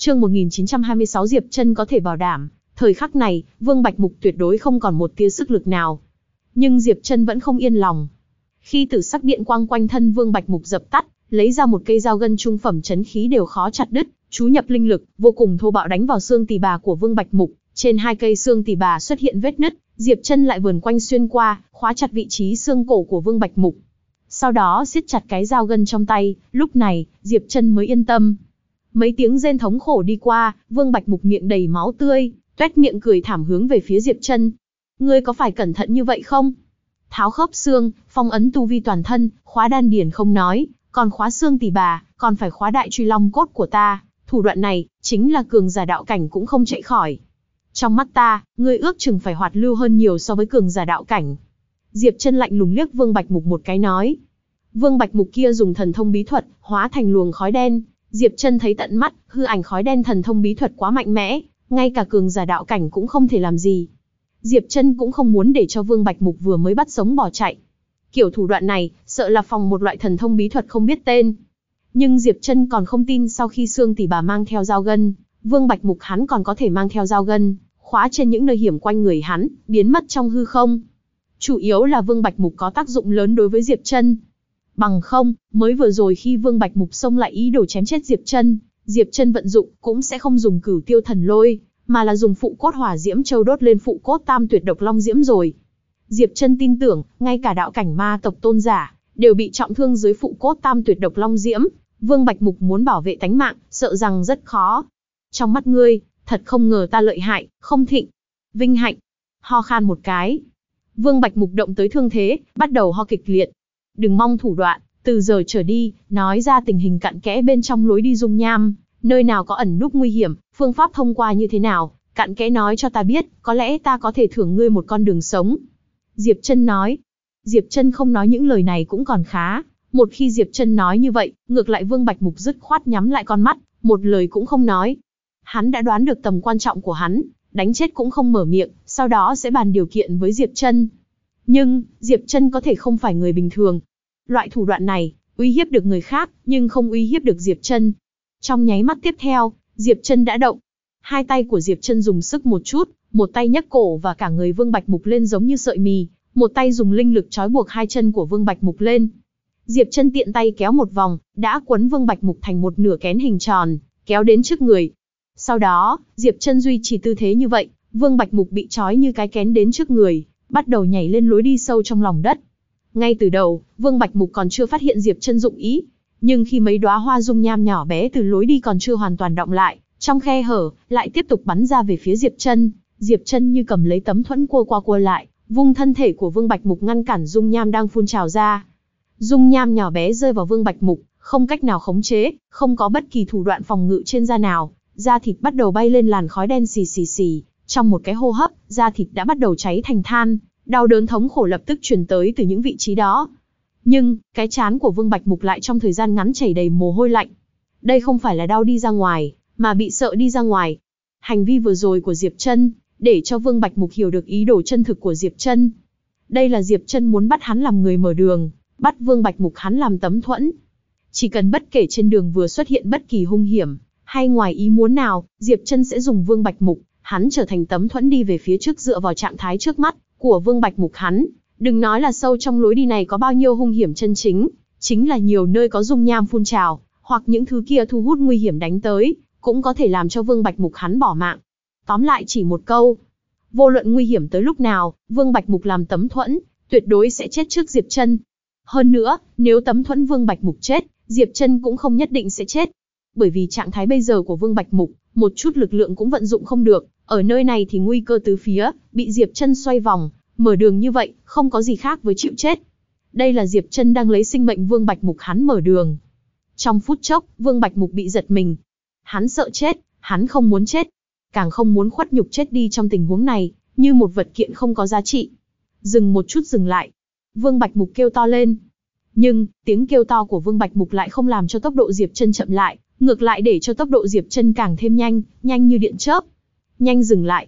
Chương 1926 Diệp Trân có thể bảo đảm, thời khắc này, Vương Bạch Mục tuyệt đối không còn một tia sức lực nào. Nhưng Diệp Trân vẫn không yên lòng. Khi tử sắc điện quang quanh thân Vương Bạch Mục dập tắt, lấy ra một cây dao gân trung phẩm chấn khí đều khó chặt đứt, chú nhập linh lực, vô cùng thô bạo đánh vào xương tỳ bà của Vương Bạch Mục. Trên hai cây xương tỳ bà xuất hiện vết nứt, Diệp Trân lại vườn quanh xuyên qua, khóa chặt vị trí xương cổ của Vương Bạch Mục. Sau đó siết chặt cái dao gân trong tay, lúc này, Diệp Trân mới yên tâm. Mấy tiếng rên thống khổ đi qua, Vương Bạch Mục miệng đầy máu tươi, toét miệng cười thảm hướng về phía Diệp Trân. Ngươi có phải cẩn thận như vậy không? Tháo khớp xương, phong ấn tu vi toàn thân, khóa đan điển không nói, còn khóa xương tỳ bà, còn phải khóa đại truy long cốt của ta. Thủ đoạn này, chính là cường giả đạo cảnh cũng không chạy khỏi. Trong mắt ta, ngươi ước chừng phải hoạt lưu hơn nhiều so với cường giả đạo cảnh. Diệp Trân lạnh lùng liếc Vương Bạch Mục một cái nói. Vương Bạch Mục kia dùng thần thông bí thuật, hóa thành luồng khói đen. Diệp Trân thấy tận mắt, hư ảnh khói đen thần thông bí thuật quá mạnh mẽ, ngay cả cường giả đạo cảnh cũng không thể làm gì. Diệp Trân cũng không muốn để cho Vương Bạch Mục vừa mới bắt sống bỏ chạy. Kiểu thủ đoạn này, sợ là phòng một loại thần thông bí thuật không biết tên. Nhưng Diệp Trân còn không tin sau khi xương tỳ bà mang theo dao gân, Vương Bạch Mục hắn còn có thể mang theo dao gân, khóa trên những nơi hiểm quanh người hắn, biến mất trong hư không. Chủ yếu là Vương Bạch Mục có tác dụng lớn đối với Diệp Trân. Bằng không, mới vừa rồi khi Vương Bạch Mục xông lại ý đồ chém chết Diệp Trân vận dụng cũng sẽ không dùng Cửu Tiêu Thần Lôi, mà là dùng phụ cốt hỏa diễm châu đốt lên phụ cốt tam tuyệt độc long diễm rồi. Diệp Trân tin tưởng, ngay cả đạo cảnh ma tộc tôn giả đều bị trọng thương dưới phụ cốt tam tuyệt độc long diễm. Vương Bạch Mục muốn bảo vệ tánh mạng, sợ rằng rất khó. Trong mắt ngươi, thật không ngờ ta lợi hại, không thịnh, vinh hạnh. Ho khan một cái. Vương Bạch Mục động tới thương thế, bắt đầu ho kịch liệt. Đừng mong thủ đoạn, từ giờ trở đi, nói ra tình hình cặn kẽ bên trong lối đi dung nham, nơi nào có ẩn núp nguy hiểm, phương pháp thông qua như thế nào, cặn kẽ nói cho ta biết, có lẽ ta có thể thưởng ngươi một con đường sống. Diệp Trân nói. Diệp Trân không nói những lời này cũng còn khá. Một khi Diệp Trân nói như vậy, ngược lại Vương Bạch Mục dứt khoát nhắm lại con mắt, một lời cũng không nói. Hắn đã đoán được tầm quan trọng của hắn, đánh chết cũng không mở miệng, sau đó sẽ bàn điều kiện với Diệp Trân. Nhưng, Diệp Trân có thể không phải người bình thường. Loại thủ đoạn này, uy hiếp được người khác, nhưng không uy hiếp được Diệp Trân. Trong nháy mắt tiếp theo, Diệp Trân đã động. Hai tay của Diệp Trân dùng sức một chút, một tay nhấc cổ và cả người Vương Bạch Mục lên giống như sợi mì, một tay dùng linh lực trói buộc hai chân của Vương Bạch Mục lên. Diệp Trân tiện tay kéo một vòng, đã quấn Vương Bạch Mục thành một nửa kén hình tròn, kéo đến trước người. Sau đó, Diệp Trân duy trì tư thế như vậy, Vương Bạch Mục bị trói như cái kén đến trước người, bắt đầu nhảy lên lối đi sâu trong lòng đất. Ngay từ đầu, Vương Bạch Mục còn chưa phát hiện Diệp Trân dụng ý, nhưng khi mấy đóa hoa dung nham nhỏ bé từ lối đi còn chưa hoàn toàn động lại, trong khe hở, lại tiếp tục bắn ra về phía Diệp Trân. Diệp Trân như cầm lấy tấm thuẫn cua qua cua lại, vung thân thể của Vương Bạch Mục ngăn cản dung nham đang phun trào ra. Dung nham nhỏ bé rơi vào Vương Bạch Mục, không cách nào khống chế, không có bất kỳ thủ đoạn phòng ngự trên da nào, da thịt bắt đầu bay lên làn khói đen xì xì xì, trong một cái hô hấp, da thịt đã bắt đầu cháy thành than, đau đớn thống khổ lập tức truyền tới từ những vị trí đó. Nhưng, cái trán của Vương Bạch Mục lại trong thời gian ngắn chảy đầy mồ hôi lạnh. Đây không phải là đau đi ra ngoài, mà bị sợ đi ra ngoài. Hành vi vừa rồi của Diệp Trân, để cho Vương Bạch Mục hiểu được ý đồ chân thực của Diệp Trân. Đây là Diệp Trân muốn bắt hắn làm người mở đường, bắt Vương Bạch Mục hắn làm tấm thuẫn. Chỉ cần bất kể trên đường vừa xuất hiện bất kỳ hung hiểm, hay ngoài ý muốn nào, Diệp Trân sẽ dùng Vương Bạch Mục, hắn trở thành tấm thuẫn đi về phía trước dựa vào trạng thái trước mắt của Vương Bạch Mục hắn. Đừng nói là sâu trong lối đi này có bao nhiêu hung hiểm chân chính là nhiều nơi có dung nham phun trào, hoặc những thứ kia thu hút nguy hiểm đánh tới, cũng có thể làm cho Vương Bạch Mục hắn bỏ mạng. Tóm lại chỉ một câu, vô luận nguy hiểm tới lúc nào, Vương Bạch Mục làm tấm thuẫn, tuyệt đối sẽ chết trước Diệp Trân. Hơn nữa, nếu tấm thuẫn Vương Bạch Mục chết, Diệp Trân cũng không nhất định sẽ chết. Bởi vì trạng thái bây giờ của Vương Bạch Mục, một chút lực lượng cũng vận dụng không được, ở nơi này thì nguy cơ tứ phía, bị Diệp Trân xoay vòng, mở đường như vậy, không có gì khác với chịu chết. Đây là Diệp Trân đang lấy sinh mệnh Vương Bạch Mục hắn mở đường. Trong phút chốc, Vương Bạch Mục bị giật mình. Hắn sợ chết, hắn không muốn chết, càng không muốn khuất nhục chết đi trong tình huống này, như một vật kiện không có giá trị. Dừng một chút dừng lại. Vương Bạch Mục kêu to lên. Nhưng, tiếng kêu to của Vương Bạch Mục lại không làm cho tốc độ Diệp Trân chậm lại, ngược lại để cho tốc độ Diệp Trân càng thêm nhanh, nhanh như điện chớp. Nhanh dừng lại.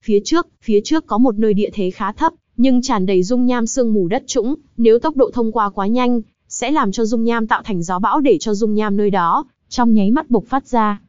Phía trước có một nơi địa thế khá thấp, nhưng tràn đầy dung nham sương mù đất trũng, nếu tốc độ thông qua quá nhanh, sẽ làm cho dung nham tạo thành gió bão để cho dung nham nơi đó trong nháy mắt bộc phát ra.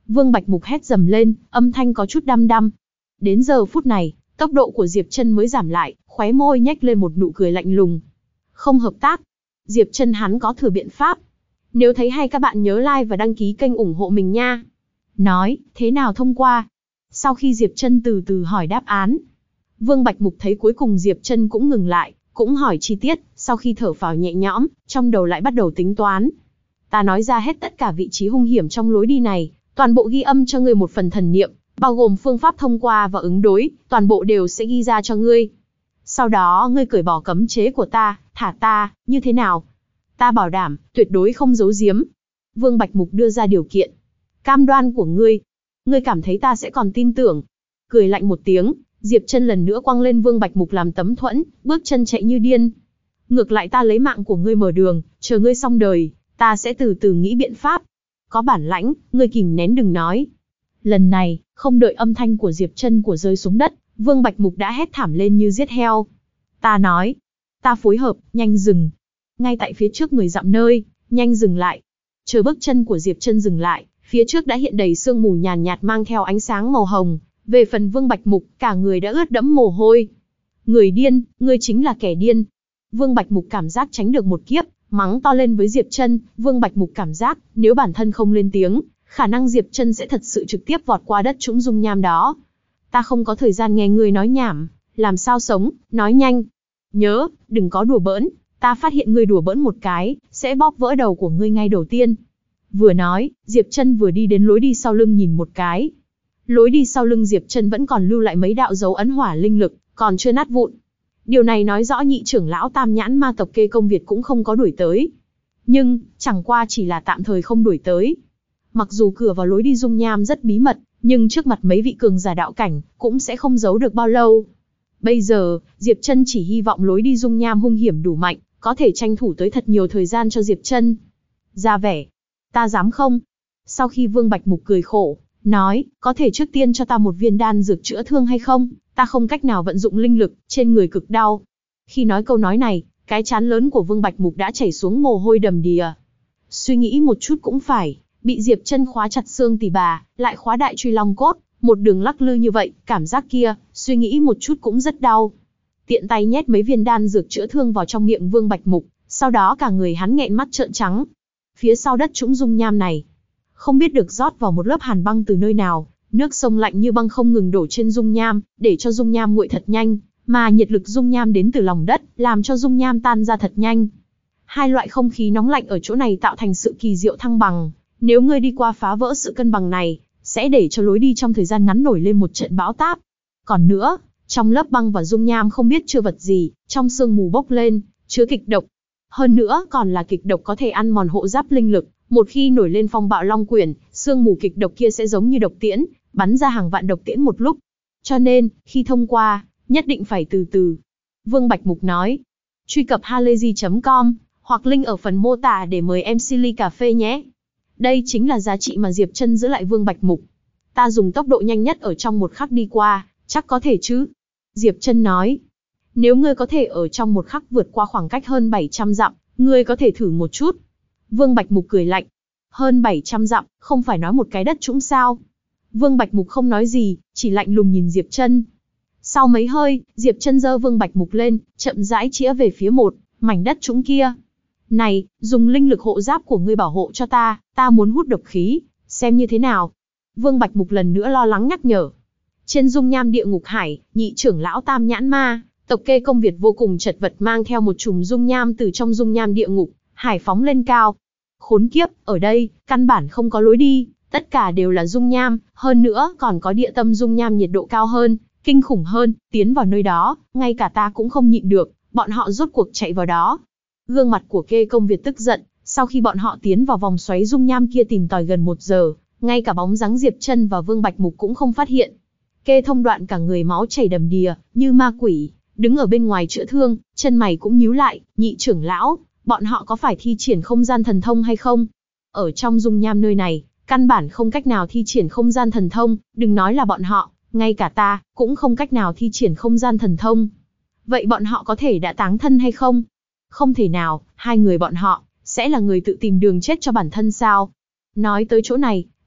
Vương Bạch Mục hét dầm lên, âm thanh có chút đăm đăm. Đến giờ phút này, tốc độ của Diệp Trân mới giảm lại, khóe môi nhếch lên một nụ cười lạnh lùng. Không hợp tác. Diệp Trân hắn có thừa biện pháp. Nếu thấy hay các bạn nhớ like và đăng ký kênh ủng hộ mình nha. Nói, thế nào thông qua? Sau khi Diệp Trân từ từ hỏi đáp án, Vương Bạch Mục thấy cuối cùng Diệp Trân cũng ngừng lại, cũng hỏi chi tiết, sau khi thở phào nhẹ nhõm, trong đầu lại bắt đầu tính toán. Ta nói ra hết tất cả vị trí hung hiểm trong lối đi này, toàn bộ ghi âm cho ngươi một phần thần niệm, bao gồm phương pháp thông qua và ứng đối, toàn bộ đều sẽ ghi ra cho ngươi. Sau đó ngươi cởi bỏ cấm chế của ta, thả ta, như thế nào? Ta bảo đảm, tuyệt đối không giấu giếm. Vương Bạch Mục đưa ra điều kiện. Cam đoan của ngươi. Ngươi cảm thấy ta sẽ còn tin tưởng? Cười lạnh một tiếng, Diệp Trân lần nữa quăng lên Vương Bạch Mục làm tấm thuẫn, bước chân chạy như điên. Ngược lại ta lấy mạng của ngươi mở đường, chờ ngươi xong đời, ta sẽ từ từ nghĩ biện pháp. Có bản lãnh, ngươi kìm nén đừng nói. Lần này, không đợi âm thanh của Diệp Trân của rơi xuống đất, Vương Bạch Mục đã hét thảm lên như giết heo. Ta nói, ta phối hợp, nhanh dừng. Ngay tại phía trước người dặm nơi, nhanh dừng lại. Chờ bước chân của Diệp Trân dừng lại, phía trước đã hiện đầy sương mù nhàn nhạt mang theo ánh sáng màu hồng. Về phần Vương Bạch Mục, cả người đã ướt đẫm mồ hôi. Người điên, ngươi chính là kẻ điên. Vương Bạch Mục cảm giác tránh được một kiếp, mắng to lên với Diệp Trân. Vương Bạch Mục cảm giác, nếu bản thân không lên tiếng, khả năng Diệp Trân sẽ thật sự trực tiếp vọt qua đất trũng dung nham đó. Ta không có thời gian nghe ngươi nói nhảm, làm sao sống, nói nhanh. Nhớ, đừng có đùa bỡn, ta phát hiện ngươi đùa bỡn một cái, sẽ bóp vỡ đầu của ngươi ngay đầu tiên. Vừa nói, Diệp Trân vừa đi đến lối đi sau lưng nhìn một cái. Lối đi sau lưng Diệp Trân vẫn còn lưu lại mấy đạo dấu ấn hỏa linh lực, còn chưa nát vụn. Điều này nói rõ nhị trưởng lão Tam Nhãn Ma tộc Kê Công Việt cũng không có đuổi tới. Nhưng, chẳng qua chỉ là tạm thời không đuổi tới. Mặc dù cửa vào lối đi dung nham rất bí mật, nhưng trước mặt mấy vị cường giả đạo cảnh, cũng sẽ không giấu được bao lâu. Bây giờ, Diệp Trân chỉ hy vọng lối đi dung nham hung hiểm đủ mạnh, có thể tranh thủ tới thật nhiều thời gian cho Diệp Trân. Ra vẻ, ta dám không? Sau khi Vương Bạch Mục cười khổ, nói, có thể trước tiên cho ta một viên đan dược chữa thương hay không? Ta không cách nào vận dụng linh lực, trên người cực đau. Khi nói câu nói này, cái trán lớn của Vương Bạch Mục đã chảy xuống mồ hôi đầm đìa. Suy nghĩ một chút cũng phải, bị Diệp Trân khóa chặt xương tỳ bà, lại khóa đại truy long cốt, một đường lắc lư như vậy, cảm giác kia, suy nghĩ một chút cũng rất đau. Tiện tay nhét mấy viên đan dược chữa thương vào trong miệng Vương Bạch Mục, sau đó cả người hắn nghẹn mắt trợn trắng. Phía sau đất trũng dung nham này, không biết được rót vào một lớp hàn băng từ nơi nào, nước sông lạnh như băng không ngừng đổ trên dung nham, để cho dung nham nguội thật nhanh, mà nhiệt lực dung nham đến từ lòng đất, làm cho dung nham tan ra thật nhanh. Hai loại không khí nóng lạnh ở chỗ này tạo thành sự kỳ diệu thăng bằng, nếu ngươi đi qua phá vỡ sự cân bằng này, sẽ để cho lối đi trong thời gian ngắn nổi lên một trận bão táp. Còn nữa, trong lớp băng và dung nham không biết chứa vật gì, trong sương mù bốc lên, chứa kịch độc. Hơn nữa còn là kịch độc có thể ăn mòn hộ giáp linh lực, một khi nổi lên phong bạo long quyển, sương mù kịch độc kia sẽ giống như độc tiễn, bắn ra hàng vạn độc tiễn một lúc. Cho nên, khi thông qua, nhất định phải từ từ. Vương Bạch Mục nói, truy cập halayzi.com, hoặc link ở phần mô tả để mời MC ly cà phê nhé. Đây chính là giá trị mà Diệp Trân giữ lại Vương Bạch Mục. Ta dùng tốc độ nhanh nhất ở trong một khắc đi qua, chắc có thể chứ? Diệp Trân nói, nếu ngươi có thể ở trong một khắc vượt qua khoảng cách hơn 700 dặm, ngươi có thể thử một chút. Vương Bạch Mục cười lạnh, hơn 700 dặm, không phải nói một cái đất trũng sao? Vương Bạch Mục không nói gì, chỉ lạnh lùng nhìn Diệp Trân. Sau mấy hơi, Diệp Trân giơ Vương Bạch Mục lên, chậm rãi chĩa về phía một mảnh đất trũng kia. Này, dùng linh lực hộ giáp của ngươi bảo hộ cho ta, ta muốn hút độc khí, xem như thế nào? Vương Bạch Mục lần nữa lo lắng nhắc nhở. Trên dung nham địa ngục hải, nhị trưởng lão Tam Nhãn Ma tộc Kê Công Việt vô cùng chật vật mang theo một chùm dung nham từ trong dung nham địa ngục hải phóng lên cao. Khốn kiếp, ở đây, căn bản không có lối đi, tất cả đều là dung nham, hơn nữa còn có địa tâm dung nham nhiệt độ cao hơn, kinh khủng hơn, tiến vào nơi đó, ngay cả ta cũng không nhịn được, bọn họ rốt cuộc chạy vào đó. Gương mặt của Kê Công Việt tức giận, sau khi bọn họ tiến vào vòng xoáy dung nham kia tìm tòi gần 1 giờ, ngay cả bóng dáng Diệp Trân và Vương Bạch Mục cũng không phát hiện. Kê Thông Đoạn cả người máu chảy đầm đìa, như ma quỷ, đứng ở bên ngoài chữa thương, chân mày cũng nhíu lại, nhị trưởng lão, bọn họ có phải thi triển không gian thần thông hay không? Ở trong dung nham nơi này, căn bản không cách nào thi triển không gian thần thông, đừng nói là bọn họ, ngay cả ta, cũng không cách nào thi triển không gian thần thông. Vậy bọn họ có thể đã táng thân hay không? Không thể nào, hai người bọn họ, sẽ là người tự tìm đường chết cho bản thân sao? Nói tới chỗ này,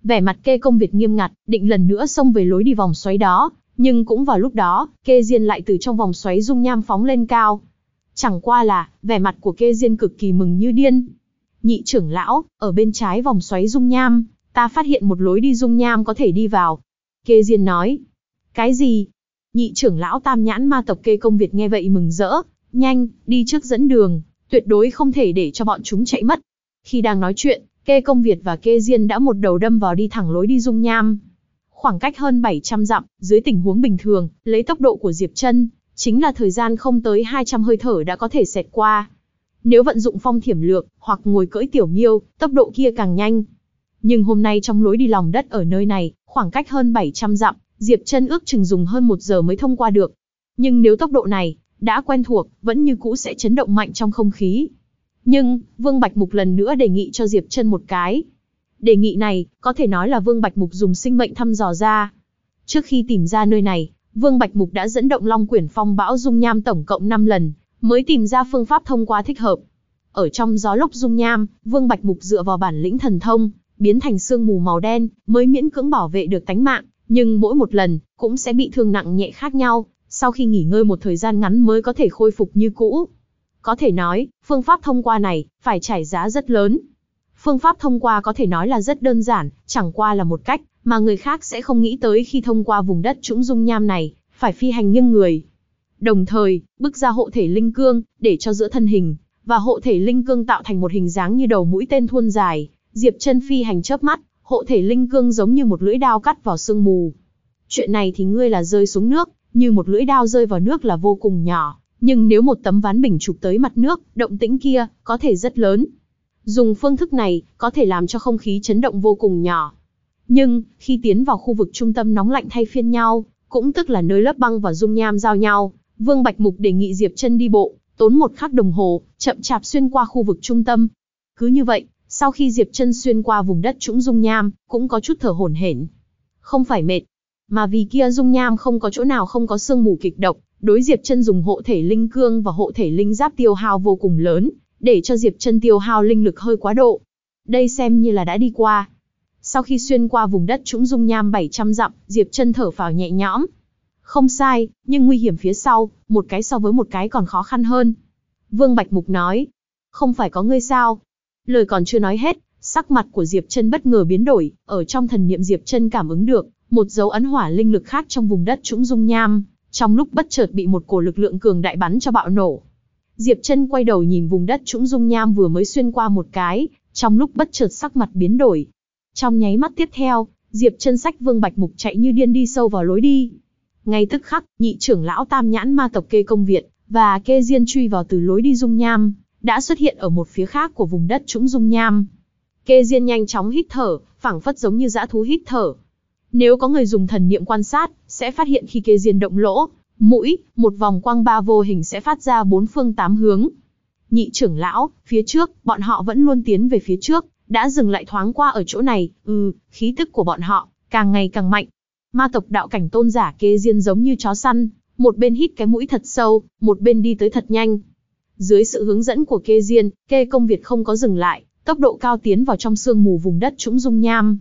Vẻ mặt Kê Công Việt nghiêm ngặt, định lần nữa xông về lối đi vòng xoáy đó, nhưng cũng vào lúc đó, Kê Diên lại từ trong vòng xoáy dung nham phóng lên cao. Chẳng qua là, vẻ mặt của Kê Diên cực kỳ mừng như điên. Nhị trưởng lão, ở bên trái vòng xoáy dung nham, ta phát hiện một lối đi dung nham có thể đi vào. Kê Diên nói. Cái gì? Nhị trưởng lão Tam Nhãn Ma tộc Kê Công Việt nghe vậy mừng rỡ. Nhanh, đi trước dẫn đường, tuyệt đối không thể để cho bọn chúng chạy mất. Khi đang nói chuyện, Kê Công Việt và Kê Diên đã một đầu đâm vào đi thẳng lối đi dung nham. Khoảng cách hơn 700 dặm, dưới tình huống bình thường, lấy tốc độ của Diệp Trân, chính là thời gian không tới 200 hơi thở đã có thể xẹt qua. Nếu vận dụng phong thiểm lược, hoặc ngồi cưỡi tiểu miêu, tốc độ kia càng nhanh. Nhưng hôm nay trong lối đi lòng đất ở nơi này, khoảng cách hơn 700 dặm, Diệp Trân ước chừng dùng hơn 1 giờ mới thông qua được. Nhưng nếu tốc độ này đã quen thuộc, vẫn như cũ sẽ chấn động mạnh trong không khí. Nhưng, Vương Bạch Mục lần nữa đề nghị cho Diệp Trân một cái. Đề nghị này, có thể nói là Vương Bạch Mục dùng sinh mệnh thăm dò ra. Trước khi tìm ra nơi này, Vương Bạch Mục đã dẫn động Long Quyển Phong Bão dung nham tổng cộng 5 lần, mới tìm ra phương pháp thông qua thích hợp. Ở trong gió lốc dung nham, Vương Bạch Mục dựa vào bản lĩnh thần thông, biến thành sương mù màu đen, mới miễn cưỡng bảo vệ được tánh mạng, nhưng mỗi một lần, cũng sẽ bị thương nặng nhẹ khác nhau, sau khi nghỉ ngơi một thời gian ngắn mới có thể khôi phục như cũ. Có thể nói, phương pháp thông qua này, phải trả giá rất lớn. Phương pháp thông qua có thể nói là rất đơn giản, chẳng qua là một cách, mà người khác sẽ không nghĩ tới khi thông qua vùng đất trũng dung nham này, phải phi hành nghiêng người. Đồng thời, bức ra hộ thể linh cương, để cho giữa thân hình, và hộ thể linh cương tạo thành một hình dáng như đầu mũi tên thuôn dài, Diệp Trân phi hành chớp mắt, hộ thể linh cương giống như một lưỡi đao cắt vào sương mù. Chuyện này thì ngươi là rơi xuống nước, như một lưỡi đao rơi vào nước là vô cùng nhỏ, nhưng nếu một tấm ván bình chụp tới mặt nước, động tĩnh kia, có thể rất lớn. Dùng phương thức này, có thể làm cho không khí chấn động vô cùng nhỏ. Nhưng, khi tiến vào khu vực trung tâm nóng lạnh thay phiên nhau, cũng tức là nơi lớp băng và dung nham giao nhau, Vương Bạch Mục đề nghị Diệp Trân đi bộ, tốn 1 khắc đồng hồ, chậm chạp xuyên qua khu vực trung tâm. Cứ như vậy, sau khi Diệp Trân xuyên qua vùng đất trũng dung nham, cũng có chút thở hổn hển. Không phải mệt, mà vì kia dung nham không có chỗ nào không có sương mù kịch độc, đối Diệp Trân dùng hộ thể linh cương và hộ thể linh giáp tiêu hao vô cùng lớn, để cho Diệp Trân tiêu hao linh lực hơi quá độ. Đây xem như là đã đi qua. Sau khi xuyên qua vùng đất trũng dung nham 700 dặm, Diệp Trân thở phào nhẹ nhõm. Không sai, nhưng nguy hiểm phía sau, một cái so với một cái còn khó khăn hơn. Vương Bạch Mục nói, không phải có ngươi sao? Lời còn chưa nói hết, sắc mặt của Diệp Trân bất ngờ biến đổi, ở trong thần niệm Diệp Trân cảm ứng được, một dấu ấn hỏa linh lực khác trong vùng đất trũng dung nham, trong lúc bất chợt bị một cổ lực lượng cường đại bắn cho bạo nổ. Diệp Trân quay đầu nhìn vùng đất trũng dung nham vừa mới xuyên qua một cái, trong lúc bất chợt sắc mặt biến đổi. Trong nháy mắt tiếp theo, Diệp Trân xách Vương Bạch Mục chạy như điên đi sâu vào lối đi. Ngay tức khắc, nhị trưởng lão Tam Nhãn Ma tộc Kê Công Việt và Kê Diên truy vào từ lối đi dung nham, đã xuất hiện ở một phía khác của vùng đất trũng dung nham. Kê Diên nhanh chóng hít thở, phảng phất giống như dã thú hít thở. Nếu có người dùng thần niệm quan sát, sẽ phát hiện khi Kê Diên động lỗ mũi, một vòng quang ba vô hình sẽ phát ra 4 phương 8 hướng. Nhị trưởng lão, phía trước, bọn họ vẫn luôn tiến về phía trước, đã dừng lại thoáng qua ở chỗ này, khí tức của bọn họ, càng ngày càng mạnh. Ma tộc đạo cảnh tôn giả Kê Diên giống như chó săn, một bên hít cái mũi thật sâu, một bên đi tới thật nhanh. Dưới sự hướng dẫn của Kê Diên, Kê Công Việt không có dừng lại, tốc độ cao tiến vào trong sương mù vùng đất trũng dung nham.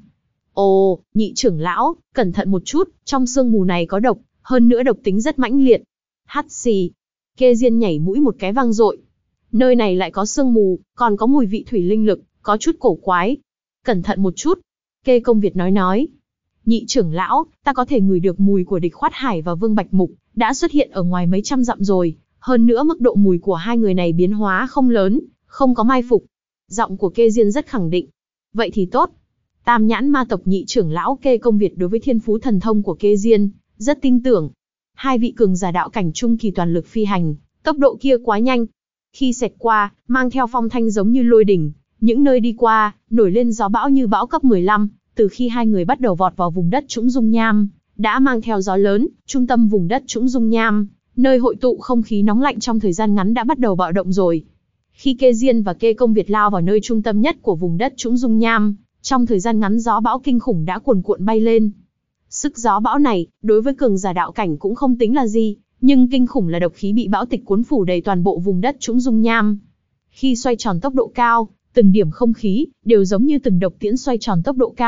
Ồ, nhị trưởng lão, cẩn thận một chút, trong sương mù này có độc, hơn nữa độc tính rất mãnh liệt. Hắt xì. Kê Diên nhảy mũi một cái vang dội. Nơi này lại có sương mù, còn có mùi vị thủy linh lực, có chút cổ quái. Cẩn thận một chút. Kê Công Việt nói. Nhị trưởng lão, ta có thể ngửi được mùi của Địch Khoát Hải và Vương Bạch Mục, đã xuất hiện ở ngoài mấy trăm dặm rồi. Hơn nữa mức độ mùi của hai người này biến hóa không lớn, không có mai phục. Giọng của Kê Diên rất khẳng định. Vậy thì tốt. Tam Nhãn Ma tộc nhị trưởng lão Kê Công Việt đối với thiên phú thần thông của Kê Diên rất tin tưởng. Hai vị cường giả đạo cảnh trung kỳ toàn lực phi hành, tốc độ kia quá nhanh. Khi xẹt qua, mang theo phong thanh giống như lôi đỉnh, những nơi đi qua, nổi lên gió bão như bão cấp 15, từ khi hai người bắt đầu vọt vào vùng đất trũng dung nham, đã mang theo gió lớn, trung tâm vùng đất trũng dung nham, nơi hội tụ không khí nóng lạnh trong thời gian ngắn đã bắt đầu bạo động rồi. Khi Kê Diên và Kê Công Việt lao vào nơi trung tâm nhất của vùng đất trũng dung nham, trong thời gian ngắn gió bão kinh khủng đã cuồn cuộn bay lên. Sức gió bão này, đối với cường giả đạo cảnh cũng không tính là gì, nhưng kinh khủng là độc khí bị bão tịch cuốn phủ đầy toàn bộ vùng đất trũng dung nham. Khi xoay tròn tốc độ cao, từng điểm không khí đều giống như từng độc tiễn xoay tròn tốc độ cao,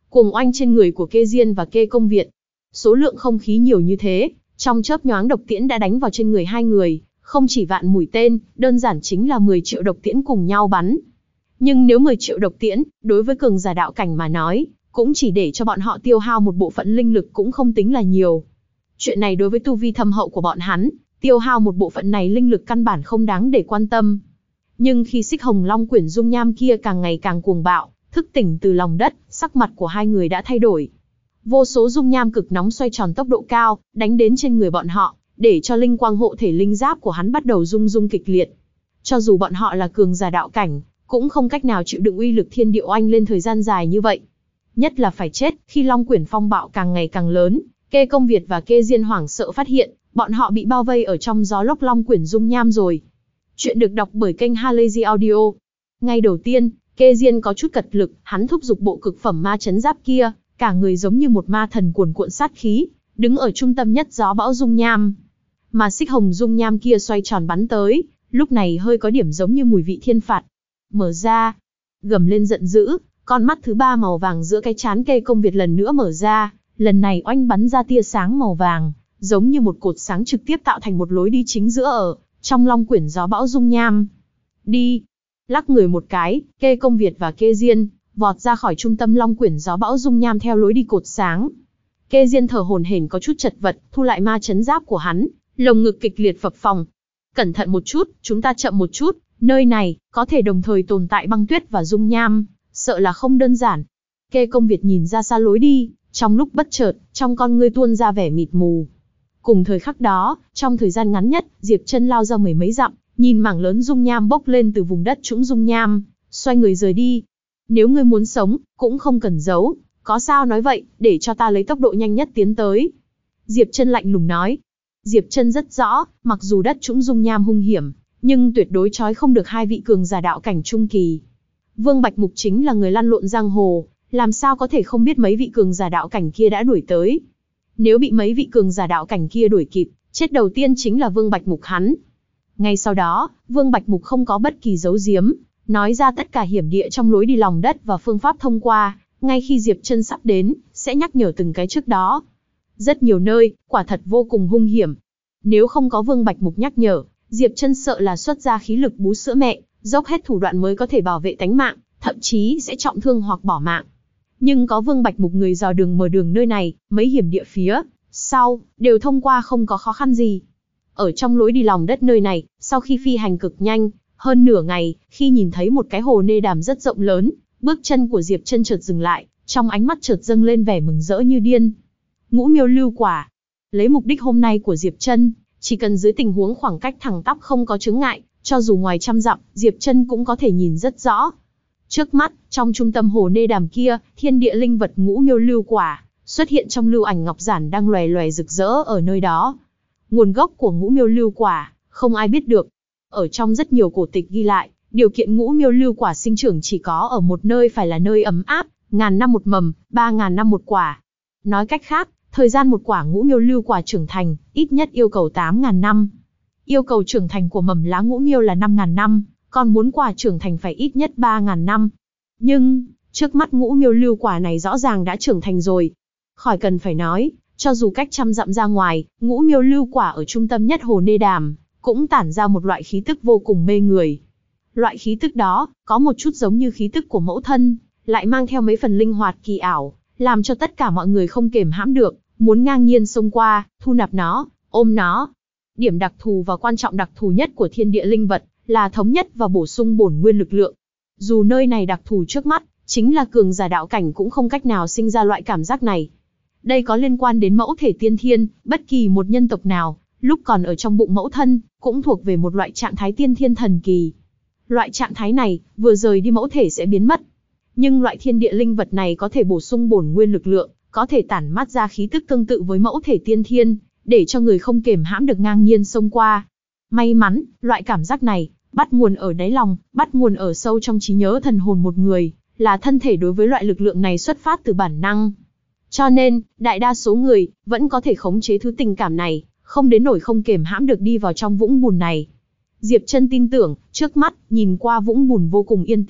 cuồng oanh trên người của Kê Diên và Kê Công Việt. Số lượng không khí nhiều như thế, trong chớp nhoáng độc tiễn đã đánh vào trên người hai người, không chỉ vạn mũi tên, đơn giản chính là 10 triệu độc tiễn cùng nhau bắn. Nhưng nếu 10 triệu độc tiễn, đối với cường giả đạo cảnh mà nói, cũng chỉ để cho bọn họ tiêu hao một bộ phận linh lực cũng không tính là nhiều. Chuyện này đối với tu vi thâm hậu của bọn hắn, tiêu hao một bộ phận này linh lực căn bản không đáng để quan tâm. Nhưng khi Xích Hồng Long quyển dung nham kia càng ngày càng cuồng bạo, thức tỉnh từ lòng đất, sắc mặt của hai người đã thay đổi. Vô số dung nham cực nóng xoay tròn tốc độ cao, đánh đến trên người bọn họ, để cho linh quang hộ thể linh giáp của hắn bắt đầu rung rung kịch liệt. Cho dù bọn họ là cường giả đạo cảnh, cũng không cách nào chịu đựng uy lực thiên địa oanh lên thời gian dài như vậy. Nhất là phải chết, khi Long quyển phong bạo càng ngày càng lớn, Kê Công Việt và Kê Diên hoảng sợ phát hiện, bọn họ bị bao vây ở trong gió lốc Long quyển dung nham rồi. Chuyện được đọc bởi kênh Halazy Audio. Ngay đầu tiên, Kê Diên có chút cật lực, hắn thúc giục bộ cực phẩm ma chấn giáp kia, cả người giống như một ma thần cuồn cuộn sát khí, đứng ở trung tâm nhất gió bão dung nham. Mà Xích Hồng dung nham kia xoay tròn bắn tới, lúc này hơi có điểm giống như mùi vị thiên phạt. Mở ra, gầm lên giận dữ, con mắt thứ ba màu vàng giữa cái trán Kê Công Việt lần nữa mở ra, lần này oanh bắn ra tia sáng màu vàng, giống như một cột sáng trực tiếp tạo thành một lối đi chính giữa ở trong Long quyển gió bão dung nham. Đi! Lắc người một cái, Kê Công Việt và Kê Diên vọt ra khỏi trung tâm Long quyển gió bão dung nham theo lối đi cột sáng. Kê Diên thở hổn hển có chút chật vật, thu lại ma chấn giáp của hắn, lồng ngực kịch liệt phập phồng. Cẩn thận một chút, chúng ta chậm một chút, nơi này có thể đồng thời tồn tại băng tuyết và dung nham, sợ là không đơn giản. Kê Công Việt nhìn ra xa lối đi, trong lúc bất chợt, trong con ngươi tuôn ra vẻ mịt mù. Cùng thời khắc đó, trong thời gian ngắn nhất, Diệp Chân lao ra mười mấy dặm, nhìn mảng lớn dung nham bốc lên từ vùng đất trũng dung nham, xoay người rời đi. Nếu ngươi muốn sống, cũng không cần giấu, có sao nói vậy, để cho ta lấy tốc độ nhanh nhất tiến tới. Diệp Chân lạnh lùng nói. Diệp Chân rất rõ, mặc dù đất trũng dung nham hung hiểm, nhưng tuyệt đối trói không được hai vị cường giả đạo cảnh trung kỳ. Vương Bạch Mục chính là người lăn lộn giang hồ, làm sao có thể không biết mấy vị cường giả đạo cảnh kia đã đuổi tới. Nếu bị mấy vị cường giả đạo cảnh kia đuổi kịp, chết đầu tiên chính là Vương Bạch Mục hắn. Ngay sau đó, Vương Bạch Mục không có bất kỳ giấu giếm, nói ra tất cả hiểm địa trong lối đi lòng đất và phương pháp thông qua, ngay khi Diệp Chân sắp đến, sẽ nhắc nhở từng cái trước đó. Rất nhiều nơi, quả thật vô cùng hung hiểm. Nếu không có Vương Bạch Mục nhắc nhở, Diệp Chân sợ là xuất ra khí lực bú sữa mẹ, dốc hết thủ đoạn mới có thể bảo vệ tánh mạng, thậm chí sẽ trọng thương hoặc bỏ mạng. Nhưng có Vương Bạch Mục người dò đường mở đường nơi này, mấy hiểm địa phía sau đều thông qua không có khó khăn gì. Ở trong lối đi lòng đất nơi này, sau khi phi hành cực nhanh, hơn nửa ngày, khi nhìn thấy một cái hồ nê đàm rất rộng lớn, bước chân của Diệp Chân chợt dừng lại, trong ánh mắt chợt dâng lên vẻ mừng rỡ như điên. Ngũ Miêu Lưu Quả. Lấy mục đích hôm nay của Diệp Chân, chỉ cần dưới tình huống khoảng cách thẳng tắp không có chướng ngại, cho dù ngoài trăm dặm, Diệp Chân cũng có thể nhìn rất rõ. Trước mắt, trong trung tâm hồ nê đàm kia, thiên địa linh vật Ngũ Miêu Lưu Quả xuất hiện trong lưu ảnh ngọc giản đang lòe lòe rực rỡ ở nơi đó. Nguồn gốc của Ngũ Miêu Lưu Quả, không ai biết được. Ở trong rất nhiều cổ tịch ghi lại, điều kiện Ngũ Miêu Lưu Quả sinh trưởng chỉ có ở một nơi phải là nơi ấm áp, 1000 năm một mầm, 3000 năm một quả. Nói cách khác, thời gian một quả Ngũ Miêu Lưu Quả trưởng thành, ít nhất yêu cầu 8000 năm. Yêu cầu trưởng thành của mầm lá Ngũ Miêu là 5000 năm, còn muốn quả trưởng thành phải ít nhất 3000 năm. Nhưng, trước mắt Ngũ Miêu Lưu Quả này rõ ràng đã trưởng thành rồi. Khỏi cần phải nói, cho dù cách trăm dặm ra ngoài, Ngũ Miêu Lưu Quả ở trung tâm nhất hồ nê đàm, cũng tản ra một loại khí tức vô cùng mê người. Loại khí tức đó, có một chút giống như khí tức của mẫu thân, lại mang theo mấy phần linh hoạt kỳ ảo, làm cho tất cả mọi người không kềm hãm được, muốn ngang nhiên xông qua, thu nạp nó, ôm nó. Điểm đặc thù và quan trọng đặc thù nhất của thiên địa linh vật, là thống nhất và bổ sung bổn nguyên lực lượng. Dù nơi này đặc thù trước mắt, chính là cường giả đạo cảnh cũng không cách nào sinh ra loại cảm giác này. Đây có liên quan đến mẫu thể tiên thiên, bất kỳ một nhân tộc nào, lúc còn ở trong bụng mẫu thân, cũng thuộc về một loại trạng thái tiên thiên thần kỳ. Loại trạng thái này, vừa rời đi mẫu thể sẽ biến mất. Nhưng loại thiên địa linh vật này có thể bổ sung bổn nguyên lực lượng, có thể tản mát ra khí tức tương tự với mẫu thể tiên thiên, để cho người không kềm hãm được ngang nhiên xông qua. May mắn, loại cảm giác này, bắt nguồn ở đáy lòng, bắt nguồn ở sâu trong trí nhớ thần hồn một người, là thân thể đối với loại lực lượng này xuất phát từ bản năng. Cho nên, đại đa số người, vẫn có thể khống chế thứ tình cảm này, không đến nỗi không kềm hãm được đi vào trong vũng bùn này. Diệp Chân tin tưởng, trước mắt, nhìn qua vũng bùn vô cùng yên tĩnh,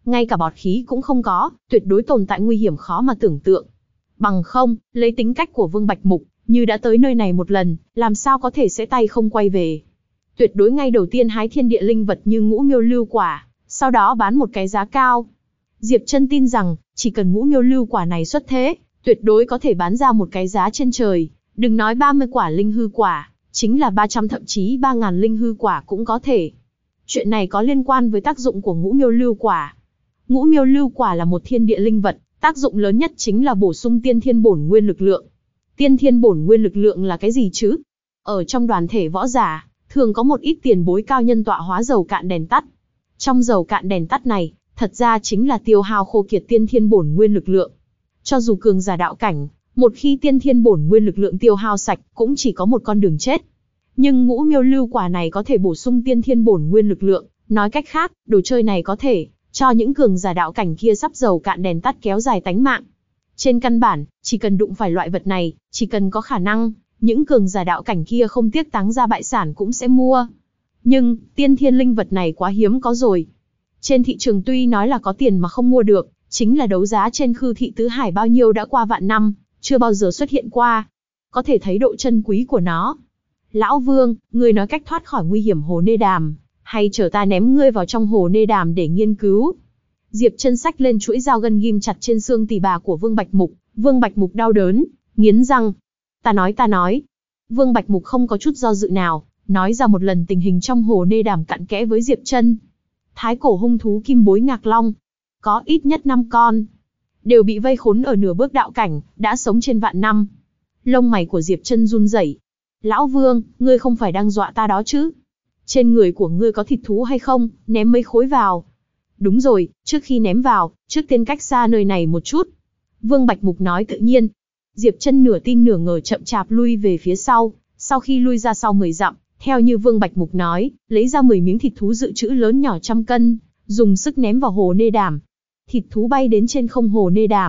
ngay cả bọt khí cũng không có, tuyệt đối tồn tại nguy hiểm khó mà tưởng tượng. Bằng không, lấy tính cách của Vương Bạch Mục, như đã tới nơi này một lần, làm sao có thể sẽ tay không quay về. Tuyệt đối ngay đầu tiên hái thiên địa linh vật như ngũ miêu lưu quả, sau đó bán một cái giá cao. Diệp Trân tin rằng, chỉ cần ngũ miêu lưu quả này xuất thế, tuyệt đối có thể bán ra một cái giá trên trời, đừng nói 30 quả linh hư quả, chính là 300 thậm chí 3.000 linh hư quả cũng có thể. Chuyện này có liên quan với tác dụng của ngũ miêu lưu quả. Ngũ miêu lưu quả là một thiên địa linh vật, tác dụng lớn nhất chính là bổ sung tiên thiên bổn nguyên lực lượng. Tiên thiên bổn nguyên lực lượng là cái gì chứ? Ở trong đoàn thể võ giả, thường có một ít tiền bối cao nhân tọa hóa dầu cạn đèn tắt. Trong dầu cạn đèn tắt này, thật ra chính là tiêu hao khô kiệt tiên thiên bổn nguyên lực lượng. Cho dù cường giả đạo cảnh, một khi tiên thiên bổn nguyên lực lượng tiêu hao sạch, cũng chỉ có một con đường chết. Nhưng ngũ miêu lưu quả này có thể bổ sung tiên thiên bổn nguyên lực lượng, nói cách khác, đồ chơi này có thể cho những cường giả đạo cảnh kia sắp dầu cạn đèn tắt kéo dài tánh mạng. Trên căn bản, chỉ cần đụng phải loại vật này, chỉ cần có khả năng, những cường giả đạo cảnh kia không tiếc táng ra bại sản cũng sẽ mua. Nhưng, tiên thiên linh vật này quá hiếm có rồi. Trên thị trường tuy nói là có tiền mà không mua được, chính là đấu giá trên Khư Thị Tứ Hải bao nhiêu đã qua vạn năm, chưa bao giờ xuất hiện qua. Có thể thấy độ chân quý của nó. Lão Vương, ngươi nói cách thoát khỏi nguy hiểm hồ nê đàm, hay chờ ta ném ngươi vào trong hồ nê đàm để nghiên cứu? Diệp Trân xách lên chuỗi dao gân ghim chặt trên xương tỳ bà của Vương Bạch Mục. Vương Bạch Mục đau đớn, nghiến răng. Ta nói. Vương Bạch Mục không có chút do dự nào, nói ra một lần tình hình trong hồ nê đàm cặn kẽ với Diệp Trân. Thái cổ hung thú kim bối ngạc long, có ít nhất 5 con, đều bị vây khốn ở nửa bước đạo cảnh, đã sống trên vạn năm. Lông mày của Diệp Trân run rẩy. Lão Vương, ngươi không phải đang dọa ta đó chứ? Trên người của ngươi có thịt thú hay không, ném mấy khối vào. Đúng rồi, trước khi ném vào, trước tiên cách xa nơi này một chút. Vương Bạch Mục nói tự nhiên. Diệp Trân nửa tin nửa ngờ chậm chạp lui về phía sau, sau khi lui ra sau 10 dặm, theo như Vương Bạch Mục nói, lấy ra 10 miếng thịt thú dự trữ lớn nhỏ trăm cân, dùng sức ném vào hồ nê đàm. Thịt thú bay đến trên không hồ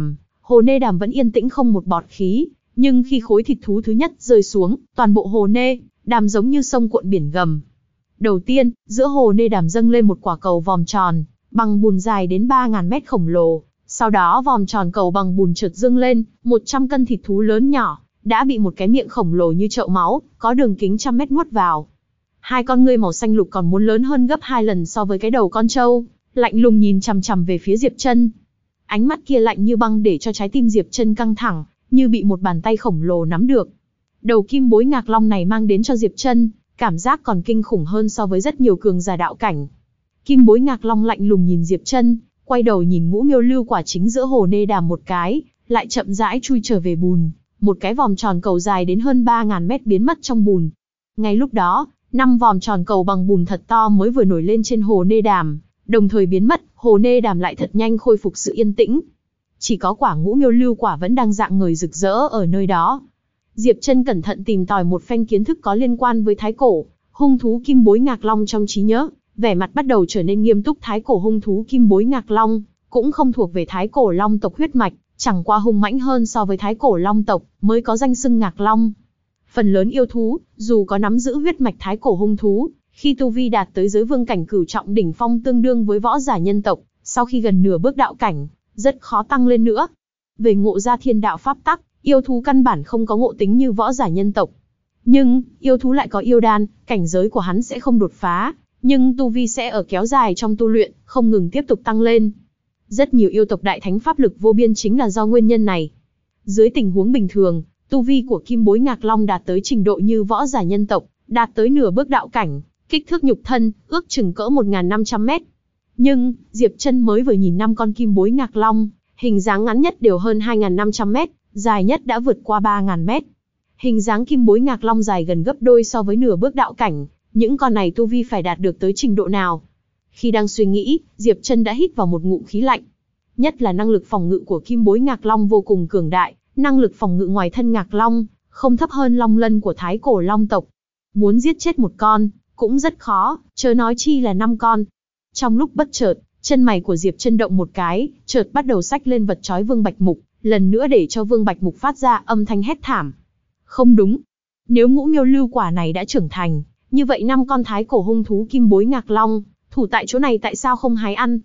nê đàm vẫn yên tĩnh không một bọt khí, nhưng khi khối thịt thú thứ nhất rơi xuống, toàn bộ hồ nê đàm giống như sông cuộn biển gầm. Đầu tiên, giữa hồ nê đàm dâng lên một quả cầu vòm tròn, bằng bùn dài đến 3.000 mét khổng lồ. Sau đó vòm tròn cầu bằng bùn chợt dâng lên, 100 cân thịt thú lớn nhỏ, đã bị một cái miệng khổng lồ như chậu máu, có đường kính trăm mét nuốt vào. Hai con ngươi màu xanh lục còn muốn lớn hơn gấp 2 lần so với cái đầu con trâu, lạnh lùng nhìn chằm chằm về phía Diệp Trân. Ánh mắt kia lạnh như băng để cho trái tim Diệp Trân căng thẳng, như bị một bàn tay khổng lồ nắm được. Đầu kim bối ngạc long này mang đến cho Diệp Trân cảm giác còn kinh khủng hơn so với rất nhiều cường giả đạo cảnh. Kim bối ngạc long lạnh lùng nhìn Diệp Trân, quay đầu nhìn ngũ miêu lưu quả chính giữa hồ nê đàm một cái, lại chậm rãi chui trở về bùn. Một cái vòm tròn cầu dài đến hơn 3.000 mét biến mất trong bùn. Ngay lúc đó, 5 vòm tròn cầu bằng bùn thật to mới vừa nổi lên trên hồ nê đàm, đồng thời biến mất, hồ nê đàm lại thật nhanh khôi phục sự yên tĩnh. Chỉ có quả ngũ miêu lưu quả vẫn đang rạng ngời rực rỡ ở nơi đó. Diệp Trân cẩn thận tìm tòi một phen kiến thức có liên quan với thái cổ hung thú kim bối ngạc long trong trí nhớ, vẻ mặt bắt đầu trở nên nghiêm túc. Thái cổ hung thú kim bối ngạc long cũng không thuộc về thái cổ long tộc huyết mạch, chẳng qua hung mãnh hơn so với thái cổ long tộc, mới có danh xưng ngạc long. Phần lớn yêu thú, dù có nắm giữ huyết mạch thái cổ hung thú, khi tu vi đạt tới giới vương cảnh cửu trọng đỉnh phong tương đương với võ giả nhân tộc, sau khi gần nửa bước đạo cảnh, rất khó tăng lên nữa. Về ngộ ra thiên đạo pháp tắc, yêu thú căn bản không có ngộ tính như võ giả nhân tộc. Nhưng, yêu thú lại có yêu đan, cảnh giới của hắn sẽ không đột phá, nhưng tu vi sẽ ở kéo dài trong tu luyện, không ngừng tiếp tục tăng lên. Rất nhiều yêu tộc đại thánh pháp lực vô biên chính là do nguyên nhân này. Dưới tình huống bình thường, tu vi của kim bối ngạc long đạt tới trình độ như võ giả nhân tộc, đạt tới nửa bước đạo cảnh, kích thước nhục thân, ước chừng cỡ 1.500 mét. Nhưng, Diệp Trân mới vừa nhìn 5 con kim bối ngạc long, hình dáng ngắn nhất đều hơn 2.500 mét, dài nhất đã vượt qua 3.000 mét. Hình dáng kim bối ngạc long dài gần gấp đôi so với nửa bước đạo cảnh, những con này tu vi phải đạt được tới trình độ nào? Khi đang suy nghĩ, Diệp Trân đã hít vào một ngụm khí lạnh. Nhất là năng lực phòng ngự của kim bối ngạc long vô cùng cường đại, năng lực phòng ngự ngoài thân ngạc long, không thấp hơn long lân của thái cổ long tộc. Muốn giết chết một con, cũng rất khó, chớ nói chi là 5 con. Trong lúc bất chợt, chân mày của Diệp Trân động một cái, chợt bắt đầu xách lên vật trói Vương Bạch Mục, lần nữa để cho Vương Bạch Mục phát ra âm thanh hét thảm. Không đúng, nếu ngũ miêu lưu quả này đã trưởng thành, như vậy 5 con thái cổ hung thú kim bối ngạc long, thủ tại chỗ này tại sao không hái ăn?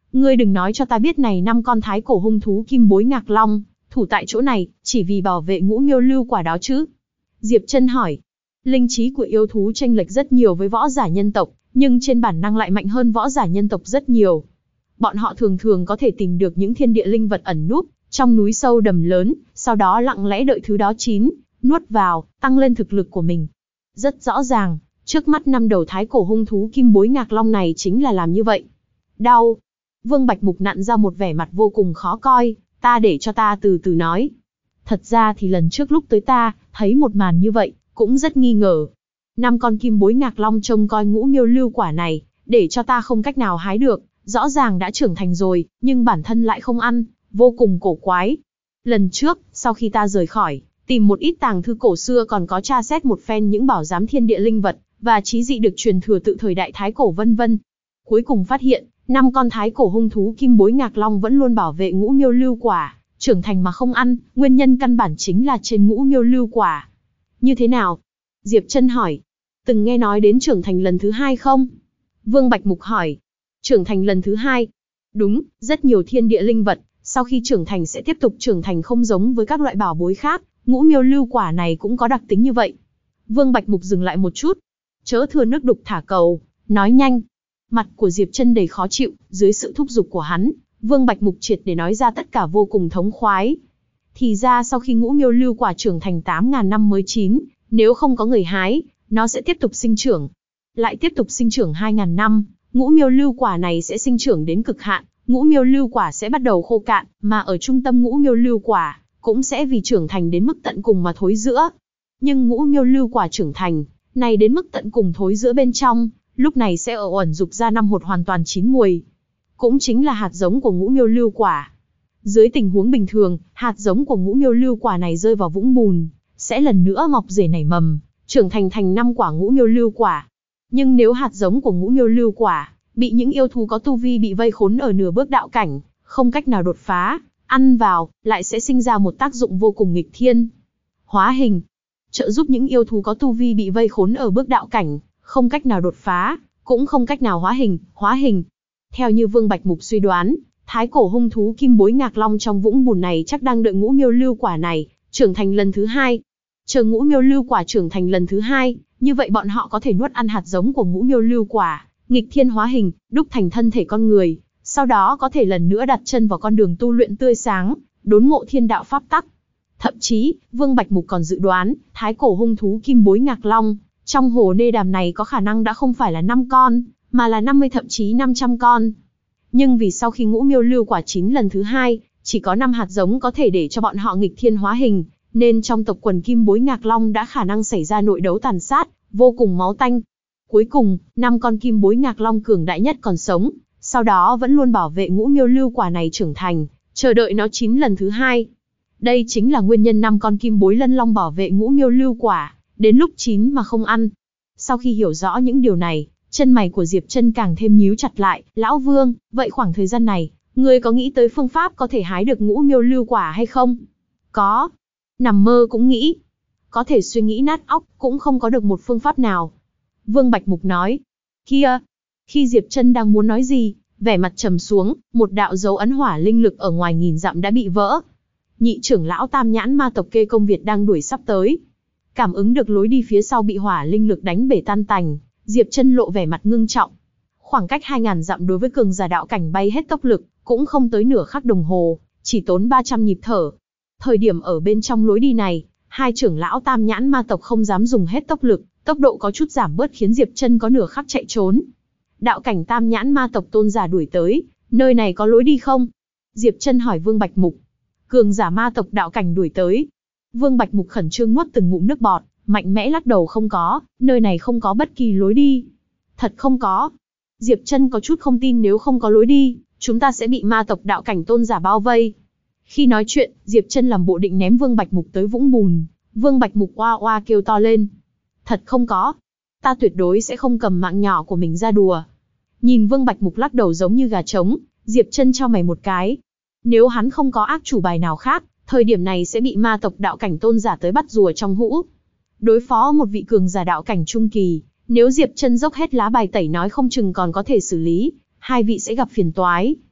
Ngươi đừng nói cho ta biết này 5 con thái cổ hung thú kim bối ngạc long, thủ tại chỗ này, chỉ vì bảo vệ ngũ miêu lưu quả đó chứ? Diệp Trân hỏi. Linh trí của yêu thú chênh lệch rất nhiều với võ giả nhân tộc, nhưng trên bản năng lại mạnh hơn võ giả nhân tộc rất nhiều. Bọn họ thường thường có thể tìm được những thiên địa linh vật ẩn núp trong núi sâu đầm lớn, sau đó lặng lẽ đợi thứ đó chín, nuốt vào, tăng lên thực lực của mình. Rất rõ ràng, trước mắt 5 đầu thái cổ hung thú kim bối ngạc long này chính là làm như vậy. Đau. Vương Bạch Mục nặn ra một vẻ mặt vô cùng khó coi, ta để cho ta từ từ nói. Thật ra thì lần trước lúc tới ta, thấy một màn như vậy, cũng rất nghi ngờ. 5 con kim bối ngạc long trông coi ngũ miêu lưu quả này, để cho ta không cách nào hái được, rõ ràng đã trưởng thành rồi, nhưng bản thân lại không ăn, vô cùng cổ quái. Lần trước, sau khi ta rời khỏi, tìm một ít tàng thư cổ xưa còn có tra xét một phen những bảo giám thiên địa linh vật, và trí dị được truyền thừa tự thời đại thái cổ vân vân. Cuối cùng phát hiện, 5 con thái cổ hung thú kim bối ngạc long vẫn luôn bảo vệ ngũ miêu lưu quả, trưởng thành mà không ăn, nguyên nhân căn bản chính là trên ngũ miêu lưu quả. Như thế nào? Diệp Trân hỏi. Từng nghe nói đến trưởng thành lần thứ 2 không? Vương Bạch Mục hỏi. Trưởng thành lần thứ 2? Đúng, rất nhiều thiên địa linh vật, sau khi trưởng thành sẽ tiếp tục trưởng thành, không giống với các loại bảo bối khác, ngũ miêu lưu quả này cũng có đặc tính như vậy. Vương Bạch Mục dừng lại một chút. Chớ thừa nước đục thả cầu, nói nhanh. Mặt của Diệp Trân đầy khó chịu, dưới sự thúc giục của hắn, Vương Bạch Mục triệt để nói ra tất cả vô cùng thống khoái. Thì ra sau khi ngũ miêu lưu quả trưởng thành 8.000 năm mới chín, nếu không có người hái, nó sẽ tiếp tục sinh trưởng. Lại tiếp tục sinh trưởng 2.000 năm, ngũ miêu lưu quả này sẽ sinh trưởng đến cực hạn, ngũ miêu lưu quả sẽ bắt đầu khô cạn, mà ở trung tâm ngũ miêu lưu quả, cũng sẽ vì trưởng thành đến mức tận cùng mà thối rữa. Nhưng ngũ miêu lưu quả trưởng thành, này đến mức tận cùng thối rữa bên trong, lúc này sẽ ở ẩn dục ra 5 hột hoàn toàn chín muồi. Cũng chính là hạt giống của ngũ miêu lưu quả. Dưới tình huống bình thường, hạt giống của ngũ miêu lưu quả này rơi vào vũng bùn, sẽ lần nữa mọc rễ nảy mầm, trưởng thành 5 quả ngũ miêu lưu quả. Nhưng nếu hạt giống của ngũ miêu lưu quả bị những yêu thú có tu vi bị vây khốn ở nửa bước đạo cảnh, không cách nào đột phá, ăn vào, lại sẽ sinh ra một tác dụng vô cùng nghịch thiên. Hóa hình, trợ giúp những yêu thú có tu vi bị vây khốn ở bước đạo cảnh, không cách nào đột phá, cũng không cách nào hóa hình. Theo như Vương Bạch Mục suy đoán, thái cổ hung thú kim bối ngạc long trong vũng bùn này chắc đang đợi ngũ miêu lưu quả này trưởng thành lần thứ 2. Chờ ngũ miêu lưu quả trưởng thành lần thứ 2, như vậy bọn họ có thể nuốt ăn hạt giống của ngũ miêu lưu quả, nghịch thiên hóa hình, đúc thành thân thể con người, sau đó có thể lần nữa đặt chân vào con đường tu luyện tươi sáng, đốn ngộ thiên đạo pháp tắc. Thậm chí, Vương Bạch Mục còn dự đoán, thái cổ hung thú kim bối ngạc long, trong hồ nê đàm này có khả năng đã không phải là 5 con, mà là 50 thậm chí 500 con. Nhưng vì sau khi ngũ miêu lưu quả chín lần thứ 2, chỉ có 5 hạt giống có thể để cho bọn họ nghịch thiên hóa hình, nên trong tộc quần kim bối ngạc long đã khả năng xảy ra nội đấu tàn sát, vô cùng máu tanh. Cuối cùng, 5 con kim bối ngạc long cường đại nhất còn sống, sau đó vẫn luôn bảo vệ ngũ miêu lưu quả này trưởng thành, chờ đợi nó chín lần thứ 2. Đây chính là nguyên nhân 5 con kim bối lân long bảo vệ ngũ miêu lưu quả, đến lúc chín mà không ăn. Sau khi hiểu rõ những điều này, chân mày của Diệp Trân càng thêm nhíu chặt lại. Lão Vương, vậy khoảng thời gian này, ngươi có nghĩ tới phương pháp có thể hái được ngũ miêu lưu quả hay không? Có. Nằm mơ cũng nghĩ. Có thể suy nghĩ nát óc, cũng không có được một phương pháp nào. Vương Bạch Mục nói. Kia. Khi Diệp Trân đang muốn nói gì, vẻ mặt trầm xuống, một đạo dấu ấn hỏa linh lực ở ngoài nghìn dặm đã bị vỡ. Nhị trưởng lão Tam Nhãn ma tộc Kê Công Việt đang đuổi sắp tới. Cảm ứng được lối đi phía sau bị hỏa linh lực đánh bể tan tành, Diệp Trân lộ vẻ mặt ngưng trọng. Khoảng cách 2000 dặm đối với cường giả đạo cảnh bay hết tốc lực, cũng không tới nửa khắc đồng hồ, chỉ tốn 300 nhịp thở. Thời điểm ở bên trong lối đi này, hai trưởng lão Tam Nhãn ma tộc không dám dùng hết tốc lực, tốc độ có chút giảm bớt khiến Diệp Trân có nửa khắc chạy trốn. Đạo cảnh Tam Nhãn ma tộc tôn giả đuổi tới, nơi này có lối đi không? Diệp Trân hỏi Vương Bạch Mục. Cường giả ma tộc đạo cảnh đuổi tới. Vương Bạch Mục khẩn trương nuốt từng ngụm nước bọt, mạnh mẽ lắc đầu không có, nơi này không có bất kỳ lối đi. Thật không có. Diệp Trân có chút không tin, nếu không có lối đi, chúng ta sẽ bị ma tộc đạo cảnh tôn giả bao vây. Khi nói chuyện, Diệp Trân làm bộ định ném Vương Bạch Mục tới vũng bùn. Vương Bạch Mục oa oa kêu to lên. Thật không có. Ta tuyệt đối sẽ không cầm mạng nhỏ của mình ra đùa. Nhìn Vương Bạch Mục lắc đầu giống như gà trống, Diệp Trân chau mày một cái. Nếu hắn không có ác chủ bài nào khác, thời điểm này sẽ bị ma tộc đạo cảnh tôn giả tới bắt rùa trong hũ. Đối phó một vị cường giả đạo cảnh trung kỳ, nếu Diệp Trân dốc hết lá bài tẩy nói không chừng còn có thể xử lý, hai vị sẽ gặp phiền toái.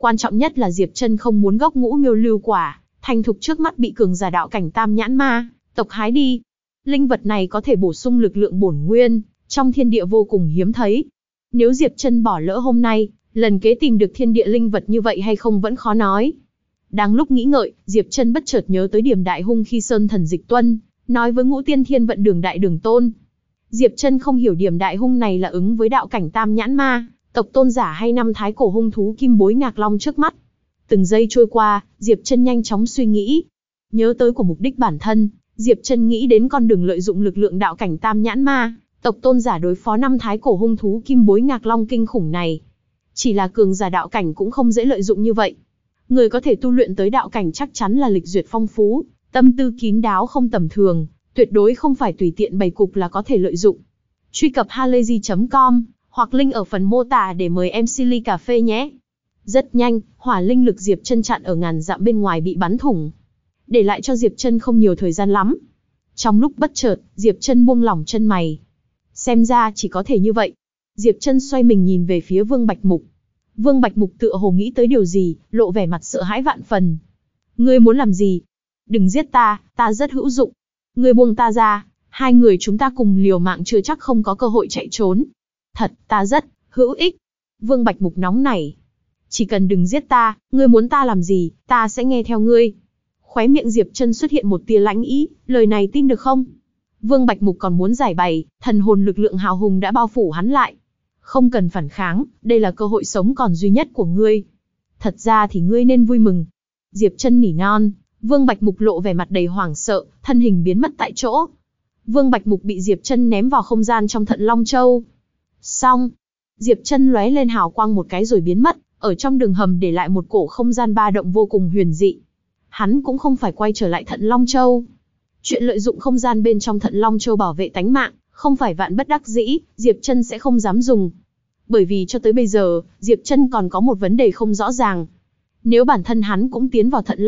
Quan trọng nhất là Diệp Trân không muốn gốc Ngũ Miêu Lưu Quả thành thục trước mắt bị cường giả đạo cảnh Tam Nhãn Ma tộc hái đi. Linh vật này có thể bổ sung lực lượng bổn nguyên, trong thiên địa vô cùng hiếm thấy. Nếu Diệp Trân bỏ lỡ hôm nay, lần kế tìm được thiên địa linh vật như vậy hay không vẫn khó nói. Đang lúc nghĩ ngợi, Diệp Trân bất chợt nhớ tới Điểm Đại Hung khi Sơn Thần Dịch Tuân nói với Ngũ Tiên Thiên Vận Đường Đại Đường Tôn. Diệp Trân không hiểu Điểm Đại Hung này là ứng với đạo cảnh Tam Nhãn Ma tộc tôn giả hay năm thái cổ hung thú Kim Bối Ngạc Long trước mắt. Từng giây trôi qua, Diệp Trân nhanh chóng suy nghĩ. Nhớ tới của mục đích bản thân, Diệp Trân nghĩ đến con đường lợi dụng lực lượng đạo cảnh Tam Nhãn Ma tộc tôn giả đối phó năm thái cổ hung thú Kim Bối Ngạc Long kinh khủng này. Chỉ là cường giả đạo cảnh cũng không dễ lợi dụng như vậy. Người có thể tu luyện tới đạo cảnh chắc chắn là lịch duyệt phong phú, tâm tư kín đáo không tầm thường, tuyệt đối không phải tùy tiện bày cục là có thể lợi dụng. Truy cập halayzi.com hoặc link ở phần mô tả để mời em ly cà phê nhé. Rất nhanh, hỏa linh lực Diệp Trân chặn ở ngàn dặm bên ngoài bị bắn thủng, để lại cho Diệp Trân không nhiều thời gian lắm. Trong lúc bất chợt, Diệp Trân buông lỏng chân mày. Xem ra chỉ có thể như vậy. Diệp Trân xoay mình nhìn về phía Vương Bạch Mục. Vương Bạch Mục tựa hồ nghĩ tới điều gì, lộ vẻ mặt sợ hãi vạn phần. Ngươi muốn làm gì? Đừng giết ta, ta rất hữu dụng. Ngươi buông ta ra, hai người chúng ta cùng liều mạng chưa chắc không có cơ hội chạy trốn. Thật, ta rất hữu ích. Vương Bạch Mục nóng nảy. Chỉ cần đừng giết ta, ngươi muốn ta làm gì, ta sẽ nghe theo ngươi. Khóe miệng Diệp Trân xuất hiện một tia lãnh ý, lời này tin được không? Vương Bạch Mục còn muốn giải bày, thần hồn lực lượng hào hùng đã bao phủ hắn lại. Không cần phản kháng, đây là cơ hội sống còn duy nhất của ngươi. Thật ra thì ngươi nên vui mừng. Diệp Trân nỉ non. Vương Bạch Mục lộ vẻ mặt đầy hoảng sợ, thân hình biến mất tại chỗ. Vương Bạch Mục bị Diệp Trân ném vào không gian trong Thận Long Châu. Xong. Diệp Trân lóe lên hào quang một cái rồi biến mất, ở trong đường hầm để lại một cổ không gian ba động vô cùng huyền dị. Hắn cũng không phải quay trở lại Thận Long Châu. Chuyện lợi dụng không gian bên trong Thận Long Châu bảo vệ tánh mạng, không phải vạn bất đắc dĩ, Diệp Trân sẽ không dám dùng. Bởi vì cho tới bây giờ, Diệp Trân còn có một vấn đề không rõ ràng. Nếu bản thân hắn cũng tiến vào Thận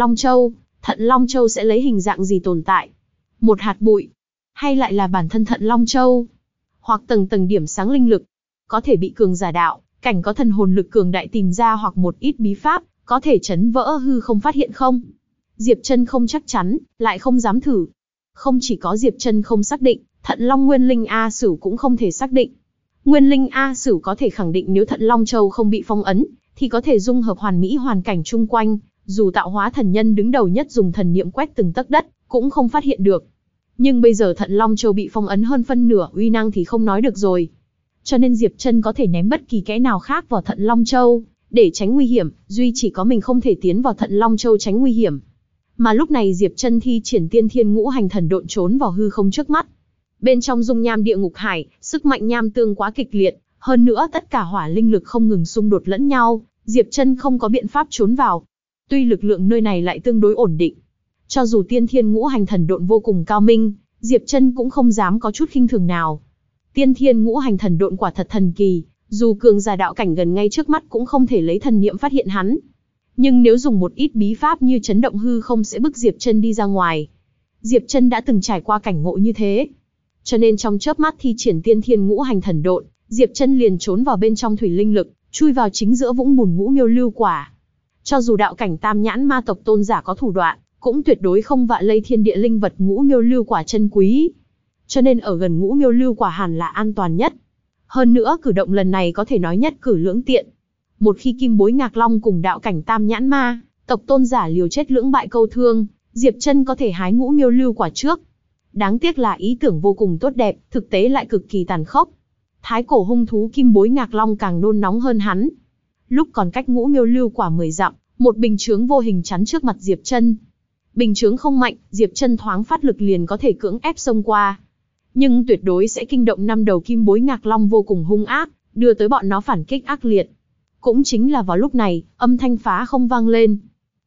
Long Châu sẽ lấy hình dạng gì tồn tại? Một hạt bụi? Hay lại là bản thân Thận Long Châu? Hoặc tầng tầng điểm sáng linh lực? Có thể bị cường giả đạo cảnh có thần hồn lực cường đại tìm ra, hoặc một ít bí pháp, có thể chấn vỡ hư không phát hiện không? Diệp Trân không chắc chắn, lại không dám thử. Không chỉ có Diệp Trân không xác định, Thận Long Nguyên Linh A Sửu cũng không thể xác định. Nguyên Linh A Sửu có thể khẳng định nếu Thận Long Châu không bị phong ấn, thì có thể dung hợp hoàn mỹ hoàn cảnh chung quanh, dù tạo hóa thần nhân đứng đầu nhất dùng thần niệm quét từng tấc đất, cũng không phát hiện được. Nhưng bây giờ Thận Long Châu bị phong ấn hơn phân nửa uy năng thì không nói được rồi. Cho nên Diệp Trân có thể ném bất kỳ kẽ nào khác vào Thận Long Châu, để tránh nguy hiểm, duy chỉ có mình không thể tiến vào Thận Long Châu tránh nguy hiểm. Mà lúc này Diệp Trân thi triển Tiên Thiên Ngũ Hành Thần Độn trốn vào hư không trước mắt. Bên trong dung nham địa ngục hải, sức mạnh nham tương quá kịch liệt, hơn nữa tất cả hỏa linh lực không ngừng xung đột lẫn nhau, Diệp Trân không có biện pháp trốn vào. Tuy lực lượng nơi này lại tương đối ổn định, cho dù Tiên Thiên Ngũ Hành Thần Độn vô cùng cao minh, Diệp Trân cũng không dám có chút khinh thường nào. Tiên Thiên Ngũ Hành Thần Độn quả thật thần kỳ, dù cường giả đạo cảnh gần ngay trước mắt cũng không thể lấy thần niệm phát hiện hắn. Nhưng nếu dùng một ít bí pháp như chấn động hư không sẽ bức Diệp Trân đi ra ngoài. Diệp Trân đã từng trải qua cảnh ngộ như thế. Cho nên trong chớp mắt thi triển Tiên Thiên Ngũ Hành Thần Độn, Diệp Trân liền trốn vào bên trong thủy linh lực, chui vào chính giữa vũng bùn Ngũ Miêu Lưu Quả. Cho dù đạo cảnh Tam Nhãn Ma tộc tôn giả có thủ đoạn, cũng tuyệt đối không vạ lây thiên địa linh vật Ngũ Miêu Lưu Quả chân quý. Cho nên ở gần Ngũ Miêu Lưu Quả hẳn là an toàn nhất. Hơn nữa cử động lần này có thể nói nhất cử lưỡng tiện. Một khi Kim Bối Ngạc Long cùng đạo cảnh Tam Nhãn Ma tộc tôn giả liều chết lưỡng bại câu thương, Diệp Trân có thể hái Ngũ Miêu Lưu Quả trước. Đáng tiếc là ý tưởng vô cùng tốt đẹp, thực tế lại cực kỳ tàn khốc. Thái cổ hung thú Kim Bối Ngạc Long càng nôn nóng hơn hắn. Lúc còn cách Ngũ Miêu Lưu Quả 10 dặm, một bình chướng vô hình chắn trước mặt Diệp Trân. Bình chướng không mạnh, Diệp Trân thoáng phát lực liền có thể cưỡng ép xông qua. Nhưng tuyệt đối sẽ kinh động năm đầu Kim Bối Ngạc Long vô cùng hung ác, đưa tới bọn nó phản kích ác liệt. Cũng chính là vào lúc này, âm thanh phá không vang lên.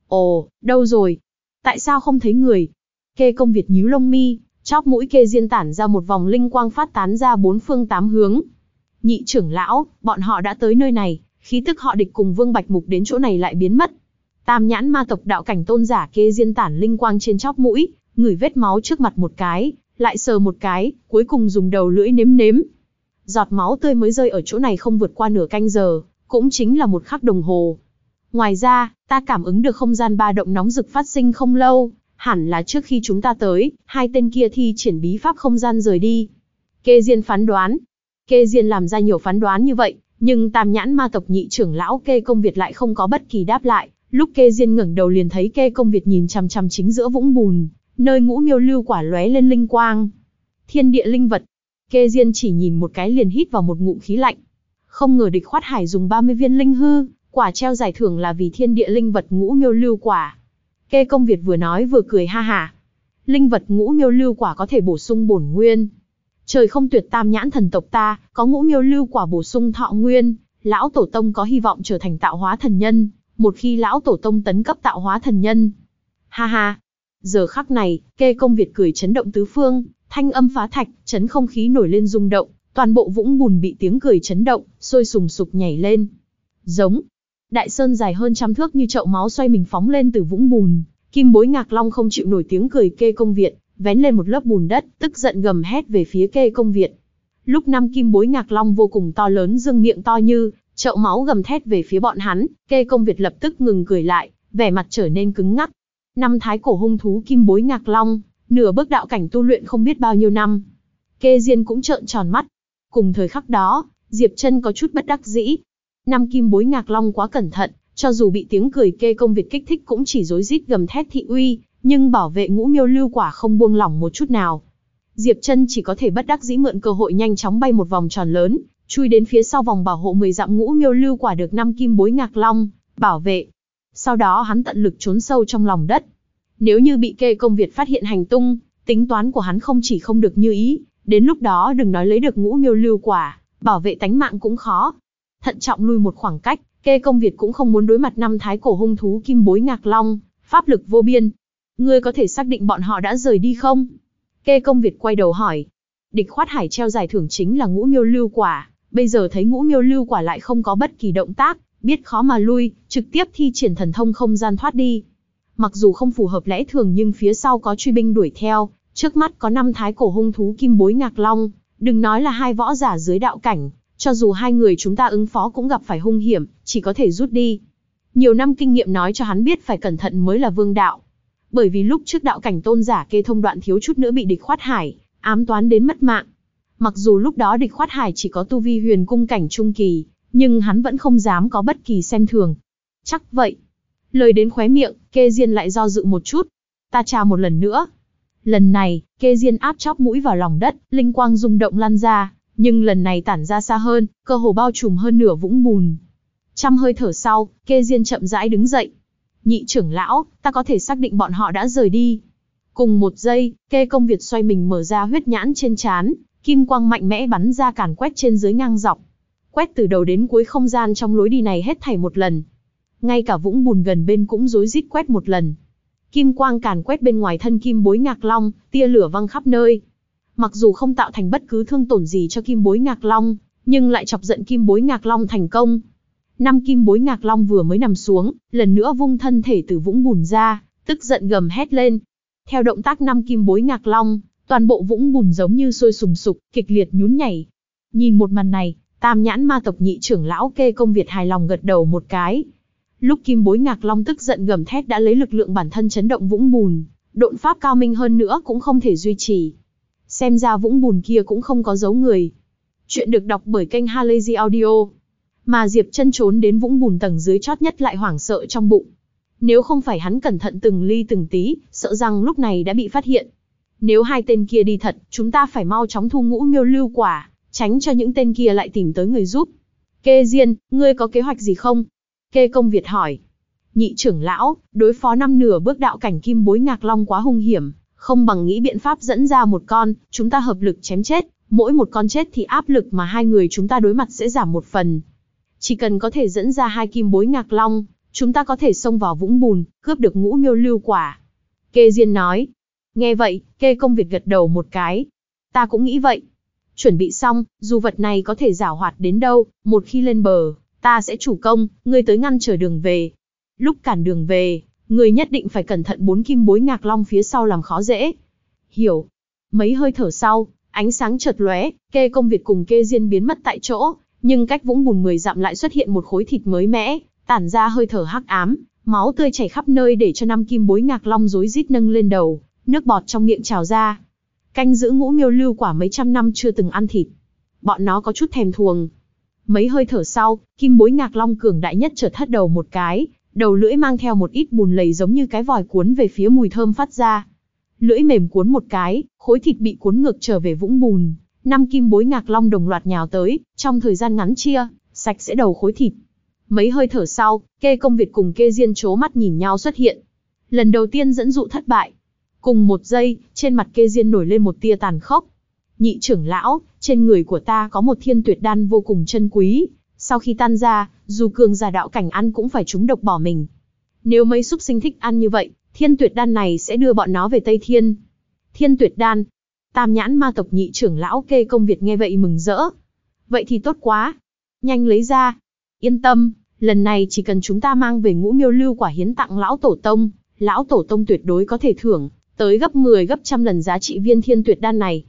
Ồ, đâu rồi? Tại sao không thấy người? Kê Công Việt nhíu lông mi, chóp mũi Kê Diên tản ra một vòng linh quang phát tán ra bốn phương tám hướng. Nhị trưởng lão, bọn họ đã tới nơi này, khí tức họ địch cùng Vương Bạch Mục đến chỗ này lại biến mất. Tam Nhãn Ma tộc đạo cảnh tôn giả Kê Diên tản linh quang trên chóp mũi, ngửi vết máu trước mặt một cái, lại sờ một cái, cuối cùng dùng đầu lưỡi nếm nếm. Giọt máu tươi mới rơi ở chỗ này không vượt qua nửa canh giờ, cũng chính là 1 khắc đồng hồ. Ngoài ra, ta cảm ứng được không gian ba động nóng rực phát sinh không lâu, hẳn là trước khi chúng ta tới, hai tên kia thi triển bí pháp không gian rời đi. Kê Diên phán đoán. Kê Diên làm ra nhiều phán đoán như vậy, nhưng Tam Nhãn Ma tộc nhị trưởng lão Kê Công Việt lại không có bất kỳ đáp lại. Lúc Kê Diên ngẩng đầu liền thấy Kê Công Việt nhìn chằm chằm chính giữa vũng bùn, nơi ngũ miêu lưu quả lóe lên linh quang. Thiên địa linh vật. Kê Diên chỉ nhìn một cái liền hít vào một ngụm khí lạnh. Không ngờ Địch Khoát Hải dùng 30 viên linh hư quả treo giải thưởng là vì thiên địa linh vật ngũ miêu lưu quả. Kê Công Việt vừa nói vừa cười ha hả. Linh vật ngũ miêu lưu quả có thể bổ sung bổn nguyên. Trời không tuyệt Tam Nhãn thần tộc ta, có ngũ miêu lưu quả bổ sung thọ nguyên, lão tổ tông có hy vọng trở thành tạo hóa thần nhân, một khi lão tổ tông tấn cấp tạo hóa thần nhân. Ha ha. Giờ khắc này, Kê Công Việt cười chấn động tứ phương, thanh âm phá thạch, chấn không khí nổi lên rung động, toàn bộ vũng bùn bị tiếng cười chấn động, sôi sùng sục nhảy lên. Giống. Đại sơn dài hơn 100 thước như chậu máu xoay mình phóng lên từ vũng bùn, Kim Bối Ngạc Long không chịu nổi tiếng cười Kê Công Việt, vén lên một lớp bùn đất, tức giận gầm hét về phía Kê Công Việt. Lúc năm Kim Bối Ngạc Long vô cùng to lớn dương miệng to như chậu máu gầm thét về phía bọn hắn, Kê Công Việt lập tức ngừng cười lại, vẻ mặt trở nên cứng ngắc. Năm thái cổ hung thú Kim Bối Ngạc Long, nửa bước đạo cảnh tu luyện không biết bao nhiêu năm. Kê Diên cũng trợn tròn mắt. Cùng thời khắc đó, Diệp Trân có chút bất đắc dĩ. Năm Kim Bối Ngạc Long quá cẩn thận, cho dù bị tiếng cười Kê Công Việt kích thích cũng chỉ rối rít gầm thét thị uy, nhưng bảo vệ ngũ miêu lưu quả không buông lỏng một chút nào. Diệp Trân chỉ có thể bất đắc dĩ mượn cơ hội nhanh chóng bay một vòng tròn lớn, chui đến phía sau vòng bảo hộ 10 dặm ngũ miêu lưu quả được 5 Kim Bối Ngạc Long bảo vệ. Sau đó hắn tận lực trốn sâu trong lòng đất. Nếu như bị Kê Công Việt phát hiện hành tung, tính toán của hắn không chỉ không được như ý, đến lúc đó đừng nói lấy được ngũ miêu lưu quả, bảo vệ tánh mạng cũng khó. Thận trọng lui một khoảng cách, Kê Công Việt cũng không muốn đối mặt năm thái cổ hung thú Kim Bối Ngạc Long, pháp lực vô biên. Ngươi có thể xác định bọn họ đã rời đi không? Kê Công Việt quay đầu hỏi. Địch Khoát Hải treo giải thưởng chính là ngũ miêu lưu quả, bây giờ thấy ngũ miêu lưu quả lại không có bất kỳ động tác, biết khó mà lui, trực tiếp thi triển thần thông không gian thoát đi. Mặc dù không phù hợp lẽ thường nhưng phía sau có truy binh đuổi theo, trước mắt có 5 thái cổ hung thú Kim Bối Ngạc Long, đừng nói là 2 võ giả dưới đạo cảnh, cho dù 2 người chúng ta ứng phó cũng gặp phải hung hiểm, chỉ có thể rút đi. Nhiều năm kinh nghiệm nói cho hắn biết phải cẩn thận mới là vương đạo. Bởi vì lúc trước đạo cảnh tôn giả Kê Thông Đoạn thiếu chút nữa bị Địch Khoát Hải ám toán đến mất mạng. Mặc dù lúc đó Địch Khoát Hải chỉ có tu vi huyền cung cảnh trung kỳ, nhưng hắn vẫn không dám có bất kỳ xem thường. Chắc vậy. Lời đến khóe miệng, Kê Diên lại do dự một chút. Ta tra một lần nữa. Lần này, Kê Diên áp chóp mũi vào lòng đất, linh quang rung động lan ra, nhưng lần này tản ra xa hơn, cơ hồ bao trùm hơn nửa vũng bùn. Trăm hơi thở sau, Kê Diên chậm rãi đứng dậy. Nhị trưởng lão, ta có thể xác định bọn họ đã rời đi. Cùng một giây, Kê Công Việt xoay mình mở ra huyết nhãn trên trán, kim quang mạnh mẽ bắn ra càn quét trên dưới ngang dọc. Quét từ đầu đến cuối không gian trong lối đi này hết thảy một lần. Ngay cả vũng bùn gần bên cũng rối rít quét một lần. Kim quang càn quét bên ngoài thân Kim Bối Ngạc Long, tia lửa văng khắp nơi. Mặc dù không tạo thành bất cứ thương tổn gì cho Kim Bối Ngạc Long, nhưng lại chọc giận Kim Bối Ngạc Long thành công. 5 Kim Bối Ngạc Long vừa mới nằm xuống, lần nữa vung thân thể từ vũng bùn ra, tức giận gầm hét lên. Theo động tác 5 Kim Bối Ngạc Long, toàn bộ vũng bùn giống như sôi sùng sục, kịch liệt nhún nhảy. Nhìn một màn này, Tam Nhãn Ma tộc nhị trưởng lão Kê Công Việt hài lòng gật đầu một cái. Lúc Kim Bối Ngạc Long tức giận gầm thét đã lấy lực lượng bản thân chấn động vũng bùn, độn pháp cao minh hơn nữa cũng không thể duy trì. Xem ra vũng bùn kia cũng không có dấu người. Chuyện được đọc bởi kênh Halazy Audio. Mà Diệp Trân trốn đến vũng bùn tầng dưới chót nhất lại hoảng sợ trong bụng. Nếu không phải hắn cẩn thận từng ly từng tí, sợ rằng lúc này đã bị phát hiện. Nếu 2 tên kia đi thật, chúng ta phải mau chóng thu ngũ miêu lưu quả, tránh cho những tên kia lại tìm tới người giúp. Kê Diên, ngươi có kế hoạch gì không? Kê Công Việt hỏi. Nhị trưởng lão, đối phó 5 nửa bước đạo cảnh Kim Bối Ngạc Long quá hung hiểm, không bằng nghĩ biện pháp dẫn ra một con, chúng ta hợp lực chém chết, mỗi một con chết thì áp lực mà 2 người chúng ta đối mặt sẽ giảm một phần. Chỉ cần có thể dẫn ra 2 Kim Bối Ngạc Long, chúng ta có thể xông vào vũng bùn, cướp được ngũ miêu lưu quả. Kê Diên nói. Nghe vậy, Kê Công Việt gật đầu một cái. Ta cũng nghĩ vậy. Chuẩn bị xong, dù vật này có thể giảo hoạt đến đâu, một khi lên bờ, ta sẽ chủ công, ngươi tới ngăn trở đường về. Lúc cản đường về, ngươi nhất định phải cẩn thận 4 Kim Bối Ngạc Long phía sau làm khó dễ. Hiểu. Mấy hơi thở sau, ánh sáng chợt lóe, Kê Công Việt cùng Kê Diên biến mất tại chỗ, nhưng cách vũng bùn 10 dặm lại xuất hiện một khối thịt mới mẻ, tản ra hơi thở hắc ám, máu tươi chảy khắp nơi để cho năm kim bối ngạc long rối rít nâng lên đầu, nước bọt trong miệng trào ra. Canh giữ ngũ miêu lưu quả mấy trăm năm chưa từng ăn thịt, bọn nó có chút thèm thuồng. Mấy hơi thở sau, kim bối ngạc long cường đại nhất chợt hất đầu một cái, đầu lưỡi mang theo một ít bùn lầy giống như cái vòi cuốn về phía mùi thơm phát ra. Lưỡi mềm cuốn một cái, khối thịt bị cuốn ngược trở về vũng bùn. Năm kim bối ngạc long đồng loạt nhào tới, trong thời gian ngắn chia sạch sẽ đầu khối thịt. Mấy hơi thở sau, Kê Công Việt cùng Kê Diên trố mắt nhìn nhau xuất hiện. Lần đầu tiên dẫn dụ thất bại. Cùng một giây, trên mặt Kê Diên nổi lên một tia tàn khốc. Nhị trưởng lão, trên người của ta có một thiên tuyệt đan vô cùng chân quý. Sau khi tan ra, dù cường giả đạo cảnh ăn cũng phải trúng độc bỏ mình. Nếu mấy súc sinh thích ăn như vậy, thiên tuyệt đan này sẽ đưa bọn nó về Tây Thiên. Thiên tuyệt đan. Tam nhãn ma tộc nhị trưởng lão Kê Công Việt nghe vậy mừng rỡ. Vậy thì tốt quá. Nhanh lấy ra. Yên tâm, lần này chỉ cần chúng ta mang về ngũ miêu lưu quả hiến tặng lão tổ tông tuyệt đối có thể thưởng tới gấp 10 gấp trăm lần giá trị viên thiên tuyệt đan này.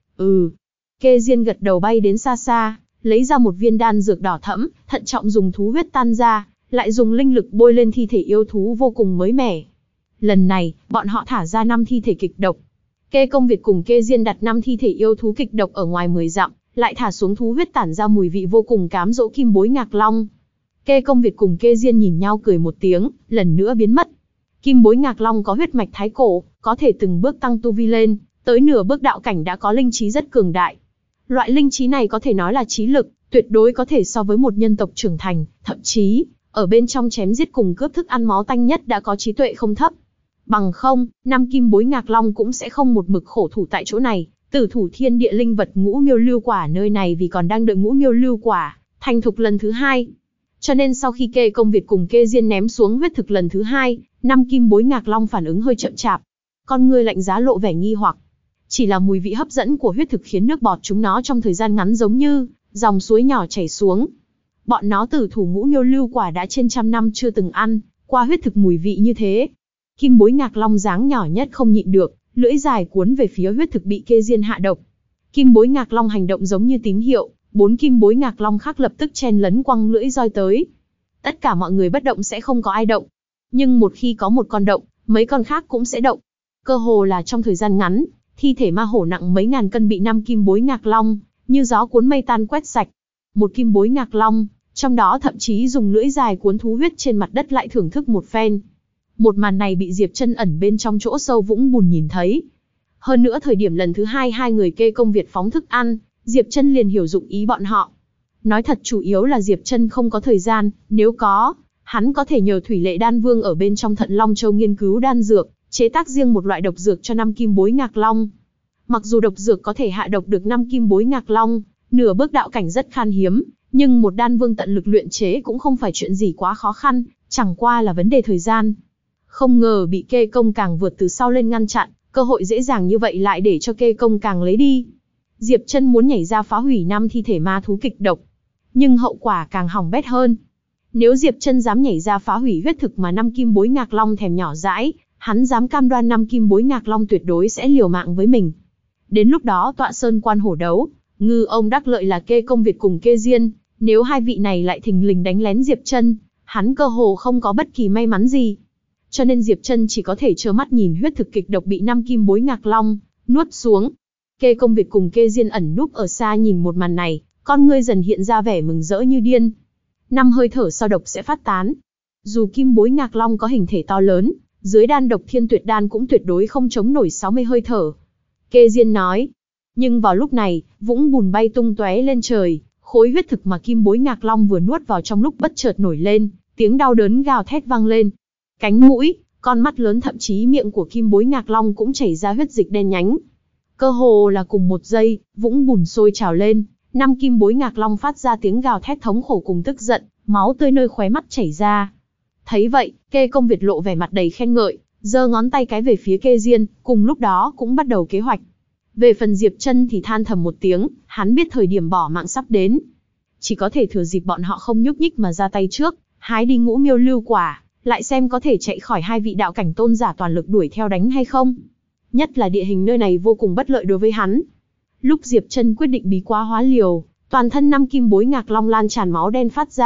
Kê Diên gật đầu bay đến xa xa, lấy ra một viên đan dược đỏ thẫm, thận trọng dùng thú huyết tan ra, lại dùng linh lực bôi lên thi thể yêu thú vô cùng mới mẻ. Lần này, bọn họ thả ra 5 thi thể kịch độc. Kê Công Việt cùng Kê Diên đặt 5 thi thể yêu thú kịch độc ở ngoài 10 dặm, lại thả xuống thú huyết tản ra mùi vị vô cùng cám dỗ kim bối ngạc long. Kê Công Việt cùng Kê Diên nhìn nhau cười một tiếng, lần nữa biến mất. Kim bối ngạc long có huyết mạch thái cổ, có thể từng bước tăng tu vi lên, tới nửa bước đạo cảnh đã có linh trí rất cường đại. Loại linh trí này có thể nói là trí lực, tuyệt đối có thể so với một nhân tộc trưởng thành, thậm chí, ở bên trong chém giết cùng cướp thức ăn máu tanh nhất đã có trí tuệ không thấp. Bằng không, 5 kim bối ngạc long cũng sẽ không một mực khổ thủ tại chỗ này, tử thủ thiên địa linh vật ngũ miêu lưu quả nơi này vì còn đang đợi ngũ miêu lưu quả thành thục lần thứ 2. Cho nên sau khi Kê Công Việt cùng Kê Diên ném xuống huyết thực lần thứ 2, 5 kim bối ngạc long phản ứng hơi chậm chạp. Con ngươi lạnh giá lộ vẻ nghi hoặc. Chỉ là mùi vị hấp dẫn của huyết thực khiến nước bọt chúng nó trong thời gian ngắn giống như dòng suối nhỏ chảy xuống. Bọn nó tử thủ ngũ miêu lưu quả đã trên trăm năm chưa từng ăn qua huyết thực mùi vị như thế. Kim bối ngạc long dáng nhỏ nhất không nhịn được, lưỡi dài cuốn về phía huyết thực bị Kê Diên hạ độc. Kim bối ngạc long hành động giống như tín hiệu, 4 kim bối ngạc long khác lập tức chen lấn quăng lưỡi roi tới. Tất cả mọi người bất động sẽ không có ai động. Nhưng một khi có một con động, mấy con khác cũng sẽ động. Cơ hồ là trong thời gian ngắn, thi thể ma hổ nặng mấy ngàn cân bị 5 kim bối ngạc long như gió cuốn mây tan quét sạch. Một kim bối ngạc long, trong đó thậm chí dùng lưỡi dài cuốn thú huyết trên mặt đất lại thưởng thức một phen. Một màn này bị Diệp Chân ẩn bên trong chỗ sâu vũng bùn nhìn thấy. Hơn nữa thời điểm lần thứ 2 hai người Kê Công Việt phóng thức ăn, Diệp Chân liền hiểu dụng ý bọn họ. Nói thật chủ yếu là Diệp Chân không có thời gian, nếu có, hắn có thể nhờ Thủy Lệ Đan Vương ở bên trong Thận Long Châu nghiên cứu đan dược, chế tác riêng một loại độc dược cho 5 kim bối ngạc long. Mặc dù độc dược có thể hạ độc được 5 kim bối ngạc long, nửa bước đạo cảnh rất khan hiếm, nhưng một đan vương tận lực luyện chế cũng không phải chuyện gì quá khó khăn, chẳng qua là vấn đề thời gian. Không ngờ bị Kê Công Càng vượt từ sau lên ngăn chặn, cơ hội dễ dàng như vậy lại để cho Kê Công Càng lấy đi. Diệp Chân muốn nhảy ra phá hủy 5 thi thể ma thú kịch độc, nhưng hậu quả càng hỏng bét hơn. Nếu Diệp Chân dám nhảy ra phá hủy huyết thực mà 5 kim bối ngạc long thèm nhỏ dãi, hắn dám cam đoan 5 kim bối ngạc long tuyệt đối sẽ liều mạng với mình. Đến lúc đó tọa sơn quan hổ đấu, ngư ông đắc lợi là Kê Công Việt cùng Kê Diên, nếu hai vị này lại thình lình đánh lén Diệp Chân, hắn cơ hồ không có bất kỳ may mắn gì. Cho nên Diệp Chân chỉ có thể trơ mắt nhìn huyết thực kịch độc bị 5 kim bối ngạc long nuốt xuống. Kê Công Việt cùng Kê Diên ẩn núp ở xa nhìn một màn này, con ngươi dần hiện ra vẻ mừng rỡ như điên. 5 hơi thở sau độc sẽ phát tán. Dù kim bối ngạc long có hình thể to lớn, dưới đan độc thiên tuyệt đan cũng tuyệt đối không chống nổi 60 hơi thở. Kê Diên nói. Nhưng vào lúc này, vũng bùn bay tung tóe lên trời, khối huyết thực mà kim bối ngạc long vừa nuốt vào trong lúc bất chợt nổi lên, tiếng đau đớn gào thét vang lên. Cánh mũi, con mắt lớn thậm chí miệng của kim bối ngạc long cũng chảy ra huyết dịch đen nhánh. Cơ hồ là cùng một giây, vũng bùn sôi trào lên, 5 kim bối ngạc long phát ra tiếng gào thét thống khổ cùng tức giận, máu tươi nơi khóe mắt chảy ra. Thấy vậy, Kê Công Việt lộ vẻ mặt đầy khen ngợi, giơ ngón tay cái về phía Kê Diên, cùng lúc đó cũng bắt đầu kế hoạch. Về phần Diệp Chân thì than thầm một tiếng, hắn biết thời điểm bỏ mạng sắp đến. Chỉ có thể thừa dịp bọn họ không nhúc nhích mà ra tay trước, hái đi ngũ miêu lưu quả, lại xem có thể chạy khỏi hai vị đạo cảnh tôn giả toàn lực đuổi theo đánh hay không. Nhất là địa hình nơi này vô cùng bất lợi đối với hắn. Lúc Diệp Chân quyết định bí quá hóa liều, toàn thân 5 kim bối ngạc long lan tràn máu đen phát ra,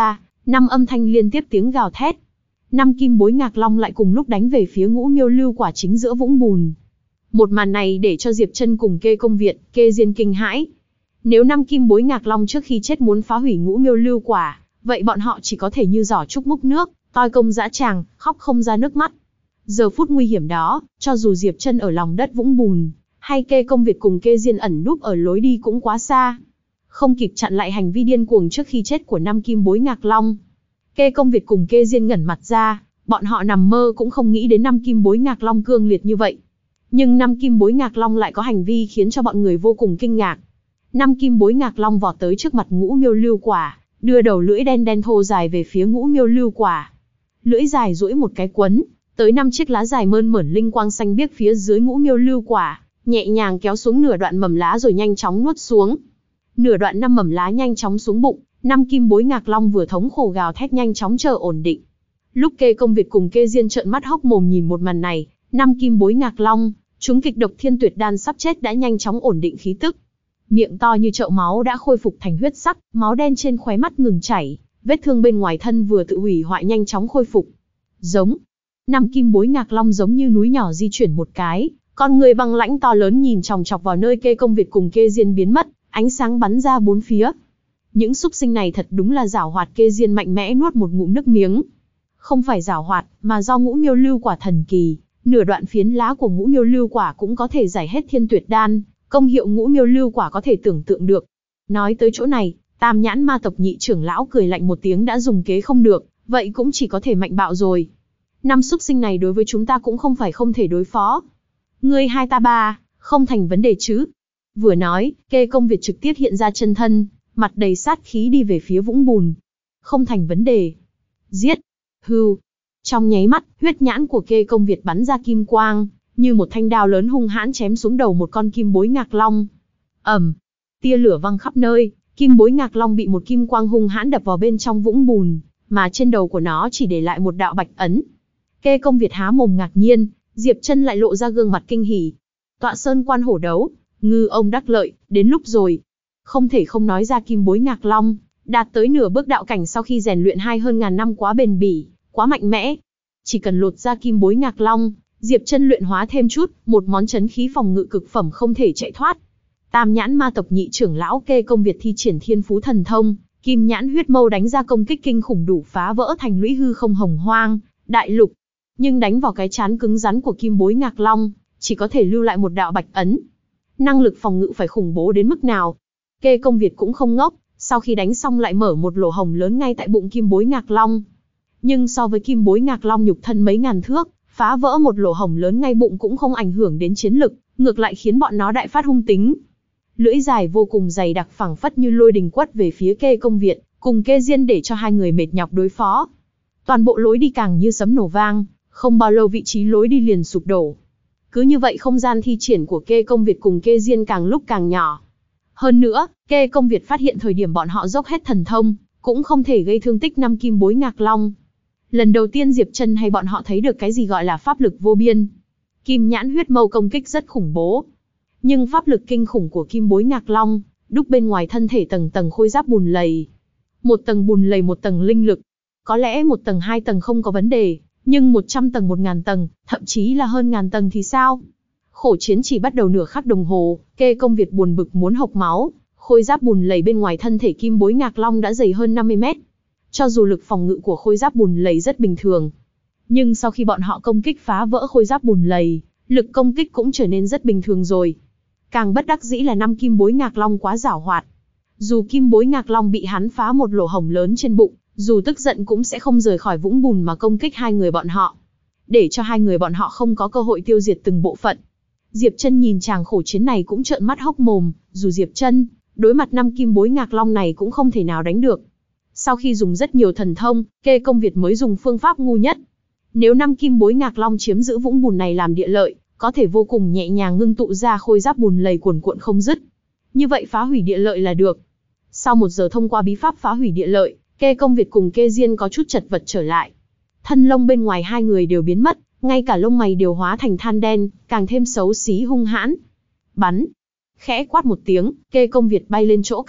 5 âm thanh liên tiếp tiếng gào thét. 5 kim bối ngạc long lại cùng lúc đánh về phía Ngũ Miêu Lưu Quả chính giữa vũng bùn. Một màn này để cho Diệp Chân cùng Kê Công Việt, Kê Diên kinh hãi. Nếu 5 kim bối ngạc long trước khi chết muốn phá hủy Ngũ Miêu Lưu Quả, vậy bọn họ chỉ có thể như giỏ trúc múc nước, toi công dã tràng, khóc không ra nước mắt. Giờ phút nguy hiểm đó, cho dù Diệp Chân ở lòng đất vũng bùn, hay Kê Công Việt cùng Kê Diên ẩn núp ở lối đi cũng quá xa, không kịp chặn lại hành vi điên cuồng trước khi chết của 5 kim bối ngạc long. Kê Công Việt cùng Kê Diên ngẩn mặt ra, bọn họ nằm mơ cũng không nghĩ đến 5 kim bối ngạc long cương liệt như vậy. Nhưng 5 kim bối ngạc long lại có hành vi khiến cho bọn người vô cùng kinh ngạc. 5 kim bối ngạc long vọt tới trước mặt Ngũ Miêu Lưu Quả, đưa đầu lưỡi đen đen thô dài về phía Ngũ Miêu Lưu Quả. Lưỡi dài duỗi một cái quấn tới 5 chiếc lá dài mơn mởn linh quang xanh biếc phía dưới Ngũ Miêu Lưu Quả, nhẹ nhàng kéo xuống nửa đoạn mầm lá rồi nhanh chóng nuốt xuống. Nửa đoạn 5 mầm lá nhanh chóng xuống bụng, 5 kim bối ngạc long vừa thống khổ gào thét nhanh chóng chờ ổn định. Lúc Kê Công Việt cùng Kê Diên trợn mắt hốc mồm nhìn một màn này, 5 kim bối ngạc long, chúng kịch độc thiên tuyệt đan sắp chết đã nhanh chóng ổn định khí tức. Miệng to như chậu máu đã khôi phục thành huyết sắc, máu đen trên khóe mắt ngừng chảy, vết thương bên ngoài thân vừa tự hủy hoại nhanh chóng khôi phục. Giống. 5 kim bối ngạc long giống như núi nhỏ di chuyển một cái, con người băng lãnh to lớn nhìn chòng chọc vào nơi Kê Công Việt cùng Kê Diên biến mất, ánh sáng bắn ra bốn phía. Những súc sinh này thật đúng là giảo hoạt. Kê Diên mạnh mẽ nuốt một ngụm nước miếng. Không phải giảo hoạt, mà do Ngũ Miêu Lưu Quả thần kỳ, nửa đoạn phiến lá của Ngũ Miêu Lưu Quả cũng có thể giải hết thiên tuyệt đan, công hiệu Ngũ Miêu Lưu Quả có thể tưởng tượng được. Nói tới chỗ này, Tam Nhãn Ma tộc nhị trưởng lão cười lạnh một tiếng, đã dùng kế không được, vậy cũng chỉ có thể mạnh bạo rồi. 5 súc sinh này đối với chúng ta cũng không phải không thể đối phó. Ngươi hai ta ba, không thành vấn đề chứ? Vừa nói, Kê Công Việt trực tiếp hiện ra chân thân, mặt đầy sát khí đi về phía vũng bùn. Không thành vấn đề. Giết. Hưu. Trong nháy mắt, huyết nhãn của Kê Công Việt bắn ra kim quang, như một thanh đao lớn hung hãn chém xuống đầu một con kim bối ngạc long. Ầm. Tia lửa văng khắp nơi, kim bối ngạc long bị một kim quang hung hãn đập vào bên trong vũng bùn, mà trên đầu của nó chỉ để lại một đạo bạch ấn. Kê Công Việt há mồm ngạc nhiên, Diệp Chân lại lộ ra gương mặt kinh hỉ. Tọa sơn quan hổ đấu, ngư ông đắc lợi, đến lúc rồi. Không thể không nói ra kim bối ngạc long, đạt tới nửa bước đạo cảnh sau khi rèn luyện hơn ngàn năm quá bền bỉ, quá mạnh mẽ. Chỉ cần lột ra kim bối ngạc long, Diệp Chân luyện hóa thêm chút, một món chấn khí phòng ngự cực phẩm không thể chạy thoát. Tam Nhãn Ma tộc nhị trưởng lão Kê Công Việt thi triển thiên phú thần thông, Kim Nhãn huyết mâu đánh ra công kích kinh khủng đủ phá vỡ thành lũy hư không hồng hoang, đại lục. Nhưng đánh vào cái trán cứng rắn của kim bối ngạc long, chỉ có thể lưu lại một đạo bạch ấn. Năng lực phòng ngự phải khủng bố đến mức nào? Kê Công Việt cũng không ngốc, sau khi đánh xong lại mở một lỗ hổng lớn ngay tại bụng kim bối ngạc long. Nhưng so với kim bối ngạc long nhục thân mấy ngàn thước, phá vỡ một lỗ hổng lớn ngay bụng cũng không ảnh hưởng đến chiến lực, ngược lại khiến bọn nó đại phát hung tính. Lưỡi dài vô cùng dày đặc phẳng phất như lôi đình quất về phía Kê Công Việt, cùng Kê Diên để cho hai người mệt nhọc đối phó. Toàn bộ lối đi càng như sấm nổ vang, không bao lâu vị trí lối đi liền sụp đổ. Cứ như vậy không gian thi triển của Kê Công Việt cùng Kê Diên càng lúc càng nhỏ. Hơn nữa, Kê Công Việt phát hiện thời điểm bọn họ dốc hết thần thông, cũng không thể gây thương tích 5 kim bối ngạc long. Lần đầu tiên Diệp Chân hay bọn họ thấy được cái gì gọi là pháp lực vô biên. Kim Nhãn huyết mâu công kích rất khủng bố, nhưng pháp lực kinh khủng của kim bối ngạc long, đúc bên ngoài thân thể tầng tầng khôi giáp bùn lầy. Một tầng bùn lầy một tầng linh lực. Có lẽ một tầng hai tầng không có vấn đề, nhưng 100 tầng 1000 tầng, thậm chí là hơn ngàn tầng thì sao? Khổ chiến chỉ bắt đầu nửa khắc đồng hồ, Kê Công Việt buồn bực muốn hộc máu, khôi giáp bùn lầy bên ngoài thân thể kim bối ngạc long đã dày hơn 50 mét. Cho dù lực phòng ngự của khôi giáp bùn lầy rất bình thường, nhưng sau khi bọn họ công kích phá vỡ khôi giáp bùn lầy, lực công kích cũng trở nên rất bình thường rồi. Càng bất đắc dĩ là 5 kim bối ngạc long quá giảo hoạt. Dù kim bối ngạc long bị hắn phá một lỗ hổng lớn trên bụng, dù tức giận cũng sẽ không rời khỏi vũng bùn mà công kích hai người bọn họ, để cho hai người bọn họ không có cơ hội tiêu diệt từng bộ phận. Diệp Chân nhìn chàng khổ chiến này cũng trợn mắt hốc mồm, dù Diệp Chân đối mặt 5 kim bối ngạc long này cũng không thể nào đánh được. Sau khi dùng rất nhiều thần thông, Kê Công Việt mới dùng phương pháp ngu nhất. Nếu 5 kim bối ngạc long chiếm giữ vũng bùn này làm địa lợi, có thể vô cùng nhẹ nhàng ngưng tụ ra khôi giáp bùn lầy cuồn cuộn không dứt. Như vậy phá hủy địa lợi là được. Sau 1 giờ thông qua bí pháp phá hủy địa lợi, Kê Công Việt cùng Kê Diên có chút chật vật trở lại. Thân lông bên ngoài hai người đều biến mất, ngay cả lông mày đều hóa thành than đen, càng thêm xấu xí hung hãn. Bắn! Khẽ quát một tiếng, Kê Công Việt bay lên chỗ cao nhất,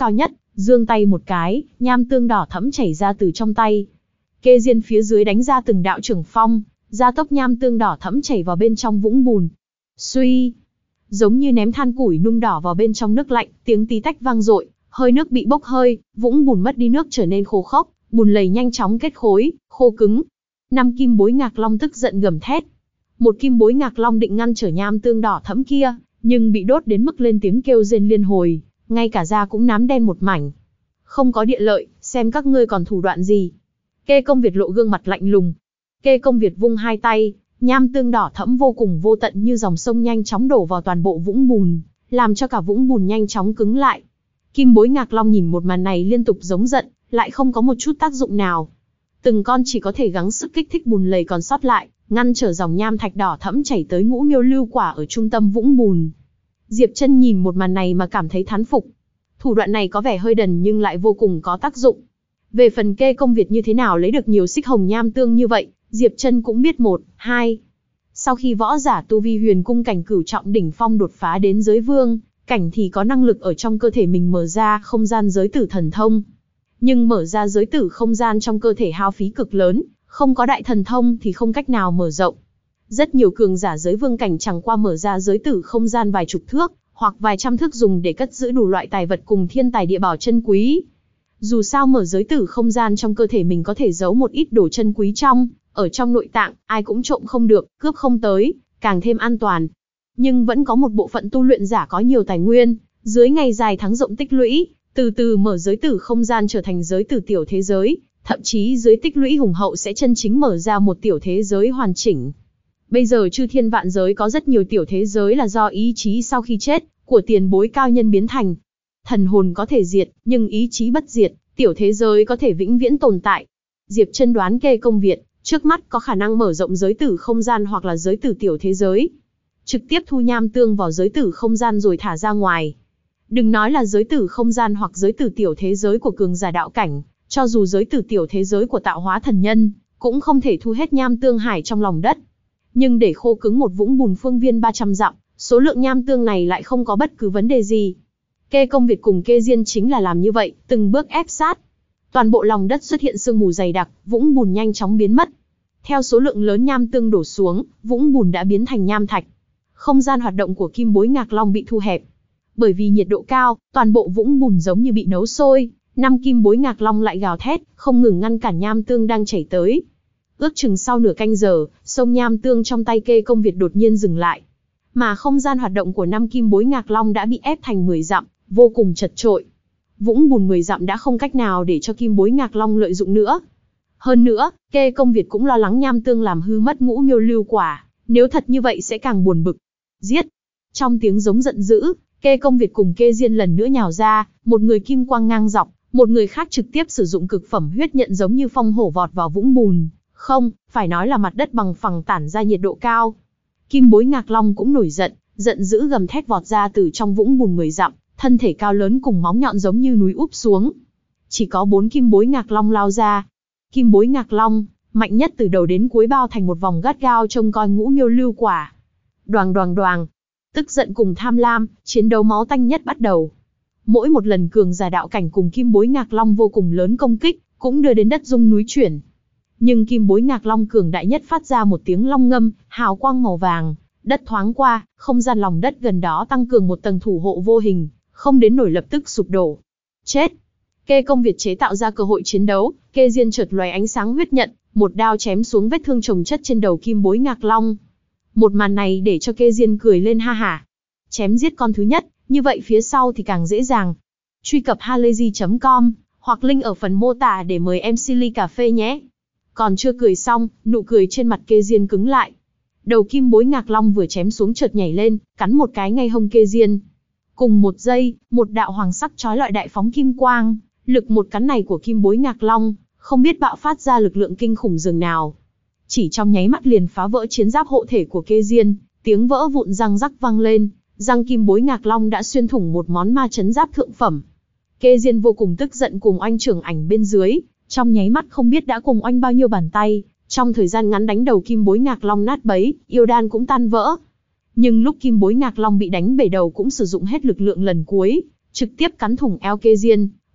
Giương tay một cái, nham tương đỏ thẫm chảy ra từ trong tay. Kê Diên phía dưới đánh ra từng đạo trưởng phong, gia tốc nham tương đỏ thẫm chảy vào bên trong vũng bùn. Suy, giống như ném than củi nung đỏ vào bên trong nước lạnh, tiếng tí tách vang dội, hơi nước bị bốc hơi, vũng bùn mất đi nước trở nên khô khốc, bùn lầy nhanh chóng kết khối, khô cứng. 5 kim bối ngạc long tức giận gầm thét. Một kim bối ngạc long định ngăn trở nham tương đỏ thẫm kia, nhưng bị đốt đến mức lên tiếng kêu rên liên hồi, ngay cả da cũng nám đen một mảnh. Không có địa lợi, xem các ngươi còn thủ đoạn gì. Kê Công Việt lộ gương mặt lạnh lùng. Kê Công Việt vung hai tay, nham tương đỏ thẫm vô cùng vô tận như dòng sông nhanh chóng đổ vào toàn bộ vũng bùn, làm cho cả vũng bùn nhanh chóng cứng lại. Kim bối ngạc long nhìn một màn này liên tục giống giận, lại không có một chút tác dụng nào. Từng con chỉ có thể gắng sức kích thích bùn lầy còn sót lại, ngăn trở dòng nham thạch đỏ thẫm chảy tới Ngũ Miêu Lưu Quả ở trung tâm vũng bùn. Diệp Chân nhìn một màn này mà cảm thấy thán phục. Thủ đoạn này có vẻ hơi đần nhưng lại vô cùng có tác dụng. Về phần Kê Công Việt như thế nào lấy được nhiều xích hồng nham tương như vậy, Diệp Chân cũng biết 1, 2. Sau khi võ giả tu vi huyền cung cảnh cửu trọng đỉnh phong đột phá đến giới vương cảnh thì có năng lực ở trong cơ thể mình mở ra không gian giới tử thần thông. Nhưng mở ra giới tử không gian trong cơ thể hao phí cực lớn, không có đại thần thông thì không cách nào mở rộng. Rất nhiều cường giả giới vương cảnh chẳng qua mở ra giới tử không gian vài chục thước, hoặc vài trăm thước dùng để cất giữ đủ loại tài vật cùng thiên tài địa bảo chân quý. Dù sao mở giới tử không gian trong cơ thể mình có thể giấu một ít đồ chân quý ở trong nội tạng, ai cũng trộm không được, cướp không tới, càng thêm an toàn. Nhưng vẫn có một bộ phận tu luyện giả có nhiều tài nguyên, dưới ngày dài tháng rộng tích lũy, từ từ mở giới tử không gian trở thành giới tử tiểu thế giới, thậm chí dưới tích lũy hùng hậu sẽ chân chính mở ra một tiểu thế giới hoàn chỉnh. Bây giờ chư thiên vạn giới có rất nhiều tiểu thế giới là do ý chí sau khi chết của tiền bối cao nhân biến thành. Thần hồn có thể diệt, nhưng ý chí bất diệt, tiểu thế giới có thể vĩnh viễn tồn tại. Diệp Chân đoán Kê Công Việt trước mắt có khả năng mở rộng giới tử không gian hoặc là giới tử tiểu thế giới, trực tiếp thu nham tương vào giới tử không gian rồi thả ra ngoài. Đừng nói là giới tử không gian hoặc giới tử tiểu thế giới của cường giả đạo cảnh, cho dù giới tử tiểu thế giới của tạo hóa thần nhân, cũng không thể thu hết nham tương hải trong lòng đất. Nhưng để khô cứng một vũng bùn phương viên 300 dặm, số lượng nham tương này lại không có bất cứ vấn đề gì. Kê Công Việt cùng Kê Diên chính là làm như vậy, từng bước ép sát. Toàn bộ lòng đất xuất hiện sương mù dày đặc, vũng bùn nhanh chóng biến mất. Theo số lượng lớn nham tương đổ xuống, vũng bùn đã biến thành nham thạch. Không gian hoạt động của kim bối ngạc long bị thu hẹp. Bởi vì nhiệt độ cao, toàn bộ vũng bùn giống như bị nấu sôi. 5 kim bối ngạc long lại gào thét, không ngừng ngăn cản nham tương đang chảy tới. Ước chừng sau nửa canh giờ, sông nham tương trong tay Kê Công Việt đột nhiên dừng lại. Mà không gian hoạt động của 5 kim bối ngạc long đã bị ép thành 10 dặm, vô cùng chật trội. Vũng bùn 10 dặm đã không cách nào để cho kim bối ngạc long lợi dụng nữa. Hơn nữa, Kê Công Việt cũng lo lắng nham tương làm hư mất Ngũ Miêu Lưu Quả, nếu thật như vậy sẽ càng buồn bực. Giết! Trong tiếng giống giận dữ, Kê Công Việt cùng Kê Diên lần nữa nhào ra, một người kim quang ngang dọc, một người khác trực tiếp sử dụng cực phẩm huyết nhận giống như phong hổ vọt vào vũng bùn. Không, phải nói là mặt đất bằng phẳng tản ra nhiệt độ cao. Kim bối ngạc long cũng nổi giận, giận dữ gầm thét vọt ra từ trong vũng bùn 10 dặm, thân thể cao lớn cùng móng nhọn giống như núi úp xuống. Chỉ có 4 kim bối ngạc long lao ra. Kim bối ngạc long, mạnh nhất từ đầu đến cuối bao thành một vòng gắt gao trông coi Ngũ Miêu Lưu Quả. Đoàng đoàng đoàng. Tức giận cùng tham lam, chiến đấu máu tanh nhất bắt đầu. Mỗi một lần cường giả đạo cảnh cùng kim bối ngạc long vô cùng lớn công kích, cũng đưa đến đất rung núi chuyển. Nhưng kim bối ngạc long cường đại nhất phát ra một tiếng long ngâm, hào quang màu vàng, đất thoáng qua, không gian lòng đất gần đó tăng cường một tầng thủ hộ vô hình, không đến nổi lập tức sụp đổ. Chết! Kê Công Việt chế tạo ra cơ hội chiến đấu, Kê Diên chợt lóe ánh sáng huyết nhận, một đao chém xuống vết thương chồng chất trên đầu kim bối ngạc long. Một màn này để cho Kê Diên cười lên ha hả. Chém giết con thứ nhất, như vậy phía sau thì càng dễ dàng. Truy cập halayzi.com hoặc link ở phần mô tả để mời em Silly cà phê nhé. Còn chưa cười xong, nụ cười trên mặt Kê Diên cứng lại. Đầu kim bối ngạc long vừa chém xuống chợt nhảy lên, cắn một cái ngay hông Kê Diên. Cùng một giây, một đạo hoàng sắc chói lọi đại phóng kim quang, lực một cắn này của kim bối ngạc long, không biết bạo phát ra lực lượng kinh khủng dường nào. Chỉ trong nháy mắt liền phá vỡ chiến giáp hộ thể của Kê Diên, tiếng vỡ vụn răng rắc vang lên, răng kim bối ngạc long đã xuyên thủng một món ma chấn giáp thượng phẩm. Kê Diên vô cùng tức giận cùng oanh trưởng ảnh bên dưới, trong nháy mắt không biết đã cùng oanh bao nhiêu bàn tay, trong thời gian ngắn đánh đầu kim bối ngạc long nát bấy, yêu đan cũng tan vỡ. Nhưng lúc kim bối ngạc long bị đánh bể đầu cũng sử dụng hết lực lượng lần cuối, trực tiếp cắn thủng eo Kê Diên,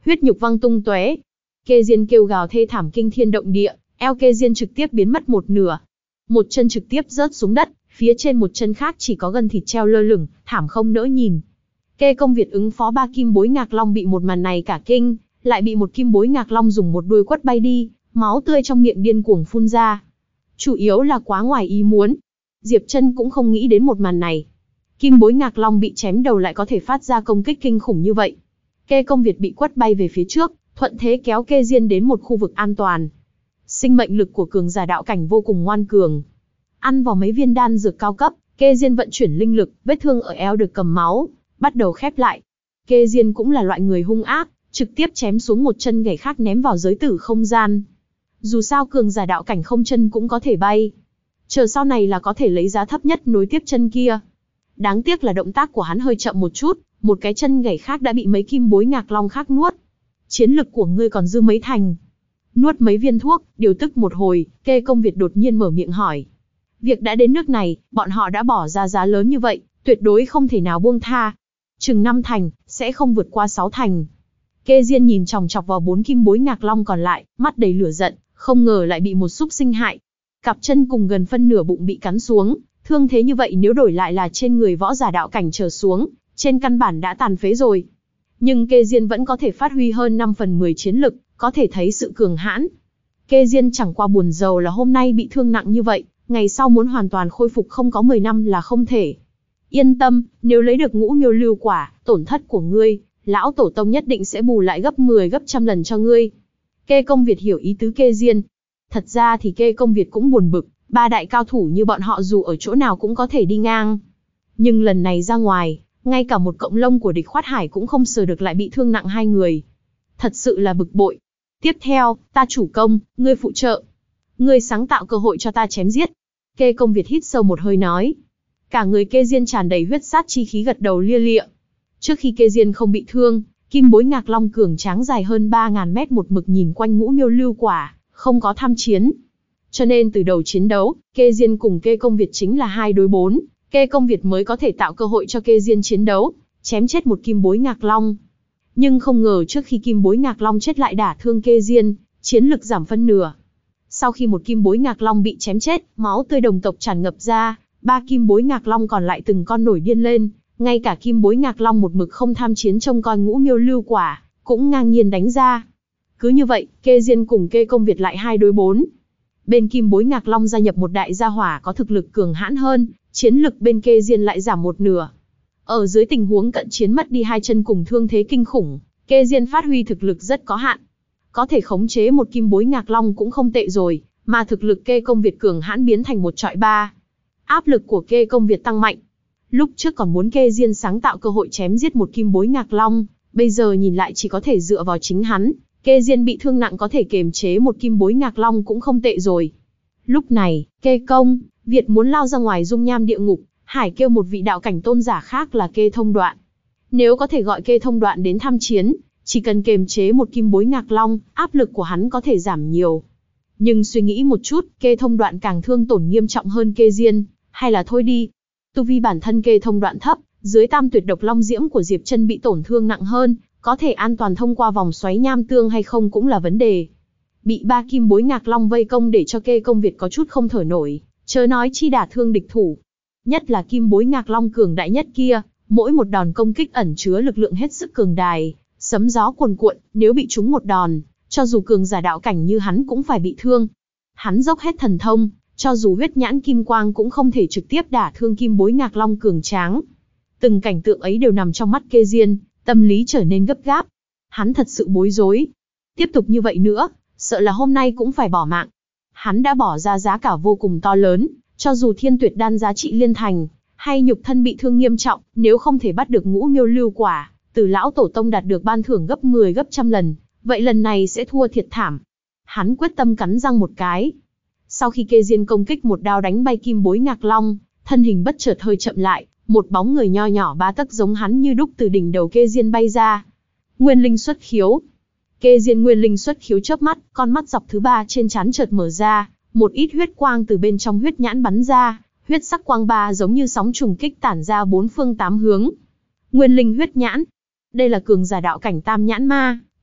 huyết nhục văng tung tóe. Kê Diên kêu gào thê thảm kinh thiên động địa, eo Kê Diên trực tiếp biến mất một nửa. Một chân trực tiếp rớt xuống đất, phía trên một chân khác chỉ có gân thịt treo lơ lửng, thảm không nỡ nhìn. Kê Công Việt ứng phó 3 kim bối ngạc long bị một màn này cả kinh, lại bị một kim bối ngạc long dùng một đuôi quất bay đi, máu tươi trong miệng điên cuồng phun ra. Chủ yếu là quá ngoài ý muốn. Diệp Trân cũng không nghĩ đến một màn này. Kim bối ngạc long bị chém đầu lại có thể phát ra công kích kinh khủng như vậy. Kê Công Việt bị quất bay về phía trước, thuận thế kéo Kê Diên đến một khu vực an toàn. Sinh mệnh lực của cường giả đạo cảnh vô cùng ngoan cường. Ăn vào mấy viên đan dược cao cấp, Kê Diên vận chuyển linh lực, vết thương ở eo được cầm máu, bắt đầu khép lại. Kê Diên cũng là loại người hung ác, trực tiếp chém xuống một chân gãy khác ném vào giới tử không gian. Dù sao cường giả đạo cảnh không chân cũng có thể bay. Chờ sau này là có thể lấy giá thấp nhất nối tiếp chân kia. Đáng tiếc là động tác của hắn hơi chậm một chút, một cái chân gãy khác đã bị mấy kim bối ngạc long khác nuốt. Chiến lực của ngươi còn dư mấy thành. Nuốt mấy viên thuốc, điều tức một hồi, Kê Công Việt đột nhiên mở miệng hỏi. Việc đã đến nước này, bọn họ đã bỏ ra giá lớn như vậy, tuyệt đối không thể nào buông tha. Chừng 5 thành, sẽ không vượt qua 6 thành. Kê Diên nhìn chòng chọc vào 4 kim bối ngạc long còn lại, mắt đầy lửa giận, không ngờ lại bị một xúc sinh hại. Cặp chân cùng gần phân nửa bụng bị cắn xuống, thương thế như vậy nếu đổi lại là trên người võ giả đạo cảnh trở xuống, trên căn bản đã tàn phế rồi. Nhưng Kê Diên vẫn có thể phát huy hơn 5 phần 10 chiến lực, có thể thấy sự cường hãn. Kê Diên chẳng qua buồn rầu là hôm nay bị thương nặng như vậy, ngày sau muốn hoàn toàn khôi phục không có 10 năm là không thể. Yên tâm, nếu lấy được Ngũ Miêu Lưu Quả, tổn thất của ngươi, lão tổ tông nhất định sẽ bù lại gấp 10 gấp trăm lần cho ngươi. Kê Công Việt hiểu ý tứ Kê Diên. Thật ra thì Kê Công Việt cũng buồn bực, 3 đại cao thủ như bọn họ dù ở chỗ nào cũng có thể đi ngang. Nhưng lần này ra ngoài, ngay cả một cọng lông của địch Khoát Hải cũng không sờ được lại bị thương nặng 2 người. Thật sự là bực bội. Tiếp theo, ta chủ công, ngươi phụ trợ. Ngươi sáng tạo cơ hội cho ta chém giết. Kê Công Việt hít sâu một hơi nói. Cả người Kê Diên tràn đầy huyết sát chi khí gật đầu lia lịa. Trước khi Kê Diên không bị thương, kim bối ngạc long cường tráng dài hơn 3.000 mét một mực nhìn quanh Ngũ Miêu Lưu Quả, không có tham chiến. Cho nên từ đầu chiến đấu, Kê Diên cùng Kê Công Việt chính là 2 đối 4, Kê Công Việt mới có thể tạo cơ hội cho Kê Diên chiến đấu, chém chết một kim bối ngạc long. Nhưng không ngờ trước khi kim bối ngạc long chết lại đả thương Kê Diên, chiến lực giảm phân nửa. Sau khi một kim bối ngạc long bị chém chết, máu tươi đồng tộc tràn ngập ra, 3 kim bối ngạc long còn lại từng con nổi điên lên, ngay cả kim bối ngạc long một mực không tham chiến trông coi Ngũ Miêu Lưu Quả, cũng ngang nhiên đánh ra. Cứ như vậy, Kê Diên cùng Kê Công Việt lại 2 đối 4. Bên kim bối ngạc long gia nhập một đại gia hỏa có thực lực cường hãn hơn, chiến lực bên Kê Diên lại giảm một nửa. Ở dưới tình huống cận chiến mất đi 2 chân cùng thương thế kinh khủng, Kê Diên phát huy thực lực rất có hạn. Có thể khống chế một kim bối ngạc long cũng không tệ rồi, mà thực lực Kê Công Việt cường hãn biến thành 1 chọi 3. Áp lực của Kê Công Việt tăng mạnh. Lúc trước còn muốn Kê Diên sáng tạo cơ hội chém giết một kim bối ngạc long, bây giờ nhìn lại chỉ có thể dựa vào chính hắn. Kê Diên bị thương nặng có thể kiềm chế một kim bối ngạc long cũng không tệ rồi. Lúc này, Kê Công Việt muốn lao ra ngoài dung nham địa ngục, hải kêu một vị đạo cảnh tôn giả khác là Kê Thông Đoạn. Nếu có thể gọi Kê Thông Đoạn đến tham chiến, chỉ cần kiềm chế một kim bối ngạc long, áp lực của hắn có thể giảm nhiều. Nhưng suy nghĩ một chút, Kê Thông Đoạn càng thương tổn nghiêm trọng hơn Kê Diên, hay là thôi đi. Tu vi bản thân Kê Thông Đoạn thấp, dưới tam tuyệt độc long diễm của Diệp Trân bị tổn thương nặng hơn, có thể an toàn thông qua vòng xoáy nham tương hay không cũng là vấn đề. Bị 3 kim bối ngạc long vây công để cho Kê Công Việt có chút không thở nổi, chớ nói chi đả thương địch thủ. Nhất là kim bối ngạc long cường đại nhất kia, mỗi một đòn công kích ẩn chứa lực lượng hết sức cường đại, sấm gió cuồn cuộn, nếu bị trúng một đòn, cho dù cường giả đạo cảnh như hắn cũng phải bị thương. Hắn dốc hết thần thông, cho dù huyết nhãn kim quang cũng không thể trực tiếp đả thương kim bối ngạc long cường tráng. Từng cảnh tượng ấy đều nằm trong mắt Kê Diên, tâm lý trở nên gấp gáp. Hắn thật sự bối rối. Tiếp tục như vậy nữa, sợ là hôm nay cũng phải bỏ mạng. Hắn đã bỏ ra giá cả vô cùng to lớn, cho dù thiên tuyệt đan giá trị liên thành, hay nhục thân bị thương nghiêm trọng, nếu không thể bắt được Ngũ Miêu Lưu Quả, từ lão tổ tông đạt được ban thưởng gấp 10 gấp trăm lần, vậy lần này sẽ thua thiệt thảm. Hắn quyết tâm cắn răng một cái. Sau khi Kê Diên công kích một đao đánh bay kim bối ngạc long, thân hình bất chợt hơi chậm lại, một bóng người nho nhỏ 3 tấc giống hắn như đúc từ đỉnh đầu Kê Diên bay ra. Nguyên linh xuất khiếu. Kê Diên nguyên linh xuất khiếu chớp mắt, con mắt dọc thứ 3 trên trán chợt mở ra, một ít huyết quang từ bên trong huyết nhãn bắn ra, huyết sắc quang ba giống như sóng trùng kích tản ra 4 phương 8 hướng. Nguyên linh huyết nhãn. Đây là cường giả đạo cảnh tam nhãn ma,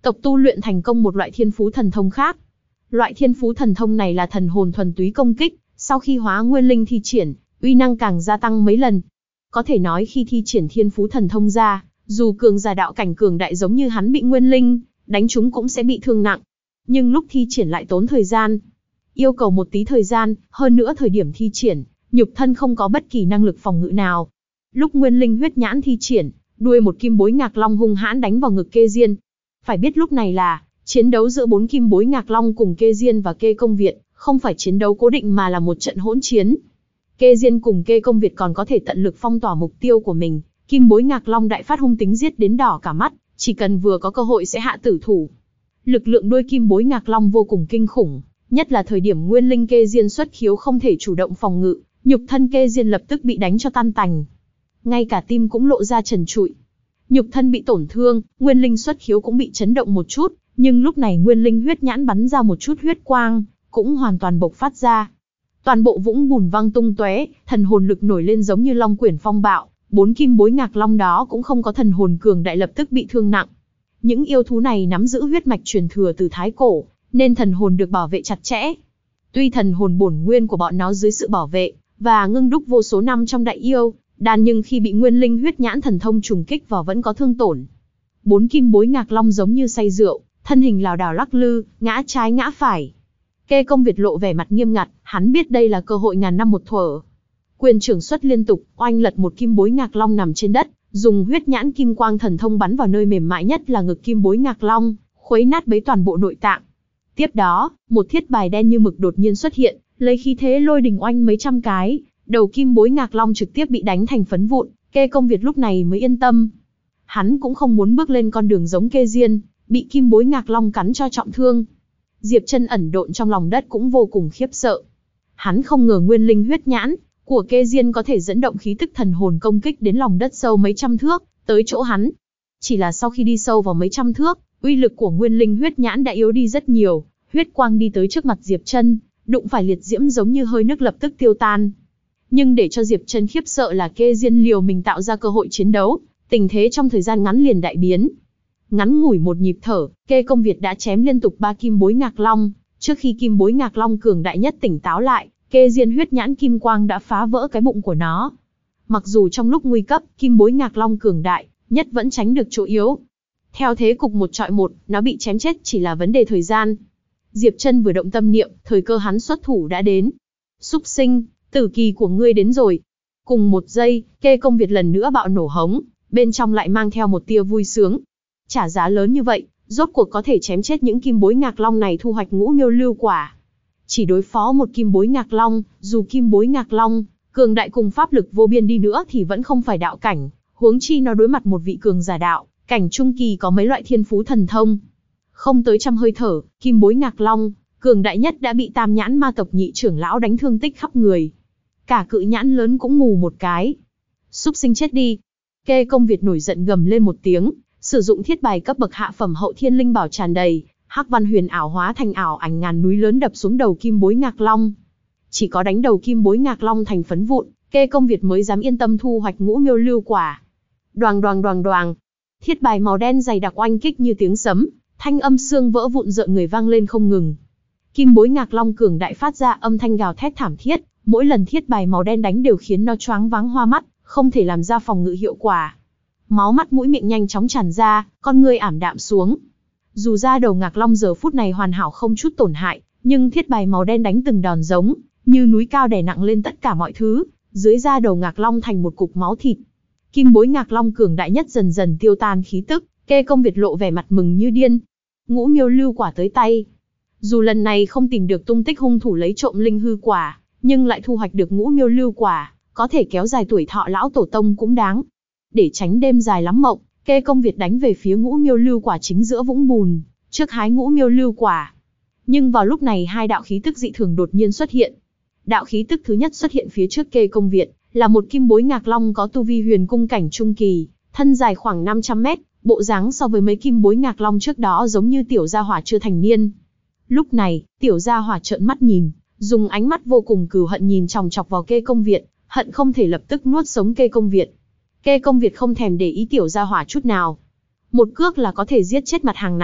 tộc tu luyện thành công một loại thiên phú thần thông khác. Loại thiên phú thần thông này là thần hồn thuần túy công kích, sau khi hóa nguyên linh thi triển, uy năng càng gia tăng mấy lần. Có thể nói khi thi triển thiên phú thần thông ra, dù cường giả đạo cảnh cường đại giống như hắn bị nguyên linh đánh trúng cũng sẽ bị thương nặng. Nhưng lúc thi triển lại tốn thời gian, yêu cầu một tí thời gian, hơn nữa thời điểm thi triển, nhục thân không có bất kỳ năng lực phòng ngự nào. Lúc nguyên linh huyết nhãn thi triển, đuôi một kim bối ngạc long hung hãn đánh vào ngực Kê Diên. Phải biết lúc này là chiến đấu giữa 4 kim bối ngạc long cùng Kê Diên và Kê Công Việt, không phải chiến đấu cố định mà là một trận hỗn chiến. Kê Diên cùng Kê Công Việt còn có thể tận lực phong tỏa mục tiêu của mình, kim bối ngạc long đại phát hung tính giết đến đỏ cả mắt, chỉ cần vừa có cơ hội sẽ hạ tử thủ. Lực lượng đuôi kim bối ngạc long vô cùng kinh khủng, nhất là thời điểm nguyên linh Kê Diên xuất khiếu không thể chủ động phòng ngự, nhục thân Kê Diên lập tức bị đánh cho tan tành. Ngay cả tim cũng lộ ra trần trụi. Nhục thân bị tổn thương, nguyên linh xuất khiếu cũng bị chấn động một chút, nhưng lúc này nguyên linh huyết nhãn bắn ra một chút huyết quang, cũng hoàn toàn bộc phát ra. Toàn bộ vũng bùn văng tung tóe, thần hồn lực nổi lên giống như long quyển phong bạo, 4 kim bối ngạc long đó cũng không có thần hồn cường đại lập tức bị thương nặng. Những yêu thú này nắm giữ huyết mạch truyền thừa từ thái cổ, nên thần hồn được bảo vệ chặt chẽ. Tuy thần hồn bổn nguyên của bọn nó dưới sự bảo vệ và ngưng đúc vô số năm trong đại yêu đan, nhưng khi bị nguyên linh huyết nhãn thần thông trùng kích vào vẫn có thương tổn. 4 kim bối ngạc long giống như say rượu, thân hình lảo đảo lắc lư, ngã trái ngã phải. Kê Công Việt lộ vẻ mặt nghiêm ngặt, hắn biết đây là cơ hội ngàn năm một thuở. Quyền trưởng xuất liên tục, oanh lật một kim bối ngạc long nằm trên đất, dùng huyết nhãn kim quang thần thông bắn vào nơi mềm mại nhất là ngực kim bối ngạc long, khuấy nát bấy toàn bộ nội tạng. Tiếp đó, một thiết bài đen như mực đột nhiên xuất hiện, lấy khí thế lôi đình oanh mấy trăm cái, đầu kim bối ngạc long trực tiếp bị đánh thành phấn vụn. Kê Công Việt lúc này mới yên tâm. Hắn cũng không muốn bước lên con đường giống Kê Diên, bị kim bối ngạc long cắn cho trọng thương. Diệp Chân ẩn độn trong lòng đất cũng vô cùng khiếp sợ. Hắn không ngờ nguyên linh huyết nhãn của Kê Diên có thể dẫn động khí tức thần hồn công kích đến lòng đất sâu mấy trăm thước, tới chỗ hắn. Chỉ là sau khi đi sâu vào mấy trăm thước, uy lực của nguyên linh huyết nhãn đã yếu đi rất nhiều, huyết quang đi tới trước mặt Diệp Chân, đụng phải liệt diễm giống như hơi nước lập tức tiêu tan. Nhưng để cho Diệp Chân khiếp sợ là Kê Diên liều mình tạo ra cơ hội chiến đấu, tình thế trong thời gian ngắn liền đại biến. Ngắn ngủi một nhịp thở, Kê Công Việt đã chém liên tục 3 kim bối ngạc long. Trước khi kim bối ngạc long cường đại nhất tỉnh táo lại, Kê Diên huyết nhãn kim quang đã phá vỡ cái bụng của nó. Mặc dù trong lúc nguy cấp, kim bối ngạc long cường đại nhất vẫn tránh được chỗ yếu. Theo thế cục 1 chọi 1, nó bị chém chết chỉ là vấn đề thời gian. Diệp Chân vừa động tâm niệm, thời cơ hắn xuất thủ đã đến. Súc sinh, tử kỳ của ngươi đến rồi. Cùng một giây, Kê Công Việt lần nữa bạo nổ hống, bên trong lại mang theo một tia vui sướng. Trả giá lớn như vậy, rốt cuộc có thể chém chết những kim bối ngạc long này, thu hoạch ngũ miêu lưu quả. Chỉ đối phó một kim bối ngạc long, dù kim bối ngạc long cường đại cùng pháp lực vô biên đi nữa thì vẫn không phải đạo cảnh, huống chi nó đối mặt một vị cường giả đạo cảnh trung kỳ có mấy loại thiên phú thần thông. Không tới trăm hơi thở, kim bối ngạc long cường đại nhất đã bị Tam Nhãn ma tộc nhị trưởng lão đánh thương tích khắp người. Cả cự nhãn lớn cũng mù một cái. Súc sinh chết đi. Kê Công Việt nổi giận gầm lên một tiếng, sử dụng thiết bài cấp bậc hạ phẩm hậu thiên linh bảo tràn đầy, hắc văn huyền ảo hóa thành ảo ảnh ngàn núi lớn đập xuống đầu kim bối ngạc long. Chỉ có đánh đầu kim bối ngạc long thành phấn vụn, Kê Công Việt mới dám yên tâm thu hoạch ngũ miêu lưu quả. Đoàng đoàng đoàng đoàng, thiết bài màu đen dày đặc oanh kích như tiếng sấm, thanh âm xương vỡ vụn rợn người vang lên không ngừng. Kim bối ngạc long cường đại phát ra âm thanh gào thét thảm thiết, mỗi lần thiết bài màu đen đánh đều khiến nó choáng váng hoa mắt, không thể làm ra phòng ngự hiệu quả. Máu mắt mũi miệng nhanh chóng tràn ra, con ngươi ảm đạm xuống. Dù da đầu ngạc long giờ phút này hoàn hảo không chút tổn hại, nhưng thiết bài màu đen đánh từng đòn giống như núi cao đè nặng lên tất cả mọi thứ, dưới da đầu ngạc long thành một cục máu thịt. Kim bối ngạc long cường đại nhất dần dần tiêu tan khí tức, Kê Công Việt lộ vẻ mặt mừng như điên. Ngũ miêu lưu quả tới tay. Dù lần này không tìm được tung tích hung thủ lấy trộm linh hư quả, nhưng lại thu hoạch được ngũ miêu lưu quả, có thể kéo dài tuổi thọ lão tổ tông cũng đáng. Để tránh đêm dài lắm mộng, Kê Công Việt đánh về phía ngũ miêu lưu quả chính giữa vũng bùn, trước hái ngũ miêu lưu quả. Nhưng vào lúc này hai đạo khí tức dị thường đột nhiên xuất hiện. Đạo khí tức thứ nhất xuất hiện phía trước Kê Công Việt, là một kim bối ngạc long có tu vi huyền cung cảnh trung kỳ, thân dài khoảng 500 mét, bộ dáng so với mấy kim bối ngạc long trước đó giống như tiểu gia hỏa chưa thành niên. Lúc này, tiểu gia hỏa trợn mắt nhìn, dùng ánh mắt vô cùng cừu hận nhìn chòng chọc vào Kê Công Việt, hận không thể lập tức nuốt sống Kê Công Việt. Kê Công Việt không thèm để ý tiểu gia hỏa chút nào. Một cước là có thể giết chết mặt hàng này,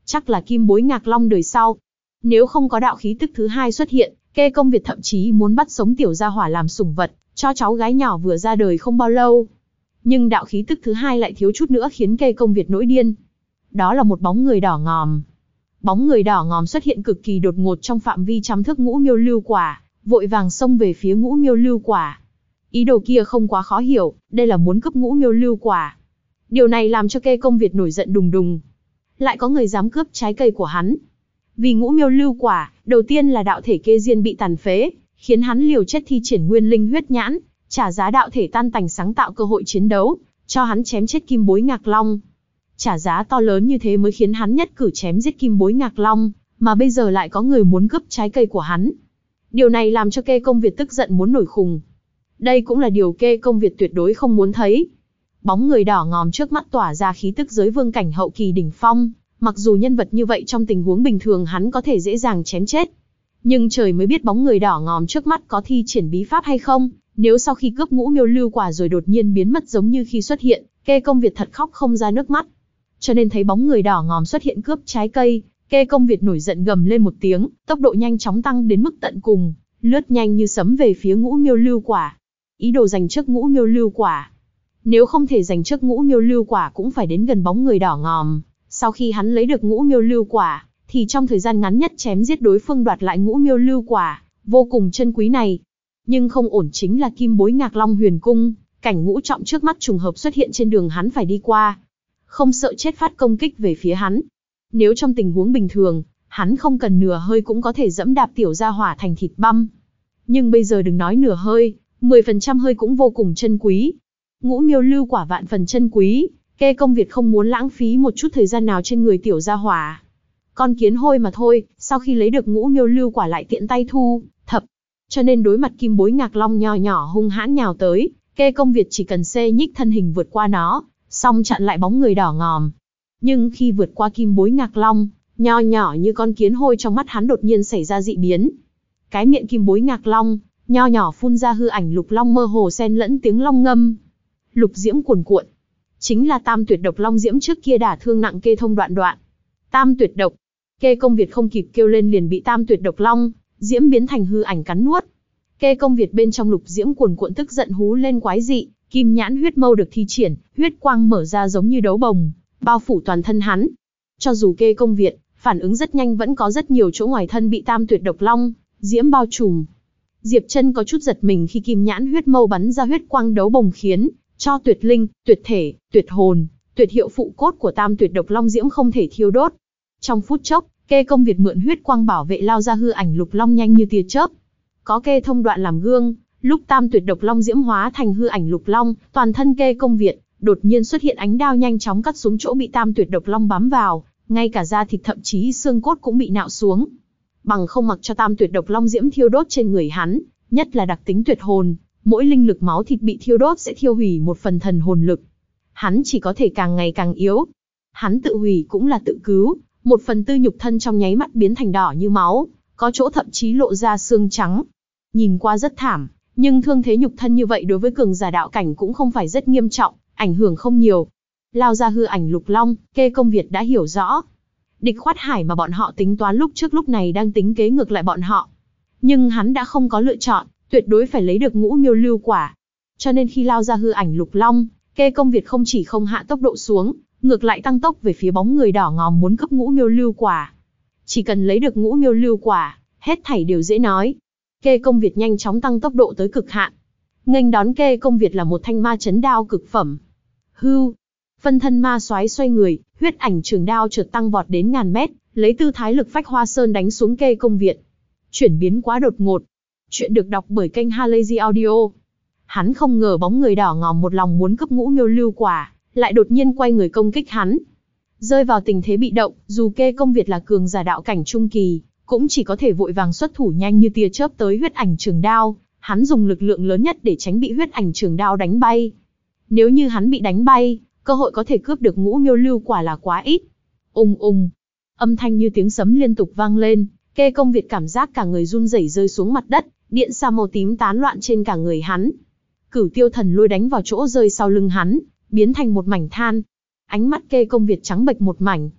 chắc là Kim Bối Ngạc Long đời sau. Nếu không có đạo khí tức thứ hai xuất hiện, Kê Công Việt thậm chí muốn bắt sống tiểu gia hỏa làm sủng vật, cho cháu gái nhỏ vừa ra đời không bao lâu. Nhưng đạo khí tức thứ hai lại thiếu chút nữa khiến Kê Công Việt nổi điên. Đó là một bóng người đỏ ngòm. Bóng người đỏ ngòm xuất hiện cực kỳ đột ngột trong phạm vi trăm thước Ngũ Miêu Lưu Quả, vội vàng xông về phía Ngũ Miêu Lưu Quả. Ý đồ kia không quá khó hiểu, đây là muốn cướp Ngũ Miêu Lưu Quả. Điều này làm cho Kê Công Việt nổi giận đùng đùng. Lại có người dám cướp trái cây của hắn. Vì Ngũ Miêu Lưu Quả, đầu tiên là đạo thể Kê Diên bị tàn phế, khiến hắn liều chết thi triển Nguyên Linh Huyết Nhãn, trả giá đạo thể tan tành sáng tạo cơ hội chiến đấu, cho hắn chém chết Kim Bối Ngạc Long. Trả giá to lớn như thế mới khiến hắn nhất cử chém giết Kim Bối Ngạc Long, mà bây giờ lại có người muốn cướp trái cây của hắn. Điều này làm cho Kê Công Việt tức giận muốn nổi khùng. Đây cũng là điều Kê Công Việt tuyệt đối không muốn thấy. Bóng người đỏ ngòm trước mắt tỏa ra khí tức giới vương cảnh hậu kỳ đỉnh phong, mặc dù nhân vật như vậy trong tình huống bình thường hắn có thể dễ dàng chém chết. Nhưng trời mới biết bóng người đỏ ngòm trước mắt có thi triển bí pháp hay không, nếu sau khi cướp Ngũ Miêu Lưu Quả rồi đột nhiên biến mất giống như khi xuất hiện, Kê Công Việt thật khóc không ra nước mắt. Cho nên thấy bóng người đỏ ngòm xuất hiện cướp trái cây, Kê Công Việt nổi giận gầm lên một tiếng, tốc độ nhanh chóng tăng đến mức tận cùng, lướt nhanh như sấm về phía Ngũ Miêu Lưu Quả. Ý đồ giành trước Ngũ Miêu Lưu Quả. Nếu không thể giành trước Ngũ Miêu Lưu Quả cũng phải đến gần bóng người đỏ ngòm. Sau khi hắn lấy được Ngũ Miêu Lưu Quả, thì trong thời gian ngắn nhất chém giết đối phương đoạt lại Ngũ Miêu Lưu Quả, vô cùng chân quý này. Nhưng không ổn chính là Kim Bối Ngạc Long Huyền Cung, cảnh ngũ trọng trước mắt trùng hợp xuất hiện trên đường hắn phải đi qua. Không sợ chết phát công kích về phía hắn. Nếu trong tình huống bình thường, hắn không cần nửa hơi cũng có thể dẫm đạp tiểu gia hỏa thành thịt băm. Nhưng bây giờ đừng nói nửa hơi, 10% hơi cũng vô cùng chân quý. Ngũ Miêu Lưu Quả vạn phần chân quý, Kê Công Việt không muốn lãng phí một chút thời gian nào trên người tiểu gia hỏa. Con kiến hôi mà thôi, sau khi lấy được Ngũ Miêu Lưu Quả lại tiện tay thu thập. Cho nên đối mặt Kim Bối Ngạc Long nho nhỏ hung hãn nhào tới, Kê Công Việt chỉ cần xê nhích thân hình vượt qua nó, xong chặn lại bóng người đỏ ngòm. Nhưng khi vượt qua Kim Bối Ngạc Long, nho nhỏ như con kiến hôi trong mắt hắn đột nhiên xảy ra dị biến. Cái miệng Kim Bối Ngạc Long, nho nhỏ phun ra hư ảnh lục long mơ hồ xen lẫn tiếng long ngâm. Lục diễm cuồn cuộn. Chính là Tam Tuyệt Độc Long Diễm trước kia đả thương nặng Kê Thông đoạn đoạn. Tam Tuyệt Độc. Kê Công Việt không kịp kêu lên liền bị Tam Tuyệt Độc Long Diễm biến thành hư ảnh cắn nuốt. Kê Công Việt bên trong lục diễm cuồn cuộn tức giận hú lên quái dị, Kim Nhãn huyết mâu được thi triển, huyết quang mở ra giống như đấu bồng, bao phủ toàn thân hắn. Cho dù Kê Công Việt phản ứng rất nhanh vẫn có rất nhiều chỗ ngoài thân bị Tam Tuyệt Độc Long Diễm bao trùm. Diệp Chân có chút giật mình khi Kim Nhãn huyết mâu bắn ra huyết quang đấu bồng khiến cho tuyệt linh, tuyệt thể, tuyệt hồn, tuyệt hiệu phụ cốt của Tam Tuyệt Độc Long Diễm không thể thiêu đốt. Trong phút chốc, Kê Công Việt mượn huyết quang bảo vệ lao ra hư ảnh lục long nhanh như tia chớp. Có Kê Thông đoạn làm gương, lúc Tam Tuyệt Độc Long Diễm hóa thành hư ảnh lục long, toàn thân Kê Công Việt đột nhiên xuất hiện ánh đao nhanh chóng cắt xuống chỗ bị Tam Tuyệt Độc Long bám vào, ngay cả da thịt thậm chí xương cốt cũng bị nạo xuống. Bằng không mặc cho Tam Tuyệt Độc Long Diễm thiêu đốt trên người hắn, nhất là đặc tính tuyệt hồn, mỗi linh lực máu thịt bị thiêu đốt sẽ thiêu hủy một phần thần hồn lực. Hắn chỉ có thể càng ngày càng yếu. Hắn tự hủy cũng là tự cứu, 1/4 nhục thân trong nháy mắt biến thành đỏ như máu, có chỗ thậm chí lộ ra xương trắng. Nhìn qua rất thảm, nhưng thương thế nhục thân như vậy đối với cường giả đạo cảnh cũng không phải rất nghiêm trọng, ảnh hưởng không nhiều. Lao ra hư ảnh lục long, Kê Công Việt đã hiểu rõ. Địch Khoát Hải mà bọn họ tính toán lúc trước lúc này đang tính kế ngược lại bọn họ. Nhưng hắn đã không có lựa chọn, tuyệt đối phải lấy được Ngũ Miêu Lưu Quả. Cho nên khi lao ra hư ảnh lục long, Kê Công Việt không chỉ không hạ tốc độ xuống, ngược lại tăng tốc về phía bóng người đỏ ngòm muốn cướp Ngũ Miêu Lưu Quả. Chỉ cần lấy được Ngũ Miêu Lưu Quả, hết thảy đều dễ nói. Kê Công Việt nhanh chóng tăng tốc độ tới cực hạn. Nghênh đón Kê Công Việt là một thanh ma chấn đao cực phẩm. Hưu, phân thân ma soái xoay người, huyết ảnh trường đao chợt tăng vọt đến ngàn mét, lấy tư thái lực phách hoa sơn đánh xuống Kê Công Việt. Chuyển biến quá đột ngột. Chuyện được đọc bởi kênh Halazy Audio. Hắn không ngờ bóng người đỏ ngòm một lòng muốn cướp Ngũ Miêu Lưu Quả, lại đột nhiên quay người công kích hắn. Rơi vào tình thế bị động, dù Kê Công Việt là cường giả đạo cảnh trung kỳ, cũng chỉ có thể vội vàng xuất thủ nhanh như tia chớp tới huyết ảnh trường đao, hắn dùng lực lượng lớn nhất để tránh bị huyết ảnh trường đao đánh bay. Nếu như hắn bị đánh bay, cơ hội có thể cướp được Ngũ Miêu Lưu Quả là quá ít. Ùng ùng, âm thanh như tiếng sấm liên tục vang lên, Kê Công Việt cảm giác cả người run rẩy rơi xuống mặt đất, điện xa màu tím tán loạn trên cả người hắn. Cửu Tiêu Thần Lôi đánh vào chỗ rơi sau lưng hắn, biến thành một mảnh than. Ánh mắt Kê Công Việt trắng bệch một mảnh.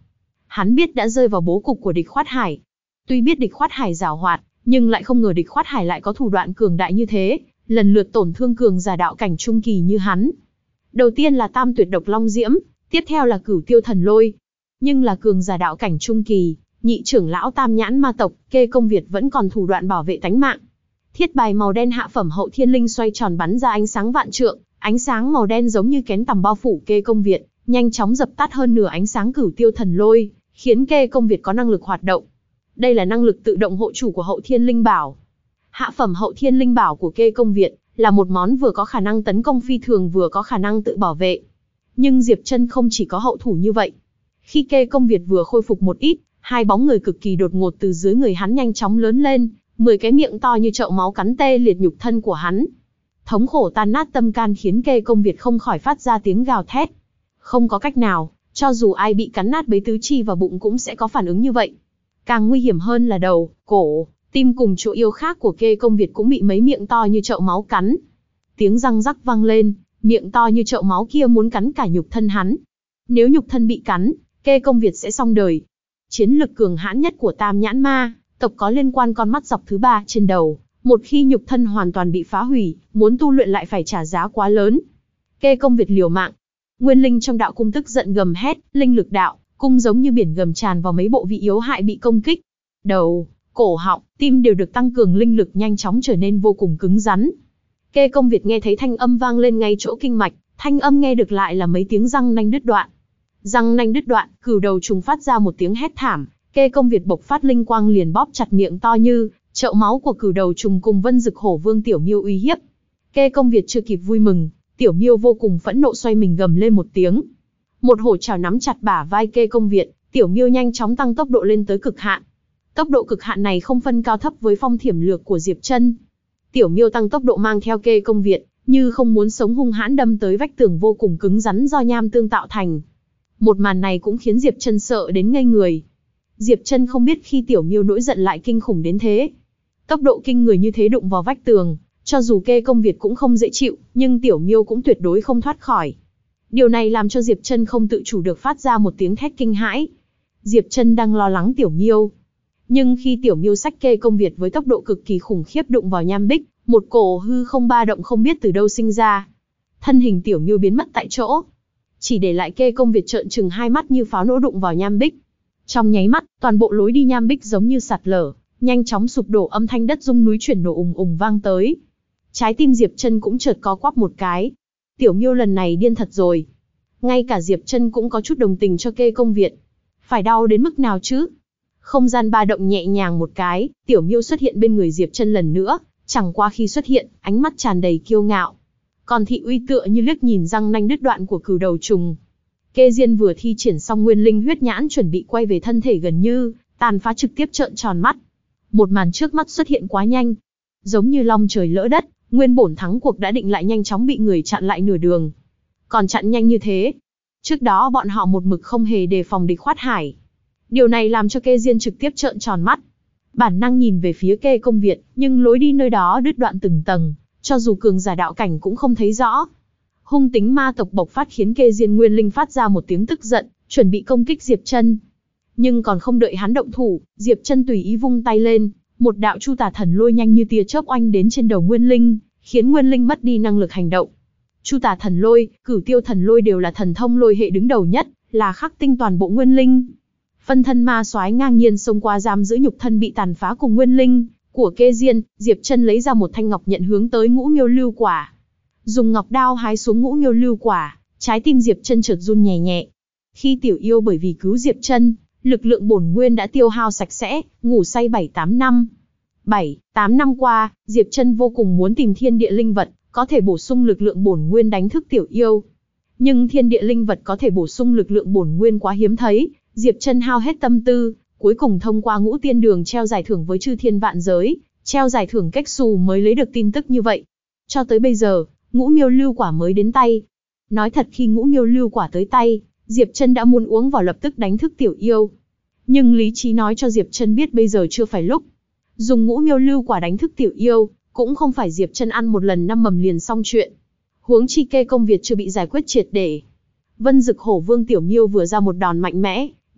Hắn biết đã rơi vào bố cục của địch Khoát Hải. Tuy biết địch Khoát Hải giàu hoạt, nhưng lại không ngờ địch Khoát Hải lại có thủ đoạn cường đại như thế, lần lượt tổn thương cường giả đạo cảnh trung kỳ như hắn. Đầu tiên là Tam Tuyệt Độc Long Diễm, tiếp theo là Cửu Tiêu Thần Lôi. Nhưng là cường giả đạo cảnh trung kỳ, nhị trưởng lão Tam Nhãn Ma tộc, Kê Công Việt vẫn còn thủ đoạn bảo vệ tánh mạng. Thiết bài màu đen hạ phẩm hậu thiên linh xoay tròn bắn ra ánh sáng vạn trượng, ánh sáng màu đen giống như kén tằm bao phủ Kê Công Việt, nhanh chóng dập tắt hơn nửa ánh sáng Cửu Tiêu Thần Lôi, khiến Kê Công Việt có năng lực hoạt động. Đây là năng lực tự động hộ chủ của hậu thiên linh bảo. Hạ phẩm hậu thiên linh bảo của Kê Công Việt là một món vừa có khả năng tấn công phi thường vừa có khả năng tự bảo vệ. Nhưng Diệp Chân không chỉ có hậu thủ như vậy. Khi Kê Công Việt vừa khôi phục một ít, hai bóng người cực kỳ đột ngột từ dưới người hắn nhanh chóng lớn lên, 10 cái miệng to như chậu máu cắn tê liệt nhục thân của hắn. Thống khổ tan nát tâm can khiến Kê Công Việt không khỏi phát ra tiếng gào thét. Không có cách nào, cho dù ai bị cắn nát bấy tứ chi và bụng cũng sẽ có phản ứng như vậy. Càng nguy hiểm hơn là đầu, cổ, tim cùng chỗ yếu khác của Kê Công Việt cũng bị mấy miệng to như chậu máu cắn. Tiếng răng rắc vang lên, miệng to như chậu máu kia muốn cắn cả nhục thân hắn. Nếu nhục thân bị cắn, Kê Công Việt sẽ xong đời. Chiến lực cường hãn nhất của Tam Nhãn Ma tộc có liên quan con mắt dọc thứ 3 trên đầu, một khi nhục thân hoàn toàn bị phá hủy, muốn tu luyện lại phải trả giá quá lớn. Kê Công Việt liều mạng. Nguyên linh trong đạo cung tức giận gầm hét, linh lực đạo cung giống như biển gầm tràn vào mấy bộ vị yếu hại bị công kích. Đầu, cổ họng, tim đều được tăng cường linh lực nhanh chóng trở nên vô cùng cứng rắn. Kê Công Việt nghe thấy thanh âm vang lên ngay chỗ kinh mạch, thanh âm nghe được lại là mấy tiếng răng nanh đứt đoạn. Răng nanh đứt đoạn, cửu đầu trùng phát ra một tiếng hét thảm, Kê Công Việt bộc phát linh quang liền bóp chặt miệng to như chậu máu của cửu đầu trùng cùng Vân Dực Hổ Vương Tiểu Miêu uy hiếp. Kê Công Việt chưa kịp vui mừng, Tiểu Miêu vô cùng phẫn nộ xoay mình gầm lên một tiếng. Một hổ chảo nắm chặt bả vai Kê Công Việt, Tiểu Miêu nhanh chóng tăng tốc độ lên tới cực hạn. Tốc độ cực hạn này không phân cao thấp với phong thiểm lược của Diệp Chân. Tiểu Miêu tăng tốc độ mang theo Kê Công Việt, như không muốn sống hung hãn đâm tới vách tường vô cùng cứng rắn do nham tương tạo thành. Một màn này cũng khiến Diệp Chân sợ đến ngây người. Diệp Chân không biết khi Tiểu Miêu nổi giận lại kinh khủng đến thế. Tốc độ kinh người như thế đụng vào vách tường, cho dù Kê Công Việt cũng không dễ chịu, nhưng Tiểu Miêu cũng tuyệt đối không thoát khỏi. Điều này làm cho Diệp Chân không tự chủ được phát ra một tiếng thét kinh hãi. Diệp Chân đang lo lắng Tiểu Miêu. Nhưng khi Tiểu Miêu xách Kê Công Việt với tốc độ cực kỳ khủng khiếp đụng vào nham bích, một cổ hư không ba động không biết từ đâu sinh ra. Thân hình Tiểu Miêu biến mất tại chỗ. Chỉ để lại Kê Công Việt trợn trừng hai mắt như pháo nổ đụng vào nham bích. Trong nháy mắt, toàn bộ lối đi nham bích giống như sạt lở, nhanh chóng sụp đổ, âm thanh đất rung núi chuyển nổ ùng ùng vang tới. Trái tim Diệp Chân cũng chợt co quắp một cái. Tiểu Miêu lần này điên thật rồi. Ngay cả Diệp Chân cũng có chút đồng tình cho Kê Công Việt. Phải đau đến mức nào chứ? Không gian ba động nhẹ nhàng một cái, Tiểu Miêu xuất hiện bên người Diệp Chân lần nữa, chẳng qua khi xuất hiện, ánh mắt tràn đầy kiêu ngạo. Còn Thị Uy tựa như liếc nhìn răng nanh đứt đoạn của cửu đầu trùng. Kê Diên vừa thi triển xong nguyên linh huyết nhãn chuẩn bị quay về thân thể gần như tàn phá, trực tiếp trợn tròn mắt. Một màn trước mắt xuất hiện quá nhanh, giống như long trời lỡ đất, nguyên bổn thắng cuộc đã định lại nhanh chóng bị người chặn lại nửa đường. Còn chặn nhanh như thế, trước đó bọn họ một mực không hề đề phòng địch Khoát Hải. Điều này làm cho Kê Diên trực tiếp trợn tròn mắt. Bản năng nhìn về phía Kê Công Việt, nhưng lối đi nơi đó đứt đoạn từng tầng, cho dù cường giả đạo cảnh cũng không thấy rõ. Hung tính ma tộc bộc phát khiến Kê Diên nguyên linh phát ra một tiếng tức giận, chuẩn bị công kích Diệp Chân. Nhưng còn không đợi hắn động thủ, Diệp Chân tùy ý vung tay lên, một đạo Chu Tà Thần Lôi nhanh như tia chớp oanh đến trên đầu nguyên linh, khiến nguyên linh mất đi năng lực hành động. Chu Tà Thần Lôi, Cửu Tiêu Thần Lôi đều là thần thông lôi hệ đứng đầu nhất, là khắc tinh toàn bộ nguyên linh. Phân thân ma soái ngang nhiên xông qua giam giữ nhục thân bị tàn phá cùng nguyên linh của Kê Diên, Diệp Chân lấy ra một thanh ngọc nhận hướng tới Ngũ Miêu Lưu Quả. Dùng ngọc đao hái xuống Ngũ Miêu Lưu Quả, trái tim Diệp Chân chợt run nhẹ nhẹ. Khi Tiểu Yêu bởi vì cứu Diệp Chân, lực lượng bổn nguyên đã tiêu hao sạch sẽ, ngủ say 7-8 năm. 7-8 năm qua, Diệp Chân vô cùng muốn tìm thiên địa linh vật, có thể bổ sung lực lượng bổn nguyên đánh thức Tiểu Yêu. Nhưng thiên địa linh vật có thể bổ sung lực lượng bổn nguyên quá hiếm thấy, Diệp Chân hao hết tâm tư, cuối cùng thông qua Ngũ Tiên Đường treo giải thưởng với chư thiên vạn giới, treo giải thưởng cách xù mới lấy được tin tức như vậy. Cho tới bây giờ, Ngũ Miêu Lưu Quả mới đến tay. Nói thật, khi Ngũ Miêu Lưu Quả tới tay, Diệp Chân đã muốn uống vào lập tức đánh thức Tiểu Yêu. Nhưng lý trí nói cho Diệp Chân biết bây giờ chưa phải lúc. Dùng Ngũ Miêu Lưu Quả đánh thức Tiểu Yêu, cũng không phải Diệp Chân ăn một lần 5 mầm liền xong chuyện. Huống chi Kê Công Việt chưa bị giải quyết triệt để. Vân Dực Hổ Vương Tiểu Miêu vừa ra một đòn mạnh mẽ,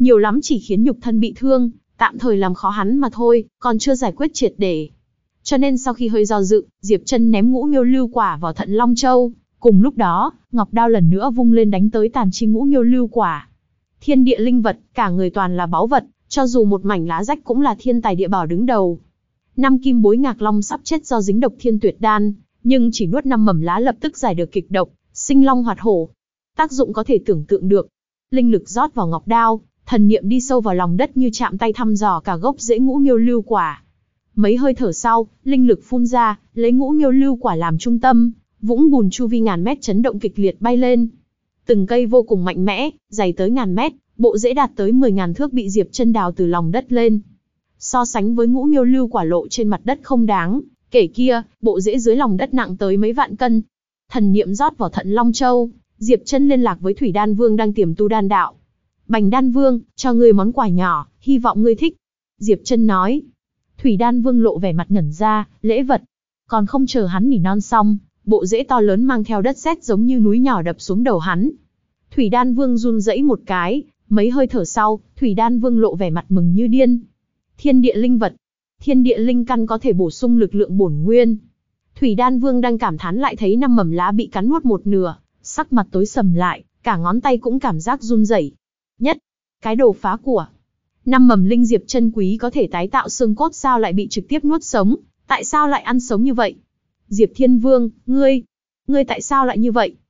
nhiều lắm chỉ khiến nhục thân bị thương, tạm thời làm khó hắn mà thôi, còn chưa giải quyết triệt để. Cho nên sau khi hơi do dự, Diệp Chân ném Ngũ Miêu Lưu Quả vào Thận Long Châu. Cùng lúc đó, ngọc đao lần nữa vung lên đánh tới tàn chi Ngũ Miêu Lưu Quả. Thiên địa linh vật, cả người toàn là báu vật, cho dù một mảnh lá rách cũng là thiên tài địa bảo đứng đầu. 5 kim bối ngạc long sắp chết do dính độc thiên tuyệt đan, nhưng chỉ nuốt 5 mầm lá lập tức giải được kịch độc, sinh long hoạt hổ. Tác dụng có thể tưởng tượng được. Linh lực rót vào ngọc đao, thần niệm đi sâu vào lòng đất như chạm tay thăm dò cả gốc rễ Ngũ Miêu Lưu Quả. Mấy hơi thở sau, linh lực phun ra, lấy Ngũ Miêu Lưu Quả làm trung tâm, vũng bùn chu vi ngàn mét chấn động kịch liệt bay lên. Từng cây vô cùng mạnh mẽ, dày tới ngàn mét, bộ rễ đạt tới 10.000 thước bị Diệp Chân đào từ lòng đất lên. So sánh với Ngũ Miêu Lưu Quả lộ trên mặt đất không đáng, kể kia, bộ rễ dưới lòng đất nặng tới mấy vạn cân. Thần niệm rót vào Thận Long Châu, Diệp Chân liên lạc với Thủy Đan Vương đang tiềm tu đan đạo. Bành Đan Vương, cho ngươi món quà nhỏ, hy vọng ngươi thích. Diệp Chân nói. Thủy Đan Vương lộ vẻ mặt ngẩn ra, lễ vật. Còn không chờ hắn nỉ non xong, bộ rễ to lớn mang theo đất sét giống như núi nhỏ đập xuống đầu hắn. Thủy Đan Vương run rẩy một cái, mấy hơi thở sau, Thủy Đan Vương lộ vẻ mặt mừng như điên. Thiên địa linh vật, thiên địa linh căn có thể bổ sung lực lượng bổn nguyên. Thủy Đan Vương đang cảm thán lại thấy 5 mầm lá bị cắn nuốt một nửa, sắc mặt tối sầm lại, cả ngón tay cũng cảm giác run rẩy. Nhất, cái đồ phá của 5 mầm linh diệp chân quý có thể tái tạo xương cốt sao lại bị trực tiếp nuốt sống, tại sao lại ăn sống như vậy? Diệp Thiên Vương, ngươi tại sao lại như vậy?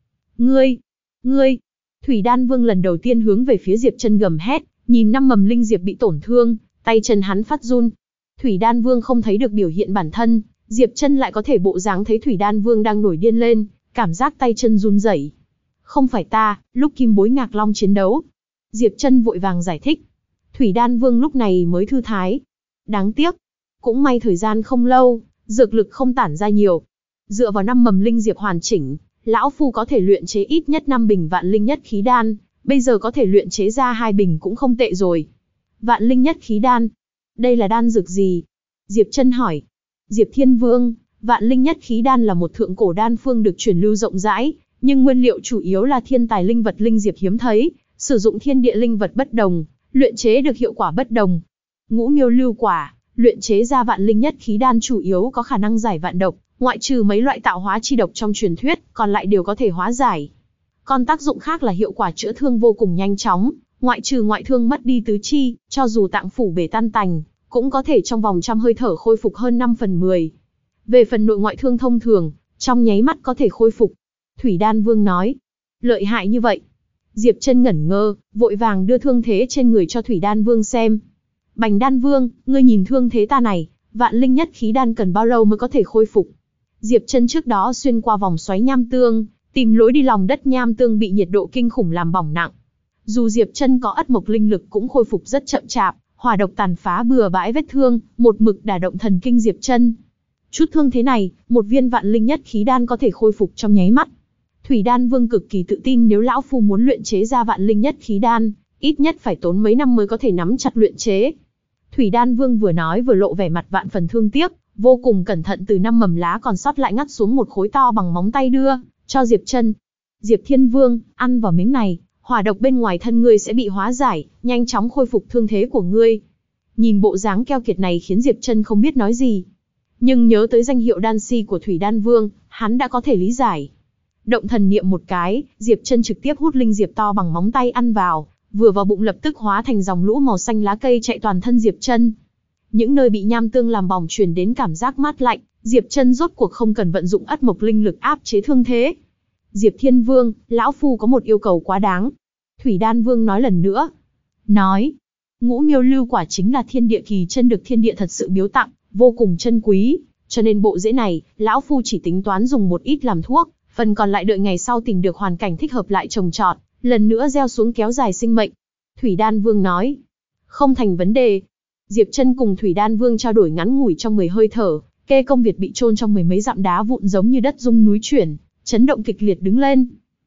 Ngươi. Thủy Đan Vương lần đầu tiên hướng về phía Diệp Chân gầm hét, nhìn 5 mầm linh diệp bị tổn thương, tay chân hắn phát run. Thủy Đan Vương không thấy được biểu hiện bản thân, Diệp Chân lại có thể bộ dáng thấy Thủy Đan Vương đang nổi điên lên, cảm giác tay chân run rẩy. Không phải ta, lúc kim bối ngạc long chiến đấu. Diệp Chân vội vàng giải thích. Thủy Đan Vương lúc này mới thư thái. Đáng tiếc, cũng may thời gian không lâu, dược lực không tản ra nhiều. Dựa vào 5 mầm linh diệp hoàn chỉnh, lão phu có thể luyện chế ít nhất 5 bình vạn linh nhất khí đan, bây giờ có thể luyện chế ra 2 bình cũng không tệ rồi. Vạn linh nhất khí đan, đây là đan dược gì? Diệp Chân hỏi. Diệp Thiên Vương, vạn linh nhất khí đan là một thượng cổ đan phương được truyền lưu rộng rãi, nhưng nguyên liệu chủ yếu là thiên tài linh vật linh diệp hiếm thấy, sử dụng thiên địa linh vật bất đồng, luyện chế được hiệu quả bất đồng. Ngũ Miêu Lưu Quả, luyện chế ra vạn linh nhất khí đan chủ yếu có khả năng giải vạn độc, ngoại trừ mấy loại tạo hóa chi độc trong truyền thuyết, còn lại đều có thể hóa giải. Còn tác dụng khác là hiệu quả chữa thương vô cùng nhanh chóng, ngoại trừ ngoại thương mất đi tứ chi, cho dù tạng phủ bể tan tành, cũng có thể trong vòng trăm hơi thở khôi phục hơn 5/10. Về phần nội ngoại thương thông thường, trong nháy mắt có thể khôi phục. Thủy Đan Vương nói, lợi hại như vậy. Diệp Chân ngẩn ngơ, vội vàng đưa thương thế trên người cho Thủy Đan Vương xem. Bành Đan Vương, ngươi nhìn thương thế ta này, vạn linh nhất khí đan cần bao lâu mới có thể khôi phục? Diệp Chân trước đó xuyên qua vòng xoáy nham tương, tìm lối đi lòng đất nham tương bị nhiệt độ kinh khủng làm bỏng nặng. Dù Diệp Chân có ất mộc linh lực cũng khôi phục rất chậm chạp, hỏa độc tàn phá bừa bãi vết thương, một mực đả động thần kinh Diệp Chân. Chút thương thế này, một viên vạn linh nhất khí đan có thể khôi phục trong nháy mắt. Thủy Đan Vương cực kỳ tự tin nếu lão phu muốn luyện chế ra vạn linh nhất khí đan, ít nhất phải tốn mấy năm mới có thể nắm chặt luyện chế. Thủy Đan Vương vừa nói vừa lộ vẻ mặt vạn phần thương tiếc, vô cùng cẩn thận từ 5 mầm lá còn sót lại ngắt xuống một khối to bằng móng tay đưa cho Diệp Chân. Diệp Thiên Vương, ăn vào miếng này, hỏa độc bên ngoài thân ngươi sẽ bị hóa giải, nhanh chóng khôi phục thương thế của ngươi. Nhìn bộ dáng keo kiệt này khiến Diệp Chân không biết nói gì. Nhưng nhớ tới danh hiệu đan si của Thủy Đan Vương, hắn đã có thể lý giải. Động thần niệm một cái, Diệp Chân trực tiếp hút linh diệp to bằng móng tay ăn vào, vừa vào bụng lập tức hóa thành dòng lũ màu xanh lá cây chạy toàn thân Diệp Chân. Những nơi bị nham tương làm bỏng truyền đến cảm giác mát lạnh, Diệp Chân rốt cuộc không cần vận dụng ất mộc linh lực áp chế thương thế. Diệp Thiên Vương, lão phu có một yêu cầu quá đáng. Thủy Đan Vương nói lần nữa. Nói, Ngũ Miêu Lưu Quả chính là thiên địa kỳ chân được thiên địa thật sự biếu tặng, vô cùng chân quý, cho nên bộ rễ này, lão phu chỉ tính toán dùng một ít làm thuốc, phần còn lại đợi ngày sau tìm được hoàn cảnh thích hợp lại trồng trọt, lần nữa gieo xuống kéo dài sinh mệnh. Thủy Đan Vương nói, không thành vấn đề. Diệp Chân cùng Thủy Đan Vương trao đổi ngắn ngủi trong 10 hơi thở, Kê Công Việt bị chôn trong 10 mấy dặm đá vụn giống như đất rung núi chuyển, chấn động kịch liệt đứng lên.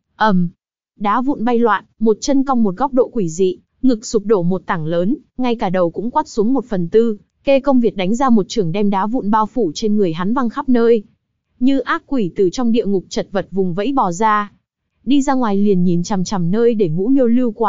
Đá vụn bay loạn, một chân cong một góc độ quỷ dị, ngực sụp đổ một tảng lớn, ngay cả đầu cũng quắt xuống 1/4. Kê Công Việt đánh ra một chưởng đem đá vụn bao phủ trên người hắn văng khắp nơi. Như ác quỷ từ trong địa ngục chật vật vùng vẫy bò ra. Đi ra ngoài liền nhìn chằm chằm nơi để Ngũ Miêu Lưu Quả,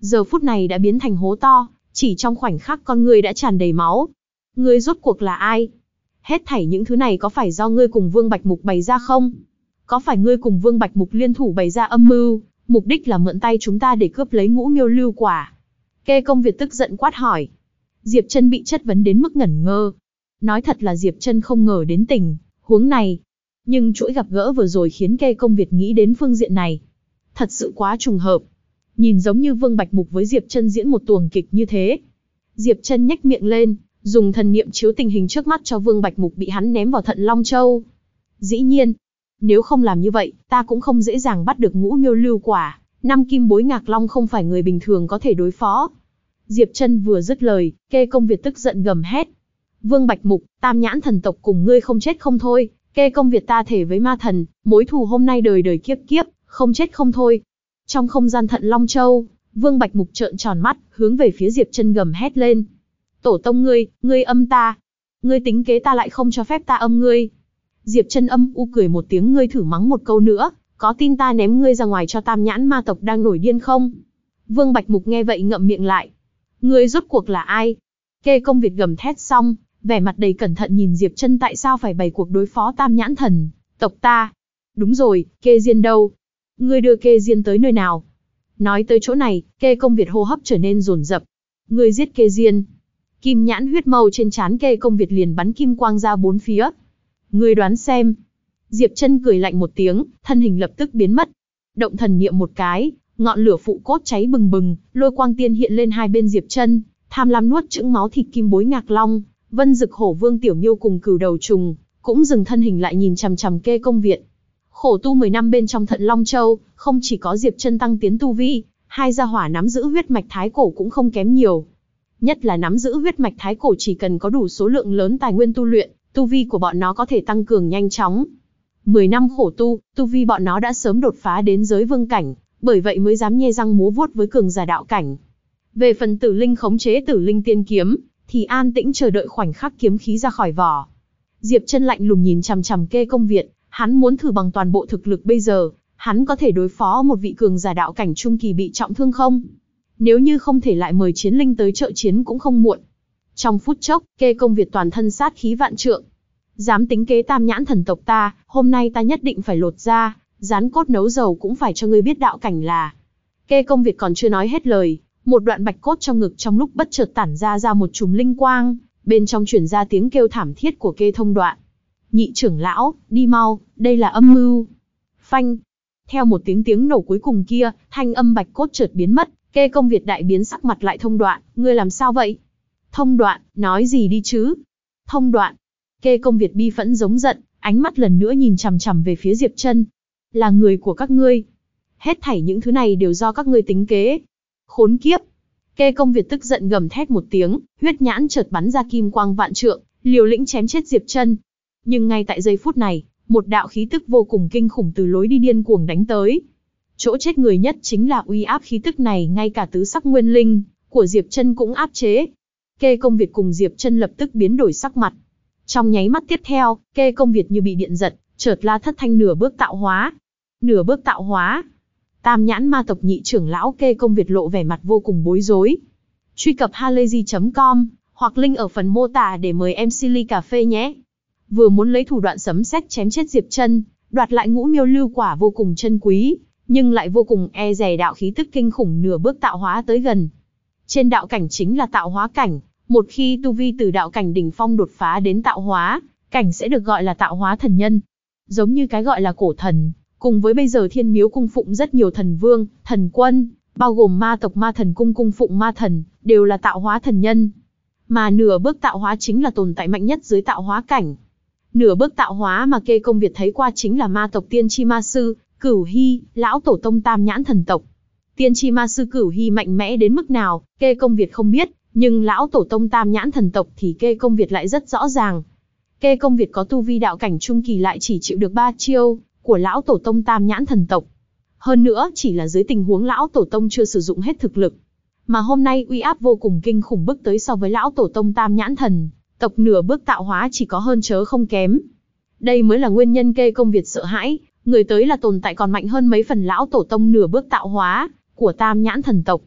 giờ phút này đã biến thành hố to, chỉ trong khoảnh khắc con ngươi đã tràn đầy máu. Ngươi rốt cuộc là ai? Hết thảy những thứ này có phải do ngươi cùng Vương Bạch Mục bày ra không? Có phải ngươi cùng Vương Bạch Mục liên thủ bày ra âm mưu, mục đích là mượn tay chúng ta để cướp lấy Ngũ Miêu Lưu Quả? Kê Công Việt tức giận quát hỏi. Diệp Trân bị chất vấn đến mức ngẩn ngơ. Nói thật là Diệp Trân không ngờ đến tình huống này. Nhưng chuỗi gặp gỡ vừa rồi khiến Kê Công Việt nghĩ đến phương diện này. Thật sự quá trùng hợp. Nhìn giống như Vương Bạch Mục với Diệp Trân diễn một tuồng kịch như thế. Diệp Trân nhếch miệng lên, dùng thần niệm chiếu tình hình trước mắt cho Vương Bạch Mục bị hắn ném vào Thận Long Châu. Dĩ nhiên, nếu không làm như vậy, ta cũng không dễ dàng bắt được Ngũ Miêu Lưu Quả. 5 kim bối ngạc long không phải người bình thường có thể đối phó. Diệp Trân vừa dứt lời, Kê Công Việt tức giận gầm hét. Vương Bạch Mục, Tam Nhãn thần tộc cùng ngươi không chết không thôi. Kê Công Việt ta thể với ma thần, mối thù hôm nay đời đời kiếp kiếp, không chết không thôi. Trong không gian Thận Long Châu, Vương Bạch Mục trợn tròn mắt, hướng về phía Diệp Trân gầm hét lên. Tổ tông ngươi âm ta. Ngươi tính kế ta lại không cho phép ta âm ngươi. Diệp Trân âm u cười một tiếng, ngươi thử mắng một câu nữa, có tin ta ném ngươi ra ngoài cho Tam Nhãn ma tộc đang nổi điên không? Vương Bạch Mục nghe vậy ngậm miệng lại. Ngươi rốt cuộc là ai? Kê Công Việt gầm thét xong, vẻ mặt đầy cẩn thận nhìn Diệp Trân tại sao phải bày cuộc đối phó Tam Nhãn thần tộc ta. Đúng rồi, Kê Diên đâu? Ngươi đưa Kê Diên tới nơi nào? Nói tới chỗ này, Kê Công Việt hô hấp trở nên dồn dập. Ngươi giết Kê Diên. Kim nhãn huyết mâu trên trán Kê Công Việt liền bắn kim quang ra bốn phía. Ngươi đoán xem. Diệp Trân cười lạnh một tiếng, thân hình lập tức biến mất. Động thần niệm một cái, ngọn lửa phụ cốt cháy bừng bừng, lôi quang tiên hiện lên hai bên Diệp Trân, tham lam nuốt chửng máu thịt kim bối ngạc long. Vân Dực Hổ Vương Tiểu Miêu cùng Cửu Đầu Trùng cũng dừng thân hình lại nhìn chằm chằm Kê Công Việt. Khổ tu 10 năm bên trong Thận Long Châu, không chỉ có Diệp Trân tăng tiến tu vi, hai gia hỏa nắm giữ huyết mạch thái cổ cũng không kém nhiều. Nhất là nắm giữ huyết mạch thái cổ chỉ cần có đủ số lượng lớn tài nguyên tu luyện, tu vi của bọn nó có thể tăng cường nhanh chóng. 10 năm khổ tu vi bọn nó đã sớm đột phá đến giới vương cảnh, bởi vậy mới dám nhe răng múa vuốt với cường giả đạo cảnh. Về phần Tử Linh khống chế Tử Linh tiên kiếm, thì an tĩnh chờ đợi khoảnh khắc kiếm khí ra khỏi vỏ. Diệp Trân lạnh lùng nhìn chằm chằm Kê Công Việt, hắn muốn thử bằng toàn bộ thực lực bây giờ, hắn có thể đối phó một vị cường giả đạo cảnh trung kỳ bị trọng thương không? Nếu như không thể lại mời chiến linh tới trợ chiến cũng không muộn. Trong phút chốc, Kê Công Việt toàn thân sát khí vạn trượng. Dám tính kế Tam Nhãn thần tộc ta, hôm nay ta nhất định phải lột ra, rán cốt nấu dầu cũng phải cho ngươi biết đạo cảnh là. Kê Công Việt còn chưa nói hết lời, một đoạn bạch cốt trong ngực trong lúc bất chợt tản ra một chùm linh quang, bên trong truyền ra tiếng kêu thảm thiết của Kê Thông Đoạn. Nhị trưởng lão, đi mau, đây là âm mưu. Phanh. Theo một tiếng nổ cuối cùng kia, thanh âm bạch cốt chợt biến mất, Kê Công Việt đại biến sắc mặt lại. Thông Đoạn, ngươi làm sao vậy? Thông Đoạn, nói gì đi chứ? Thông Đoạn. Kê Công Việt bi phẫn giống giận, ánh mắt lần nữa nhìn chằm chằm về phía Diệp Trân. Là người của các ngươi. Hết thảy những thứ này đều do các ngươi tính kế. Khốn kiếp. Kê Công Việt tức giận gầm thét một tiếng, huyết nhãn chợt bắn ra kim quang vạn trượng, liều lĩnh chém chết Diệp Trân. Nhưng ngay tại giây phút này, một đạo khí tức vô cùng kinh khủng từ lối đi điên cuồng đánh tới. Chỗ chết người nhất chính là uy áp khí tức này, ngay cả tứ sắc nguyên linh của Diệp Trân cũng áp chế. Kê Công Việt cùng Diệp Trân lập tức biến đổi sắc mặt. Trong nháy mắt tiếp theo, Kê Công Việt như bị điện giật, chợt la thất thanh nửa bước tạo hóa. Nửa bước tạo hóa. Tam Nhãn ma tộc nhị trưởng lão Kê Công Việt lộ vẻ mặt vô cùng bối rối. Truy cập halayzi.com hoặc link ở phần mô tả để mời em Silly Cà Phê nhé. Vừa muốn lấy thủ đoạn sấm sét chém chết Diệp Trân, đoạt lại Ngũ Miêu Lưu Quả vô cùng chân quý, nhưng lại vô cùng e dè đạo khí tức kinh khủng nửa bước tạo hóa tới gần. Trên đạo cảnh chính là tạo hóa cảnh, một khi tu vi từ đạo cảnh đỉnh phong đột phá đến tạo hóa cảnh sẽ được gọi là tạo hóa thần nhân. Giống như cái gọi là cổ thần, cùng với bây giờ Thiên Miếu cung phụng rất nhiều thần vương, thần quân, bao gồm ma tộc Ma Thần cung cung phụng ma thần, đều là tạo hóa thần nhân. Mà nửa bước tạo hóa chính là tồn tại mạnh nhất dưới tạo hóa cảnh. Nửa bước tạo hóa mà Kê Công Việt thấy qua chính là ma tộc Tiên Tri Ma Sư, Cửu Hy, lão tổ tông Tam Nhãn thần tộc. Tiên Tri Ma Sư Cửu Hy mạnh mẽ đến mức nào, Kê Công Việt không biết, nhưng lão tổ tông Tam Nhãn thần tộc thì Kê Công Việt lại rất rõ ràng. Kê Công Việt có tu vi đạo cảnh trung kỳ lại chỉ chịu được 3 chiêu của lão tổ tông Tam Nhãn thần tộc. Hơn nữa chỉ là dưới tình huống lão tổ tông chưa sử dụng hết thực lực. Mà hôm nay uy áp vô cùng kinh khủng bước tới so với lão tổ tông Tam Nhãn thần tộc nửa bước tạo hóa chỉ có hơn chớ không kém. Đây mới là nguyên nhân Kê Công Việt sợ hãi, người tới là tồn tại còn mạnh hơn mấy phần lão tổ tông nửa bước tạo hóa của Tam Nhãn thần tộc.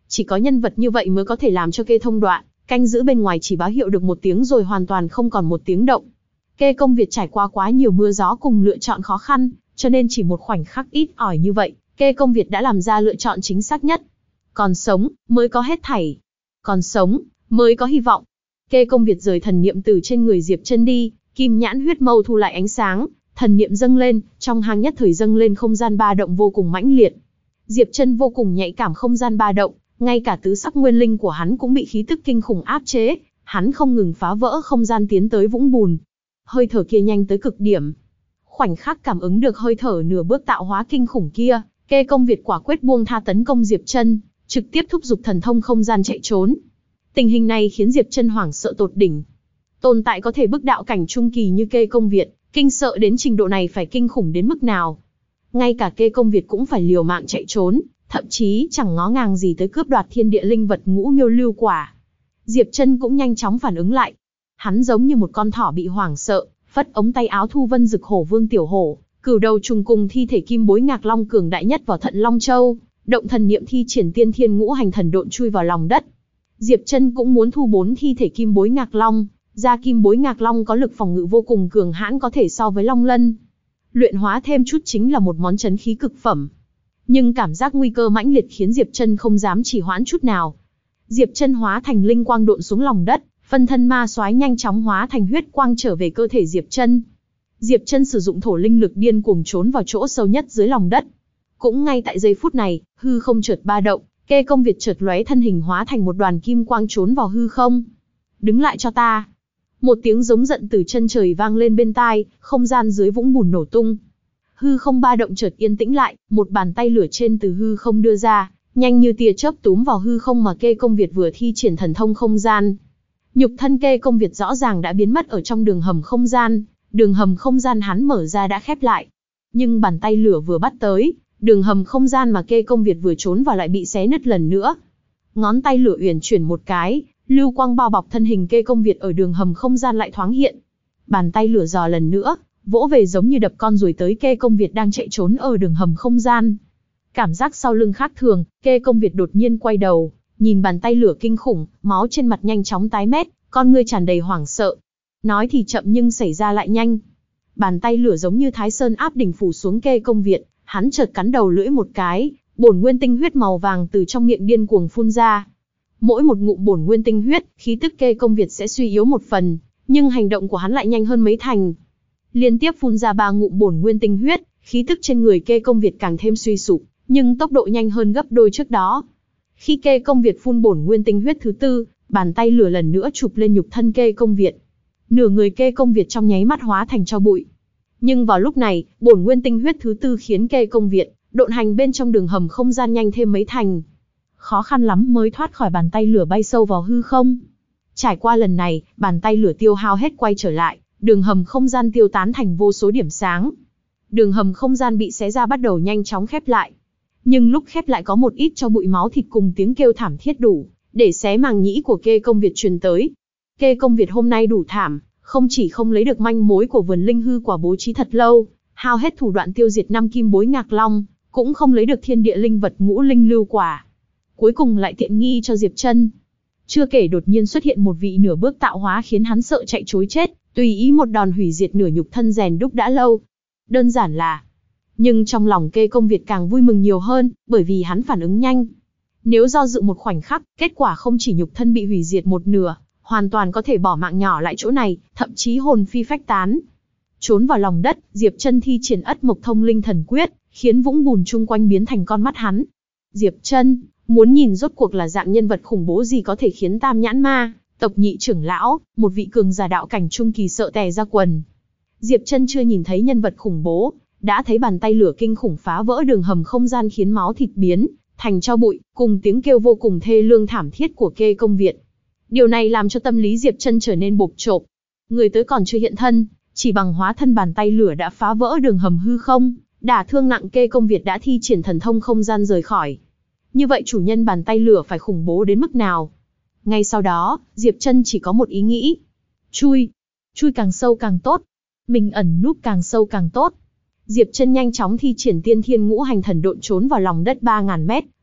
Chỉ có nhân vật như vậy mới có thể làm cho kê thông đoạn, canh giữ bên ngoài chỉ báo hiệu được một tiếng rồi hoàn toàn không còn một tiếng động. Kê Công Việt trải qua quá nhiều mưa gió cùng lựa chọn khó khăn, cho nên chỉ một khoảnh khắc ít ỏi như vậy, Kê Công Việt đã làm ra lựa chọn chính xác nhất. Còn sống, mới có hết thảy. Còn sống, mới có hy vọng. Kê Công Việt rời thần niệm từ trên người Diệp Chân đi, kim nhãn huyết mâu thu lại ánh sáng, thần niệm dâng lên, trong hang nhất thời dâng lên không gian ba động vô cùng mãnh liệt. Diệp Chân vô cùng nhạy cảm không gian ba động, ngay cả tứ sắc nguyên linh của hắn cũng bị khí tức kinh khủng áp chế, hắn không ngừng phá vỡ không gian tiến tới vũng bùn. Hơi thở kia nhanh tới cực điểm. Khoảnh khắc cảm ứng được hơi thở nửa bước tạo hóa kinh khủng kia, Kê Công Việt quả quyết buông tha tấn công Diệp Chân, trực tiếp thúc giục thần thông không gian chạy trốn. Tình hình này khiến Diệp Chân hoảng sợ tột đỉnh. Tồn tại có thể bước đạo cảnh trung kỳ như Kê Công Việt, kinh sợ đến trình độ này phải kinh khủng đến mức nào? Ngay cả Kê Công Việt cũng phải liều mạng chạy trốn, thậm chí chẳng ngó ngàng gì tới cướp đoạt thiên địa linh vật Ngũ Miêu Lưu Quả. Diệp Chân cũng nhanh chóng phản ứng lại. Hắn giống như một con thỏ bị hoảng sợ, phất ống tay áo thu vân dực hổ vương tiểu hổ, cửu đầu trùng cùng thi thể kim bối ngạc long cường đại nhất vào thận long châu, động thần niệm thi triển tiên thiên ngũ hành thần độn chui vào lòng đất. Diệp Chân cũng muốn thu 4 thi thể kim bối ngạc long, da kim bối ngạc long có lực phòng ngự vô cùng cường hãn có thể so với long lân. Luyện hóa thêm chút chính là một món chấn khí cực phẩm. Nhưng cảm giác nguy cơ mãnh liệt khiến Diệp Chân không dám trì hoãn chút nào. Diệp Chân hóa thành linh quang độn xuống lòng đất, phân thân ma soái nhanh chóng hóa thành huyết quang trở về cơ thể Diệp Chân. Diệp Chân sử dụng thổ linh lực điên cuồng trốn vào chỗ sâu nhất dưới lòng đất. Cũng ngay tại giây phút này, hư không chợt ba động, Kê Công Việt chợt lóe thân hình hóa thành một đoàn kim quang trốn vào hư không. Đứng lại cho ta! Một tiếng giống giận từ chân trời vang lên bên tai, không gian dưới vũng bùn nổ tung. Hư không ba động chợt yên tĩnh lại, một bàn tay lửa trên từ hư không đưa ra, nhanh như tia chớp túm vào hư không mà Kê Công Việt vừa thi triển thần thông không gian. Nhục thân Kê Công Việt rõ ràng đã biến mất ở trong đường hầm không gian, đường hầm không gian hắn mở ra đã khép lại. Nhưng bàn tay lửa vừa bắt tới, đường hầm không gian mà Kê Công Việt vừa trốn vào lại bị xé nứt lần nữa. Ngón tay lửa uyển chuyển một cái, lưu quang bao bọc thân hình Kê Công Việt ở đường hầm không gian lại thoáng hiện. Bàn tay lửa dò lần nữa, vỗ về giống như đập con ruồi tới Kê Công Việt đang chạy trốn ở đường hầm không gian. Cảm giác sau lưng khác thường, Kê Công Việt đột nhiên quay đầu, nhìn bàn tay lửa kinh khủng, máu trên mặt nhanh chóng tái mét, con ngươi tràn đầy hoảng sợ. Nói thì chậm nhưng xảy ra lại nhanh. Bàn tay lửa giống như Thái Sơn áp đỉnh phủ xuống Kê Công Việt, hắn chợt cắn đầu lưỡi một cái, bổn nguyên tinh huyết màu vàng từ trong miệng điên cuồng phun ra. Mỗi một ngụm bổn nguyên tinh huyết, khí tức Kê Công Việt sẽ suy yếu một phần, nhưng hành động của hắn lại nhanh hơn mấy thành. Liên tiếp phun ra 3 ngụm bổn nguyên tinh huyết, khí tức trên người Kê Công Việt càng thêm suy sụp, nhưng tốc độ nhanh hơn gấp đôi trước đó. Khi Kê Công Việt phun bổn nguyên tinh huyết thứ 4, bàn tay lửa lần nữa chụp lên nhục thân Kê Công Việt. Nửa người Kê Công Việt trong nháy mắt hóa thành tro bụi. Nhưng vào lúc này, bổn nguyên tinh huyết thứ 4 khiến Kê Công Việt độn hành bên trong đường hầm không gian nhanh thêm mấy thành. Khó khăn lắm mới thoát khỏi bàn tay lửa bay sâu vào hư không. Trải qua lần này, bàn tay lửa tiêu hao hết quay trở lại, đường hầm không gian tiêu tán thành vô số điểm sáng. Đường hầm không gian bị xé ra bắt đầu nhanh chóng khép lại. Nhưng lúc khép lại có một ít cho bụi máu thịt cùng tiếng kêu thảm thiết đủ, để xé màng nhĩ của Kê Công Việt truyền tới. Kê Công Việt hôm nay đủ thảm, không chỉ không lấy được manh mối của vườn linh hư quả bố trí thật lâu, hao hết thủ đoạn tiêu diệt 5 kim bối ngạc long, cũng không lấy được thiên địa linh vật Ngũ Linh Lưu Quả. Cuối cùng lại tiện nghi cho Diệp Chân. Chưa kể đột nhiên xuất hiện một vị nửa bước tạo hóa khiến hắn sợ chạy trối chết, tùy ý một đòn hủy diệt nửa nhục thân rèn đúc đã lâu. Đơn giản là. Nhưng trong lòng Kê Công Việt càng vui mừng nhiều hơn, bởi vì hắn phản ứng nhanh. Nếu do dự một khoảnh khắc, kết quả không chỉ nhục thân bị hủy diệt một nửa, hoàn toàn có thể bỏ mạng nhỏ lại chỗ này, thậm chí hồn phi phách tán. Trốn vào lòng đất, Diệp Chân thi triển Ất Mộc Thông Linh Thần Quyết, khiến vũng bùn chung quanh biến thành con mắt hắn. Diệp Chân muốn nhìn rốt cuộc là dạng nhân vật khủng bố gì có thể khiến Tam Nhãn Ma tộc nhị trưởng lão, một vị cường giả đạo cảnh trung kỳ sợ tè ra quần. Diệp Chân chưa nhìn thấy nhân vật khủng bố, đã thấy bàn tay lửa kinh khủng phá vỡ đường hầm không gian khiến máu thịt biến thành tro bụi, cùng tiếng kêu vô cùng thê lương thảm thiết của Kê Công Việt. Điều này làm cho tâm lý Diệp Chân trở nên bộp chộp. Người tới còn chưa hiện thân, chỉ bằng hóa thân bàn tay lửa đã phá vỡ đường hầm hư không, đả thương nặng Kê Công Việt đã thi triển thần thông không gian rời khỏi. Như vậy chủ nhân bàn tay lửa phải khủng bố đến mức nào? Ngay sau đó, Diệp Chân chỉ có một ý nghĩ. Chui càng sâu càng tốt. Mình ẩn núp càng sâu càng tốt. Diệp Chân nhanh chóng thi triển tiên thiên ngũ hành thần độn trốn vào lòng đất 3000 mét,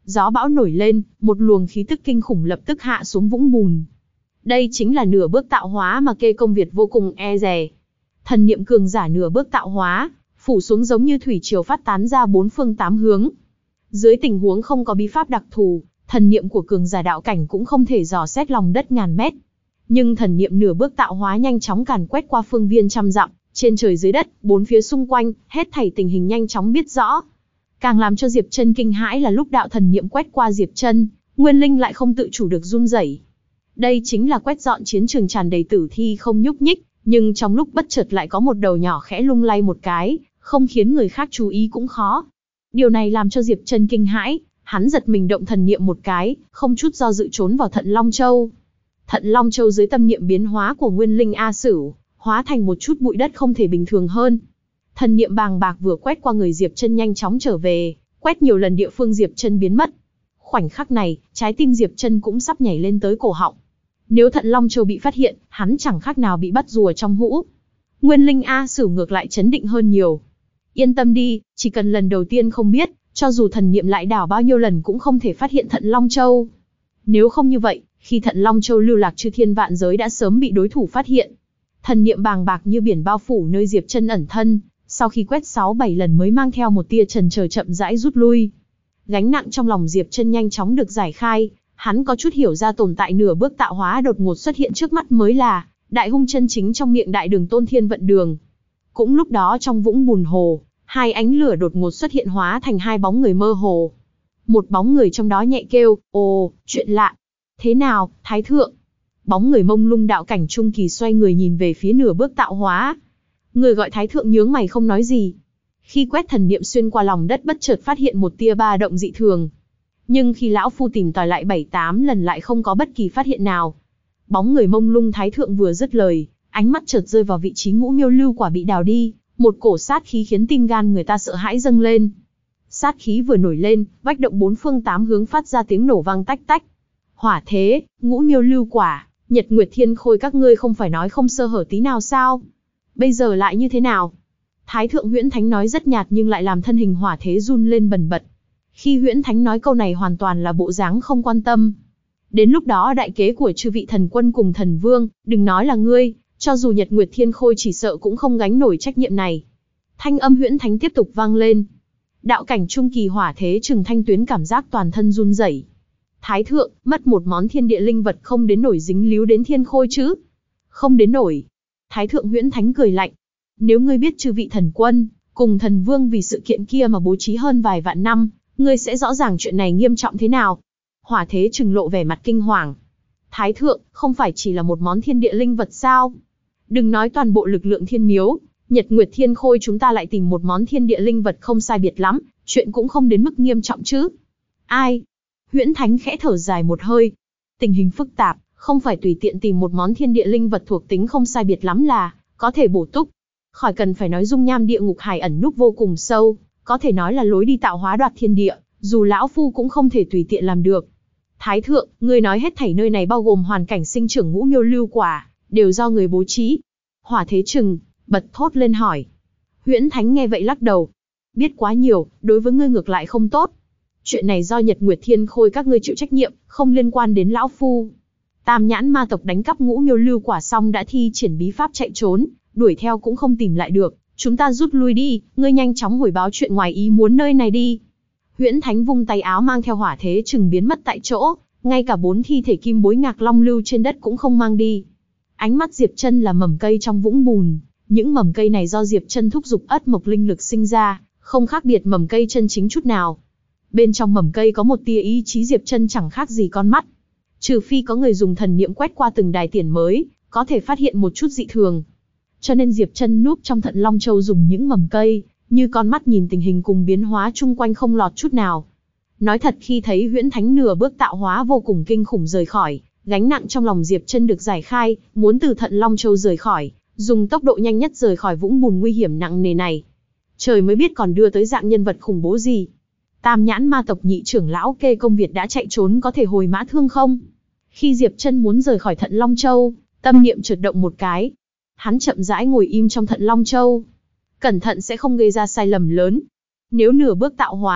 Gió bão nổi lên, một luồng khí tức kinh khủng lập tức hạ xuống vũng bùn. Đây chính là nửa bước tạo hóa mà Kê Công Việt vô cùng e dè. Thần niệm cường giả nửa bước tạo hóa, phủ xuống giống như thủy triều phát tán ra bốn phương tám hướng. Dưới tình huống không có bí pháp đặc thù, thần niệm của cường giả đạo cảnh cũng không thể dò xét lòng đất ngàn mét. Nhưng thần niệm nửa bước tạo hóa nhanh chóng càn quét qua phương viên trăm dặm, trên trời dưới đất, bốn phía xung quanh, hết thảy tình hình nhanh chóng biết rõ. Càng làm cho Diệp Chân kinh hãi là lúc đạo thần niệm quét qua Diệp Chân, nguyên linh lại không tự chủ được run rẩy. Đây chính là quét dọn chiến trường tràn đầy tử thi không nhúc nhích, nhưng trong lúc bất chợt lại có một đầu nhỏ khẽ lung lay một cái, không khiến người khác chú ý cũng khó. Điều này làm cho Diệp Chân kinh hãi, hắn giật mình động thần niệm một cái, không chút do dự trốn vào Thận Long Châu. Thận Long Châu dưới tâm niệm biến hóa của nguyên linh A Sửu, hóa thành một chút bụi đất không thể bình thường hơn. Thần niệm bàng bạc vừa quét qua người Diệp Chân nhanh chóng trở về, quét nhiều lần địa phương Diệp Chân biến mất. Khoảnh khắc này, trái tim Diệp Chân cũng sắp nhảy lên tới cổ họng. Nếu Thận Long Châu bị phát hiện, hắn chẳng khác nào bị bắt rùa trong hũ. Nguyên linh A Sửu ngược lại chấn định hơn nhiều. Yên tâm đi, chỉ cần lần đầu tiên không biết, cho dù thần niệm lại đảo bao nhiêu lần cũng không thể phát hiện Thận Long Châu. Nếu không như vậy, khi Thận Long Châu lưu lạc chư thiên vạn giới đã sớm bị đối thủ phát hiện. Thần niệm bàng bạc như biển bao phủ nơi Diệp Chân ẩn thân, sau khi quét 6-7 lần mới mang theo một tia chần chờ chậm rãi rút lui. Gánh nặng trong lòng Diệp Chân nhanh chóng được giải khai, hắn có chút hiểu ra tồn tại nửa bước tạo hóa đột ngột xuất hiện trước mắt mới là đại hung chân chính trong miệng Đại Đường Tôn Thiên Vận Đường. Cũng lúc đó trong vũng bùn hồ, hai ánh lửa đột ngột xuất hiện hóa thành hai bóng người mơ hồ. Một bóng người trong đó nhẹ kêu, ồ, chuyện lạ. Thế nào, Thái Thượng? Bóng người mông lung đạo cảnh trung kỳ xoay người nhìn về phía nửa bước tạo hóa. Người gọi Thái Thượng nhướng mày không nói gì. Khi quét thần niệm xuyên qua lòng đất bất chợt phát hiện một tia ba động dị thường. Nhưng khi lão phu tìm tòi lại 7-8 lần lại không có bất kỳ phát hiện nào. Bóng người mông lung Thái Thượng vừa dứt lời, ánh mắt chợt rơi vào vị trí ngũ miêu lưu quả bị đào đi, một cổ sát khí khiến tim gan người ta sợ hãi dâng lên. Sát khí vừa nổi lên, vách động bốn phương tám hướng phát ra tiếng nổ vang tách tách. Hỏa thế, ngũ miêu lưu quả, Nhật Nguyệt Thiên Khôi các ngươi không phải nói không sơ hở tí nào sao? Bây giờ lại như thế nào? Thái Thượng Huyễn Thánh nói rất nhạt nhưng lại làm thân hình hỏa thế run lên bần bật. Khi Huyễn Thánh nói câu này hoàn toàn là bộ dáng không quan tâm. Đến lúc đó đại kế của chư vị thần quân cùng thần vương, đừng nói là ngươi, cho dù Nhật Nguyệt Thiên Khôi chỉ sợ cũng không gánh nổi trách nhiệm này. Thanh âm Huyễn Thánh tiếp tục vang lên. Đạo cảnh trung kỳ hỏa thế Trừng Thanh Tuyến cảm giác toàn thân run rẩy. Thái Thượng, mất một món thiên địa linh vật không đến nổi dính líu đến Thiên Khôi chứ? Không đến nổi. Thái Thượng Huyễn Thánh cười lạnh. Nếu ngươi biết chư vị thần quân, cùng thần vương vì sự kiện kia mà bố trí hơn vài vạn năm, ngươi sẽ rõ ràng chuyện này nghiêm trọng thế nào. Hỏa thế Trừng lộ vẻ mặt kinh hoàng. Thái Thượng, không phải chỉ là một món thiên địa linh vật sao? Đừng nói toàn bộ lực lượng thiên miếu, Nhật Nguyệt Thiên Khôi chúng ta lại tìm một món thiên địa linh vật không sai biệt lắm, chuyện cũng không đến mức nghiêm trọng chứ. Ai? Huyễn Thánh khẽ thở dài một hơi. Tình hình phức tạp, không phải tùy tiện tìm một món thiên địa linh vật thuộc tính không sai biệt lắm là có thể bổ túc. Khỏi cần phải nói dung nham địa ngục hải ẩn núp vô cùng sâu, có thể nói là lối đi tạo hóa đoạt thiên địa, dù lão phu cũng không thể tùy tiện làm được. Thái Thượng, ngươi nói hết thảy nơi này bao gồm hoàn cảnh sinh trưởng ngũ miêu lưu quả, đều do người bố trí. Hỏa thế Trừng bật thốt lên hỏi. Huyễn Thánh nghe vậy lắc đầu. Biết quá nhiều, đối với ngươi ngược lại không tốt. Chuyện này do Nhật Nguyệt Thiên Khôi các ngươi chịu trách nhiệm, không liên quan đến lão phu. Tam nhãn ma tộc đánh cắp ngũ miêu lưu quả xong đã thi triển bí pháp chạy trốn, đuổi theo cũng không tìm lại được. Chúng ta rút lui đi, ngươi nhanh chóng hồi báo chuyện ngoài ý muốn nơi này đi. Huyễn Thánh vung tay áo mang theo hỏa thế Trừng biến mất tại chỗ, ngay cả 4 thi thể kim bối ngạc long lưu trên đất cũng không mang đi. Ánh mắt Diệp Chân là mầm cây trong vũng bùn, những mầm cây này do Diệp Chân thúc giục ất mộc linh lực sinh ra, không khác biệt mầm cây chân chính chút nào. Bên trong mầm cây có một tia ý chí Diệp Chân chẳng khác gì con mắt. Trừ phi có người dùng thần niệm quét qua từng đài tiền mới, có thể phát hiện một chút dị thường. Cho nên Diệp Chân núp trong Thận Long Châu dùng những mầm cây, như con mắt nhìn tình hình cùng biến hóa chung quanh không lọt chút nào. Nói thật khi thấy Huyễn Thánh nửa bước tạo hóa vô cùng kinh khủng rời khỏi, gánh nặng trong lòng Diệp Chân được giải khai, muốn từ Thận Long Châu rời khỏi, dùng tốc độ nhanh nhất rời khỏi vũng bùn nguy hiểm nặng nề này. Trời mới biết còn đưa tới dạng nhân vật khủng bố gì. Tam nhãn ma tộc nhị trưởng lão Kê Công Việt đã chạy trốn có thể hồi mã thương không? Khi Diệp Chân muốn rời khỏi Thận Long Châu, tâm niệm chợt động một cái. Hắn chậm rãi ngồi im trong Thận Long Châu. Cẩn thận sẽ không gây ra sai lầm lớn. Nếu nửa bước tạo hóa,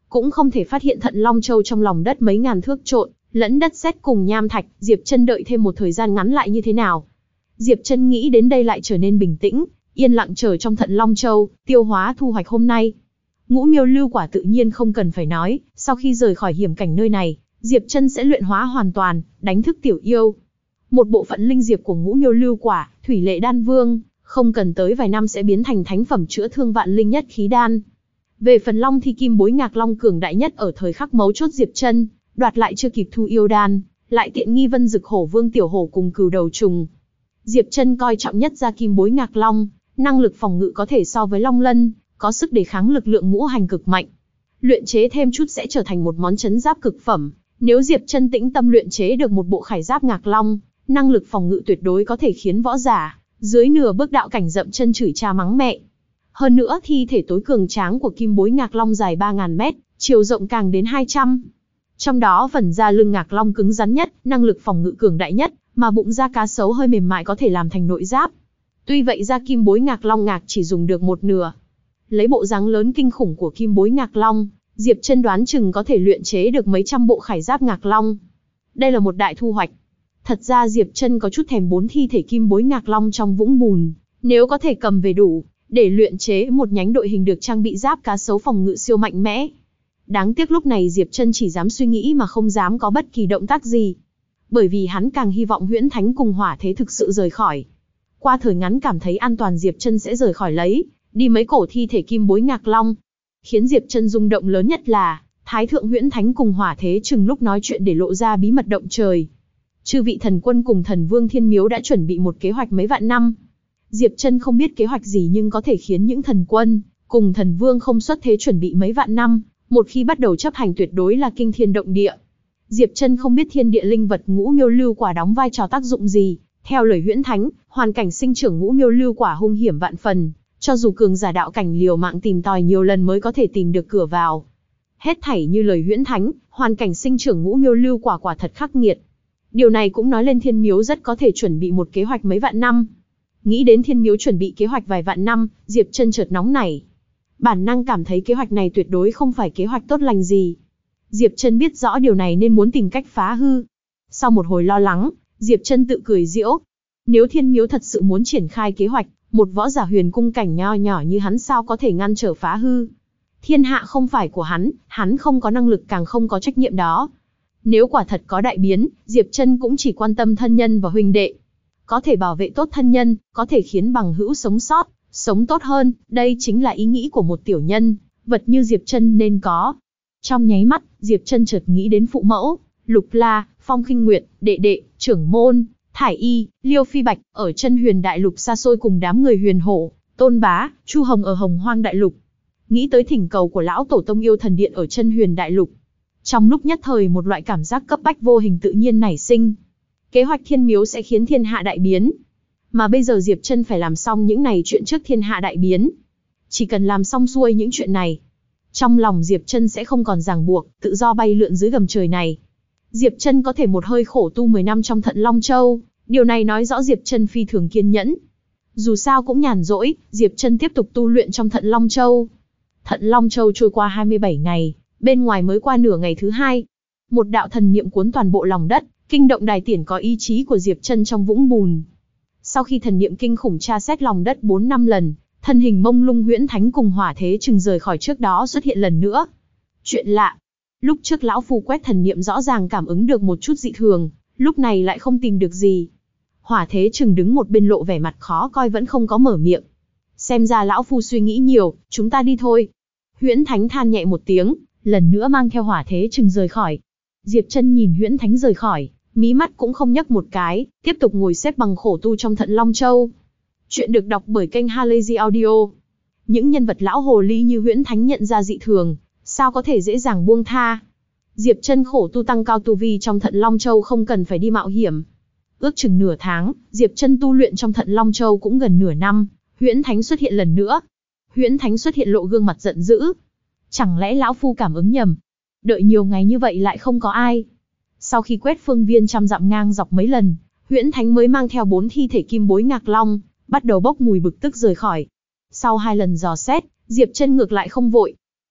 cũng không thể phát hiện Thận Long Châu trong lòng đất mấy ngàn thước trộn lẫn đất sét cùng nham thạch. Diệp Chân đợi thêm một thời gian ngắn lại như thế nào? Diệp Chân nghĩ đến đây lại trở nên bình tĩnh, yên lặng chờ trong Thận Long Châu, tiêu hóa thu hoạch hôm nay. Ngũ Miêu Lưu Quả tự nhiên không cần phải nói, sau khi rời khỏi hiểm cảnh nơi này, Diệp Chân sẽ luyện hóa hoàn toàn, đánh thức tiểu yêu. Một bộ phận linh diệp của Ngũ Miêu Lưu Quả, Thủy Lệ Đan Vương, không cần tới vài năm sẽ biến thành thánh phẩm chữa thương vạn linh nhất khí đan. Về phần Long Thi Kim Bối Ngạc Long cường đại nhất ở thời khắc mấu chốt Diệp Chân đoạt lại chưa kịp thu yêu đan, lại tiện nghi Vân Dực Hổ Vương tiểu hổ cùng Cừu Đầu Trùng. Diệp Chân coi trọng nhất ra Kim Bối Ngạc Long, năng lực phòng ngự có thể so với Long Lân, có sức đề kháng lực lượng ngũ hành cực mạnh. Luyện chế thêm chút sẽ trở thành một món trấn giáp cực phẩm. Nếu Diệp Chân tĩnh tâm luyện chế được một bộ khải giáp Ngạc Long, năng lực phòng ngự tuyệt đối có thể khiến võ giả dưới nửa bước đạo cảnh dậm chân chửi cha mắng mẹ. Hơn nữa thi thể tối cường tráng của Kim Bối Ngạc Long dài 3000 mét, chiều rộng càng đến 200. Trong đó phần da lưng Ngạc Long cứng rắn nhất, năng lực phòng ngự cường đại nhất, mà bụng da cá sấu hơi mềm mại có thể làm thành nội giáp. Tuy vậy da Kim Bối Ngạc Long Ngạc chỉ dùng được một nửa. Lấy bộ dáng lớn kinh khủng của Kim Bối Ngạc Long, Diệp Chân đoán chừng có thể luyện chế được mấy trăm bộ khải giáp Ngạc Long. Đây là một đại thu hoạch. Thật ra Diệp Chân có chút thèm 4 thi thể Kim Bối Ngạc Long trong vũng bùn, nếu có thể cầm về đủ, để luyện chế một nhánh đội hình được trang bị giáp cá sấu phòng ngự siêu mạnh mẽ. Đáng tiếc lúc này Diệp Chân chỉ dám suy nghĩ mà không dám có bất kỳ động tác gì. Bởi vì hắn càng hy vọng Huyễn Thánh cùng Hỏa Thế thực sự rời khỏi. Qua thời ngắn cảm thấy an toàn Diệp Chân sẽ rời khỏi lấy đi mấy cổ thi thể Kim Bối Ngạc Long. Khiến Diệp Chân rung động lớn nhất là, Thái thượng Huyễn Thánh cùng Hỏa Thế chừng lúc nói chuyện để lộ ra bí mật động trời. Chư vị thần quân cùng thần vương Thiên Miếu đã chuẩn bị một kế hoạch mấy vạn năm. Diệp Chân không biết kế hoạch gì nhưng có thể khiến những thần quân cùng thần vương không xuất thế chuẩn bị mấy vạn năm, một khi bắt đầu chấp hành tuyệt đối là kinh thiên động địa. Diệp Chân không biết thiên địa linh vật Ngũ Miêu Lưu Quả đóng vai trò tác dụng gì. Theo lời Huyễn Thánh, hoàn cảnh sinh trưởng Ngũ Miêu Lưu Quả hung hiểm vạn phần, cho dù cường giả đạo cảnh liều mạng tìm tòi nhiều lần mới có thể tìm được cửa vào. Hết thảy như lời Huyễn Thánh, hoàn cảnh sinh trưởng Ngũ Miêu Lưu Quả quả thật khắc nghiệt. Điều này cũng nói lên Thiên Miếu rất có thể chuẩn bị một kế hoạch mấy vạn năm. Nghĩ đến Thiên Miếu chuẩn bị kế hoạch vài vạn năm, Diệp Chân chợt nóng nảy. Bản năng cảm thấy kế hoạch này tuyệt đối không phải kế hoạch tốt lành gì. Diệp Chân biết rõ điều này nên muốn tìm cách phá hư. Sau một hồi lo lắng, Diệp Chân tự cười giễu. Nếu Thiên Miếu thật sự muốn triển khai kế hoạch, một võ giả huyền cung cảnh nho nhỏ như hắn sao có thể ngăn trở phá hư. Thiên hạ không phải của hắn không có năng lực càng không có trách nhiệm đó. Nếu quả thật có đại biến, Diệp Chân cũng chỉ quan tâm thân nhân và huynh đệ. Có thể bảo vệ tốt thân nhân, có thể khiến bằng hữu sống sót, sống tốt hơn, đây chính là ý nghĩ của một tiểu nhân, vật như Diệp Chân nên có. Trong nháy mắt, Diệp Chân chợt nghĩ đến phụ mẫu, Lục La, Phong Khinh Nguyệt, đệ đệ, trưởng môn, Thải Y, Liêu Phi Bạch, ở Chân Huyền Đại Lục xa xôi cùng đám người Huyền Hổ, Tôn Bá, Chu Hồng ở Hồng Hoang Đại Lục. Nghĩ tới thỉnh cầu của lão tổ tông yêu thần điện ở Chân Huyền Đại Lục. Trong lúc nhất thời một loại cảm giác cấp bách vô hình tự nhiên nảy sinh. Kế hoạch Thiên Miếu sẽ khiến thiên hạ đại biến. Mà bây giờ Diệp Chân phải làm xong những này chuyện trước thiên hạ đại biến. Chỉ cần làm xong xuôi những chuyện này, trong lòng Diệp Chân sẽ không còn ràng buộc, tự do bay lượn dưới gầm trời này. Diệp Chân có thể một hơi khổ tu 10 năm trong Thận Long Châu, điều này nói rõ Diệp Chân phi thường kiên nhẫn. Dù sao cũng nhàn rỗi, Diệp Chân tiếp tục tu luyện trong Thận Long Châu. Thận Long Châu trôi qua 27 ngày, bên ngoài mới qua nửa ngày thứ hai. Một đạo thần niệm cuốn toàn bộ lòng đất, kinh động đài tiển có ý chí của Diệp Chân trong vũng bùn. Sau khi thần niệm kinh khủng tra xét lòng đất 4-5 lần, thân hình mông lung Huyễn Thánh cùng Hỏa Thế chừng rời khỏi trước đó xuất hiện lần nữa. Chuyện lạ, lúc trước lão phu quét thần niệm rõ ràng cảm ứng được một chút dị thường, lúc này lại không tìm được gì. Hỏa Thế chừng đứng một bên lộ vẻ mặt khó coi vẫn không có mở miệng. Xem ra lão phu suy nghĩ nhiều, chúng ta đi thôi. Huyễn Thánh than nhẹ một tiếng, lần nữa mang theo Hỏa Thế chừng rời khỏi. Diệp Chân nhìn Huyễn Thánh rời khỏi, mí mắt cũng không nhấc một cái, tiếp tục ngồi xếp bằng khổ tu trong Thận Long Châu. Chuyện được đọc bởi kênh Halazy Audio. Những nhân vật lão hồ ly như Huyễn Thánh nhận ra dị thường, sao có thể dễ dàng buông tha. Diệp Chân khổ tu tăng cao tu vi trong Thận Long Châu không cần phải đi mạo hiểm. Ước chừng nửa tháng, Diệp Chân tu luyện trong Thận Long Châu cũng gần nửa năm, Huyễn Thánh xuất hiện lần nữa. Huyễn Thánh xuất hiện lộ gương mặt giận dữ. Chẳng lẽ lão phu cảm ứng nhầm? Đợi nhiều ngày như vậy lại không có ai. Sau khi quét phương viên trăm dặm ngang dọc mấy lần, Huyễn Thánh mới mang theo 4 thi thể Kim Bối Ngạc Long, bắt đầu bốc mùi bực tức rời khỏi. Sau 2 lần dò xét, Diệp Chân ngược lại không vội.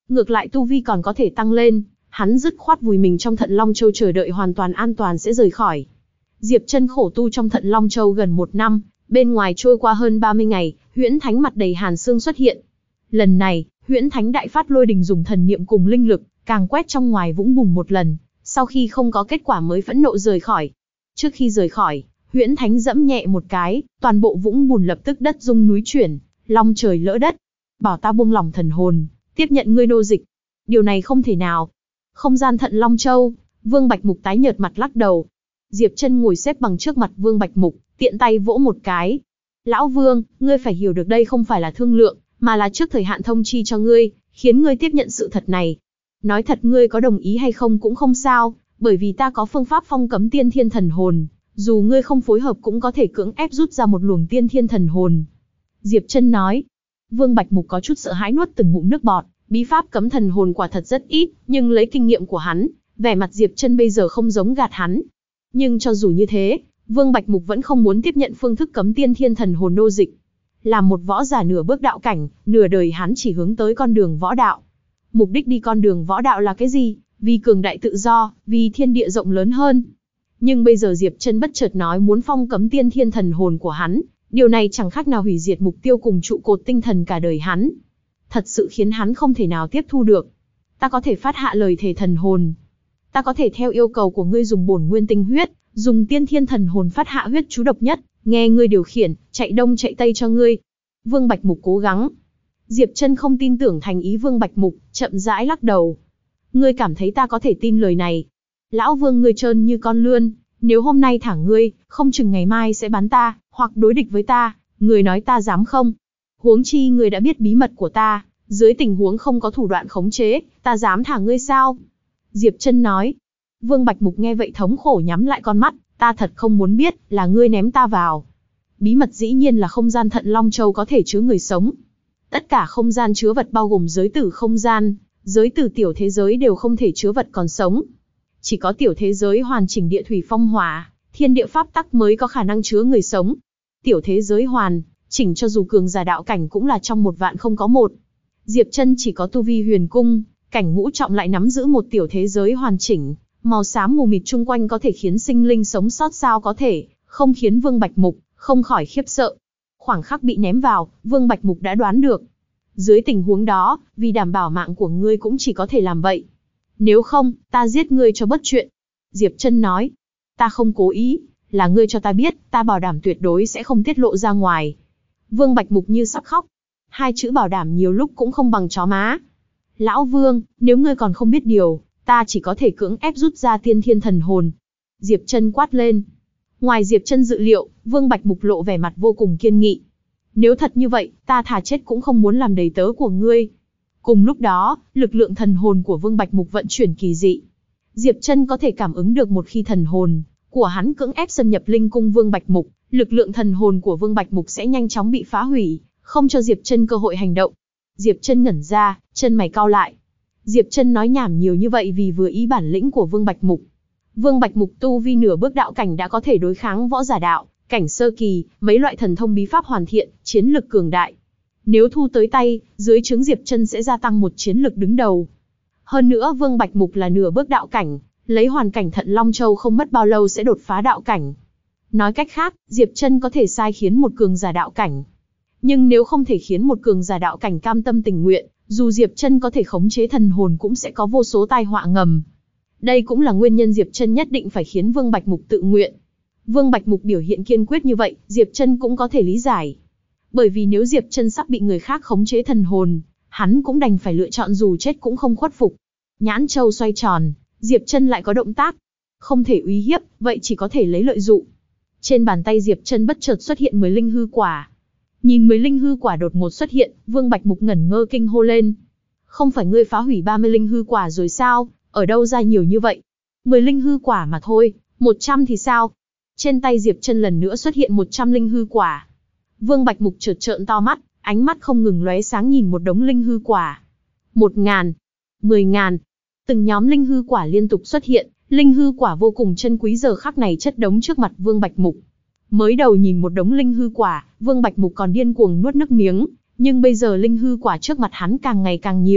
ngược lại tu vi còn có thể tăng lên, hắn dứt khoát vùi mình trong Thận Long Châu chờ đợi hoàn toàn an toàn sẽ rời khỏi. Diệp Chân khổ tu trong Thận Long Châu gần 1 năm, bên ngoài trôi qua hơn 30 ngày, Huyễn Thánh mặt đầy hàn xương xuất hiện. Lần này, Huyễn Thánh đại phát lôi đình dùng thần niệm cùng linh lực, càng quét trong ngoài vũng bùn một lần, sau khi không có kết quả mới phẫn nộ rời khỏi. Trước khi rời khỏi, Huyễn Thánh dẫm nhẹ một cái, toàn bộ vũng bùn lập tức đất rung núi chuyển, long trời lỡ đất. Bảo ta buông lỏng thần hồn, tiếp nhận ngươi nô dịch. Điều này không thể nào. Không gian Thận Long Châu, Vương Bạch Mục tái nhợt mặt lắc đầu. Diệp Chân ngồi xếp bằng trước mặt Vương Bạch Mục, tiện tay vỗ một cái. Lão Vương, ngươi phải hiểu được đây không phải là thương lượng, mà là trước thời hạn thông chi cho ngươi, khiến ngươi tiếp nhận sự thật này. Nói thật ngươi có đồng ý hay không cũng không sao, bởi vì ta có phương pháp phong cấm tiên thiên thần hồn, dù ngươi không phối hợp cũng có thể cưỡng ép rút ra một luồng tiên thiên thần hồn. Diệp Chân nói. Vương Bạch Mục có chút sợ hãi nuốt từng ngụm nước bọt, bí pháp cấm thần hồn quả thật rất ít, nhưng lấy kinh nghiệm của hắn, vẻ mặt Diệp Chân bây giờ không giống gạt hắn. Nhưng cho dù như thế, Vương Bạch Mục vẫn không muốn tiếp nhận phương thức cấm tiên thiên thần hồn nô dịch. Làm một võ giả nửa bước đạo cảnh, nửa đời hắn chỉ hướng tới con đường võ đạo. Mục đích đi con đường võ đạo là cái gì? Vì cường đại tự do, vì thiên địa rộng lớn hơn. Nhưng bây giờ Diệp Chân bất chợt nói muốn phong cấm tiên thiên thần hồn của hắn, điều này chẳng khác nào hủy diệt mục tiêu cùng trụ cột tinh thần cả đời hắn. Thật sự khiến hắn không thể nào tiếp thu được. Ta có thể phát hạ lời thề thần hồn. Ta có thể theo yêu cầu của ngươi dùng bổn nguyên tinh huyết, dùng tiên thiên thần hồn phát hạ huyết chú độc nhất, nghe ngươi điều khiển, chạy đông chạy tây cho ngươi. Vương Bạch Mục cố gắng. Diệp Chân không tin tưởng thành ý Vương Bạch Mục, chậm rãi lắc đầu. Ngươi cảm thấy ta có thể tin lời này? Lão Vương ngươi trơn như con lươn, nếu hôm nay thả ngươi, không chừng ngày mai sẽ bắn ta, hoặc đối địch với ta, ngươi nói ta dám không? Huống chi ngươi đã biết bí mật của ta, dưới tình huống không có thủ đoạn khống chế, ta dám thả ngươi sao? Diệp Chân nói. Vương Bạch Mục nghe vậy thống khổ nhắm lại con mắt, ta thật không muốn biết, là ngươi ném ta vào. Bí mật dĩ nhiên là không gian Thận Long Châu có thể chứa người sống. Tất cả không gian chứa vật bao gồm giới tử không gian, giới tử tiểu thế giới đều không thể chứa vật còn sống. Chỉ có tiểu thế giới hoàn chỉnh địa thủy phong hỏa, thiên địa pháp tắc mới có khả năng chứa người sống. Tiểu thế giới hoàn chỉnh cho dù cường giả đạo cảnh cũng là trong 1 vạn không có một. Diệp Chân chỉ có tu vi huyền cung, cảnh ngũ trọng lại nắm giữ một tiểu thế giới hoàn chỉnh, màu xám mù mịt chung quanh có thể khiến sinh linh sống sót sao có thể, không khiến Vương Bạch Mục không khỏi khiếp sợ. Khoảng khắc bị ném vào, Vương Bạch Mục đã đoán được. Dưới tình huống đó, vì đảm bảo mạng của ngươi cũng chỉ có thể làm vậy. Nếu không, ta giết ngươi cho bất chuyện. Diệp Chân nói. Ta không cố ý, là ngươi cho ta biết, ta bảo đảm tuyệt đối sẽ không tiết lộ ra ngoài. Vương Bạch Mục như sắp khóc. 2 chữ bảo đảm nhiều lúc cũng không bằng chó má. Lão Vương, nếu ngươi còn không biết điều, ta chỉ có thể cưỡng ép rút ra tiên thiên thần hồn. Diệp Chân quát lên. Ngoài Diệp Chân dự liệu, Vương Bạch Mục lộ vẻ mặt vô cùng kiên nghị. Nếu thật như vậy, ta thà chết cũng không muốn làm đầy tớ của ngươi. Cùng lúc đó, lực lượng thần hồn của Vương Bạch Mục vận chuyển kỳ dị. Diệp Chân có thể cảm ứng được một khi thần hồn của hắn cưỡng ép xâm nhập linh cung Vương Bạch Mục, lực lượng thần hồn của Vương Bạch Mục sẽ nhanh chóng bị phá hủy, không cho Diệp Chân cơ hội hành động. Diệp Chân ngẩn ra, chân mày cau lại. Diệp Chân nói nhảm nhiều như vậy vì vừa ý bản lĩnh của Vương Bạch Mục. Vương Bạch Mục tu vi nửa bước đạo cảnh đã có thể đối kháng võ giả đạo cảnh sơ kỳ, mấy loại thần thông bí pháp hoàn thiện, chiến lực cường đại. Nếu thu tới tay, dưới trướng Diệp Chân sẽ gia tăng một chiến lực đứng đầu. Hơn nữa Vương Bạch Mục là nửa bước đạo cảnh, lấy hoàn cảnh Thận Long Châu không mất bao lâu sẽ đột phá đạo cảnh. Nói cách khác, Diệp Chân có thể sai khiến một cường giả đạo cảnh. Nhưng nếu không thể khiến một cường giả đạo cảnh cam tâm tình nguyện, dù Diệp Chân có thể khống chế thần hồn cũng sẽ có vô số tai họa ngầm. Đây cũng là nguyên nhân Diệp Chân nhất định phải khiến Vương Bạch Mục tự nguyện. Vương Bạch Mục biểu hiện kiên quyết như vậy, Diệp Chân cũng có thể lý giải. Bởi vì nếu Diệp Chân sắp bị người khác khống chế thần hồn, hắn cũng đành phải lựa chọn dù chết cũng không khuất phục. Nhãn châu xoay tròn, Diệp Chân lại có động tác. Không thể uy hiếp, vậy chỉ có thể lấy lợi dụng. Trên bàn tay Diệp Chân bất chợt xuất hiện 10 linh hư quả. Nhìn 10 linh hư quả đột ngột xuất hiện, Vương Bạch Mục ngẩn ngơ kinh hô lên. Không phải ngươi phá hủy 30 linh hư quả rồi sao, ở đâu ra nhiều như vậy? 10 linh hư quả mà thôi, 100 thì sao? Trên tay Diệp Chân lần nữa xuất hiện 100 linh hư quả. Vương Bạch Mục chợt trợn to mắt, ánh mắt không ngừng lóe sáng nhìn một đống linh hư quả. 1.000, 10.000, từng nhóm linh hư quả liên tục xuất hiện, linh hư quả vô cùng chân quý giờ khắc này chất đống trước mặt Vương Bạch Mục. Mới đầu nhìn một đống linh hư quả, Vương Bạch Mục còn điên cuồng nuốt nước miếng, nhưng bây giờ linh hư quả trước mặt hắn càng ngày càng nhiều,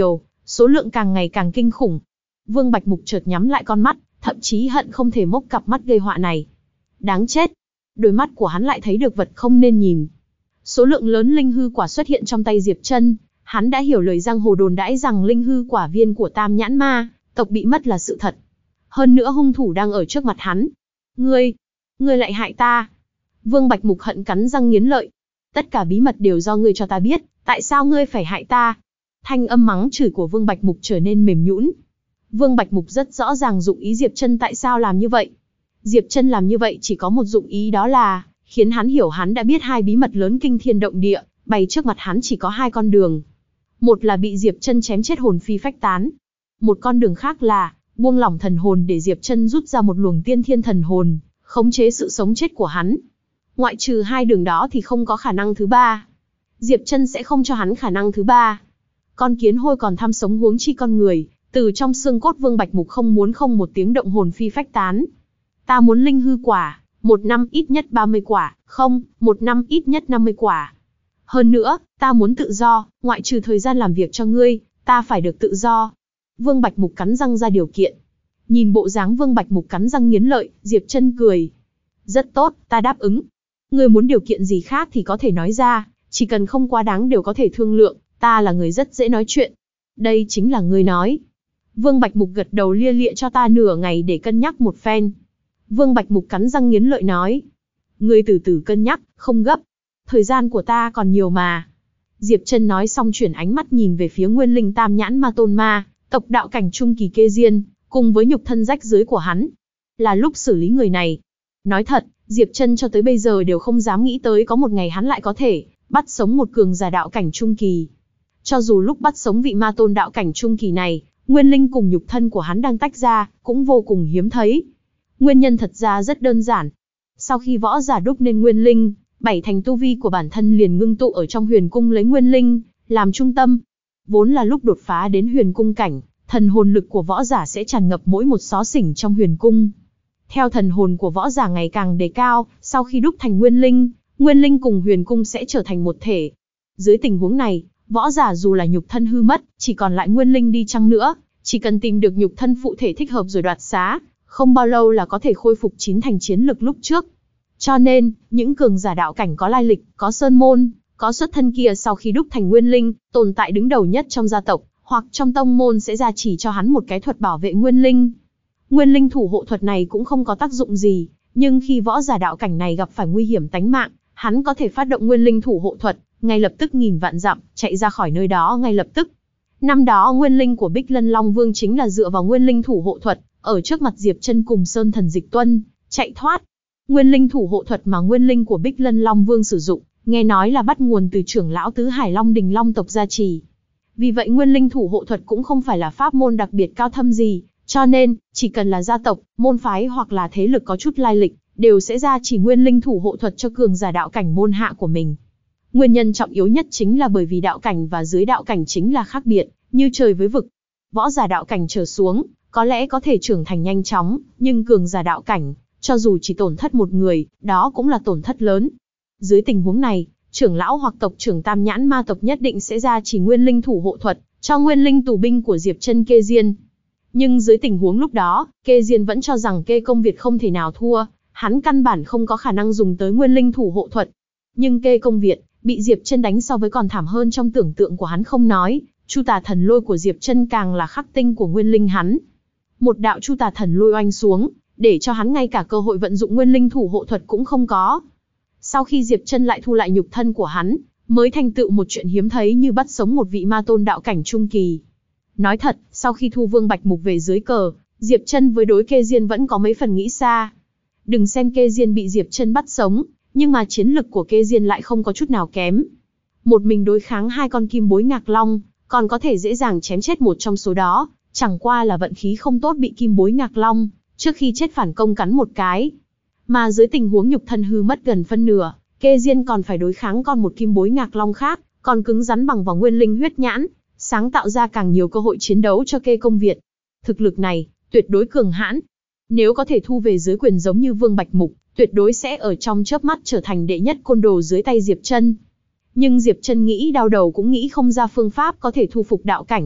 số lượng càng ngày càng kinh khủng. Vương Bạch Mục chợt nhắm lại con mắt, thậm chí hận không thể mốc cặp mắt gây họa này. Đáng chết! Đôi mắt của hắn lại thấy được vật không nên nhìn. Số lượng lớn linh hư quả xuất hiện trong tay Diệp Trân, hắn đã hiểu lời giang hồ đồn đãi rằng linh hư quả viên của Tam Nhãn Ma tộc bị mất là sự thật. Hơn nữa hung thủ đang ở trước mặt hắn. Ngươi lại hại ta! Vương Bạch Mục hận cắn răng nghiến lợi. Tất cả bí mật đều do ngươi cho ta biết, tại sao ngươi phải hại ta? Thanh âm mắng chửi của Vương Bạch Mục trở nên mềm nhũn. Vương Bạch Mục rất rõ ràng dụng ý Diệp Trân tại sao làm như vậy. Diệp Trân làm như vậy chỉ có một dụng ý, đó là khiến hắn hiểu hắn đã biết hai bí mật lớn kinh thiên động địa, bày trước mặt hắn chỉ có hai con đường. Một là bị Diệp Trân chém chết hồn phi phách tán. Một con đường khác là buông lỏng thần hồn để Diệp Trân rút ra một luồng tiên thiên thần hồn, khống chế sự sống chết của hắn. Ngoại trừ hai đường đó thì không có khả năng thứ ba. Diệp Trân sẽ không cho hắn khả năng thứ ba. Con kiến hôi còn tham sống huống chi con người, từ trong xương cốt Vương Bạch Mục không muốn không một tiếng động hồn phi phách tán. Ta muốn linh hư quả, 1 năm ít nhất 30 quả, không, 1 năm ít nhất 50 quả. Hơn nữa, ta muốn tự do, ngoại trừ thời gian làm việc cho ngươi, ta phải được tự do. Vương Bạch Mục cắn răng ra điều kiện. Nhìn bộ dáng Vương Bạch Mục cắn răng nghiến lợi, Diệp Trân cười. Rất tốt, ta đáp ứng. Ngươi muốn điều kiện gì khác thì có thể nói ra, chỉ cần không quá đáng đều có thể thương lượng, ta là người rất dễ nói chuyện. Đây chính là ngươi nói. Vương Bạch Mục gật đầu lia lịa cho ta nửa ngày để cân nhắc một phen. Vương Bạch Mục cắn răng nghiến lợi nói. Ngươi từ từ cân nhắc, không gấp. Thời gian của ta còn nhiều mà. Diệp Trân nói xong chuyển ánh mắt nhìn về phía nguyên linh Tam Nhãn Ma Tôn Ma, tộc đạo cảnh trung kỳ Kê Diên, cùng với nhục thân rách rưới của hắn. Là lúc xử lý người này. Nói thật, Diệp Trân cho tới bây giờ đều không dám nghĩ tới có một ngày hắn lại có thể bắt sống một cường giả đạo cảnh trung kỳ. Cho dù lúc bắt sống vị ma tôn đạo cảnh trung kỳ này, nguyên linh cùng nhục thân của hắn đang tách ra, cũng vô cùng hiếm thấy. Nguyên nhân thật ra rất đơn giản. Sau khi võ giả đúc nên nguyên linh, 7 thành tu vi của bản thân liền ngưng tụ ở trong huyền cung lấy nguyên linh làm trung tâm. Vốn là lúc đột phá đến huyền cung cảnh, thần hồn lực của võ giả sẽ tràn ngập mỗi một xó xỉnh trong huyền cung. Theo thần hồn của võ giả ngày càng đề cao, sau khi đúc thành nguyên linh cùng huyền cung sẽ trở thành một thể. Dưới tình huống này, võ giả dù là nhục thân hư mất, chỉ còn lại nguyên linh đi chăng nữa, chỉ cần tìm được nhục thân phụ thể thích hợp rồi đoạt xá, không bao lâu là có thể khôi phục 9 thành chiến lực lúc trước. Cho nên, những cường giả đạo cảnh có lai lịch, có sơn môn, có xuất thân kia sau khi đúc thành nguyên linh, tồn tại đứng đầu nhất trong gia tộc, hoặc trong tông môn sẽ gia trì cho hắn một cái thuật bảo vệ nguyên linh. Nguyên linh thủ hộ thuật này cũng không có tác dụng gì, nhưng khi võ giả đạo cảnh này gặp phải nguy hiểm tánh mạng, hắn có thể phát động nguyên linh thủ hộ thuật, ngay lập tức nghìn vạn dặm, chạy ra khỏi nơi đó ngay lập tức. Năm đó nguyên linh của Bích Lân Long Vương chính là dựa vào nguyên linh thủ hộ thuật, ở trước mặt Diệp Trân cùng Sơn Thần Dịch Tuân, chạy thoát. Nguyên linh thủ hộ thuật mà nguyên linh của Bích Lân Long Vương sử dụng, nghe nói là bắt nguồn từ trưởng lão Tứ Hải Long Đình Long tộc gia trì. Vì vậy nguyên linh thủ hộ thuật cũng không phải là pháp môn đặc biệt cao thâm gì, cho nên, chỉ cần là gia tộc, môn phái hoặc là thế lực có chút lai lịch, đều sẽ gia trì nguyên linh thủ hộ thuật cho cường giả đạo cảnh môn hạ của mình. Nguyên nhân trọng yếu nhất chính là bởi vì đạo cảnh và dưới đạo cảnh chính là khác biệt, như trời với vực. Võ giả đạo cảnh trở xuống, có lẽ có thể trưởng thành nhanh chóng, nhưng cường giả đạo cảnh, cho dù chỉ tổn thất một người, đó cũng là tổn thất lớn. Dưới tình huống này, trưởng lão hoặc tộc trưởng Tam Nhãn Ma tộc nhất định sẽ gia trì nguyên linh thủ hộ thuật cho nguyên linh tù binh của Diệp Trân Kê Diên. Nhưng dưới tình huống lúc đó, Kê Diên vẫn cho rằng Kê Công Việt không thể nào thua, hắn căn bản không có khả năng dùng tới nguyên linh thủ hộ thuật. Nhưng Kê Công Việt bị Diệp Trân đánh so với còn thảm hơn trong tưởng tượng của hắn không nói, Chu Tà Thần Lôi của Diệp Trân càng là khắc tinh của nguyên linh hắn. Một đạo Chu Tà Thần Lôi oanh xuống, để cho hắn ngay cả cơ hội vận dụng nguyên linh thủ hộ thuật cũng không có. Sau khi Diệp Trân lại thu lại nhục thân của hắn, mới thành tựu một chuyện hiếm thấy như bắt sống một vị ma tôn đạo cảnh trung kỳ. Nói thật, sau khi thu Vương Bạch Mục về dưới cờ, Diệp Trân với đối Kê Diên vẫn có mấy phần nghĩ xa. Đừng xem Kê Diên bị Diệp Trân bắt sống, nhưng mà chiến lực của Kê Diên lại không có chút nào kém. Một mình đối kháng hai con kim bối ngạc long, còn có thể dễ dàng chém chết một trong số đó, chẳng qua là vận khí không tốt bị kim bối ngạc long, trước khi chết phản công cắn một cái. Mà dưới tình huống nhục thân hư mất gần phân nửa, Kê Diên còn phải đối kháng con một kim bối ngạc long khác, còn cứng rắn bằng vào nguyên linh huyết nhãn, sáng tạo ra càng nhiều cơ hội chiến đấu cho Kê Công Việt. Thực lực này, tuyệt đối cường hãn. Nếu có thể thu về dưới quyền giống như Vương Bạch Mục, tuyệt đối sẽ ở trong chớp mắt trở thành đệ nhất côn đồ dưới tay Diệp Trân. Nhưng Diệp Trân nghĩ đau đầu cũng nghĩ không ra phương pháp có thể thu phục đạo cảnh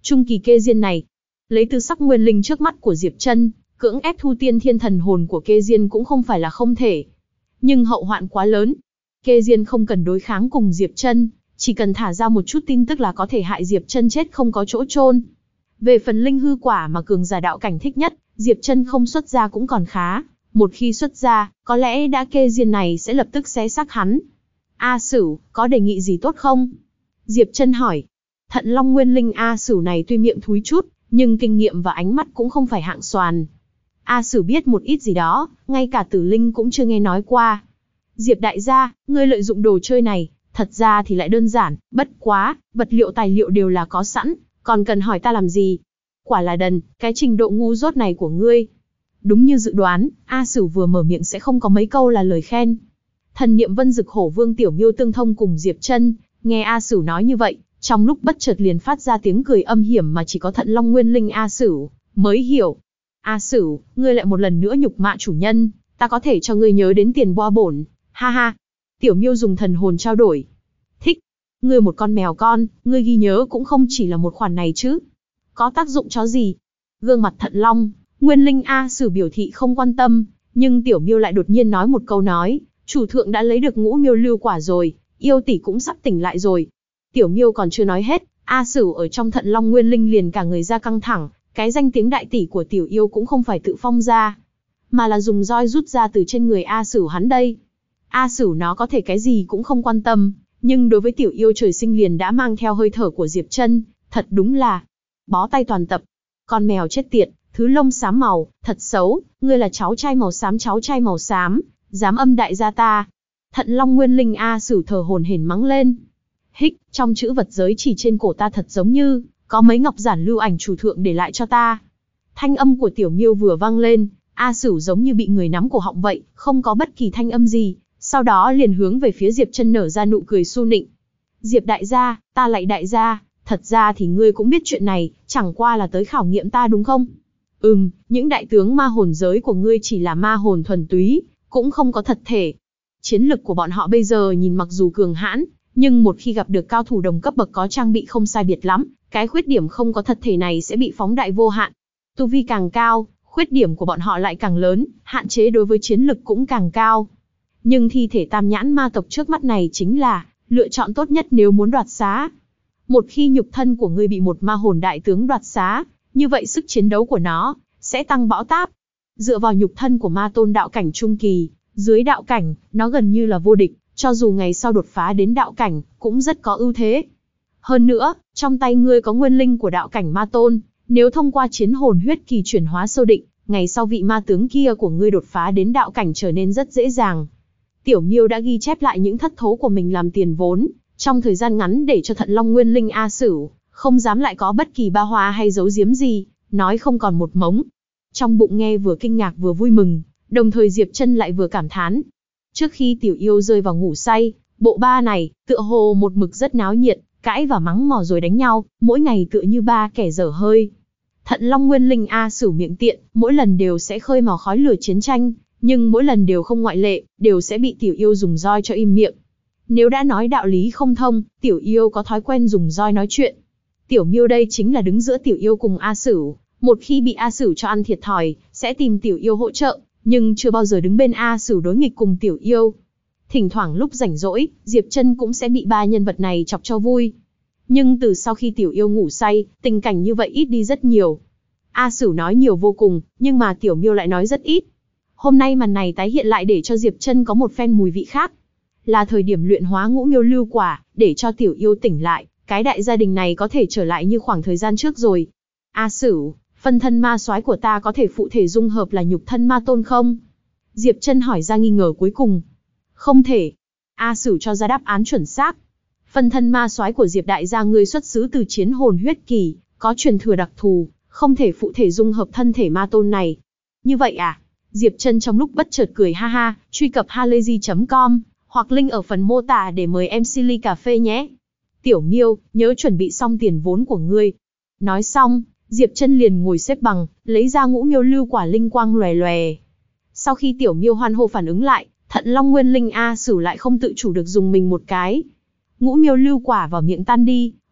Trung kỳ kê diên này, lấy tư sắc nguyên linh trước mắt của Diệp Trân, cưỡng ép thu tiên thiên thần hồn của kê diên cũng không phải là không thể. Nhưng hậu hoạn quá lớn. Kê diên không cần đối kháng cùng Diệp Trân, chỉ cần thả ra một chút tin tức là có thể hại Diệp Trân chết không có chỗ chôn. Về phần linh hư quả mà cường giả đạo cảnh thích nhất, Diệp Trân không xuất ra cũng còn khá. Một khi xuất ra, có lẽ đã kê diên này sẽ lập tức xé xác hắn. A Sửu, có đề nghị gì tốt không? Diệp Trân hỏi. Thận Long Nguyên Linh A Sửu này tuy miệng thúi chút, nhưng kinh nghiệm và ánh mắt cũng không phải hạng xoàn. A Sửu biết một ít gì đó, ngay cả Tử Linh cũng chưa nghe nói qua. Diệp đại gia, ngươi lợi dụng đồ chơi này, thật ra thì lại đơn giản, bất quá, vật liệu tài liệu đều là có sẵn, còn cần hỏi ta làm gì? Quả là đần, cái trình độ ngu dốt này của ngươi. Đúng như dự đoán, A Sửu vừa mở miệng sẽ không có mấy câu là lời khen. Thần niệm Vân Dực Hổ Vương Tiểu Miêu tương thông cùng Diệp Trân, nghe A Sửu nói như vậy, trong lúc bất chợt liền phát ra tiếng cười âm hiểm mà chỉ có Thận Long Nguyên Linh A Sửu mới hiểu. A Sửu, ngươi lại một lần nữa nhục mạ chủ nhân, ta có thể cho ngươi nhớ đến tiền boa bổn. Ha ha. Tiểu Miêu dùng thần hồn trao đổi. Thích. Ngươi một con mèo con, ngươi ghi nhớ cũng không chỉ là một khoản này chứ. Có tác dụng chó gì? Gương mặt Thận Long Nguyên Linh A Sửu biểu thị không quan tâm, nhưng Tiểu Miêu lại đột nhiên nói một câu nói, chủ thượng đã lấy được ngũ miêu lưu quả rồi, yêu tỷ cũng sắp tỉnh lại rồi. Tiểu Miêu còn chưa nói hết, A Sửu ở trong Thận Long Nguyên Linh liền cả người ra căng thẳng, cái danh tiếng đại tỷ của Tiểu Yêu cũng không phải tự phong ra, mà là dùng roi rút ra từ trên người A Sửu hắn đây. A Sửu nó có thể cái gì cũng không quan tâm, nhưng đối với Tiểu Yêu trời sinh liền đã mang theo hơi thở của Diệp Trân, thật đúng là bó tay toàn tập. Con mèo chết tiệt, thứ lông xám màu, thật xấu, ngươi là cháu trai màu xám, cháu trai màu xám, dám âm đại gia ta. Thận Long Nguyên Linh A Sửu thở hổn hển mắng lên. Hích, trong chữ vật giới chỉ trên cổ ta thật giống như có mấy ngọc giản lưu ảnh chủ thượng để lại cho ta. Thanh âm của Tiểu Miêu vừa vang lên, A Sửu giống như bị người nắm cổ họng vậy, không có bất kỳ thanh âm gì, sau đó liền hướng về phía Diệp Trân nở ra nụ cười su nịnh. Diệp đại gia, ta lại đại gia, thật ra thì ngươi cũng biết chuyện này, chẳng qua là tới khảo nghiệm ta đúng không? Những đại tướng ma hồn giới của ngươi chỉ là ma hồn thuần túy, cũng không có thật thể. Chiến lực của bọn họ bây giờ nhìn mặc dù cường hãn, nhưng một khi gặp được cao thủ đồng cấp bậc có trang bị không sai biệt lắm, cái khuyết điểm không có thật thể này sẽ bị phóng đại vô hạn. Tu vi càng cao, khuyết điểm của bọn họ lại càng lớn, hạn chế đối với chiến lực cũng càng cao. Nhưng thi thể tam nhãn ma tộc trước mắt này chính là lựa chọn tốt nhất nếu muốn đoạt xá. Một khi nhục thân của ngươi bị một ma hồn đại tướng đoạt xá, như vậy sức chiến đấu của nó sẽ tăng bão táp. Dựa vào nhục thân của ma tôn đạo cảnh trung kỳ, dưới đạo cảnh, nó gần như là vô địch, cho dù ngày sau đột phá đến đạo cảnh, cũng rất có ưu thế. Hơn nữa, trong tay ngươi có nguyên linh của đạo cảnh ma tôn, nếu thông qua chiến hồn huyết kỳ chuyển hóa sâu định, ngày sau vị ma tướng kia của ngươi đột phá đến đạo cảnh trở nên rất dễ dàng. Tiểu Miêu đã ghi chép lại những thất thố của mình làm tiền vốn, trong thời gian ngắn để cho Thận Long Nguyên Linh A Sửu không dám lại có bất kỳ ba hoa hay giấu giếm gì, nói không còn một mống. Trong bụng nghe vừa kinh ngạc vừa vui mừng, đồng thời Diệp Trân lại vừa cảm thán. Trước khi Tiểu Yêu rơi vào ngủ say, bộ ba này tựa hồ một mực rất náo nhiệt, cãi và mắng mỏ rồi đánh nhau, mỗi ngày tựa như ba kẻ dở hơi. Thận Long Nguyên Linh A Sửu miệng tiện, mỗi lần đều sẽ khơi mào khói lửa chiến tranh, nhưng mỗi lần đều không ngoại lệ, đều sẽ bị Tiểu Yêu dùng roi cho im miệng. Nếu đã nói đạo lý không thông, Tiểu Yêu có thói quen dùng roi nói chuyện. Tiểu Miêu đây chính là đứng giữa Tiểu Yêu cùng A Sửu, một khi bị A Sửu cho ăn thiệt thòi, sẽ tìm Tiểu Yêu hỗ trợ, nhưng chưa bao giờ đứng bên A Sửu đối nghịch cùng Tiểu Yêu. Thỉnh thoảng lúc rảnh rỗi, Diệp Trân cũng sẽ bị ba nhân vật này chọc cho vui. Nhưng từ sau khi Tiểu Yêu ngủ say, tình cảnh như vậy ít đi rất nhiều. A Sửu nói nhiều vô cùng, nhưng mà Tiểu Miêu lại nói rất ít. Hôm nay màn này tái hiện lại để cho Diệp Trân có một phen mùi vị khác. Là thời điểm luyện hóa ngũ miêu lưu quả, để cho Tiểu Yêu tỉnh lại, cái đại gia đình này có thể trở lại như khoảng thời gian trước rồi. A Sửu, phân thân ma soái của ta có thể phụ thể dung hợp là nhục thân ma tôn không? Diệp Trân hỏi ra nghi ngờ cuối cùng. Không thể. A Sửu cho ra đáp án chuẩn xác. Phân thân ma soái của Diệp đại gia ngươi xuất xứ từ chiến hồn huyết kỳ, có truyền thừa đặc thù, không thể phụ thể dung hợp thân thể ma tôn này. Như vậy à? Diệp Trân trong lúc bất chợt cười ha ha, truy cập halayzi.com, hoặc link ở phần mô tả để mời em ly cà phê nhé. Tiểu Miêu, nhớ chuẩn bị xong tiền vốn của ngươi. Nói xong, Diệp Trân liền ngồi xếp bằng, lấy ra ngũ miêu lưu quả linh quang lòe lòe. Sau khi Tiểu Miêu hoan hô phản ứng lại, Thận Long Nguyên Linh A Sửu lại không tự chủ được dùng mình một cái. Ngũ miêu lưu quả vào miệng tan đi,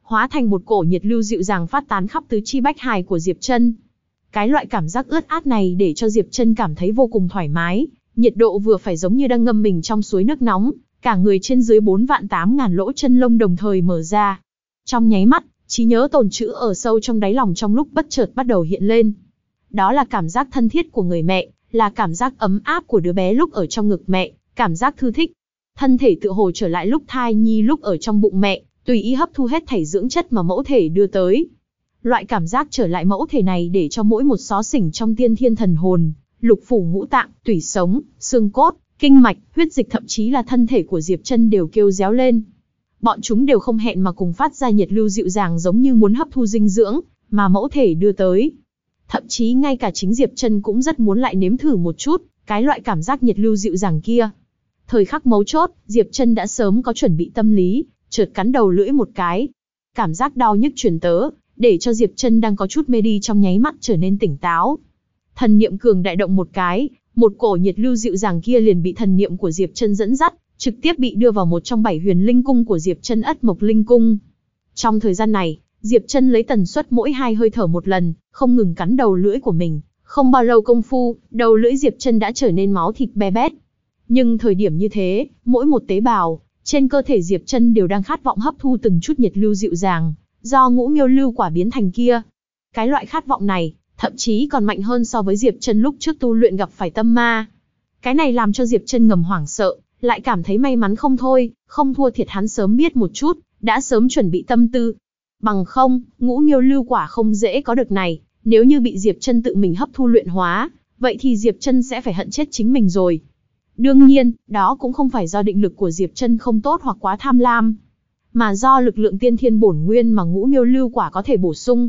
hóa thành một cổ nhiệt lưu dịu dàng phát tán khắp tứ chi bách hài của Diệp Trân. Cái loại cảm giác ướt át này để cho Diệp Trân cảm thấy vô cùng thoải mái, nhiệt độ vừa phải giống như đang ngâm mình trong suối nước nóng, cả người trên dưới 4.800.000 lỗ chân lông đồng thời mở ra. Trong nháy mắt, trí nhớ tồn trữ ở sâu trong đáy lòng trong lúc bất chợt bắt đầu hiện lên. Đó là cảm giác thân thiết của người mẹ, là cảm giác ấm áp của đứa bé lúc ở trong ngực mẹ, cảm giác thư thích. Thân thể tựa hồ trở lại lúc thai nhi lúc ở trong bụng mẹ, tùy ý hấp thu hết thảy dưỡng chất mà mẫu thể đưa tới. Loại cảm giác trở lại mẫu thể này để cho mỗi một xó xỉnh trong tiên thiên thần hồn, lục phủ ngũ tạng, tủy sống, xương cốt, kinh mạch, huyết dịch thậm chí là thân thể của Diệp Trân đều kêu réo lên. Bọn chúng đều không hẹn mà cùng phát ra nhiệt lưu dịu dàng giống như muốn hấp thu dinh dưỡng mà mẫu thể đưa tới. Thậm chí ngay cả chính Diệp Trân cũng rất muốn lại nếm thử một chút cái loại cảm giác nhiệt lưu dịu dàng kia. Thời khắc mấu chốt, Diệp Trân đã sớm có chuẩn bị tâm lý, chợt cắn đầu lưỡi một cái. Cảm giác đau nhức truyền tới, để cho Diệp Trân đang có chút mê đi trong nháy mắt trở nên tỉnh táo. Thần niệm cường đại động một cái, một cổ nhiệt lưu dịu dàng kia liền bị thần niệm của Diệp Trân dẫn dắt, trực tiếp bị đưa vào một trong 7 huyền linh cung của Diệp Trân, Ất Mộc Linh Cung. Trong thời gian này, Diệp Trân lấy tần suất mỗi 2 hơi thở một lần, không ngừng cắn đầu lưỡi của mình. Không bao lâu công phu, đầu lưỡi Diệp Trân đã trở nên máu thịt be bét. Nhưng thời điểm như thế, mỗi một tế bào trên cơ thể Diệp Trân đều đang khát vọng hấp thu từng chút nhiệt lưu dịu dàng, do ngũ miêu lưu quả biến thành kia. Cái loại khát vọng này, thậm chí còn mạnh hơn so với Diệp Trân lúc trước tu luyện gặp phải tâm ma. Cái này làm cho Diệp Trân ngầm hoảng sợ, lại cảm thấy may mắn không thôi, không thua thiệt hắn sớm biết một chút, đã sớm chuẩn bị tâm tư. Bằng không, ngũ miêu lưu quả không dễ có được này, nếu như bị Diệp Trân tự mình hấp thu luyện hóa, vậy thì Diệp Trân sẽ phải hận chết chính mình rồi. Đương nhiên, đó cũng không phải do định lực của Diệp Trân không tốt hoặc quá tham lam, mà do lực lượng tiên thiên bổn nguyên mà ngũ miêu lưu quả có thể bổ sung.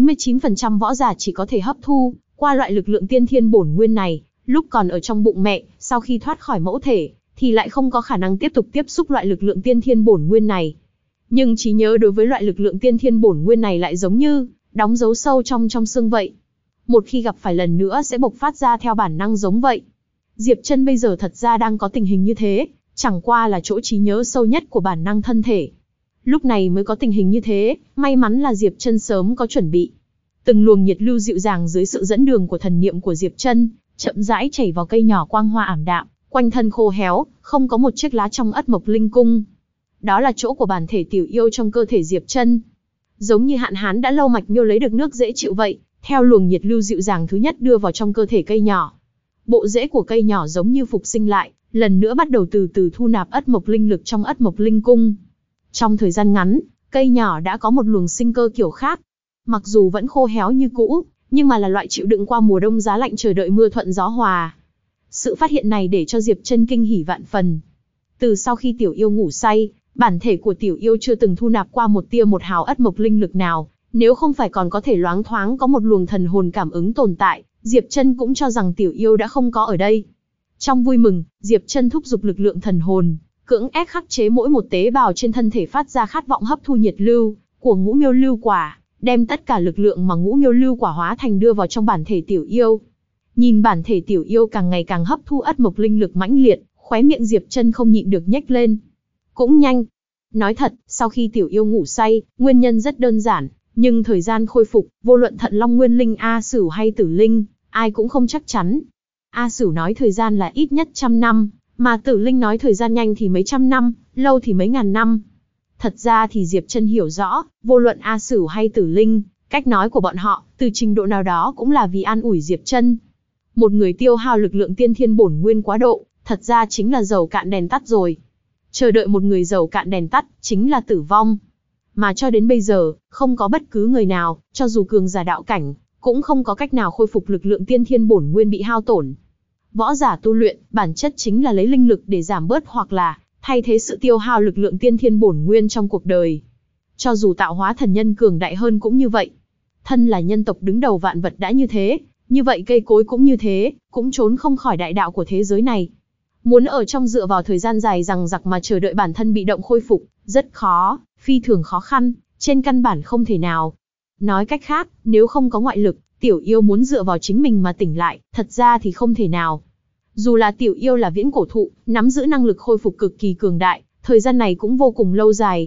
99% võ giả chỉ có thể hấp thu qua loại lực lượng tiên thiên bổn nguyên này, lúc còn ở trong bụng mẹ, sau khi thoát khỏi mẫu thể, thì lại không có khả năng tiếp tục tiếp xúc loại lực lượng tiên thiên bổn nguyên này. Nhưng trí nhớ đối với loại lực lượng tiên thiên bổn nguyên này lại giống như đóng dấu sâu trong xương vậy. Một khi gặp phải lần nữa sẽ bộc phát ra theo bản năng giống vậy. Diệp Trân bây giờ thật ra đang có tình hình như thế, chẳng qua là chỗ trí nhớ sâu nhất của bản năng thân thể. Lúc này mới có tình hình như thế, may mắn là Diệp Trân sớm có chuẩn bị. Từng luồng nhiệt lưu dịu dàng dưới sự dẫn đường của thần niệm của Diệp Trân, chậm rãi chảy vào cây nhỏ quang hoa ảm đạm, quanh thân khô héo, không có một chiếc lá trong Ất Mộc Linh Cung. Đó là chỗ của bản thể tiểu yêu trong cơ thể Diệp Trân. Giống như hạn hán đã lâu mạch miêu lấy được nước dễ chịu vậy, theo luồng nhiệt lưu dịu dàng thứ nhất đưa vào trong cơ thể cây nhỏ. Bộ rễ của cây nhỏ giống như phục sinh lại, lần nữa bắt đầu từ từ thu nạp Ất Mộc linh lực trong Ất Mộc Linh Cung. Trong thời gian ngắn, cây nhỏ đã có một luồng sinh cơ kiểu khác. Mặc dù vẫn khô héo như cũ, nhưng mà là loại chịu đựng qua mùa đông giá lạnh chờ đợi mưa thuận gió hòa. Sự phát hiện này để cho Diệp Trân kinh hỉ vạn phần. Từ sau khi tiểu yêu ngủ say, bản thể của tiểu yêu chưa từng thu nạp qua một tia một hào Ất Mộc linh lực nào, nếu không phải còn có thể loáng thoáng có một luồng thần hồn cảm ứng tồn tại, Diệp Trân cũng cho rằng tiểu yêu đã không có ở đây. Trong vui mừng, Diệp Trân thúc giục lực lượng thần hồn, cưỡng ép khắc chế mỗi một tế bào trên thân thể phát ra khát vọng hấp thu nhiệt lưu của ngũ miêu lưu quả, đem tất cả lực lượng mà ngũ miêu lưu quả hóa thành đưa vào trong bản thể tiểu yêu. Nhìn bản thể tiểu yêu càng ngày càng hấp thu Ất Mộc linh lực mãnh liệt, khóe miệng Diệp Trân không nhịn được nhếch lên. Cũng nhanh. Nói thật, sau khi tiểu yêu ngủ say, nguyên nhân rất đơn giản, nhưng thời gian khôi phục, vô luận Thận Long Nguyên Linh A Sửu hay Tử Linh, ai cũng không chắc chắn. A Sửu nói thời gian là ít nhất 100 năm, mà Tử Linh nói thời gian nhanh thì mấy trăm năm, lâu thì mấy ngàn năm. Thật ra thì Diệp Trân hiểu rõ, vô luận A Sửu hay Tử Linh, cách nói của bọn họ, từ trình độ nào đó cũng là vì an ủi Diệp Trân. Một người tiêu hao lực lượng tiên thiên bổn nguyên quá độ, thật ra chính là dầu cạn đèn tắt rồi. Chờ đợi một người dầu cạn đèn tắt, chính là tử vong. Mà cho đến bây giờ, không có bất cứ người nào, cho dù cường giả đạo cảnh, cũng không có cách nào khôi phục lực lượng tiên thiên bổn nguyên bị hao tổn. Võ giả tu luyện, bản chất chính là lấy linh lực để giảm bớt hoặc là thay thế sự tiêu hao lực lượng tiên thiên bổn nguyên trong cuộc đời. Cho dù tạo hóa thần nhân cường đại hơn cũng như vậy. Thân là nhân tộc đứng đầu vạn vật đã như thế, như vậy cây cối cũng như thế, cũng trốn không khỏi đại đạo của thế giới này. Muốn ở trong dựa vào thời gian dài rằng giặc mà chờ đợi bản thân bị động khôi phục, rất khó, phi thường khó khăn, trên căn bản không thể nào. Nói cách khác, nếu không có ngoại lực, tiểu yêu muốn dựa vào chính mình mà tỉnh lại, thật ra thì không thể nào. Dù là tiểu yêu là viễn cổ thụ, nắm giữ năng lực khôi phục cực kỳ cường đại, thời gian này cũng vô cùng lâu dài.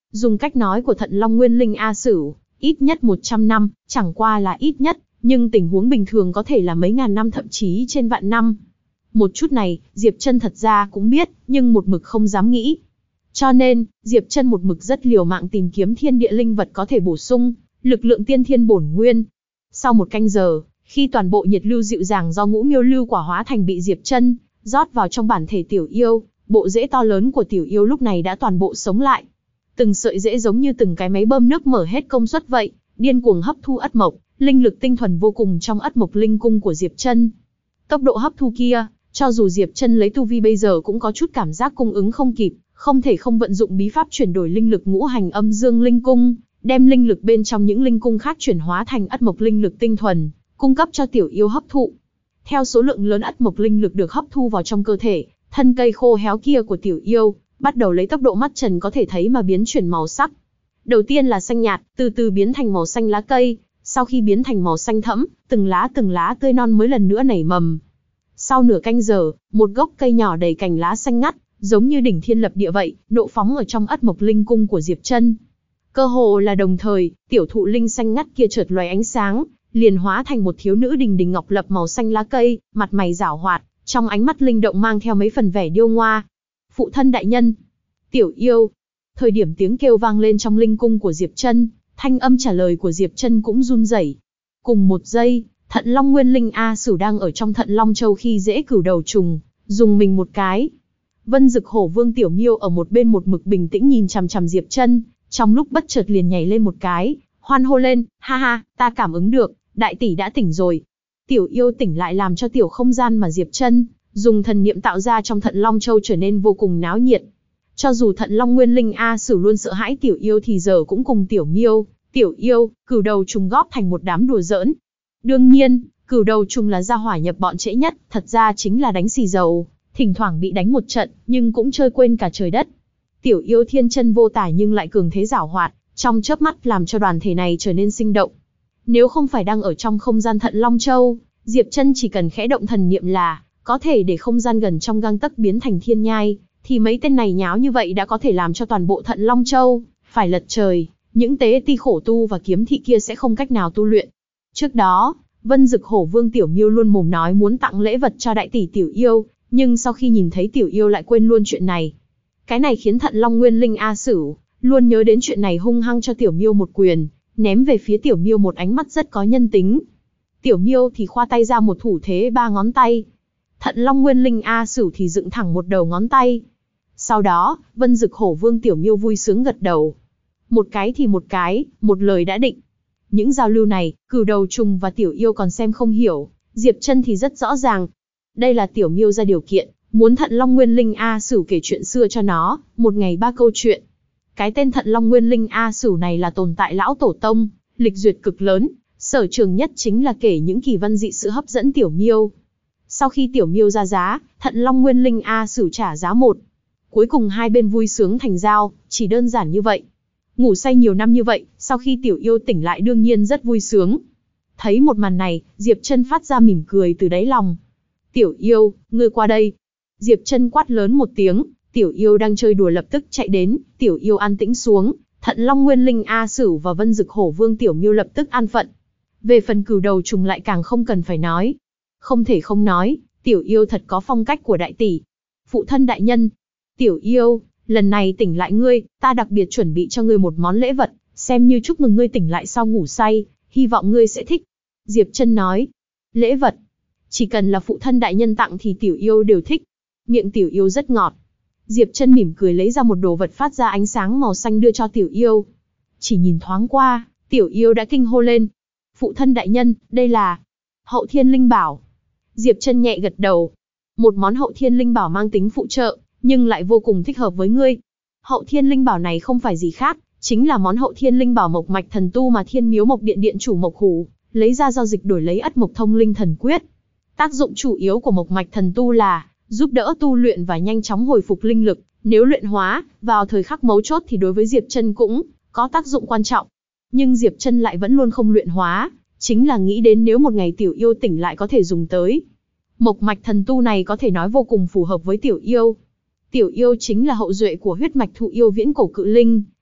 Dùng cách nói của Thận Long Nguyên Linh A Sửu, ít nhất 100 năm, chẳng qua là ít nhất, nhưng tình huống bình thường có thể là mấy ngàn năm thậm chí trên vạn năm. Một chút này, Diệp Trân thật ra cũng biết, nhưng một mực không dám nghĩ. Cho nên, Diệp Trân một mực rất liều mạng tìm kiếm thiên địa linh vật có thể bổ sung lực lượng tiên thiên bổn nguyên. Sau 1 canh giờ, khi toàn bộ nhiệt lưu dịu dàng do ngũ miêu lưu quả hóa thành bị Diệp Trân rót vào trong bản thể tiểu yêu, bộ rễ to lớn của tiểu yêu lúc này đã toàn bộ sống lại. Từng sợi rễ giống như từng cái máy bơm nước mở hết công suất vậy, điên cuồng hấp thu ất mộc, linh lực tinh thuần vô cùng trong ất mộc linh cung của Diệp Trân. Tốc độ hấp thu kia, cho dù Diệp Trân lấy tu vi bây giờ cũng có chút cảm giác cung ứng không kịp, không thể không vận dụng bí pháp chuyển đổi linh lực ngũ hành âm dương linh cung, đem linh lực bên trong những linh cung khác chuyển hóa thành ất mộc linh lực tinh thuần, cung cấp cho tiểu yêu hấp thụ. Theo số lượng lớn ất mộc linh lực được hấp thu vào trong cơ thể, thân cây khô héo kia của tiểu yêu bắt đầu lấy tốc độ mắt trần có thể thấy mà biến chuyển màu sắc. Đầu tiên là xanh nhạt, từ từ biến thành màu xanh lá cây, sau khi biến thành màu xanh thẫm, từng lá tươi non mới lần nữa nảy mầm. Sau nửa canh giờ, một gốc cây nhỏ đầy cành lá xanh ngắt, giống như đỉnh thiên lập địa vậy, nộ phóng ở trong ất mộc linh cung của Diệp Trân. Cơ hồ là đồng thời, tiểu thụ linh xanh ngắt kia chợt lóe ánh sáng, liền hóa thành một thiếu nữ đình đình ngọc lập màu xanh lá cây, mặt mày giảo hoạt, trong ánh mắt linh động mang theo mấy phần vẻ điêu ngoa. Phụ thân đại nhân, tiểu yêu. Thời điểm tiếng kêu vang lên trong linh cung của Diệp Trân, thanh âm trả lời của Diệp Trân cũng run rẩy. Cùng một giây, Thận Long Nguyên Linh A Sửu đang ở trong Thận Long Châu khi dễ cửu đầu trùng, dùng mình một cái. Vân Dực Hổ Vương Tiểu Miêu ở một bên một mực bình tĩnh nhìn chằm chằm Diệp Trân, trong lúc bất chợt liền nhảy lên một cái, hoan hô lên, ha ha, ta cảm ứng được, đại tỷ đã tỉnh rồi. Tiểu yêu tỉnh lại làm cho tiểu không gian mà Diệp Trân dùng thần niệm tạo ra trong Thận Long Châu trở nên vô cùng náo nhiệt. Cho dù Thận Long Nguyên Linh A Sửu luôn sợ hãi tiểu yêu thì giờ cũng cùng tiểu miêu, tiểu yêu, cửu đầu trùng góp thành một đám đùa giỡn. Đương nhiên, cửu đầu trùng là gia hỏa nhập bọn trễ nhất, thật ra chính là đánh xì dầu, thỉnh thoảng bị đánh một trận, nhưng cũng chơi quên cả trời đất. Tiểu yêu thiên chân vô tả nhưng lại cường thế giảo hoạt, trong chớp mắt làm cho đoàn thể này trở nên sinh động. Nếu không phải đang ở trong không gian Thận Long Châu, Diệp Trân chỉ cần khẽ động thần niệm là có thể để không gian gần trong gang tấc biến thành thiên nhai, thì mấy tên này nháo như vậy đã có thể làm cho toàn bộ Thận Long Châu phải lật trời, những tế ti khổ tu và kiếm thị kia sẽ không cách nào tu luyện. Trước đó, Vân Dực Hổ Vương Tiểu Miêu luôn mồm nói muốn tặng lễ vật cho đại tỷ tiểu yêu, nhưng sau khi nhìn thấy tiểu yêu lại quên luôn chuyện này. Cái này khiến Thận Long Nguyên Linh A Sửu luôn nhớ đến chuyện này, hung hăng cho tiểu miêu một quyền, ném về phía tiểu miêu một ánh mắt rất có nhân tính. Tiểu miêu thì khoa tay ra một thủ thế 3 ngón tay. Thận Long Nguyên Linh A Sửu thì dựng thẳng một đầu ngón tay. Sau đó, Vân Dực Hổ Vương Tiểu Miêu vui sướng gật đầu. Một cái thì một cái, một lời đã định. Những giao lưu này, cửu đầu trùng và tiểu yêu còn xem không hiểu, Diệp Trân thì rất rõ ràng. Đây là tiểu miêu ra điều kiện, muốn Thận Long Nguyên Linh A Sửu kể chuyện xưa cho nó, 1 ngày 3 câu chuyện. Cái tên Thận Long Nguyên Linh A Sửu này là tồn tại lão tổ tông, lịch duyệt cực lớn, sở trường nhất chính là kể những kỳ văn dị sự hấp dẫn tiểu miêu. Sau khi tiểu miêu ra giá, Thận Long Nguyên Linh A Sửu trả giá 1. Cuối cùng hai bên vui sướng thành giao, chỉ đơn giản như vậy. Ngủ say nhiều năm như vậy, sau khi tiểu yêu tỉnh lại đương nhiên rất vui sướng. Thấy một màn này, Diệp Trân phát ra mỉm cười từ đáy lòng. Tiểu yêu, ngươi qua đây. Diệp Trân quát lớn một tiếng, tiểu yêu đang chơi đùa lập tức chạy đến, tiểu yêu an tĩnh xuống, Thận Long Nguyên Linh A Sửu và Vân Dực Hổ Vương Tiểu Miêu lập tức an phận. Về phần cửu đầu trùng lại càng không cần phải nói. Không thể không nói, tiểu yêu thật có phong cách của đại tỷ. Phụ thân đại nhân, tiểu yêu, lần này tỉnh lại ngươi, ta đặc biệt chuẩn bị cho ngươi một món lễ vật, xem như chúc mừng ngươi tỉnh lại sau ngủ say, hy vọng ngươi sẽ thích. Diệp Trân nói, lễ vật, chỉ cần là phụ thân đại nhân tặng thì tiểu yêu đều thích. Miệng tiểu yêu rất ngọt. Diệp Trân mỉm cười lấy ra một đồ vật phát ra ánh sáng màu xanh đưa cho tiểu yêu. Chỉ nhìn thoáng qua, tiểu yêu đã kinh hô lên. Phụ thân đại nhân, đây là Hậu Thiên Linh Bảo. Diệp Trân nhẹ gật đầu. Một món Hậu Thiên Linh Bảo mang tính phụ trợ, nhưng lại vô cùng thích hợp với ngươi. Hậu Thiên Linh Bảo này không phải gì khác, chính là món Hậu Thiên Linh Bảo Mộc Mạch Thần Tu mà Thiên Miếu Mộc Điện điện chủ Mộc Hủ lấy ra giao dịch đổi lấy Ất Mộc Thông Linh Thần Quyết. Tác dụng chủ yếu của Mộc Mạch Thần Tu là giúp đỡ tu luyện và nhanh chóng hồi phục linh lực, nếu luyện hóa vào thời khắc mấu chốt thì đối với Diệp Trân cũng có tác dụng quan trọng. Nhưng Diệp Trân lại vẫn luôn không luyện hóa, chính là nghĩ đến nếu một ngày tiểu yêu tỉnh lại có thể dùng tới. Mộc Mạch Thần Tu này có thể nói vô cùng phù hợp với tiểu yêu. Tiểu yêu chính là hậu duệ của huyết mạch thụ yêu viễn cổ cự linh,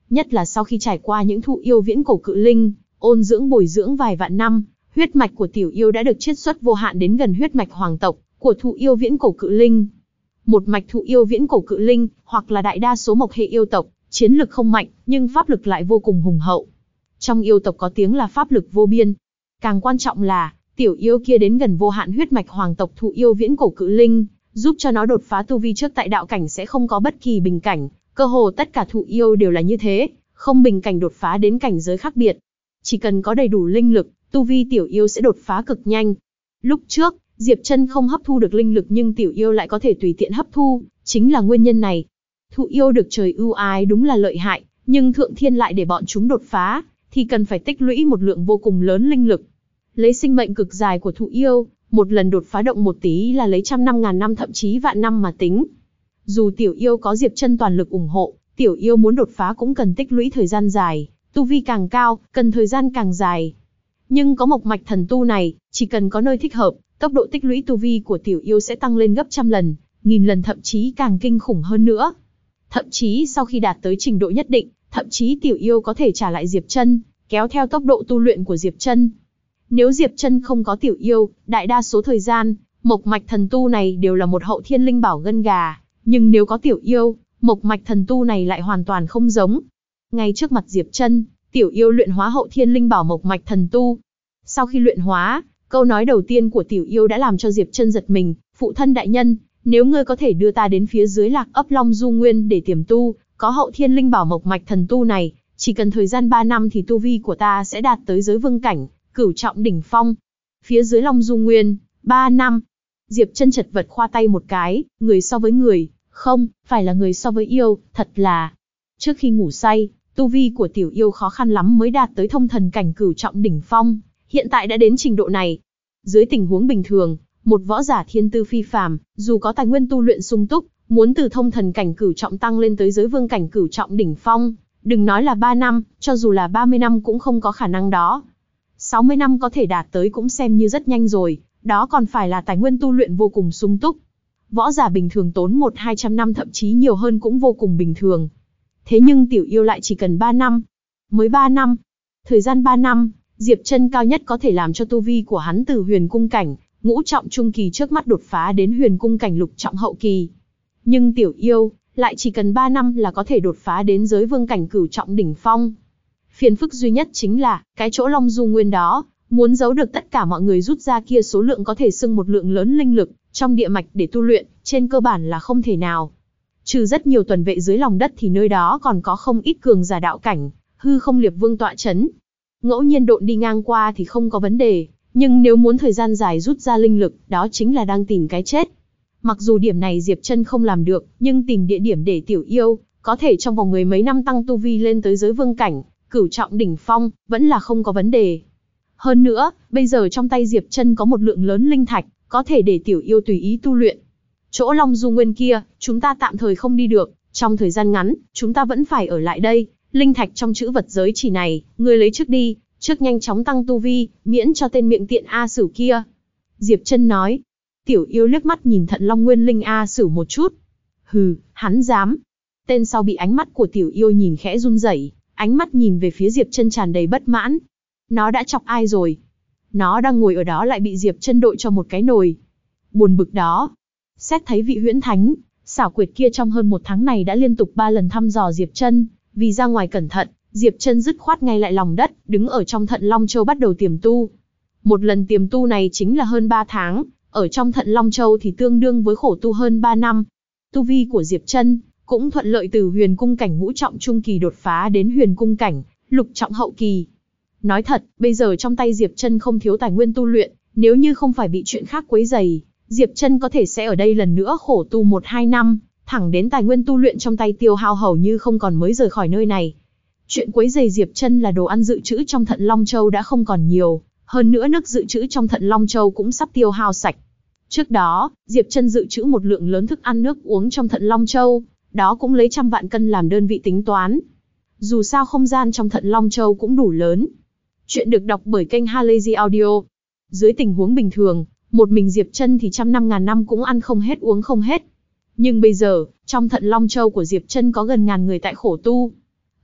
Nhất là sau khi trải qua những thụ yêu viễn cổ cự linh, ôn dưỡng bồi dưỡng vài vạn năm, huyết mạch của tiểu yêu đã được chiết xuất vô hạn đến gần huyết mạch hoàng tộc của thụ yêu viễn cổ cự linh. Một mạch thụ yêu viễn cổ cự linh, hoặc là đại đa số mộc hệ yêu tộc, chiến lực không mạnh, nhưng pháp lực lại vô cùng hùng hậu. Trong yêu tộc có tiếng là pháp lực vô biên. Càng quan trọng là, tiểu yêu kia đến gần vô hạn huyết mạch hoàng tộc thụ yêu viễn cổ cự linh, giúp cho nó đột phá tu vi trước tại đạo cảnh sẽ không có bất kỳ bình cảnh, cơ hồ tất cả thụ yêu đều là như thế, không bình cảnh đột phá đến cảnh giới khác biệt. Chỉ cần có đầy đủ linh lực, tu vi tiểu yêu sẽ đột phá cực nhanh. Lúc trước, Diệp Chân không hấp thu được linh lực nhưng tiểu yêu lại có thể tùy tiện hấp thu, chính là nguyên nhân này. Thụ yêu được trời ưu ái đúng là lợi hại, nhưng thượng thiên lại để bọn chúng đột phá, thì cần phải tích lũy một lượng vô cùng lớn linh lực. Lấy sinh mệnh cực dài của thụ yêu, một lần đột phá động một tí là lấy trăm năm ngàn năm thậm chí vạn năm mà tính. Dù tiểu yêu có Diệp Chân toàn lực ủng hộ, tiểu yêu muốn đột phá cũng cần tích lũy thời gian dài, tu vi càng cao, cần thời gian càng dài. Nhưng có mộc mạch thần tu này, chỉ cần có nơi thích hợp, tốc độ tích lũy tu vi của tiểu yêu sẽ tăng lên gấp trăm lần, nghìn lần thậm chí càng kinh khủng hơn nữa. Thậm chí sau khi đạt tới trình độ nhất định, thậm chí tiểu yêu có thể trả lại Diệp Chân, kéo theo tốc độ tu luyện của Diệp Chân. Nếu Diệp Chân không có tiểu yêu, đại đa số thời gian, mộc mạch thần tu này đều là một hậu thiên linh bảo gân gà, nhưng nếu có tiểu yêu, mộc mạch thần tu này lại hoàn toàn không giống. Ngay trước mặt Diệp Chân, tiểu yêu luyện hóa hậu thiên linh bảo mộc mạch thần tu. Sau khi luyện hóa, câu nói đầu tiên của tiểu yêu đã làm cho Diệp Chân giật mình, "Phụ thân đại nhân, nếu ngươi có thể đưa ta đến phía dưới Lạc ấp Long Du Nguyên để tiềm tu, có hậu thiên linh bảo mộc mạch thần tu này, chỉ cần thời gian 3 năm thì tu vi của ta sẽ đạt tới giới vương cảnh, cửu trọng đỉnh phong." Phía dưới Long Du Nguyên, 3 năm. Diệp Chân chật vật khoa tay một cái, người so với người, không, phải là người so với yêu, thật là. Trước khi ngủ say, tu vi của tiểu yêu khó khăn lắm mới đạt tới thông thần cảnh cửu trọng đỉnh phong, hiện tại đã đến trình độ này. Dưới tình huống bình thường, một võ giả thiên tư phi phàm, dù có tài nguyên tu luyện sung túc, muốn từ thông thần cảnh cửu trọng tăng lên tới giới vương cảnh cửu trọng đỉnh phong, đừng nói là 3 năm, cho dù là 30 năm cũng không có khả năng đó. 60 năm có thể đạt tới cũng xem như rất nhanh rồi, đó còn phải là tài nguyên tu luyện vô cùng sung túc. Võ giả bình thường tốn 100-200 năm thậm chí nhiều hơn cũng vô cùng bình thường. Thế nhưng tiểu yêu lại chỉ cần 3 năm. Mới 3 năm. Thời gian 3 năm, Diệp Chân cao nhất có thể làm cho tu vi của hắn từ huyền cung cảnh, ngũ trọng trung kỳ trước mắt đột phá đến huyền cung cảnh lục trọng hậu kỳ. Nhưng tiểu yêu, lại chỉ cần 3 năm là có thể đột phá đến giới vương cảnh cửu trọng đỉnh phong. Phiền phức duy nhất chính là, cái chỗ Long Du Nguyên đó, muốn giấu được tất cả mọi người rút ra kia số lượng có thể xưng một lượng lớn linh lực, trong địa mạch để tu luyện, trên cơ bản là không thể nào. Trừ rất nhiều tuần vệ dưới lòng đất thì nơi đó còn có không ít cường giả đạo cảnh, hư không liệp vương tọa chấn. Ngẫu nhiên độn đi ngang qua thì không có vấn đề, nhưng nếu muốn thời gian dài rút ra linh lực, đó chính là đang tìm cái chết. Mặc dù điểm này Diệp Chân không làm được, nhưng tìm địa điểm để tiểu yêu, có thể trong vòng 10 mấy năm tăng tu vi lên tới giới vương cảnh, cửu trọng đỉnh phong, vẫn là không có vấn đề. Hơn nữa, bây giờ trong tay Diệp Chân có một lượng lớn linh thạch, có thể để tiểu yêu tùy ý tu luyện. Chỗ Long Du Nguyên kia, chúng ta tạm thời không đi được, trong thời gian ngắn, chúng ta vẫn phải ở lại đây. Linh thạch trong chữ vật giới chỉ này, ngươi lấy trước đi, trước nhanh chóng tăng tu vi, miễn cho tên miệng tiện A Sửu kia. Diệp Chân nói. Tiểu yêu liếc mắt nhìn Thận Long Nguyên Linh A Sửu một chút. Hừ, hắn dám. Tên sau bị ánh mắt của tiểu yêu nhìn khẽ run rẩy, ánh mắt nhìn về phía Diệp Chân tràn đầy bất mãn. Nó đã chọc ai rồi? Nó đang ngồi ở đó lại bị Diệp Chân đội cho một cái nồi. Buồn bực đó. Xét thấy vị huyễn thánh, xảo quyệt kia trong hơn 1 tháng này đã liên tục 3 lần thăm dò Diệp Chân, vì ra ngoài cẩn thận, Diệp Chân dứt khoát ngay lại lòng đất, đứng ở trong Thận Long Châu bắt đầu tiềm tu. Một lần tiềm tu này chính là hơn 3 tháng, ở trong Thận Long Châu thì tương đương với khổ tu hơn 3 năm. Tu vi của Diệp Chân cũng thuận lợi từ huyền cung cảnh ngũ trọng trung kỳ đột phá đến huyền cung cảnh lục trọng hậu kỳ. Nói thật, bây giờ trong tay Diệp Chân không thiếu tài nguyên tu luyện, nếu như không phải bị chuyện khác quấy rầy, Diệp Chân có thể sẽ ở đây lần nữa khổ tu 1-2 năm, thẳng đến tài nguyên tu luyện trong tay tiêu hao hầu như không còn mới rời khỏi nơi này. Chuyện quấy rầy Diệp Chân là đồ ăn dự trữ trong Thận Long Châu đã không còn nhiều, hơn nữa nước dự trữ trong Thận Long Châu cũng sắp tiêu hao sạch. Trước đó, Diệp Chân dự trữ một lượng lớn thức ăn nước uống trong Thận Long Châu, đó cũng lấy trăm vạn cân làm đơn vị tính toán. Dù sao không gian trong Thận Long Châu cũng đủ lớn. Chuyện được đọc bởi kênh Halazy Audio. Dưới tình huống bình thường, một mình Diệp Chân thì trăm năm ngàn năm cũng ăn không hết uống không hết. Nhưng bây giờ, trong Thận Long Châu của Diệp Chân có gần ngàn người tại khổ tu.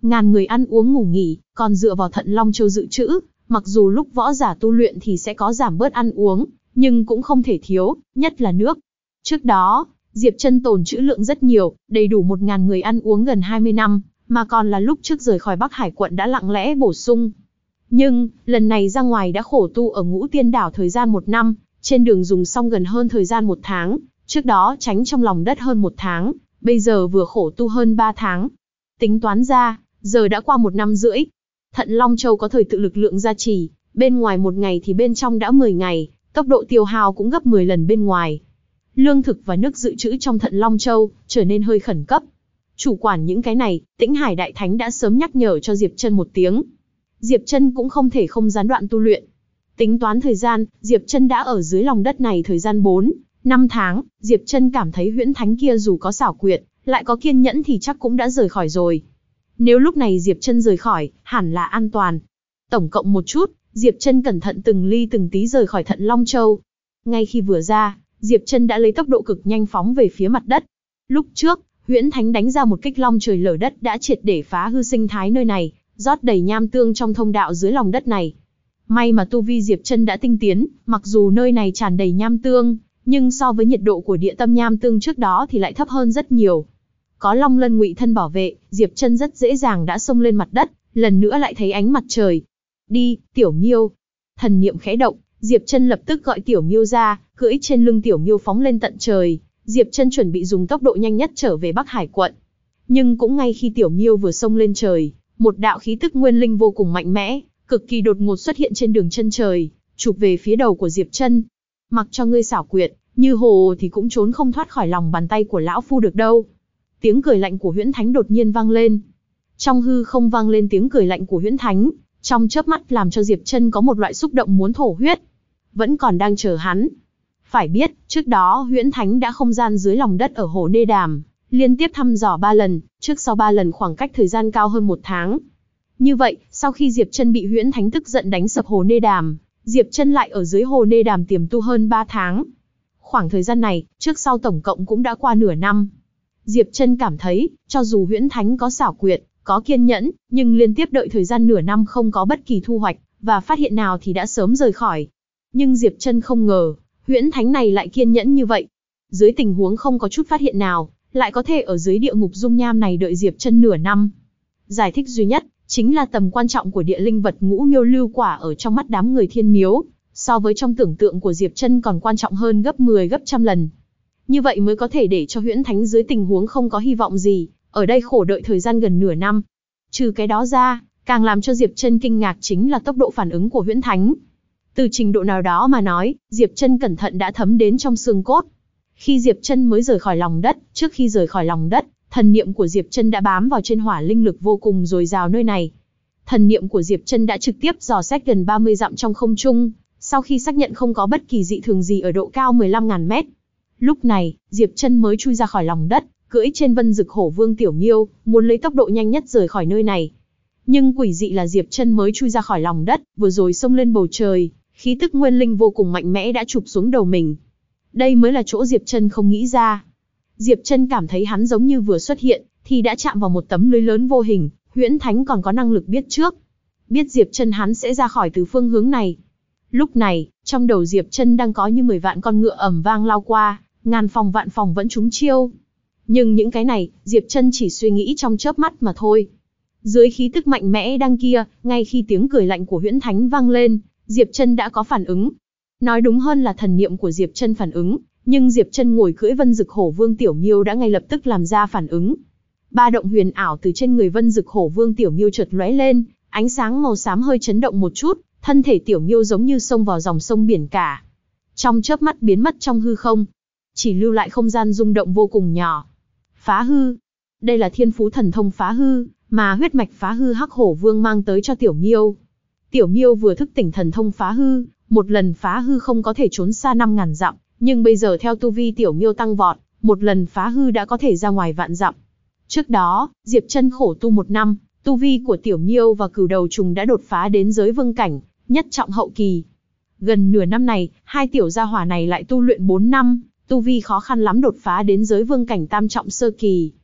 Ngàn người ăn uống ngủ nghỉ, còn dựa vào Thận Long Châu dự trữ, mặc dù lúc võ giả tu luyện thì sẽ có giảm bớt ăn uống, nhưng cũng không thể thiếu, nhất là nước. Trước đó, Diệp Trân tồn trữ lượng rất nhiều, đầy đủ 1000 người ăn uống gần 20 năm, mà còn là lúc trước rời khỏi Bắc Hải quận đã lặng lẽ bổ sung. Nhưng, lần này ra ngoài đã khổ tu ở Ngũ Tiên Đảo thời gian 1 năm, trên đường dùng xong gần hơn thời gian 1 tháng, trước đó tránh trong lòng đất hơn 1 tháng, bây giờ vừa khổ tu hơn 3 tháng. Tính toán ra, giờ đã qua 1 năm rưỡi. Thận Long Châu có thời tự lực lượng gia trì, bên ngoài 1 ngày thì bên trong đã 10 ngày, tốc độ tiêu hao cũng gấp 10 lần bên ngoài. Lương thực và nước dự trữ trong Thận Long Châu trở nên hơi khẩn cấp. Chủ quản những cái này, Tĩnh Hải Đại Thánh đã sớm nhắc nhở cho Diệp Trân một tiếng. Diệp Trân cũng không thể không gián đoạn tu luyện. Tính toán thời gian, Diệp Trân đã ở dưới lòng đất này thời gian 4-5 tháng, Diệp Trân cảm thấy huyễn thánh kia dù có xảo quyệt, lại có kiên nhẫn thì chắc cũng đã rời khỏi rồi. Nếu lúc này Diệp Trân rời khỏi, hẳn là an toàn. Tổng cộng một chút, Diệp Trân cẩn thận từng ly từng tí rời khỏi Thận Long Châu. Ngay khi vừa ra, Diệp Trân đã lấy tốc độ cực nhanh phóng về phía mặt đất. Lúc trước, huyễn thánh đánh ra một kích long trời lở đất đã triệt để phá hư sinh thái nơi này, rót đầy nham tương trong thông đạo dưới lòng đất này. May mà tu vi Diệp Trân đã tinh tiến, mặc dù nơi này tràn đầy nham tương, nhưng so với nhiệt độ của địa tâm nham tương trước đó thì lại thấp hơn rất nhiều. Có Long Lân ngụy thân bảo vệ, Diệp Trân rất dễ dàng đã xông lên mặt đất, lần nữa lại thấy ánh mặt trời. Đi, Tiểu Miêu. Thần niệm khẽ động, Diệp Trân lập tức gọi Tiểu Miêu ra, cưỡi trên lưng Tiểu Miêu phóng lên tận trời. Diệp Trân chuẩn bị dùng tốc độ nhanh nhất trở về Bắc Hải quận. Nhưng cũng ngay khi Tiểu Miêu vừa xông lên trời, một đạo khí tức nguyên linh vô cùng mạnh mẽ, cực kỳ đột ngột xuất hiện trên đường chân trời, chụp về phía đầu của Diệp Trân. Mặc cho ngươi xảo quyệt, như hồ thì cũng trốn không thoát khỏi lòng bàn tay của lão phu được đâu. Tiếng cười lạnh của huyễn thánh đột nhiên vang lên. Trong hư không vang lên tiếng cười lạnh của huyễn thánh, trong chớp mắt làm cho Diệp Trân có một loại xúc động muốn thổ huyết. Vẫn còn đang chờ hắn. Phải biết, trước đó huyễn thánh đã không gian dưới lòng đất ở hồ Nê Đàm, liên tiếp thăm dò 3 lần, trước sau 3 lần khoảng cách thời gian cao hơn 1 tháng. Như vậy, sau khi Diệp Trân bị huyễn thánh tức giận đánh sập hồ Nê Đàm, Diệp Trân lại ở dưới hồ Nê Đàm tiềm tu hơn 3 tháng. Khoảng thời gian này, trước sau tổng cộng cũng đã qua nửa năm. Diệp Trân cảm thấy, cho dù huyễn thánh có xảo quyệt, có kiên nhẫn, nhưng liên tiếp đợi thời gian nửa năm không có bất kỳ thu hoạch, và phát hiện nào thì đã sớm rời khỏi. Nhưng Diệp Trân không ngờ, huyễn thánh này lại kiên nhẫn như vậy. Dưới tình huống không có chút phát hiện nào, lại có thể ở dưới địa ngục dung nham này đợi Diệp Trân nửa năm. Giải thích duy nhất, chính là tầm quan trọng của địa linh vật Ngũ Miêu Lưu Quả ở trong mắt đám người Thiên Miếu, so với trong tưởng tượng của Diệp Trân còn quan trọng hơn gấp 10 gấp trăm lần. Như vậy mới có thể để cho huyễn thánh dưới tình huống không có hy vọng gì, ở đây khổ đợi thời gian gần nửa năm. Trừ cái đó ra, càng làm cho Diệp Trân kinh ngạc chính là tốc độ phản ứng của huyễn thánh. Từ trình độ nào đó mà nói, Diệp Trân cẩn thận đã thấm đến trong xương cốt. Khi Diệp Trân mới rời khỏi lòng đất, trước khi rời khỏi lòng đất, thần niệm của Diệp Trân đã bám vào trên hỏa linh lực vô cùng dồi dào nơi này. Thần niệm của Diệp Trân đã trực tiếp dò xét gần 30 dặm trong không trung, sau khi xác nhận không có bất kỳ dị thường gì ở độ cao 15.000 mét. Lúc này, Diệp Trân mới chui ra khỏi lòng đất, cưỡi trên Vân Dực Hổ Vương Tiểu Miêu, muốn lấy tốc độ nhanh nhất rời khỏi nơi này. Nhưng quỷ dị là Diệp Trân mới chui ra khỏi lòng đất, vừa rồi xông lên bầu trời, khí tức nguyên linh vô cùng mạnh mẽ đã chụp xuống đầu mình. Đây mới là chỗ Diệp Trân không nghĩ ra. Diệp Trân cảm thấy hắn giống như vừa xuất hiện, thì đã chạm vào một tấm lưới lớn vô hình, huyễn thánh còn có năng lực biết trước. Biết Diệp Trân hắn sẽ ra khỏi từ phương hướng này. Lúc này, trong đầu Diệp Trân đang có như 10 vạn con ngựa ầm vang lao qua, ngàn phòng vạn phòng vẫn trúng chiêu. Nhưng những cái này, Diệp Trân chỉ suy nghĩ trong chớp mắt mà thôi. Dưới khí tức mạnh mẽ đang kia, ngay khi tiếng cười lạnh của huyễn thánh vang lên, Diệp Trân đã có phản ứng. Nói đúng hơn là thần niệm của Diệp Trân phản ứng, nhưng Diệp Trân ngồi cưỡi Vân Dực Hổ Vương Tiểu Miêu đã ngay lập tức làm ra phản ứng. Ba động huyền ảo từ trên người Vân Dực Hổ Vương Tiểu Miêu chợt lóe lên, ánh sáng màu xám hơi chấn động một chút, thân thể Tiểu Miêu giống như xông vào dòng sông biển cả. Trong chớp mắt biến mất trong hư không, chỉ lưu lại không gian rung động vô cùng nhỏ. Phá hư. Đây là thiên phú thần thông phá hư, mà huyết mạch phá hư Hắc Hổ Vương mang tới cho Tiểu Miêu. Tiểu Miêu vừa thức tỉnh thần thông phá hư, một lần phá hư không có thể trốn xa 5.000 dặm, nhưng bây giờ theo tu vi Tiểu Miêu tăng vọt, một lần phá hư đã có thể ra ngoài vạn dặm. Trước đó, Diệp Trân khổ tu 1 năm, tu vi của Tiểu Miêu và Cửu Đầu Trùng đã đột phá đến giới vương cảnh, nhất trọng hậu kỳ. Gần nửa năm này, hai tiểu gia hỏa này lại tu luyện 4 năm, tu vi khó khăn lắm đột phá đến giới vương cảnh tam trọng sơ kỳ.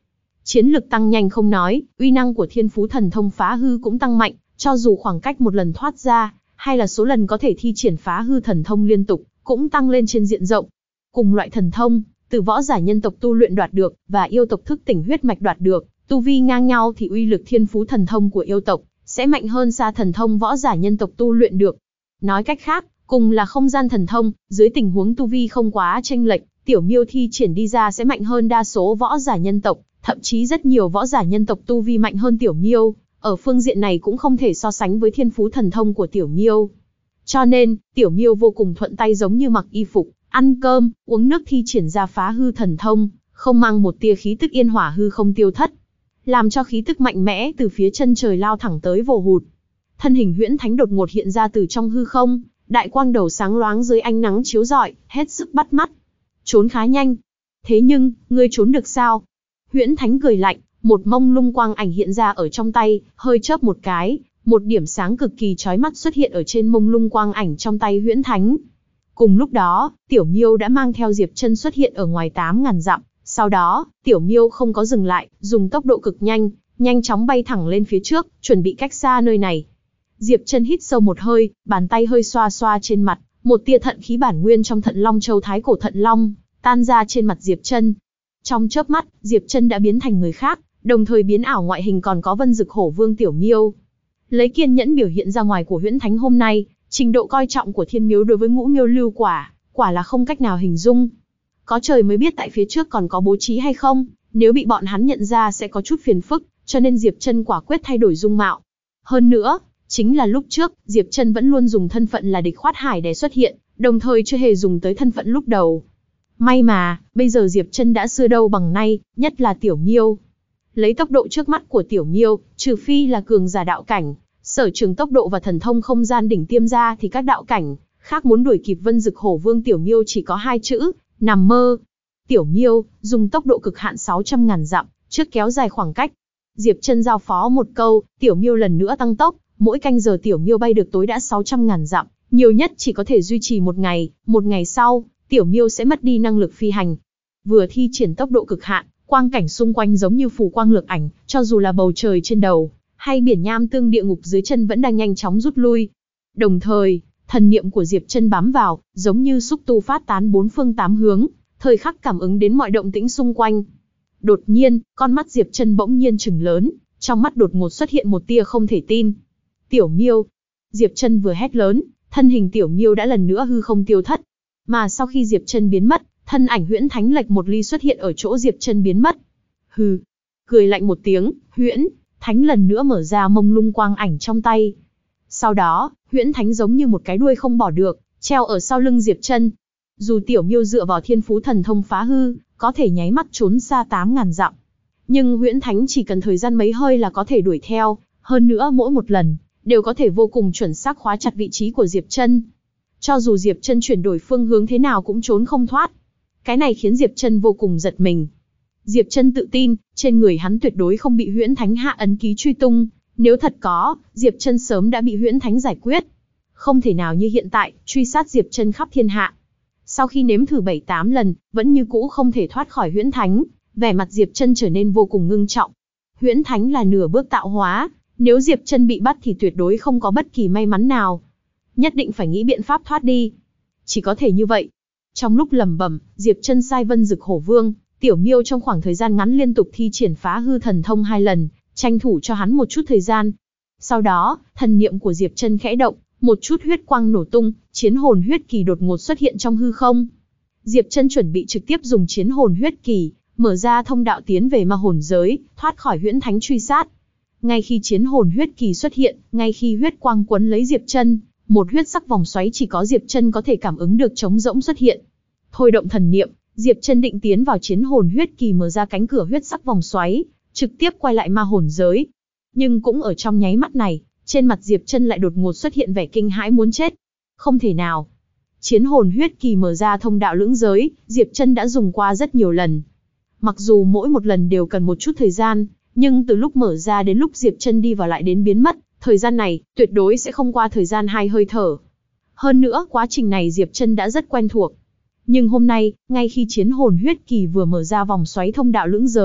Chiến lực tăng nhanh không nói, uy năng của thiên phú thần thông phá hư cũng tăng mạnh, cho dù khoảng cách một lần thoát ra, hay là số lần có thể thi triển phá hư thần thông liên tục, cũng tăng lên trên diện rộng. Cùng loại thần thông, từ võ giả nhân tộc tu luyện đoạt được, và yêu tộc thức tỉnh huyết mạch đoạt được, tu vi ngang nhau thì uy lực thiên phú thần thông của yêu tộc sẽ mạnh hơn xa thần thông võ giả nhân tộc tu luyện được. Nói cách khác, cùng là không gian thần thông, dưới tình huống tu vi không quá chênh lệch, Tiểu Miêu thi triển đi ra sẽ mạnh hơn đa số võ giả nhân tộc, thậm chí rất nhiều võ giả nhân tộc tu vi mạnh hơn Tiểu Miêu, ở phương diện này cũng không thể so sánh với thiên phú thần thông của Tiểu Miêu. Cho nên, Tiểu Miêu vô cùng thuận tay, giống như mặc y phục, ăn cơm, uống nước thi triển ra phá hư thần thông, không mang một tia khí tức yên hỏa hư không tiêu thất, làm cho khí tức mạnh mẽ từ phía chân trời lao thẳng tới vồ hụt. Thân hình Huyễn Thánh đột ngột hiện ra từ trong hư không, đại quang đầu sáng loáng dưới ánh nắng chiếu rọi, hết sức bắt mắt. Trốn khá nhanh. Thế nhưng, ngươi trốn được sao? Huyễn Thánh cười lạnh, một mông lung quang ảnh hiện ra ở trong tay, hơi chớp một cái, một điểm sáng cực kỳ chói mắt xuất hiện ở trên mông lung quang ảnh trong tay Huyễn Thánh. Cùng lúc đó, Tiểu Miêu đã mang theo Diệp Chân xuất hiện ở ngoài 8.000 dặm. Sau đó, Tiểu Miêu không có dừng lại, dùng tốc độ cực nhanh, nhanh chóng bay thẳng lên phía trước, chuẩn bị cách xa nơi này. Diệp Chân hít sâu một hơi, bàn tay hơi xoa xoa trên mặt, một tia thận khí bản nguyên trong Thận Long Châu Thái Cổ Thận Long tan ra trên mặt Diệp Chân. Trong chớp mắt, Diệp Chân đã biến thành người khác, đồng thời biến ảo ngoại hình còn có Vân Dực Hổ Vương Tiểu Miêu. Lấy kiên nhẫn biểu hiện ra ngoài của Huyễn Thánh hôm nay, trình độ coi trọng của Thiên Miếu đối với Ngũ Miêu Lưu Quả, quả là không cách nào hình dung. Có trời mới biết tại phía trước còn có bố trí hay không, nếu bị bọn hắn nhận ra sẽ có chút phiền phức, cho nên Diệp Chân quả quyết thay đổi dung mạo. Hơn nữa, chính là lúc trước, Diệp Chân vẫn luôn dùng thân phận là địch khoát hải để xuất hiện, đồng thời chưa hề dùng tới thân phận lúc đầu. May mà, bây giờ Diệp Chân đã xưa đâu bằng nay, nhất là Tiểu Miêu. Lấy tốc độ trước mắt của Tiểu Miêu, trừ phi là cường giả đạo cảnh, sở trường tốc độ và thần thông không gian đỉnh tiêm ra thì các đạo cảnh khác muốn đuổi kịp Vân Dực Hổ Vương Tiểu Miêu chỉ có hai chữ, nằm mơ. Tiểu Miêu, dùng tốc độ cực hạn 600.000 dặm, trước kéo dài khoảng cách. Diệp Chân giao phó một câu, Tiểu Miêu lần nữa tăng tốc, mỗi canh giờ Tiểu Miêu bay được tối đa 600.000 dặm, nhiều nhất chỉ có thể duy trì một ngày sau, Tiểu Miêu sẽ mất đi năng lực phi hành. Vừa thi triển tốc độ cực hạn, quang cảnh xung quanh giống như phù quang lược ảnh, cho dù là bầu trời trên đầu, hay biển nham tương địa ngục dưới chân vẫn đang nhanh chóng rút lui. Đồng thời, thần niệm của Diệp Chân bám vào, giống như xúc tu phát tán bốn phương tám hướng, thời khắc cảm ứng đến mọi động tĩnh xung quanh. Đột nhiên, con mắt Diệp Chân bỗng nhiên trừng lớn, trong mắt đột ngột xuất hiện một tia không thể tin. Tiểu Miêu! Diệp Chân vừa hét lớn, thân hình Tiểu Miêu đã lần nữa hư không tiêu thất. Mà sau khi Diệp Chân biến mất, thân ảnh Huyễn Thánh lệch một ly xuất hiện ở chỗ Diệp Chân biến mất. Hừ! Cười lạnh một tiếng, Huyễn Thánh lần nữa mở ra mông lung quang ảnh trong tay. Sau đó, Huyễn Thánh giống như một cái đuôi không bỏ được, treo ở sau lưng Diệp Chân. Dù Tiểu Miêu dựa vào thiên phú thần thông phá hư, có thể nháy mắt trốn xa 8.000 dặm, nhưng Huyễn Thánh chỉ cần thời gian mấy hơi là có thể đuổi theo, hơn nữa mỗi một lần đều có thể vô cùng chuẩn xác khóa chặt vị trí của Diệp Chân. Cho dù Diệp Chân chuyển đổi phương hướng thế nào cũng trốn không thoát. Cái này khiến Diệp Chân vô cùng giật mình. Diệp Chân tự tin, trên người hắn tuyệt đối không bị Huyễn Thánh hạ ấn ký truy tung, nếu thật có, Diệp Chân sớm đã bị Huyễn Thánh giải quyết. Không thể nào như hiện tại, truy sát Diệp Chân khắp thiên hạ. Sau khi nếm thử 7-8 lần, vẫn như cũ không thể thoát khỏi Huyễn Thánh, vẻ mặt Diệp Chân trở nên vô cùng ngưng trọng. Huyễn Thánh là nửa bước tạo hóa, nếu Diệp Chân bị bắt thì tuyệt đối không có bất kỳ may mắn nào. Nhất định phải nghĩ biện pháp thoát đi. Chỉ có thể như vậy. Trong lúc lẩm bẩm, Diệp Chân sai Vân Dực Hổ Vương, Tiểu Miêu trong khoảng thời gian ngắn liên tục thi triển phá hư thần thông 2 lần, tranh thủ cho hắn một chút thời gian. Sau đó, thần niệm của Diệp Chân khẽ động, một chút huyết quang nổ tung, chiến hồn huyết kỳ đột ngột xuất hiện trong hư không. Diệp Chân chuẩn bị trực tiếp dùng chiến hồn huyết kỳ, mở ra thông đạo tiến về ma hồn giới, thoát khỏi Huyễn Thánh truy sát. Ngay khi chiến hồn huyết kỳ xuất hiện, ngay khi huyết quang quấn lấy Diệp Chân, một huyết sắc vòng xoáy chỉ có Diệp Chân có thể cảm ứng được trống rỗng xuất hiện. Thôi động thần niệm, Diệp Chân định tiến vào chiến hồn huyết kỳ mở ra cánh cửa huyết sắc vòng xoáy, trực tiếp quay lại ma hồn giới. Nhưng cũng ở trong nháy mắt này, trên mặt Diệp Chân lại đột ngột xuất hiện vẻ kinh hãi muốn chết. Không thể nào. Chiến hồn huyết kỳ mở ra thông đạo lưỡng giới, Diệp Chân đã dùng qua rất nhiều lần. Mặc dù mỗi một lần đều cần một chút thời gian, nhưng từ lúc mở ra đến lúc Diệp Chân đi vào lại đến biến mất, thời gian này tuyệt đối sẽ không qua thời gian 2 hơi thở. Hơn nữa, quá trình này Diệp Chân đã rất quen thuộc. Nhưng hôm nay, ngay khi chiến hồn huyết kỳ vừa mở ra vòng xoáy thông đạo lưỡng giới,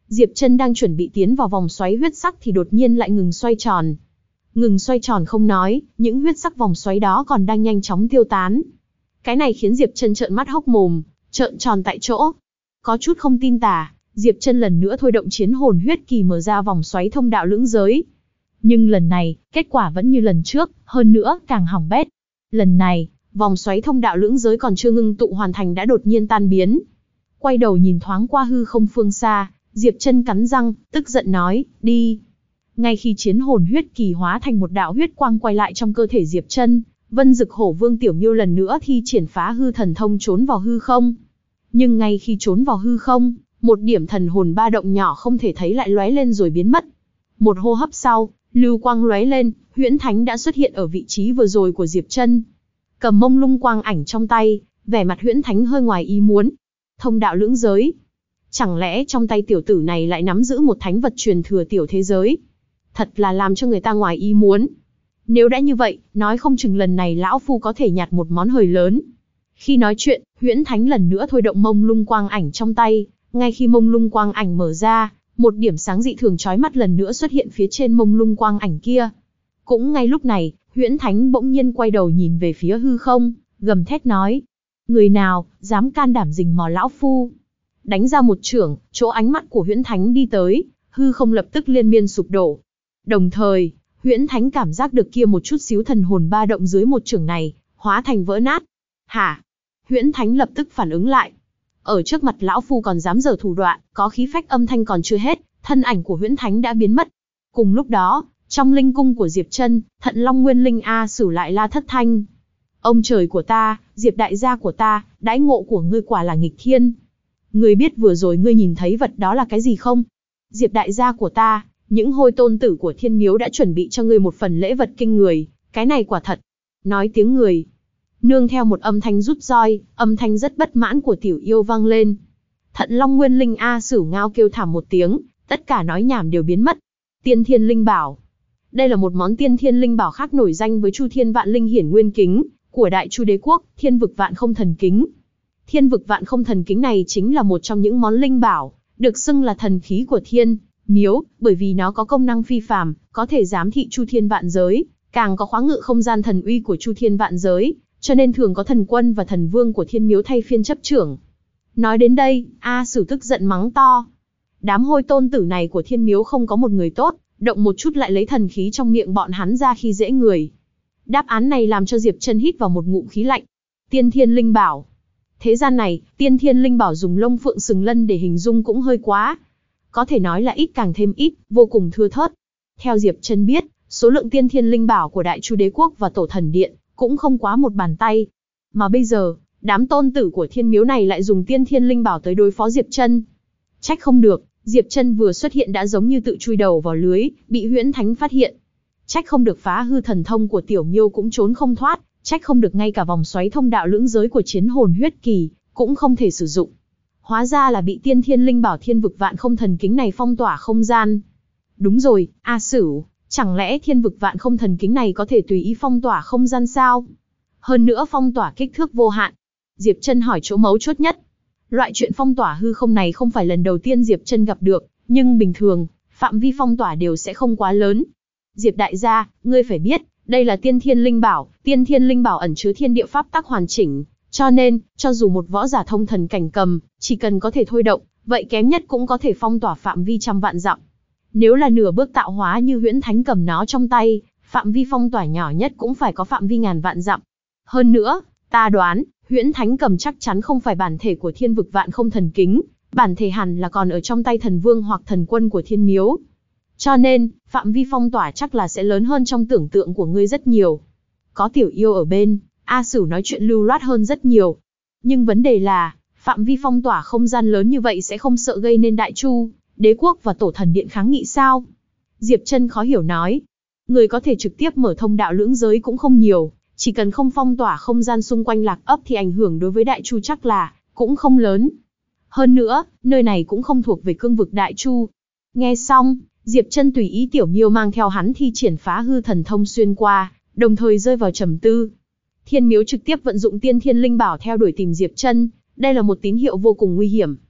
Diệp Chân đang chuẩn bị tiến vào vòng xoáy huyết sắc thì đột nhiên lại ngừng xoay tròn. Ngừng xoay tròn không nói, những huyết sắc vòng xoáy đó còn đang nhanh chóng tiêu tán. Cái này khiến Diệp Chân trợn mắt hốc mồm, trợn tròn tại chỗ. Có chút không tin tả, Diệp Chân lần nữa thôi động chiến hồn huyết kỳ mở ra vòng xoáy thông đạo lưỡng giới. Nhưng lần này, kết quả vẫn như lần trước, hơn nữa càng hỏng bét. Lần này, vòng xoáy thông đạo lưỡng giới còn chưa ngưng tụ hoàn thành đã đột nhiên tan biến. Quay đầu nhìn thoáng qua hư không phương xa, Diệp Chân cắn răng, tức giận nói, đi. Ngay khi chiến hồn huyết kỳ hóa thành một đạo huyết quang quay lại trong cơ thể Diệp Chân, Vân Dực Hổ Vương Tiểu Miêu lần nữa thi triển phá hư thần thông trốn vào hư không. Nhưng ngay khi trốn vào hư không, một điểm thần hồn ba động nhỏ không thể thấy lại lóe lên rồi biến mất. Một hô hấp sau, lưu quang lóe lên, Huyễn Thánh đã xuất hiện ở vị trí vừa rồi của Diệp Chân. Cầm mông lung quang ảnh trong tay, vẻ mặt Huyễn Thánh hơi ngoài ý muốn. Thông đạo lưỡng giới. Chẳng lẽ trong tay tiểu tử này lại nắm giữ một thánh vật truyền thừa tiểu thế giới? Thật là làm cho người ta ngoài ý muốn. Nếu đã như vậy, nói không chừng lần này lão phu có thể nhặt một món hời lớn. Khi nói chuyện, Huyễn Thánh lần nữa thôi động mông lung quang ảnh trong tay, ngay khi mông lung quang ảnh mở ra, một điểm sáng dị thường chói mắt lần nữa xuất hiện phía trên mông lung quang ảnh kia. Cũng ngay lúc này, Huyễn Thánh bỗng nhiên quay đầu nhìn về phía hư không, gầm thét nói: người nào dám can đảm rình mò lão phu? Đánh ra một chưởng, chỗ ánh mắt của Huyễn Thánh đi tới, hư không lập tức liên miên sụp đổ. Đồng thời, Huyễn Thánh cảm giác được kia một chút xíu thần hồn ba động dưới một chưởng này, hóa thành vỡ nát. Hả? Huyễn Thánh lập tức phản ứng lại. Ở trước mặt lão phu còn dám giở thủ đoạn, có khí phách âm thanh còn chưa hết, thân ảnh của Huyễn Thánh đã biến mất. Cùng lúc đó, trong linh cung của Diệp Chân, Thận Long Nguyên Linh A Sử lại la thất thanh. Ông trời của ta, Diệp đại gia của ta, đãi ngộ của ngươi quả là nghịch thiên. Ngươi biết vừa rồi ngươi nhìn thấy vật đó là cái gì không? Diệp đại gia của ta, những hôi tôn tử của Thiên Miếu đã chuẩn bị cho ngươi một phần lễ vật kinh người, cái này quả thật. Nói tiếng người, nương theo một âm thanh rút roi, âm thanh rất bất mãn của tiểu yêu vang lên. Thận Long Nguyên Linh A Sử ngao kêu thảm một tiếng, tất cả nói nhảm đều biến mất. Tiên Thiên Linh Bảo. Đây là một món Tiên Thiên Linh Bảo khác nổi danh với Chu Thiên Vạn Linh Hiển Nguyên Kính của Đại Chu Đế Quốc, Thiên Vực Vạn Không Thần Kính. Thiên Vực Vạn Không Thần Kính này chính là một trong những món linh bảo, được xưng là thần khí của Thiên Miếu, bởi vì nó có công năng phi phàm, có thể giám thị Chu Thiên Vạn Giới, càng có khóa ngự không gian thần uy của Chu Thiên Vạn Giới, cho nên thường có thần quân và thần vương của Thiên Miếu thay phiên chấp trưởng. Nói đến đây, A Sử tức giận mắng to. Đám hôi tôn tử này của Thiên Miếu không có một người tốt, động một chút lại lấy thần khí trong miệng bọn hắn ra khi dễ người. Đáp án này làm cho Diệp Chân hít vào một ngụm khí lạnh. Tiên Thiên Linh Bảo. Thế gian này, Tiên Thiên Linh Bảo dùng lông phượng sừng lân để hình dung cũng hơi quá. Có thể nói là ít càng thêm ít, vô cùng thưa thớt. Theo Diệp Chân biết, số lượng Tiên Thiên Linh Bảo của Đại Chu Đế Quốc và Tổ Thần Điện cũng không quá một bàn tay. Mà bây giờ, đám tôn tử của Thiên Miếu này lại dùng Tiên Thiên Linh Bảo tới đối phó Diệp Chân. Trách không được, Diệp Chân vừa xuất hiện đã giống như tự chui đầu vào lưới, bị Huyễn Thánh phát hiện. Trách không được phá hư thần thông của Tiểu Miêu cũng trốn không thoát, trách không được ngay cả vòng xoáy thông đạo lưỡng giới của chiến hồn huyết kỳ cũng không thể sử dụng. Hóa ra là bị Tiên Thiên Linh Bảo Thiên Vực Vạn Không Thần Kính này phong tỏa không gian. Đúng rồi, A Sử, chẳng lẽ Thiên Vực Vạn Không Thần Kính này có thể tùy ý phong tỏa không gian sao? Hơn nữa phong tỏa kích thước vô hạn. Diệp Chân hỏi chỗ mấu chốt nhất. Loại chuyện phong tỏa hư không này không phải lần đầu tiên Diệp Chân gặp được, nhưng bình thường, phạm vi phong tỏa đều sẽ không quá lớn. Diệp đại gia, ngươi phải biết, đây là Tiên Thiên Linh Bảo, Tiên Thiên Linh Bảo ẩn chứa thiên địa pháp tắc hoàn chỉnh, cho nên, cho dù một võ giả thông thần cảnh cầm, chỉ cần có thể thôi động, vậy kém nhất cũng có thể phong tỏa phạm vi trăm vạn dặm. Nếu là nửa bước tạo hóa như Huyễn Thánh cầm nó trong tay, phạm vi phong tỏa nhỏ nhất cũng phải có phạm vi ngàn vạn dặm. Hơn nữa, ta đoán, Huyễn Thánh cầm chắc chắn không phải bản thể của Thiên Vực Vạn Không Thần Kính, bản thể hẳn là còn ở trong tay thần vương hoặc thần quân của Thiên Miếu. Cho nên, phạm vi phong tỏa chắc là sẽ lớn hơn trong tưởng tượng của ngươi rất nhiều. Có tiểu yêu ở bên, A Sử nói chuyện lưu loát hơn rất nhiều. Nhưng vấn đề là, phạm vi phong tỏa không gian lớn như vậy sẽ không sợ gây nên Đại Chu Đế Quốc và Tổ Thần Điện kháng nghị sao? Diệp Chân khó hiểu nói. Người có thể trực tiếp mở thông đạo lưỡng giới cũng không nhiều, chỉ cần không phong tỏa không gian xung quanh Lạc Ấp thì ảnh hưởng đối với Đại Chu chắc là cũng không lớn. Hơn nữa, nơi này cũng không thuộc về cương vực Đại Chu. Nghe xong, Diệp Chân tùy ý Tiểu Miêu mang theo hắn thi triển phá hư thần thông xuyên qua, đồng thời rơi vào trầm tư. Thiên Miếu trực tiếp vận dụng Tiên Thiên Linh Bảo theo đuổi tìm Diệp Chân, đây là một tín hiệu vô cùng nguy hiểm.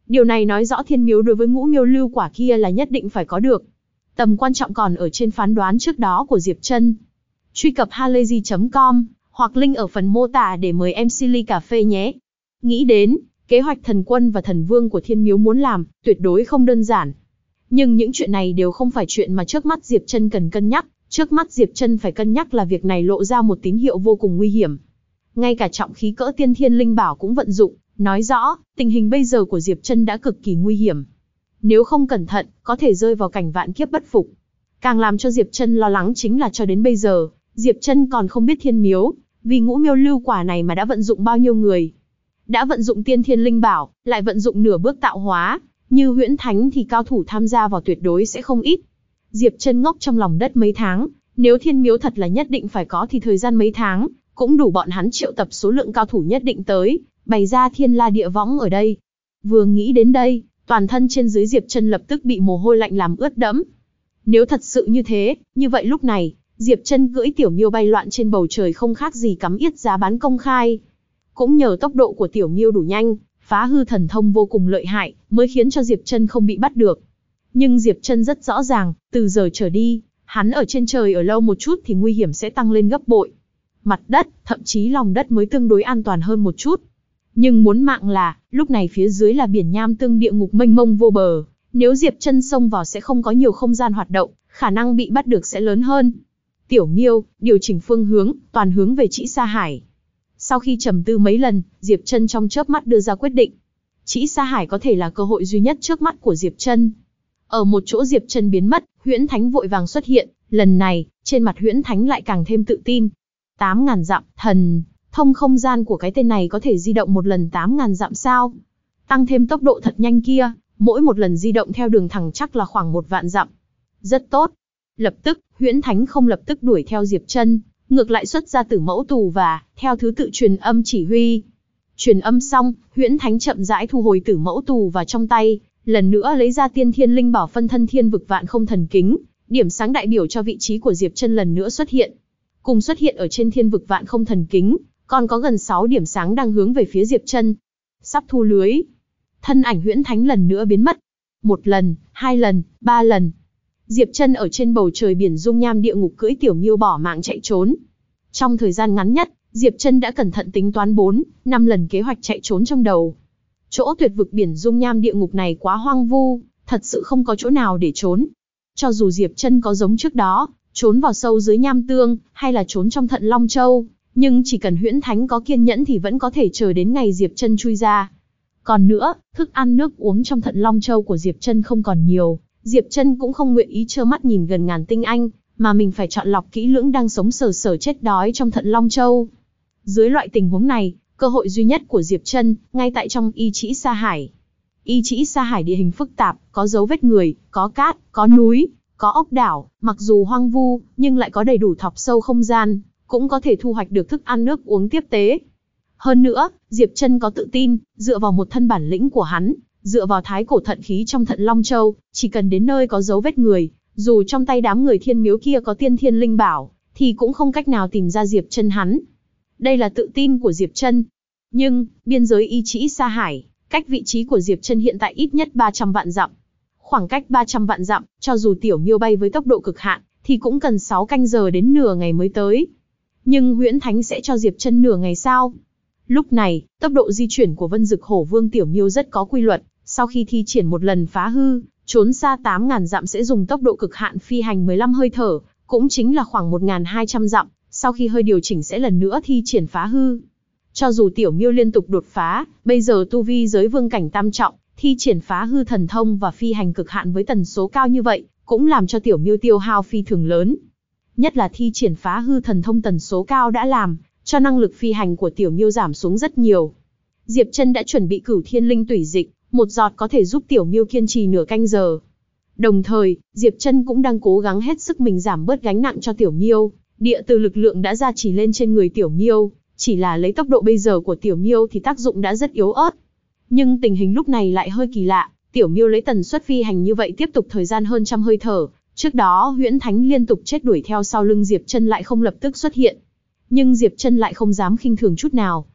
Điều này nói rõ thiên miếu đối với ngũ miêu lưu quả kia là nhất định phải có được. Tầm quan trọng còn ở trên phán đoán trước đó của Diệp Trân. Truy cập halayzi.com hoặc link ở phần mô tả để mời MC ly cà phê nhé. Nghĩ đến, kế hoạch thần quân và thần vương của thiên miếu muốn làm, tuyệt đối không đơn giản. Nhưng những chuyện này đều không phải chuyện mà trước mắt Diệp Trân cần cân nhắc. Trước mắt Diệp Trân phải cân nhắc là việc này lộ ra một tín hiệu vô cùng nguy hiểm. Ngay cả trọng khí cỡ tiên thiên linh bảo cũng vận dụng, nói rõ, tình hình bây giờ của Diệp Trân đã cực kỳ nguy hiểm. Nếu không cẩn thận, có thể rơi vào cảnh vạn kiếp bất phục. Càng làm cho Diệp Trân lo lắng chính là cho đến bây giờ, Diệp Trân còn không biết thiên miếu, vì ngũ miêu lưu quả này mà đã vận dụng bao nhiêu người. Đã vận dụng tiên thiên linh bảo, lại vận dụng nửa bước tạo hóa, như Huyễn Thánh thì cao thủ tham gia vào tuyệt đối sẽ không ít. Diệp Trân ngốc trong lòng đất mấy tháng, nếu thiên miếu thật là nhất định phải có thì thời gian mấy tháng, cũng đủ bọn hắn triệu tập số lượng cao thủ nhất định tới, bày ra thiên la địa võng ở đây. Vừa nghĩ đến đây, toàn thân trên dưới Diệp Trân lập tức bị mồ hôi lạnh làm ướt đẫm. Nếu thật sự như thế, như vậy lúc này, Diệp Trân cưỡi tiểu miêu bay loạn trên bầu trời không khác gì cắm yết giá bán công khai. Cũng nhờ tốc độ của tiểu miêu đủ nhanh, phá hư thần thông vô cùng lợi hại, mới khiến cho Diệp Trân không bị bắt được. Nhưng Diệp Trân rất rõ ràng, từ giờ trở đi, hắn ở trên trời ở lâu một chút thì nguy hiểm sẽ tăng lên gấp bội. Mặt đất, thậm chí lòng đất mới tương đối an toàn hơn một chút. Nhưng muốn mạng là, lúc này phía dưới là biển nham tương địa ngục mênh mông vô bờ. Nếu Diệp Trân xông vào sẽ không có nhiều không gian hoạt động, khả năng bị bắt được sẽ lớn hơn. Tiểu miêu, điều chỉnh phương hướng, toàn hướng về Trĩ Sa Hải. Sau khi trầm tư mấy lần, Diệp Trân trong chớp mắt đưa ra quyết định. Trĩ Sa Hải có thể là cơ hội duy nhất trước mắt của Diệp Trân. Ở một chỗ Diệp Trân biến mất, Huyễn Thánh vội vàng xuất hiện, lần này, trên mặt Huyễn Thánh lại càng thêm tự tin. 8.000 dặm, thần thông không gian của cái tên này có thể di động một lần 8.000 dặm sao? Tăng thêm tốc độ thật nhanh kia, mỗi một lần di động theo đường thẳng chắc là khoảng 1.000 dặm. Rất tốt. Lập tức, Huyễn Thánh không lập tức đuổi theo Diệp Trân, ngược lại xuất ra Tử Mẫu Tù và, theo thứ tự truyền âm chỉ huy. Truyền âm xong, Huyễn Thánh chậm rãi thu hồi Tử Mẫu Tù vào trong tay, lần nữa lấy ra tiên thiên linh bảo phân thân thiên vực vạn không thần kính, điểm sáng đại biểu cho vị trí của Diệp Trân lần nữa xuất hiện. Cùng xuất hiện ở trên thiên vực vạn không thần kính, còn có gần 6 điểm sáng đang hướng về phía Diệp Trân. Sắp thu lưới. Thân ảnh Huyễn Thánh lần nữa biến mất. 1 lần, 2 lần, 3 lần. Diệp Trân ở trên bầu trời biển dung nham địa ngục cưỡi tiểu miêu bỏ mạng chạy trốn. Trong thời gian ngắn nhất, Diệp Trân đã cẩn thận tính toán 4, 5 lần kế hoạch chạy trốn trong đầu. Chỗ tuyệt vực biển dung nham địa ngục này quá hoang vu, thật sự không có chỗ nào để trốn. Cho dù Diệp Trân có giống trước đó, trốn vào sâu dưới nham tương, hay là trốn trong thận Long Châu, nhưng chỉ cần Huyễn Thánh có kiên nhẫn thì vẫn có thể chờ đến ngày Diệp Trân chui ra. Còn nữa, thức ăn nước uống trong thận Long Châu của Diệp Trân không còn nhiều, Diệp Trân cũng không nguyện ý trơ mắt nhìn gần ngàn tinh anh, mà mình phải chọn lọc kỹ lưỡng đang sống sờ sờ chết đói trong thận Long Châu. Dưới loại tình huống này, cơ hội duy nhất của Diệp Trân, ngay tại trong Y Trĩ Sa Hải. Y Trĩ Sa Hải địa hình phức tạp, có dấu vết người, có cát, có núi, có ốc đảo, mặc dù hoang vu, nhưng lại có đầy đủ thọc sâu không gian, cũng có thể thu hoạch được thức ăn nước uống tiếp tế. Hơn nữa, Diệp Trân có tự tin, dựa vào một thân bản lĩnh của hắn, dựa vào thái cổ thận khí trong thận Long Châu, chỉ cần đến nơi có dấu vết người, dù trong tay đám người thiên miếu kia có tiên thiên linh bảo, thì cũng không cách nào tìm ra Diệp Trân hắn. Đây là tự tin của Diệp Trân. Nhưng, biên giới Y Trĩ Sa Hải, cách vị trí của Diệp Trân hiện tại ít nhất 300 vạn dặm. Khoảng cách 300 vạn dặm, cho dù tiểu miêu bay với tốc độ cực hạn, thì cũng cần 6 canh giờ đến nửa ngày mới tới. Nhưng Huyễn Thánh sẽ cho Diệp Trân nửa ngày sao? Lúc này, tốc độ di chuyển của Vân Dực Hổ Vương tiểu miêu rất có quy luật, sau khi thi triển một lần phá hư, trốn xa 8.000 dặm sẽ dùng tốc độ cực hạn phi hành 15 hơi thở, cũng chính là khoảng 1.200 dặm, sau khi hơi điều chỉnh sẽ lần nữa thi triển phá hư. Cho dù tiểu miêu liên tục đột phá, bây giờ tu vi giới vương cảnh tam trọng, thi triển phá hư thần thông và phi hành cực hạn với tần số cao như vậy, cũng làm cho tiểu miêu tiêu hao phi thường lớn. Nhất là thi triển phá hư thần thông tần số cao đã làm cho năng lực phi hành của tiểu miêu giảm xuống rất nhiều. Diệp Trân đã chuẩn bị Cửu Thiên Linh Tủy Dịch, một giọt có thể giúp tiểu miêu kiên trì nửa canh giờ. Đồng thời, Diệp Trân cũng đang cố gắng hết sức mình giảm bớt gánh nặng cho tiểu miêu. Địa từ lực lượng đã gia trì lên trên người tiểu miêu, chỉ là lấy tốc độ bây giờ của tiểu miêu thì tác dụng đã rất yếu ớt. Nhưng tình hình lúc này lại hơi kỳ lạ, tiểu miêu lấy tần suất phi hành như vậy tiếp tục thời gian hơn trăm hơi thở. Trước đó Huyễn Thánh liên tục chết đuổi theo sau lưng Diệp Trân lại không lập tức xuất hiện. Nhưng Diệp Trân lại không dám khinh thường chút nào.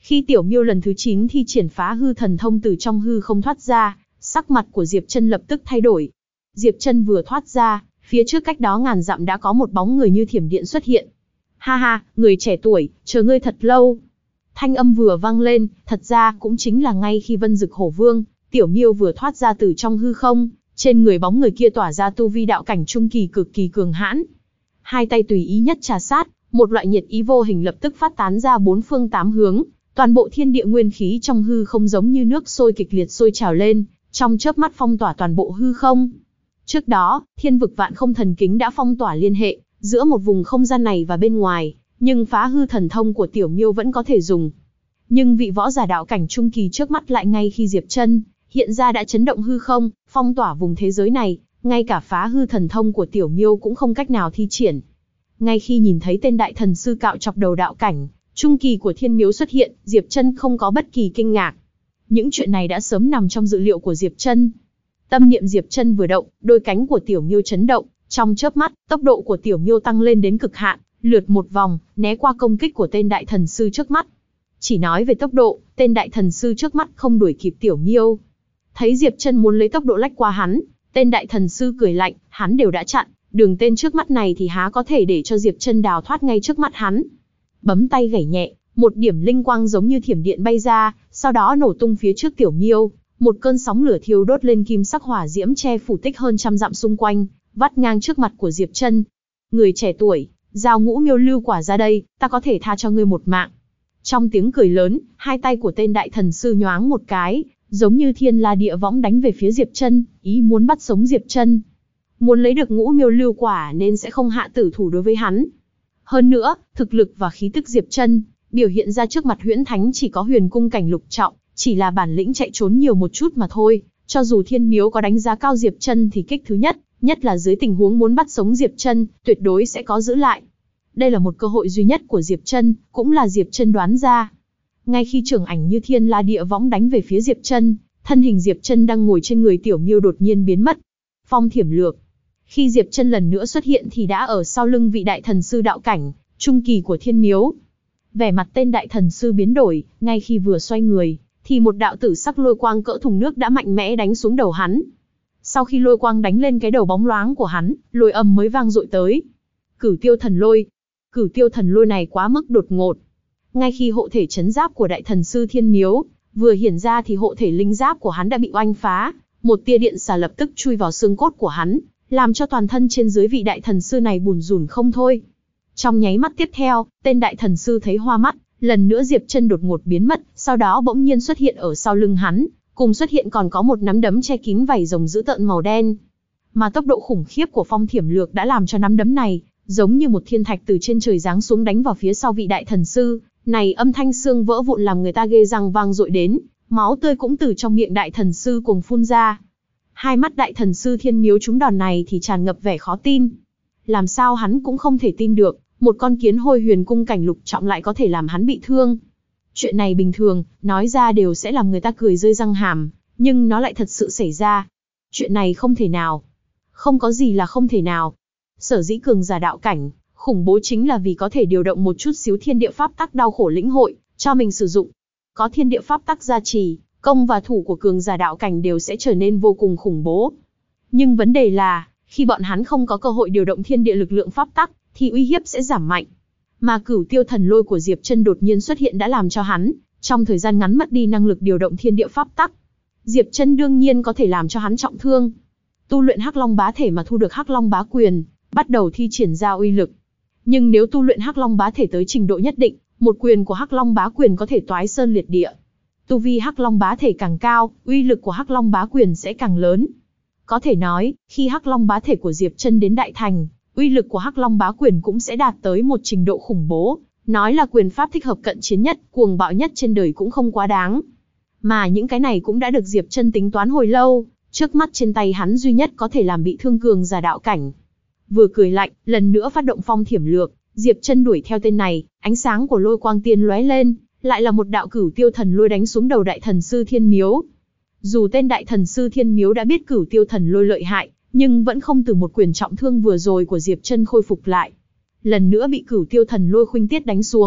Khi Tiểu Miêu lần thứ 9 thi triển phá hư thần thông từ trong hư không thoát ra, sắc mặt của Diệp Chân lập tức thay đổi. Diệp Chân vừa thoát ra, phía trước cách đó ngàn dặm đã có một bóng người như thiểm điện xuất hiện. Ha ha, người trẻ tuổi, chờ ngươi thật lâu. Thanh âm vừa vang lên, thật ra cũng chính là ngay khi Vân Dực Hổ Vương, Tiểu Miêu vừa thoát ra từ trong hư không, trên người bóng người kia tỏa ra tu vi đạo cảnh trung kỳ cực kỳ cường hãn. Hai tay tùy ý nhất trà sát, một loại nhiệt ý vô hình lập tức phát tán ra bốn phương tám hướng, toàn bộ thiên địa nguyên khí trong hư không giống như nước sôi kịch liệt sôi trào lên, trong chớp mắt phong tỏa toàn bộ hư không. Trước đó, Thiên vực Vạn Không Thần Kính đã phong tỏa liên hệ giữa một vùng không gian này và bên ngoài, nhưng phá hư thần thông của Tiểu Miêu vẫn có thể dùng. Nhưng vị võ giả đạo cảnh trung kỳ trước mắt lại ngay khi Diệp Chân hiện ra đã chấn động hư không, phong tỏa vùng thế giới này, ngay cả phá hư thần thông của Tiểu Miêu cũng không cách nào thi triển. Ngay khi nhìn thấy tên đại thần sư cạo chọc đầu đạo cảnh trung kỳ của Thiên Miếu xuất hiện, Diệp Chân không có bất kỳ kinh ngạc. Những chuyện này đã sớm nằm trong dự liệu của Diệp Chân. Tâm niệm Diệp Chân vừa động, đôi cánh của Tiểu Miêu chấn động, trong chớp mắt, tốc độ của Tiểu Miêu tăng lên đến cực hạn, lượt một vòng, né qua công kích của tên đại thần sư trước mắt. Chỉ nói về tốc độ, tên đại thần sư trước mắt không đuổi kịp Tiểu Miêu. Thấy Diệp Chân muốn lấy tốc độ lách qua hắn, tên đại thần sư cười lạnh, hắn đều đã chặn, đường tên trước mắt này thì há có thể để cho Diệp Chân đào thoát ngay trước mắt hắn. Bấm tay gảy nhẹ, một điểm linh quang giống như thiểm điện bay ra, sau đó nổ tung phía trước Tiểu Miêu, một cơn sóng lửa thiêu đốt lên kim sắc hỏa diễm che phủ tích hơn trăm dặm xung quanh, vắt ngang trước mặt của Diệp Chân. Người trẻ tuổi, giao Ngũ Miêu Lưu quả ra đây, ta có thể tha cho ngươi một mạng. Trong tiếng cười lớn, hai tay của tên đại thần sư nhoáng một cái, giống như thiên la địa võng đánh về phía Diệp Chân, ý muốn bắt sống Diệp Chân. Muốn lấy được Ngũ Miêu Lưu quả nên sẽ không hạ tử thủ đối với hắn. Hơn nữa, thực lực và khí tức Diệp Chân biểu hiện ra trước mặt Huyễn Thánh chỉ có huyền cung cảnh lục trọng, chỉ là bản lĩnh chạy trốn nhiều một chút mà thôi. Cho dù Thiên Miếu có đánh giá cao Diệp Chân thì kích thứ nhất là dưới tình huống muốn bắt sống Diệp Chân, tuyệt đối sẽ có giữ lại. Đây là một cơ hội duy nhất của Diệp Chân, cũng là Diệp Chân đoán ra. Ngay khi trưởng ảnh như thiên la địa võng đánh về phía Diệp Chân, thân hình Diệp Chân đang ngồi trên người Tiểu Miêu đột nhiên biến mất. Phong thiểm lược. Khi Diệp Chân lần nữa xuất hiện thì đã ở sau lưng vị đại thần sư đạo cảnh trung kỳ của Thiên Miếu. Vẻ mặt tên đại thần sư biến đổi, ngay khi vừa xoay người, thì một đạo tử sắc lôi quang cỡ thùng nước đã mạnh mẽ đánh xuống đầu hắn. Sau khi lôi quang đánh lên cái đầu bóng loáng của hắn, lôi âm mới vang dội tới. Cửu Tiêu Thần Lôi. Cửu Tiêu Thần Lôi này quá mức đột ngột. Ngay khi hộ thể chấn giáp của đại thần sư Thiên Miếu vừa hiển ra thì hộ thể linh giáp của hắn đã bị oanh phá, một tia điện xà lập tức chui vào xương cốt của hắn, làm cho toàn thân trên dưới vị đại thần sư này bùn rùn không thôi. Trong nháy mắt tiếp theo, tên đại thần sư thấy hoa mắt, lần nữa Diệp Chân đột ngột biến mất, sau đó bỗng nhiên xuất hiện ở sau lưng hắn, cùng xuất hiện còn có một nắm đấm che kín vảy rồng dữ tợn màu đen. Mà tốc độ khủng khiếp của phong thiểm lược đã làm cho nắm đấm này giống như một thiên thạch từ trên trời giáng xuống đánh vào phía sau vị đại thần sư này, âm thanh xương vỡ vụn làm người ta ghê răng vang dội đến, máu tươi cũng từ trong miệng đại thần sư cuồng phun ra. Hai mắt đại thần sư Thiên Miếu trúng đòn này thì tràn ngập vẻ khó tin. Làm sao hắn cũng không thể tin được, một con kiến hôi huyền cung cảnh lục trọng lại có thể làm hắn bị thương. Chuyện này bình thường, nói ra đều sẽ làm người ta cười rơi răng hàm, nhưng nó lại thật sự xảy ra. Chuyện này không thể nào. Không có gì là không thể nào. Sở dĩ cường giả đạo cảnh khủng bố chính là vì có thể điều động một chút xíu thiên địa pháp tắc đau khổ lĩnh hội, cho mình sử dụng. Có thiên địa pháp tắc gia trì, công và thủ của cường giả đạo cảnh đều sẽ trở nên vô cùng khủng bố. Nhưng vấn đề là, khi bọn hắn không có cơ hội điều động thiên địa lực lượng pháp tắc, thì uy hiếp sẽ giảm mạnh. Mà Cửu Tiêu Thần Lôi của Diệp Chân đột nhiên xuất hiện đã làm cho hắn, trong thời gian ngắn mất đi năng lực điều động thiên địa pháp tắc. Diệp Chân đương nhiên có thể làm cho hắn trọng thương. Tu luyện Hắc Long Bá Thể mà thu được Hắc Long Bá Quyền, bắt đầu thi triển ra uy lực. Nhưng nếu tu luyện Hắc Long Bá Thể tới trình độ nhất định, một quyền của Hắc Long Bá Quyền có thể toái sơn liệt địa. Tu vi Hắc Long Bá Thể càng cao, uy lực của Hắc Long Bá Quyền sẽ càng lớn. Có thể nói, khi Hắc Long Bá Thể của Diệp Chân đến đại thành, uy lực của Hắc Long Bá Quyền cũng sẽ đạt tới một trình độ khủng bố. Nói là quyền pháp thích hợp cận chiến nhất, cuồng bạo nhất trên đời cũng không quá đáng. Mà những cái này cũng đã được Diệp Chân tính toán hồi lâu, trước mắt trên tay hắn duy nhất có thể làm bị thương cường giả đạo cảnh. Vừa cười lạnh, lần nữa phát động phong thiểm lược, Diệp Chân đuổi theo tên này, ánh sáng của lôi quang tiên lóe lên, lại là một đạo Cửu Tiêu Thần Lôi đánh xuống đầu đại thần sư Thiên Miếu. Dù tên đại thần sư Thiên Miếu đã biết Cửu Tiêu Thần Lôi lợi hại, nhưng vẫn không từ một quyền trọng thương vừa rồi của Diệp Chân khôi phục lại. Lần nữa bị Cửu Tiêu Thần Lôi khuynh tiết đánh xuống,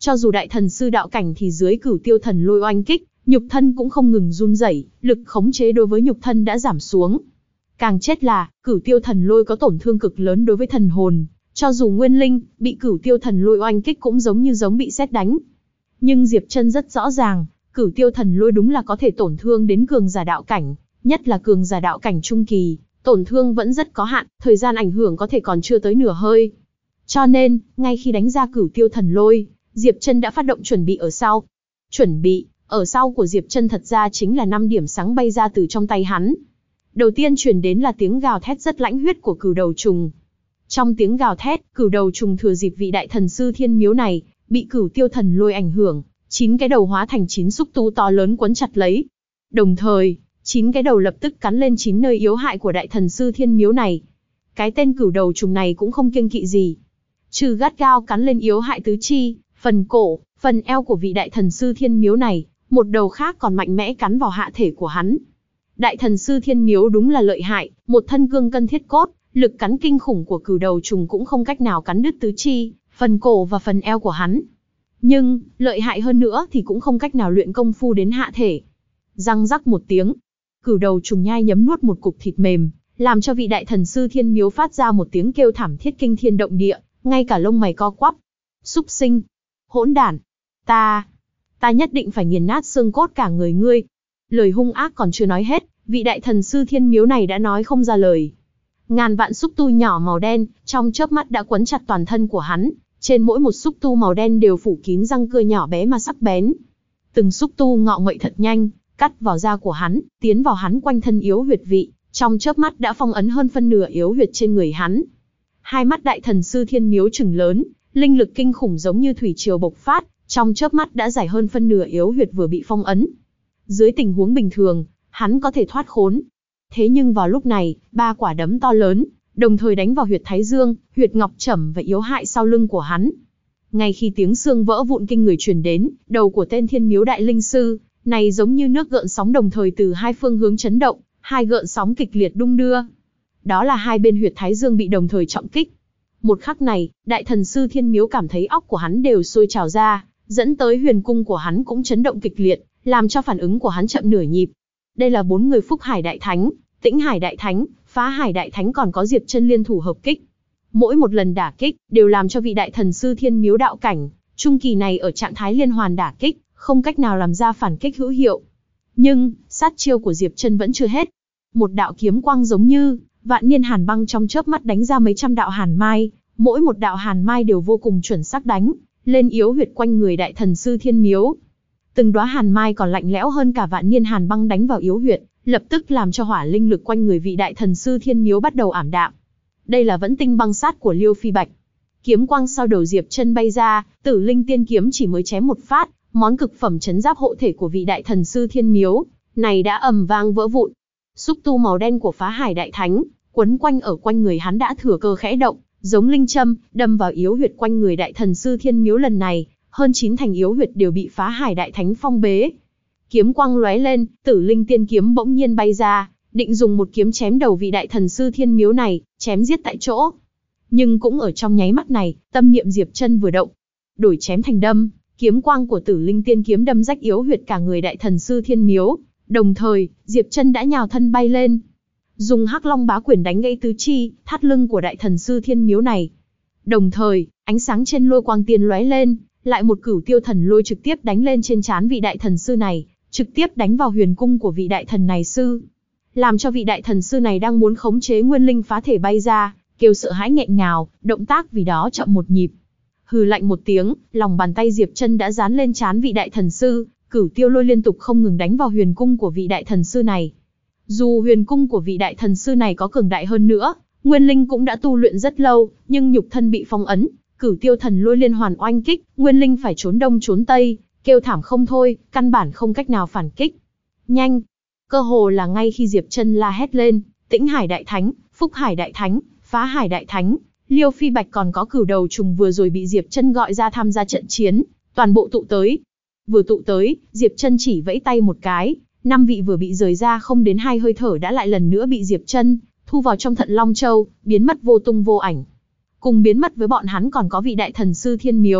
Cho dù đại thần sư đạo cảnh thì dưới Cửu Tiêu Thần Lôi oanh kích, nhục thân cũng không ngừng run rẩy, lực khống chế đối với nhục thân đã giảm xuống. Càng chết là, Cửu Tiêu Thần Lôi có tổn thương cực lớn đối với thần hồn, cho dù nguyên linh, bị Cửu Tiêu Thần Lôi oanh kích cũng giống bị sét đánh. Nhưng Diệp Chân rất rõ ràng, Cửu Tiêu Thần Lôi đúng là có thể tổn thương đến cường giả đạo cảnh, nhất là cường giả đạo cảnh trung kỳ, tổn thương vẫn rất có hạn, thời gian ảnh hưởng có thể còn chưa tới nửa hơi. Cho nên, ngay khi đánh ra Cửu Tiêu Thần Lôi, Diệp Chân đã phát động chuẩn bị ở sau. Chuẩn bị, ở sau của Diệp Chân thật ra chính là 5 điểm sáng bay ra từ trong tay hắn. Đầu tiên truyền đến là tiếng gào thét rất lãnh huyết của cửu đầu trùng. Trong tiếng gào thét, cửu đầu trùng thừa dịp vị đại thần sư thiên miếu này, bị Cửu Tiêu Thần Lôi ảnh hưởng, 9 cái đầu hóa thành 9 xúc tu to lớn quấn chặt lấy. Đồng thời, 9 cái đầu lập tức cắn lên 9 nơi yếu hại của đại thần sư thiên miếu này. Cái tên cửu đầu trùng này cũng không kiêng kỵ gì. Trừ gắt gao cắn lên yếu hại tứ chi, phần cổ, phần eo của vị đại thần sư thiên miếu này, một đầu khác còn mạnh mẽ cắn vào hạ thể của hắn. Đại thần sư thiên miếu đúng là lợi hại, một thân cương cân thiết cốt, lực cắn kinh khủng của cửu đầu trùng cũng không cách nào cắn đứt tứ chi, phần cổ và phần eo của hắn. Nhưng, lợi hại hơn nữa thì cũng không cách nào luyện công phu đến hạ thể. Răng rắc một tiếng, cửu đầu trùng nhai nhấm nuốt một cục thịt mềm, làm cho vị đại thần sư thiên miếu phát ra một tiếng kêu thảm thiết kinh thiên động địa, ngay cả lông mày co quắp. Súc sinh, hỗn đản, ta nhất định phải nghiền nát xương cốt cả người ngươi. Lời hung ác còn chưa nói hết, vị đại thần sư thiên miếu này đã nói không ra lời. Ngàn vạn xúc tu nhỏ màu đen, trong chớp mắt đã quấn chặt toàn thân của hắn, trên mỗi một xúc tu màu đen đều phủ kín răng cưa nhỏ bé mà sắc bén. Từng xúc tu ngọ nguậy thật nhanh, cắt vào da của hắn, tiến vào hắn quanh thân yếu huyệt vị, trong chớp mắt đã phong ấn hơn phân nửa yếu huyệt trên người hắn. Hai mắt đại thần sư thiên miếu trừng lớn, linh lực kinh khủng giống như thủy triều bộc phát, trong chớp mắt đã giải hơn phân nửa yếu huyệt vừa bị phong ấn. Dưới tình huống bình thường, hắn có thể thoát khốn. Thế nhưng vào lúc này, 3 quả đấm to lớn, đồng thời đánh vào huyệt thái dương, huyệt ngọc trẩm và yếu hại sau lưng của hắn. Ngay khi tiếng xương vỡ vụn kinh người truyền đến, đầu của tên thiên miếu đại linh sư này giống như nước gợn sóng đồng thời từ hai phương hướng chấn động, hai gợn sóng kịch liệt đung đưa. Đó là hai bên huyệt thái dương bị đồng thời trọng kích. Một khắc này, đại thần sư thiên miếu cảm thấy óc của hắn đều sôi trào ra, dẫn tới huyền cung của hắn cũng chấn động kịch liệt, làm cho phản ứng của hắn chậm nửa nhịp. Đây là 4 người Phúc Hải Đại Thánh, Tĩnh Hải Đại Thánh, Phá Hải Đại Thánh còn có Diệp Chân liên thủ hợp kích. Mỗi một lần đả kích, đều làm cho vị đại thần sư thiên miếu đạo cảnh, trung kỳ này ở trạng thái liên hoàn đả kích, không cách nào làm ra phản kích hữu hiệu. Nhưng, sát chiêu của Diệp Chân vẫn chưa hết. Một đạo kiếm quang giống như vạn niên hàn băng trong chớp mắt đánh ra mấy trăm đạo hàn mai, mỗi một đạo hàn mai đều vô cùng chuẩn xác đánh lên yếu huyệt quanh người đại thần sư thiên miếu. Từng đóa hàn mai còn lạnh lẽo hơn cả vạn niên hàn băng đánh vào yếu huyệt, lập tức làm cho hỏa linh lực quanh người vị đại thần sư thiên miếu bắt đầu ảm đạm. Đây là vẫn tinh băng sát của Liêu Phi Bạch. Kiếm quang sau đầu Diệp Chân bay ra, Tử Linh Tiên kiếm chỉ mới chém một phát, món cực phẩm trấn giáp hộ thể của vị đại thần sư thiên miếu này đã ầm vang vỡ vụn. Xúc tu màu đen của Phá Hải Đại Thánh quấn quanh ở quanh người hắn đã thừa cơ khẽ động, giống linh châm, đâm vào yếu huyệt quanh người đại thần sư thiên miếu. Lần này, hơn 9 thành yếu huyệt đều bị Phá Hải Đại Thánh phong bế. Kiếm quang lóe lên, Tử Linh Tiên kiếm bỗng nhiên bay ra, định dùng một kiếm chém đầu vị đại thần sư thiên miếu này, chém giết tại chỗ. Nhưng cũng ở trong nháy mắt này, tâm niệm Diệp Chân vừa động, đổi chém thành đâm, kiếm quang của Tử Linh Tiên kiếm đâm rách yếu huyệt cả người đại thần sư thiên miếu. Đồng thời, Diệp Chân đã nhào thân bay lên, dùng Hắc Long Bá Quyền đánh gãy tứ chi, thắt lưng của đại thần sư thiên miếu này. Đồng thời, ánh sáng trên lôi quang tiên lóe lên, lại một Cửu Tiêu Thần Lôi trực tiếp đánh lên trên trán vị đại thần sư này, trực tiếp đánh vào huyền cung của vị đại thần này sư, làm cho vị đại thần sư này đang muốn khống chế nguyên linh phá thể bay ra, kêu sợ hãi nghẹn ngào, động tác vì đó chậm một nhịp. Hừ lạnh một tiếng, lòng bàn tay Diệp Chân đã dán lên trán vị đại thần sư, Cửu Tiêu Lôi liên tục không ngừng đánh vào huyền cung của vị đại thần sư này. Dù huyền cung của vị đại thần sư này có cường đại hơn nữa, nguyên linh cũng đã tu luyện rất lâu, nhưng nhục thân bị phong ấn, Cửu Tiêu Thần Lôi liên hoàn oanh kích, nguyên linh phải trốn đông trốn tây, kêu thảm không thôi, căn bản không cách nào phản kích. Nhanh! Cơ hồ là ngay khi Diệp Chân la hét lên, Tĩnh Hải Đại Thánh, Phúc Hải Đại Thánh, Phá Hải Đại Thánh, Liêu Phi Bạch còn có Cửu Đầu Trùng vừa rồi bị Diệp Chân gọi ra tham gia trận chiến, toàn bộ tụ tới. Vừa tụ tới, Diệp Chân chỉ vẫy tay một cái, 5 vị vừa bị rời ra không đến 2 hơi thở đã lại lần nữa bị Diệp Chân thu vào trong Thận Long Châu, biến mất vô tung vô ảnh. Cùng biến mất với bọn hắn còn có vị đại thần sư thiên miếu,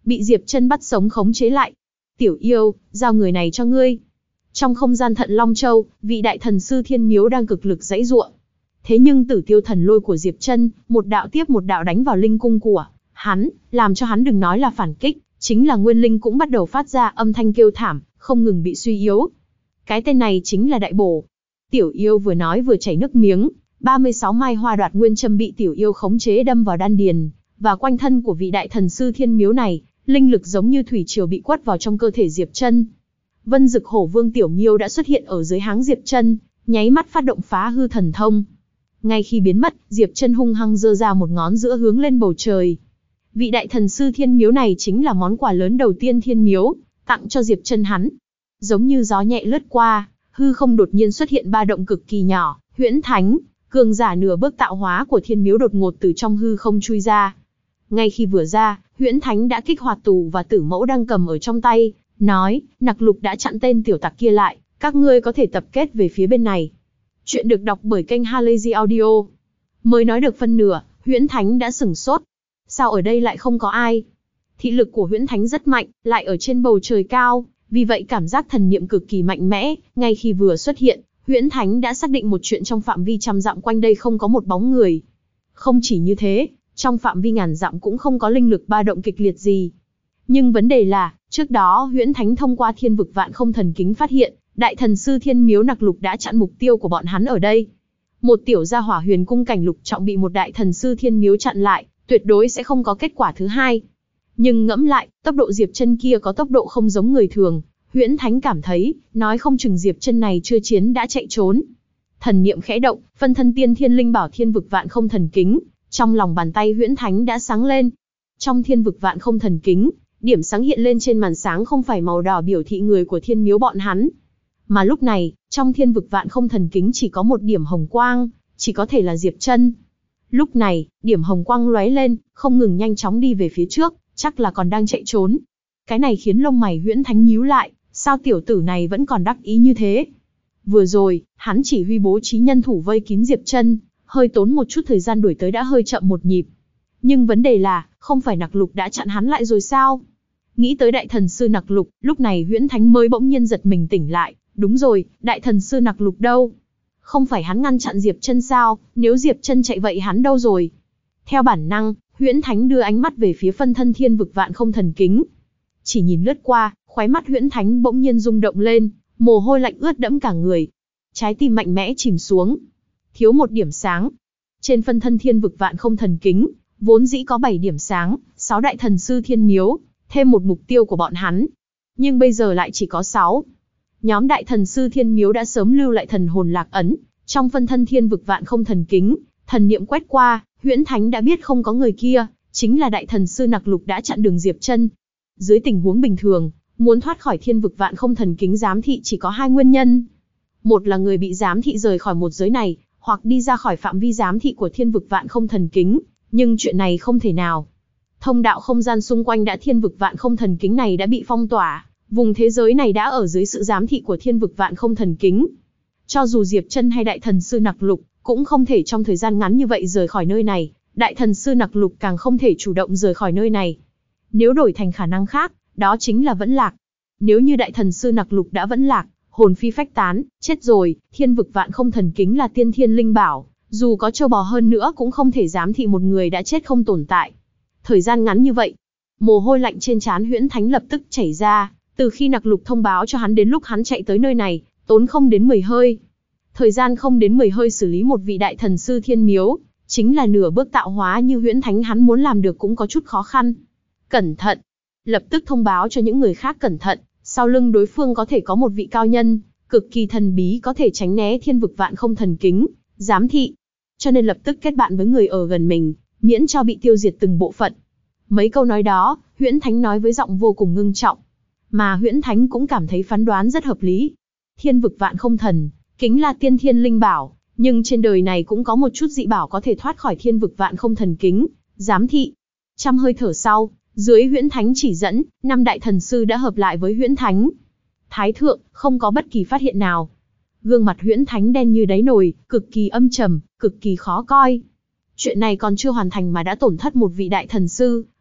bị Diệp Chân bắt sống khống chế lại. Tiểu yêu, giao người này cho ngươi. Trong không gian Thận Long Châu, vị đại thần sư Thiên Miếu đang cực lực giãy giụa. Thế nhưng Tử Tiêu Thần Lôi của Diệp Chân, một đạo tiếp một đạo đánh vào linh cung của hắn, làm cho hắn đừng nói là phản kích, chính là nguyên linh cũng bắt đầu phát ra âm thanh kêu thảm, không ngừng bị suy yếu. Cái tên này chính là đại bổ. Tiểu yêu vừa nói vừa chảy nước miếng, 36 mai hoa đoạt nguyên châm bị tiểu yêu khống chế đâm vào đan điền, và quanh thân của vị đại thần sư Thiên Miếu này, linh lực giống như thủy triều bị quất vào trong cơ thể Diệp Chân. Vân Dực Hổ Vương Tiểu Miêu đã xuất hiện ở dưới háng Diệp Chân, nháy mắt phát động phá hư thần thông. Ngay khi biến mất, Diệp Chân hung hăng giơ ra một ngón giữa hướng lên bầu trời. Vị đại thần sư Thiên Miếu này chính là món quà lớn đầu tiên Thiên Miếu tặng cho Diệp Chân hắn. Giống như gió nhẹ lướt qua, hư không đột nhiên xuất hiện ba động cực kỳ nhỏ, Huyễn Thánh, cường giả nửa bước tạo hóa của Thiên Miếu đột ngột từ trong hư không chui ra. Ngay khi vừa ra, Huyễn Thánh đã kích hoạt tù và tử mẫu đang cầm ở trong tay, nói, Nặc Lục đã chặn tên tiểu tặc kia lại, các ngươi có thể tập kết về phía bên này. Chuyện được đọc bởi kênh Halazy Audio. Mới nói được phân nửa, Huyễn Thánh đã sửng sốt. Sao ở đây lại không có ai? Thị lực của Huyễn Thánh rất mạnh, lại ở trên bầu trời cao, vì vậy cảm giác thần niệm cực kỳ mạnh mẽ. Ngay khi vừa xuất hiện, Huyễn Thánh đã xác định một chuyện, trong phạm vi trăm dặm quanh đây không có một bóng người. Không chỉ như thế, trong phạm vi ngàn dặm cũng không có linh lực ba động kịch liệt gì. Nhưng vấn đề là, trước đó Huyễn Thánh thông qua Thiên Vực Vạn Không Thần Kính phát hiện, đại thần sư Thiên Miếu Nặc Lục đã chặn mục tiêu của bọn hắn ở đây. Một tiểu gia hỏa huyền cung cảnh lục trọng bị một đại thần sư Thiên Miếu chặn lại, tuyệt đối sẽ không có kết quả thứ hai. Nhưng ngẫm lại, tốc độ Diệp Chân kia có tốc độ không giống người thường, Huyễn Thánh cảm thấy, nói không chừng Diệp Chân này chưa chiến đã chạy trốn. Thần niệm khẽ động, phân thân tiên thiên linh bảo Thiên Vực Vạn Không Thần Kính, trong lòng bàn tay Huyễn Thánh đã sáng lên. Trong Thiên Vực Vạn Không Thần Kính, điểm sáng hiện lên trên màn sáng không phải màu đỏ biểu thị người của Thiên Miếu bọn hắn, mà lúc này, trong Thiên Vực Vạn Không Thần Kính chỉ có một điểm hồng quang, chỉ có thể là Diệp Chân. Lúc này, điểm hồng quang lóe lên, không ngừng nhanh chóng đi về phía trước, chắc là còn đang chạy trốn. Cái này khiến lông mày Huyễn Thánh nhíu lại, sao tiểu tử này vẫn còn đắc ý như thế? Vừa rồi, hắn chỉ huy bố trí nhân thủ vây kín Diệp Chân, hơi tốn một chút thời gian đuổi tới đã hơi chậm một nhịp. Nhưng vấn đề là, không phải Nặc Lục đã chặn hắn lại rồi sao? Nghĩ tới đại thần sư Nặc Lục, lúc này Huyễn Thánh mới bỗng nhiên giật mình tỉnh lại. Đúng rồi, đại thần sư Nặc Lục đâu? Không phải hắn ngăn chặn Diệp Chân sao? Nếu Diệp Chân chạy vậy hắn đâu rồi? Theo bản năng, Huyễn Thánh đưa ánh mắt về phía phân thân Thiên Vực Vạn Không Thần Kính. Chỉ nhìn lướt qua, khóe mắt Huyễn Thánh bỗng nhiên rung động lên, mồ hôi lạnh ướt đẫm cả người. Trái tim mạnh mẽ chìm xuống. Thiếu một điểm sáng. Trên phân thân Thiên Vực Vạn Không Thần Kính, vốn dĩ có 7 điểm sáng, 6 đại thần sư Thiên Miếu, thêm một mục tiêu của bọn hắn. Nhưng bây giờ lại chỉ có 6. Nhóm đại thần sư Thiên Miếu đã sớm lưu lại thần hồn lạc ấn, trong phân thân Thiên Vực Vạn Không Thần Kính, thần niệm quét qua, Huyễn Thánh đã biết không có người kia, chính là đại thần sư Nặc Lục đã chặn đường Diệp Chân. Dưới tình huống bình thường, muốn thoát khỏi Thiên Vực Vạn Không Thần Kính giám thị chỉ có 2 nguyên nhân. Một là người bị giám thị rời khỏi một giới này, hoặc đi ra khỏi phạm vi giám thị của Thiên Vực Vạn Không Thần Kính, nhưng chuyện này không thể nào. Thông đạo không gian xung quanh đã Thiên Vực Vạn Không Thần Kính này đã bị phong tỏa. Vùng thế giới này đã ở dưới sự giám thị của Thiên Vực Vạn Không Thần Kính. Cho dù Diệp Chân hay đại thần sư Nặc Lục, cũng không thể trong thời gian ngắn như vậy rời khỏi nơi này, đại thần sư Nặc Lục càng không thể chủ động rời khỏi nơi này. Nếu đổi thành khả năng khác, đó chính là vẫn lạc. Nếu như đại thần sư Nặc Lục đã vẫn lạc, hồn phi phách tán, chết rồi, Thiên Vực Vạn Không Thần Kính là tiên thiên linh bảo, dù có châu bò hơn nữa cũng không thể giám thị một người đã chết không tồn tại. Thời gian ngắn như vậy, mồ hôi lạnh trên trán Huyễn Thánh lập tức chảy ra. Từ khi Nặc Lục thông báo cho hắn đến lúc hắn chạy tới nơi này, tốn không đến 10 hơi. Thời gian không đến 10 hơi xử lý một vị đại thần sư Thiên Miếu, chính là nửa bước tạo hóa như Huyễn Thánh hắn muốn làm được cũng có chút khó khăn. Cẩn thận! Lập tức thông báo cho những người khác cẩn thận, sau lưng đối phương có thể có một vị cao nhân, cực kỳ thần bí có thể tránh né Thiên Vực Vạn Không Thần Kính, giám thị. Cho nên lập tức kết bạn với người ở gần mình, miễn cho bị tiêu diệt từng bộ phận. Mấy câu nói đó, Huyễn Thánh nói với giọng vô cùng ngưng trọng. Mà Huyễn Thánh cũng cảm thấy phán đoán rất hợp lý. Thiên Vực Vạn Không Thần Kính là tiên thiên linh bảo, nhưng trên đời này cũng có một chút dị bảo có thể thoát khỏi Thiên Vực Vạn Không Thần Kính, giám thị. Trăm hơi thở sau, dưới Huyễn Thánh chỉ dẫn, 5 đại thần sư đã hợp lại với Huyễn Thánh. Thái thượng, không có bất kỳ phát hiện nào. Gương mặt Huyễn Thánh đen như đáy nồi, cực kỳ âm trầm, cực kỳ khó coi. Chuyện này còn chưa hoàn thành mà đã tổn thất một vị đại thần sư,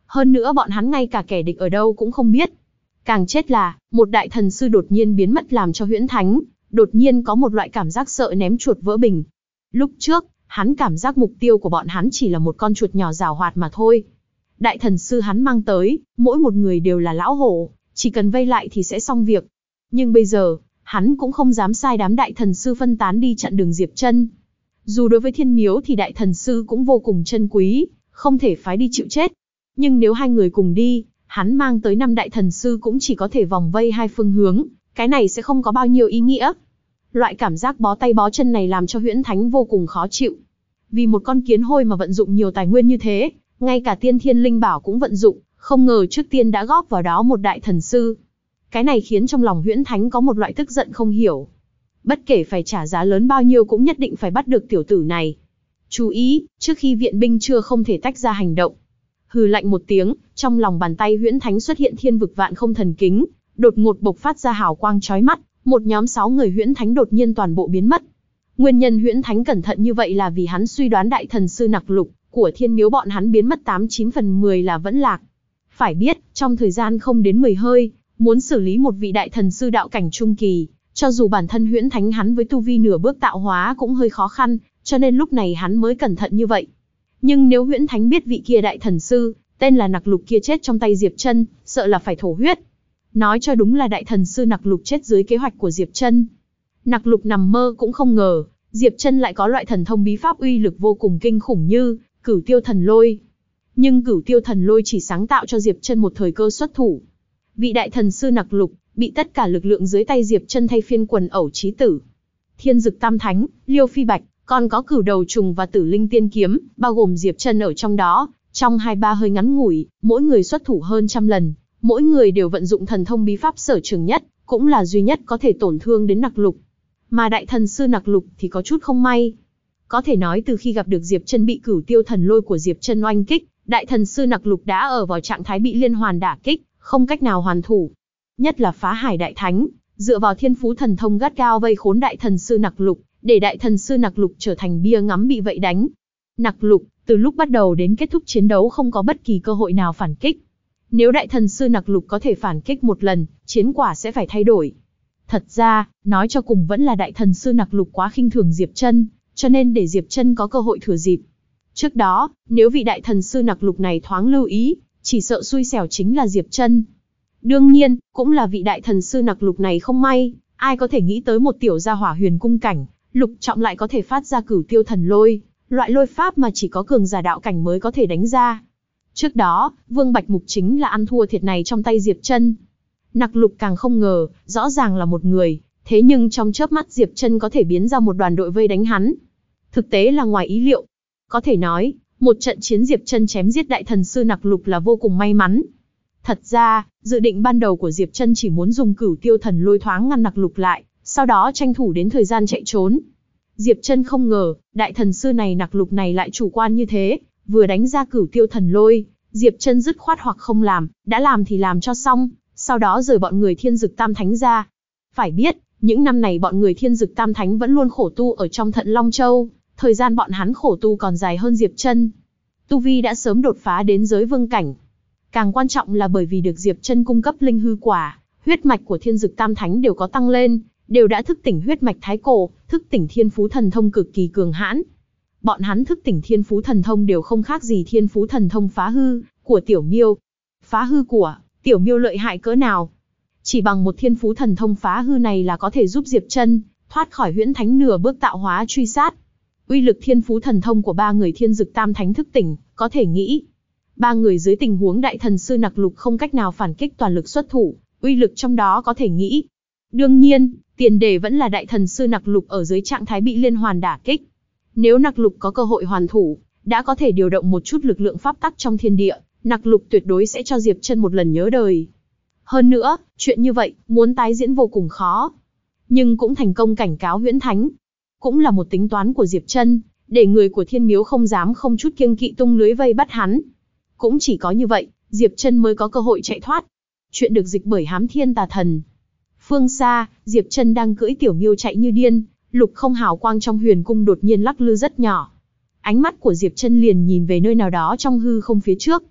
Hơn nữa bọn hắn ngay cả kẻ địch ở đâu cũng không biết. Càng chết là, một đại thần sư đột nhiên biến mất làm cho Huyễn Thánh đột nhiên có một loại cảm giác sợ ném chuột vỡ bình. Lúc trước, hắn cảm giác mục tiêu của bọn hắn chỉ là một con chuột nhỏ giảo hoạt mà thôi. Đại thần sư hắn mang tới, mỗi một người đều là lão hổ, chỉ cần vây lại thì sẽ xong việc. Nhưng bây giờ, hắn cũng không dám sai đám đại thần sư phân tán đi chặn đường Diệp Chân. Dù đối với Thiên Miếu thì đại thần sư cũng vô cùng chân quý, không thể phái đi chịu chết. Nhưng nếu hai người cùng đi, hắn mang tới 5 đại thần sư cũng chỉ có thể vòng vây hai phương hướng, cái này sẽ không có bao nhiêu ý nghĩa. Loại cảm giác bó tay bó chân này làm cho Huyễn Thánh vô cùng khó chịu. Vì một con kiến hôi mà vận dụng nhiều tài nguyên như thế, ngay cả tiên thiên linh bảo cũng vận dụng, không ngờ trước tiên đã góp vào đó một đại thần sư. Cái này khiến trong lòng Huyễn Thánh có một loại tức giận không hiểu. Bất kể phải trả giá lớn bao nhiêu cũng nhất định phải bắt được tiểu tử này. Chú ý, trước khi viện binh chưa không thể tách ra hành động. Hừ lạnh một tiếng, trong lòng bàn tay Huyễn Thánh xuất hiện thiên vực vạn không thần kính, đột ngột bộc phát ra hào quang chói mắt, một nhóm 6 người Huyễn Thánh đột nhiên toàn bộ biến mất. Nguyên nhân Huyễn Thánh cẩn thận như vậy là vì hắn suy đoán đại thần sư Nặc Lục của Thiên Miếu bọn hắn biến mất 89 phần 10 là vẫn lạc. Phải biết, trong thời gian không đến 10 hơi, muốn xử lý một vị đại thần sư đạo cảnh trung kỳ, cho dù bản thân Huyễn Thánh hắn với tu vi nửa bước tạo hóa cũng hơi khó khăn, cho nên lúc này hắn mới cẩn thận như vậy. Nhưng nếu Huyễn Thánh biết vị kia đại thần sư, tên là Nặc Lục kia chết trong tay Diệp Chân, sợ là phải thổ huyết. Nói cho đúng là đại thần sư Nặc Lục chết dưới kế hoạch của Diệp Chân. Nặc Lục nằm mơ cũng không ngờ, Diệp Chân lại có loại thần thông bí pháp uy lực vô cùng kinh khủng như Cửu Tiêu Thần Lôi. Nhưng Cửu Tiêu Thần Lôi chỉ sáng tạo cho Diệp Chân một thời cơ xuất thủ. Vị đại thần sư Nặc Lục bị tất cả lực lượng dưới tay Diệp Chân thay phiên quần ẩu chí tử. Thiên Dực Tam Thánh, Liêu Phi Bạch, còn có Cửu Đầu Trùng và Tử Linh Tiên Kiếm, bao gồm Diệp Chân ở trong đó, trong 2-3 hơi ngắn ngủi, mỗi người xuất thủ hơn trăm lần, mỗi người đều vận dụng thần thông bí pháp sở trường nhất, cũng là duy nhất có thể tổn thương đến Nặc Lục. Mà đại thần sư Nặc Lục thì có chút không may. Có thể nói từ khi gặp được Diệp Chân bị Cửu Tiêu Thần Lôi của Diệp Chân oanh kích, đại thần sư Nặc Lục đã ở vào trạng thái bị liên hoàn đả kích, không cách nào hoàn thủ. Nhất là Phá Hải Đại Thánh, dựa vào thiên phú thần thông gắt gao vây khốn đại thần sư Nặc Lục, để đại thần sư Nặc Lục trở thành bia ngắm bị vậy đánh. Nặc Lục, từ lúc bắt đầu đến kết thúc chiến đấu không có bất kỳ cơ hội nào phản kích. Nếu đại thần sư Nặc Lục có thể phản kích một lần, chiến quả sẽ phải thay đổi. Thật ra, nói cho cùng vẫn là đại thần sư Nặc Lục quá khinh thường Diệp Chân, cho nên để Diệp Chân có cơ hội thừa dịp. Trước đó, nếu vị đại thần sư Nặc Lục này thoáng lưu ý, chỉ sợ xui xẻo chính là Diệp Chân. Đương nhiên, cũng là vị đại thần sư Nặc Lục này không may, ai có thể nghĩ tới một tiểu gia hỏa huyền cung cảnh, lục trọng lại có thể phát ra Cửu Tiêu Thần Lôi, loại lôi pháp mà chỉ có cường giả đạo cảnh mới có thể đánh ra. Trước đó, Vương Bạch Mục chính là ăn thua thiệt này trong tay Diệp Chân. Nặc Lục càng không ngờ, rõ ràng là một người, thế nhưng trong chớp mắt Diệp Chân có thể biến ra một đoàn đội vây đánh hắn. Thực tế là ngoài ý liệu. Có thể nói, một trận chiến Diệp Chân chém giết đại thần sư Nặc Lục là vô cùng may mắn. Thật ra, dự định ban đầu của Diệp Chân chỉ muốn dùng Cửu Tiêu Thần Lôi thoáng ngăn Nặc Lục lại, sau đó tranh thủ đến thời gian chạy trốn. Diệp Chân không ngờ, đại thần sư này Nặc Lục này lại chủ quan như thế, vừa đánh ra Cửu Tiêu Thần Lôi, Diệp Chân dứt khoát hoặc không làm, đã làm thì làm cho xong, sau đó rời bọn người Thiên Dực Tam Thánh ra. Phải biết, những năm này bọn người Thiên Dực Tam Thánh vẫn luôn khổ tu ở trong Thận Long Châu, thời gian bọn hắn khổ tu còn dài hơn Diệp Chân. Tu vi đã sớm đột phá đến giới vương cảnh. Càng quan trọng là bởi vì được Diệp Chân cung cấp linh hư quả, huyết mạch của Thiên Dực Tam Thánh đều có tăng lên, đều đã thức tỉnh huyết mạch thái cổ, thức tỉnh thiên phú thần thông cực kỳ cường hãn. Bọn hắn thức tỉnh thiên phú thần thông đều không khác gì thiên phú thần thông phá hư của Tiểu Miêu. Phá hư của Tiểu Miêu lợi hại cỡ nào? Chỉ bằng một thiên phú thần thông phá hư này là có thể giúp Diệp Chân thoát khỏi Huyễn Thánh nửa bước tạo hóa truy sát. Uy lực thiên phú thần thông của 3 người Thiên Dực Tam Thánh thức tỉnh, có thể nghĩ, 3 người dưới tình huống đại thần sư Nặc Lục không cách nào phản kích toàn lực xuất thủ, uy lực trong đó có thể nghĩ. Đương nhiên, tiền đề vẫn là đại thần sư Nặc Lục ở dưới trạng thái bị liên hoàn đả kích. Nếu Nặc Lục có cơ hội hoàn thủ, đã có thể điều động một chút lực lượng pháp tắc trong thiên địa, Nặc Lục tuyệt đối sẽ cho Diệp Chân một lần nhớ đời. Hơn nữa, chuyện như vậy, muốn tái diễn vô cùng khó. Nhưng cũng thành công cảnh cáo Huyễn Thánh. Cũng là một tính toán của Diệp Chân, để người của Thiên Miếu không dám không chút kiêng kỵ tung lưới vây bắt hắn. Cũng chỉ có như vậy, Diệp Chân mới có cơ hội chạy thoát. Chuyện được dịch bởi Hám Thiên Tà Thần. Phương xa, Diệp Chân đang cưỡi Tiểu Miêu chạy như điên, lục không hào quang trong huyền cung đột nhiên lắc lư rất nhỏ. Ánh mắt của Diệp Chân liền nhìn về nơi nào đó trong hư không phía trước.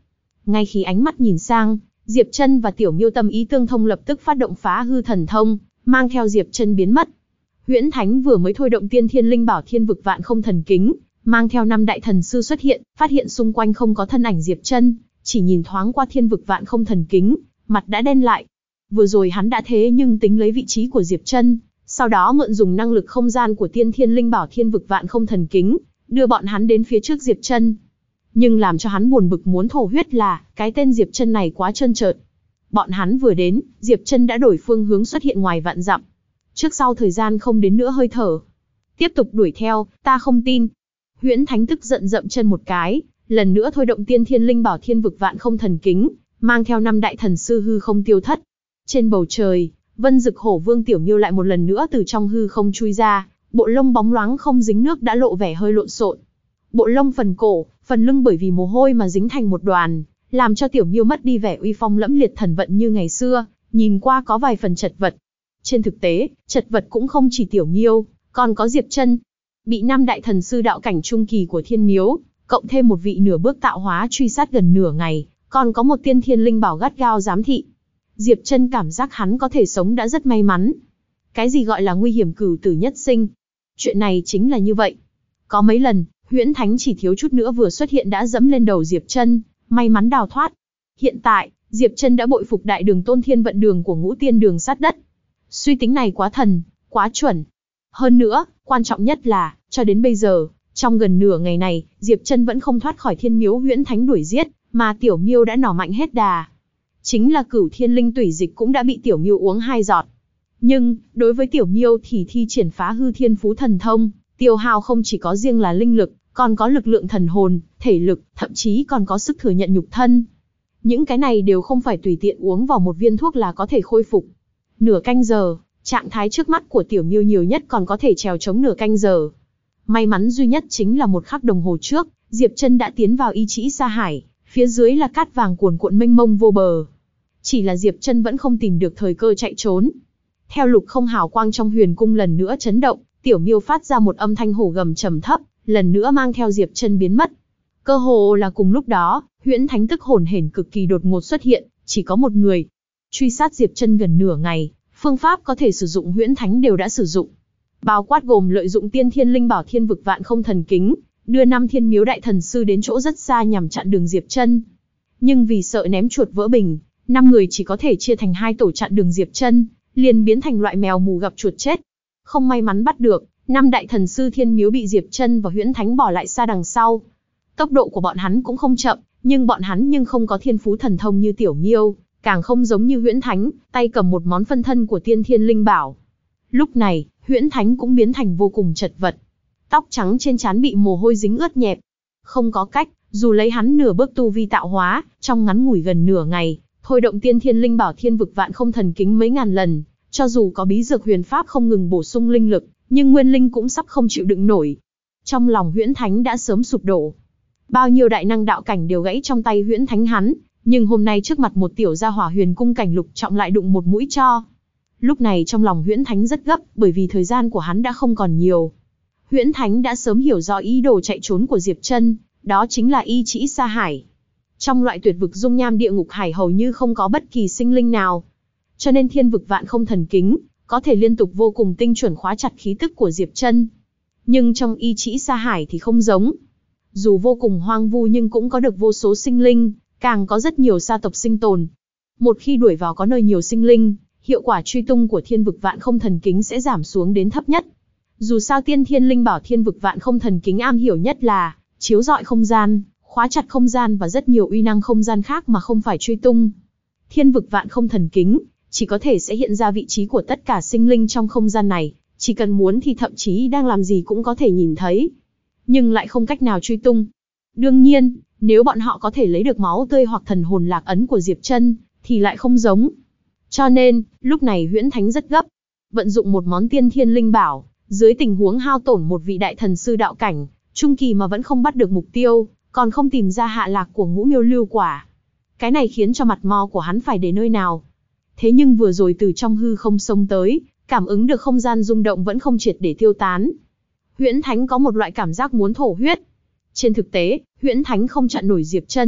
Ngay khi ánh mắt nhìn sang, Diệp Trân và Tiểu Miêu tâm ý tương thông lập tức phát động phá hư thần thông, mang theo Diệp Trân biến mất. Huyễn Thánh vừa mới thôi động Tiên Thiên Linh Bảo Thiên Vực Vạn Không Thần Kính, mang theo 5 đại thần sư xuất hiện, phát hiện xung quanh không có thân ảnh Diệp Trân, chỉ nhìn thoáng qua Thiên Vực Vạn Không Thần Kính, mặt đã đen lại. Vừa rồi hắn đã thế nhưng tính lấy vị trí của Diệp Trân, sau đó mượn dùng năng lực không gian của Tiên Thiên Linh Bảo Thiên Vực Vạn Không Thần Kính, đưa bọn hắn đến phía trước Diệp Trân. Nhưng làm cho hắn buồn bực muốn thổ huyết là, cái tên Diệp Trân này quá trơn trợt. Bọn hắn vừa đến, Diệp Trân đã đổi phương hướng xuất hiện ngoài vạn dặm. Trước sau thời gian không đến nửa hơi thở. Tiếp tục đuổi theo, ta không tin. Huyễn Thánh tức giận dậm chân một cái, lần nữa thôi động Tiên Thiên Linh Bảo Thiên Vực Vạn Không Thần Kính, mang theo 5 đại thần sư hư không tiêu thất. Trên bầu trời, Vân Dực Hổ Vương Tiểu Miêu lại một lần nữa từ trong hư không chui ra, bộ lông bóng loáng không dính nước đã lộ vẻ hơi lộn xộn. Bộ lông phần cổ, phần lưng bởi vì mồ hôi mà dính thành một đoàn, làm cho Tiểu Miêu mất đi vẻ uy phong lẫm liệt thần vận như ngày xưa, nhìn qua có vài phần chật vật. Trên thực tế, chật vật cũng không chỉ Tiểu Miêu, còn có Diệp Trân. Bị 5 đại thần sư đạo cảnh trung kỳ của Thiên Miếu, cộng thêm một vị nửa bước tạo hóa truy sát gần nửa ngày, còn có một Tiên Thiên Linh Bảo gắt gao giám thị. Diệp Trân cảm giác hắn có thể sống đã rất may mắn. Cái gì gọi là nguy hiểm cửu tử nhất sinh? Chuyện này chính là như vậy. Có mấy lần, Huyễn Thánh chỉ thiếu chút nữa vừa xuất hiện đã dẫm lên đầu Diệp Trân, may mắn đào thoát. Hiện tại, Diệp Trân đã bội phục Đại Đường Tôn Thiên Vận Đường của Ngũ Tiên Đường sát đất. Suy tính này quá thần, quá chuẩn. Hơn nữa, quan trọng nhất là, cho đến bây giờ, trong gần nửa ngày này, Diệp Trân vẫn không thoát khỏi Thiên Miếu Huyễn Thánh đuổi giết, mà Tiểu Miêu đã nỏ mạnh hết đà. Chính là Cửu Thiên Linh Tủy Dịch cũng đã bị Tiểu Miêu uống 2 giọt. Nhưng, đối với Tiểu Miêu thì thi triển phá hư thiên phú thần thông, tiêu hao không chỉ có riêng là linh lực, còn có lực lượng thần hồn, thể lực, thậm chí còn có sức thừa nhận nhục thân. Những cái này đều không phải tùy tiện uống vào một viên thuốc là có thể khôi phục. Nửa canh giờ, trạng thái trước mắt của Tiểu Miêu nhiều nhất còn có thể trèo chống nửa canh giờ. May mắn duy nhất chính là 1 khắc đồng hồ trước, Diệp Trân đã tiến vào Y Trĩ Sa Hải, phía dưới là cát vàng cuồn cuộn mênh mông vô bờ. Chỉ là Diệp Trân vẫn không tìm được thời cơ chạy trốn. Theo lục không hào quang trong huyền cung lần nữa chấn động, Tiểu Miêu phát ra một âm thanh hổ gầm trầm thấp, lần nữa mang theo Diệp Trân biến mất. Cơ hồ là cùng lúc đó, Huyễn Thánh tức hồn hển cực kỳ đột ngột xuất hiện, chỉ có một người. Truy sát Diệp Trân gần nửa ngày, phương pháp có thể sử dụng Huyễn Thánh đều đã sử dụng. Bao quát gồm lợi dụng Tiên Thiên Linh Bảo Thiên Vực Vạn Không Thần Kính, đưa 5 Thiên Miếu đại thần sư đến chỗ rất xa nhằm chặn đường Diệp Trân. Nhưng vì sợ ném chuột vỡ bình, 5 người chỉ có thể chia thành 2 tổ chặn đường Diệp Trân, liền biến thành loại mèo mù gặp chuột chết. Không may mắn bắt được, 5 đại thần sư Thiên Miếu bị Diệp Trân và Huyễn Thánh bỏ lại xa đằng sau. Tốc độ của bọn hắn cũng không chậm, nhưng bọn hắn không có thiên phú thần thông như Tiểu Miêu, càng không giống như Huyễn Thánh, tay cầm một món phân thân của Tiên Thiên Linh Bảo. Lúc này, Huyễn Thánh cũng biến thành vô cùng chật vật. Tóc trắng trên trán bị mồ hôi dính ướt nhẹp. Không có cách, dù lấy hắn nửa bước tu vi tạo hóa, trong ngắn ngủi gần nửa ngày, thôi động Tiên Thiên Linh Bảo Thiên Vực Vạn Không Thần Kính mấy ngàn lần, cho dù có bí dược huyền pháp không ngừng bổ sung linh lực, nhưng nguyên linh cũng sắp không chịu đựng nổi. Trong lòng Huyễn Thánh đã sớm sụp đổ. Bao nhiêu đại năng đạo cảnh đều gãy trong tay Huyễn Thánh hắn, nhưng hôm nay trước mặt một tiểu gia hỏa huyền cung cảnh lục trọng lại đụng một mũi cho. Lúc này trong lòng Huyễn Thánh rất gấp, bởi vì thời gian của hắn đã không còn nhiều. Huyễn Thánh đã sớm hiểu rõ ý đồ chạy trốn của Diệp Trân, đó chính là Y Trĩ Sa Hải. Trong loại tuyệt vực dung nham địa ngục hải hầu như không có bất kỳ sinh linh nào. Cho nên Thiên Vực Vạn Không Thần Kính có thể liên tục vô cùng tinh chuẩn khóa chặt khí tức của Diệp Trân. Nhưng trong Y Trĩ Sa Hải thì không giống. Dù vô cùng hoang vu nhưng cũng có được vô số sinh linh, càng có rất nhiều sa tộc sinh tồn. Một khi đuổi vào có nơi nhiều sinh linh, hiệu quả truy tung của Thiên Vực Vạn Không Thần Kính sẽ giảm xuống đến thấp nhất. Dù sao Tiên Thiên Linh Bảo Thiên Vực Vạn Không Thần Kính am hiểu nhất là chiếu rọi không gian, khóa chặt không gian và rất nhiều uy năng không gian khác mà không phải truy tung. Thiên Vực Vạn Không Thần Kính chỉ có thể sẽ hiện ra vị trí của tất cả sinh linh trong không gian này, chỉ cần muốn thì thậm chí đang làm gì cũng có thể nhìn thấy, nhưng lại không cách nào truy tung. Đương nhiên, nếu bọn họ có thể lấy được máu tươi hoặc thần hồn lạc ấn của Diệp Trân, thì lại không giống. Cho nên, lúc này Huyễn Thánh rất gấp, vận dụng một món Tiên Thiên Linh Bảo, dưới tình huống hao tổn một vị đại thần sư đạo cảnh trung kỳ mà vẫn không bắt được mục tiêu, còn không tìm ra hạ lạc của Ngũ Miêu Lưu Quả. Cái này khiến cho mặt mo của hắn phải để nơi nào. Thế nhưng vừa rồi từ trong hư không xông tới, cảm ứng được không gian rung động vẫn không triệt để tiêu tán. Huyễn Thánh có một loại cảm giác muốn thổ huyết. Trên thực tế, Huyễn Thánh không chặn nổi Diệp Trân,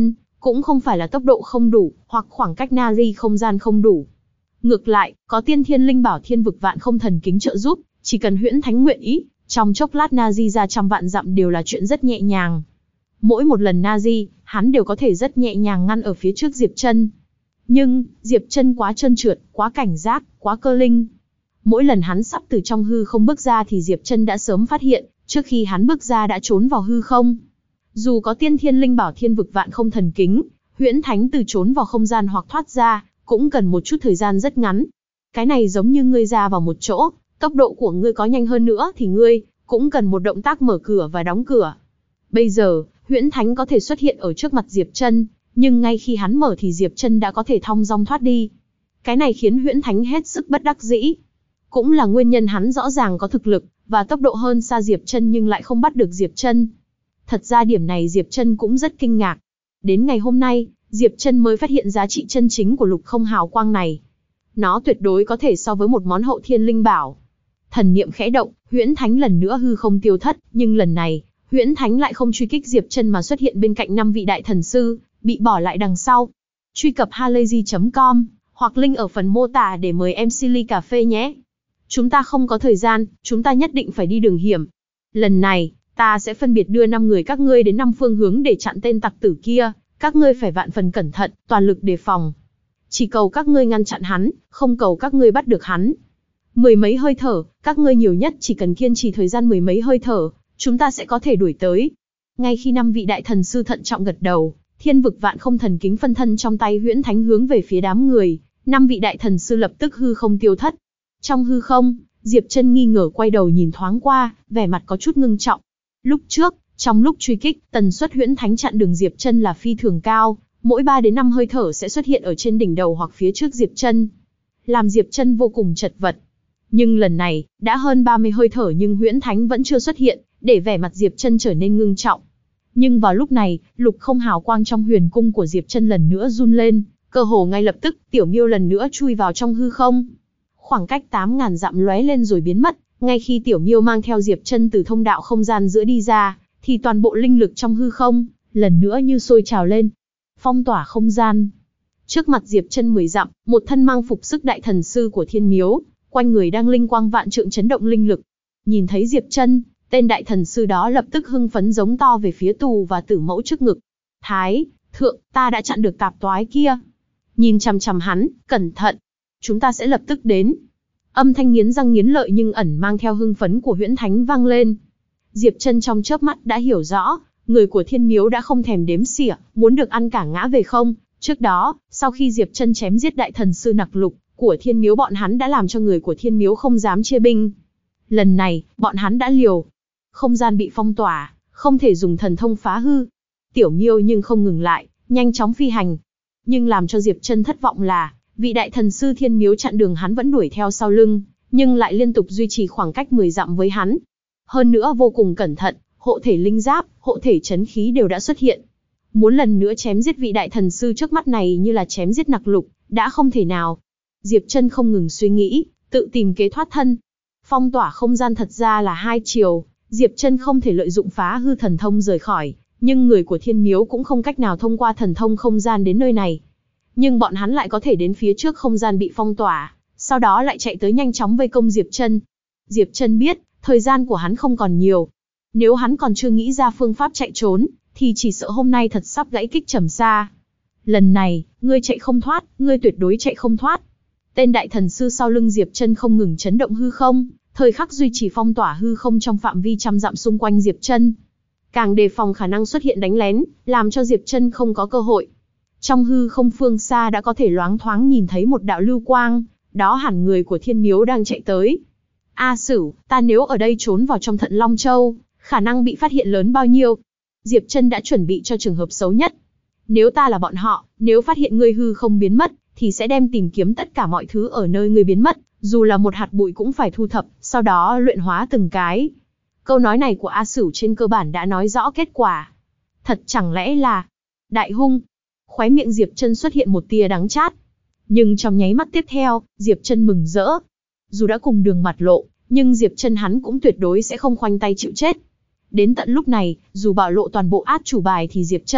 cũng không phải là tốc độ không đủ, hoặc khoảng cách Nari không gian không đủ. Ngược lại, có tiên thiên linh bảo thiên vực vạn không thần kính trợ giúp, chỉ cần Huyễn Thánh nguyện ý, trong chốc lát Nari ra trăm vạn dặm đều là chuyện rất nhẹ nhàng. Mỗi một lần Nari, hắn đều có thể rất nhẹ nhàng ngăn ở phía trước Diệp Chân. Nhưng, Diệp Chân quá trơn trượt, quá cảnh giác, quá cơ linh. Mỗi lần hắn sắp từ trong hư không bước ra thì Diệp Chân đã sớm phát hiện, trước khi hắn bước ra đã trốn vào hư không. Dù có tiên thiên linh bảo thiên vực vạn không thần kính, Huyễn Thánh từ trốn vào không gian hoặc thoát ra, cũng cần một chút thời gian rất ngắn. Cái này giống như ngươi ra vào một chỗ, tốc độ của ngươi có nhanh hơn nữa thì ngươi cũng cần một động tác mở cửa và đóng cửa. Bây giờ, Huyễn Thánh có thể xuất hiện ở trước mặt Diệp Chân, nhưng ngay khi hắn mở thì Diệp Chân đã có thể thong dong thoát đi. Cái này khiến Huyễn Thánh hết sức bất đắc dĩ. Cũng là nguyên nhân hắn rõ ràng có thực lực và tốc độ hơn xa Diệp Chân nhưng lại không bắt được Diệp Chân. Thật ra điểm này Diệp Chân cũng rất kinh ngạc. Đến ngày hôm nay, Diệp Chân mới phát hiện giá trị chân chính của lục không hào quang này. Nó tuyệt đối có thể so với một món hậu thiên linh bảo. Thần niệm khẽ động, Huyễn Thánh lần nữa hư không tiêu thất, nhưng lần này, Huyễn Thánh lại không truy kích Diệp Chân mà xuất hiện bên cạnh 5 vị đại thần sư, bị bỏ lại đằng sau. Truy cập halayzi.com hoặc link ở phần mô tả để mời em Silly cà phê nhé. Chúng ta không có thời gian, chúng ta nhất định phải đi đường hiểm. Lần này, ta sẽ phân biệt đưa 5 người các ngươi đến 5 phương hướng để chặn tên tặc tử kia, các ngươi phải vạn phần cẩn thận, toàn lực đề phòng. Chỉ cầu các ngươi ngăn chặn hắn, không cầu các ngươi bắt được hắn. Mười mấy hơi thở, các ngươi nhiều nhất chỉ cần kiên trì thời gian mười mấy hơi thở, chúng ta sẽ có thể đuổi tới. Ngay khi 5 vị đại thần sư thận trọng gật đầu, thiên vực vạn không thần kính phân thân trong tay Huyễn Thánh hướng về phía đám người, 5 vị đại thần sư lập tức hư không tiêu thất. Trong hư không, Diệp Chân nghi ngờ quay đầu nhìn thoáng qua, vẻ mặt có chút ngưng trọng. Lúc trước, trong lúc truy kích, tần suất Huyễn Thánh chặn đường Diệp Chân là phi thường cao, mỗi 3 đến 5 hơi thở sẽ xuất hiện ở trên đỉnh đầu hoặc phía trước Diệp Chân, làm Diệp Chân vô cùng chật vật. Nhưng lần này, đã hơn 30 hơi thở nhưng Huyễn Thánh vẫn chưa xuất hiện, để vẻ mặt Diệp Chân trở nên ngưng trọng. Nhưng vào lúc này, lục không hào quang trong huyền cung của Diệp Chân lần nữa run lên, cơ hồ ngay lập tức, Tiểu Miêu lần nữa chui vào trong hư không. Khoảng cách 8000 dặm lóe lên rồi biến mất, ngay khi Tiểu Miêu mang theo Diệp Chân từ thông đạo không gian giữa đi ra, thì toàn bộ linh lực trong hư không lần nữa như sôi trào lên. Phong tỏa không gian. Trước mặt Diệp Chân 10 dặm, một thân mang phục sức đại thần sư của Thiên Miếu, quanh người đang linh quang vạn trượng chấn động linh lực. Nhìn thấy Diệp Chân, tên đại thần sư đó lập tức hưng phấn giống to về phía Tù và Tử Mẫu trước ngực. Thái thượng, ta đã chặn được tạp toái kia. Nhìn chằm chằm hắn, cẩn thận. Chúng ta sẽ lập tức đến. Âm thanh nghiến răng nghiến lợi nhưng ẩn mang theo hưng phấn của Huyễn Thánh vang lên. Diệp Chân trong chớp mắt đã hiểu rõ, người của Thiên Miếu đã không thèm đếm xỉa, muốn được ăn cả ngã về không. Trước đó, sau khi Diệp Chân chém giết đại thần sư Nặc Lục của Thiên Miếu, bọn hắn đã làm cho người của Thiên Miếu không dám chia binh. Lần này, bọn hắn đã liều. Không gian bị phong tỏa, không thể dùng thần thông phá hư. Tiểu Miêu nhưng không ngừng lại, nhanh chóng phi hành. Nhưng làm cho Diệp Chân thất vọng là, vị đại thần sư Thiên Miếu chặn đường hắn vẫn đuổi theo sau lưng, nhưng lại liên tục duy trì khoảng cách 10 dặm với hắn. Hơn nữa vô cùng cẩn thận, hộ thể linh giáp, hộ thể chấn khí đều đã xuất hiện. Muốn lần nữa chém giết vị đại thần sư trước mắt này như là chém giết Nặc Lục, đã không thể nào. Diệp Chân không ngừng suy nghĩ, tự tìm kế thoát thân. Phong tỏa không gian thật ra là hai chiều, Diệp Chân không thể lợi dụng phá hư thần thông rời khỏi, nhưng người của Thiên Miếu cũng không cách nào thông qua thần thông không gian đến nơi này. Nhưng bọn hắn lại có thể đến phía trước không gian bị phong tỏa, sau đó lại chạy tới nhanh chóng vây công Diệp Chân. Diệp Chân biết, thời gian của hắn không còn nhiều. Nếu hắn còn chưa nghĩ ra phương pháp chạy trốn, thì chỉ sợ hôm nay thật sắp gãy kích trầm xa. Lần này, ngươi chạy không thoát, ngươi tuyệt đối chạy không thoát. Tên đại thần sư sau lưng Diệp Chân không ngừng chấn động hư không, thời khắc duy trì phong tỏa hư không trong phạm vi trăm dặm xung quanh Diệp Chân. Càng đề phòng khả năng xuất hiện đánh lén, làm cho Diệp Chân không có cơ hội. Trong hư không phương xa đã có thể loáng thoáng nhìn thấy một đạo lưu quang, đó hẳn người của Thiên Miếu đang chạy tới. A Sửu, ta nếu ở đây trốn vào trong Thận Long Châu, khả năng bị phát hiện lớn bao nhiêu? Diệp Chân đã chuẩn bị cho trường hợp xấu nhất. Nếu ta là bọn họ, nếu phát hiện ngươi hư không biến mất, thì sẽ đem tìm kiếm tất cả mọi thứ ở nơi ngươi biến mất, dù là một hạt bụi cũng phải thu thập, sau đó luyện hóa từng cái. Câu nói này của A Sửu trên cơ bản đã nói rõ kết quả. Thật chẳng lẽ là đại hung? Khóe miệng Diệp Chân xuất hiện một tia đắng chát. Nhưng trong nháy mắt tiếp theo, Diệp Chân mừng rỡ. Dù đã cùng đường mặt lộ, nhưng Diệp Chân hắn cũng tuyệt đối sẽ không khoanh tay chịu chết. Đến tận lúc này, dù bạo lộ toàn bộ át chủ bài thì Diệp Chân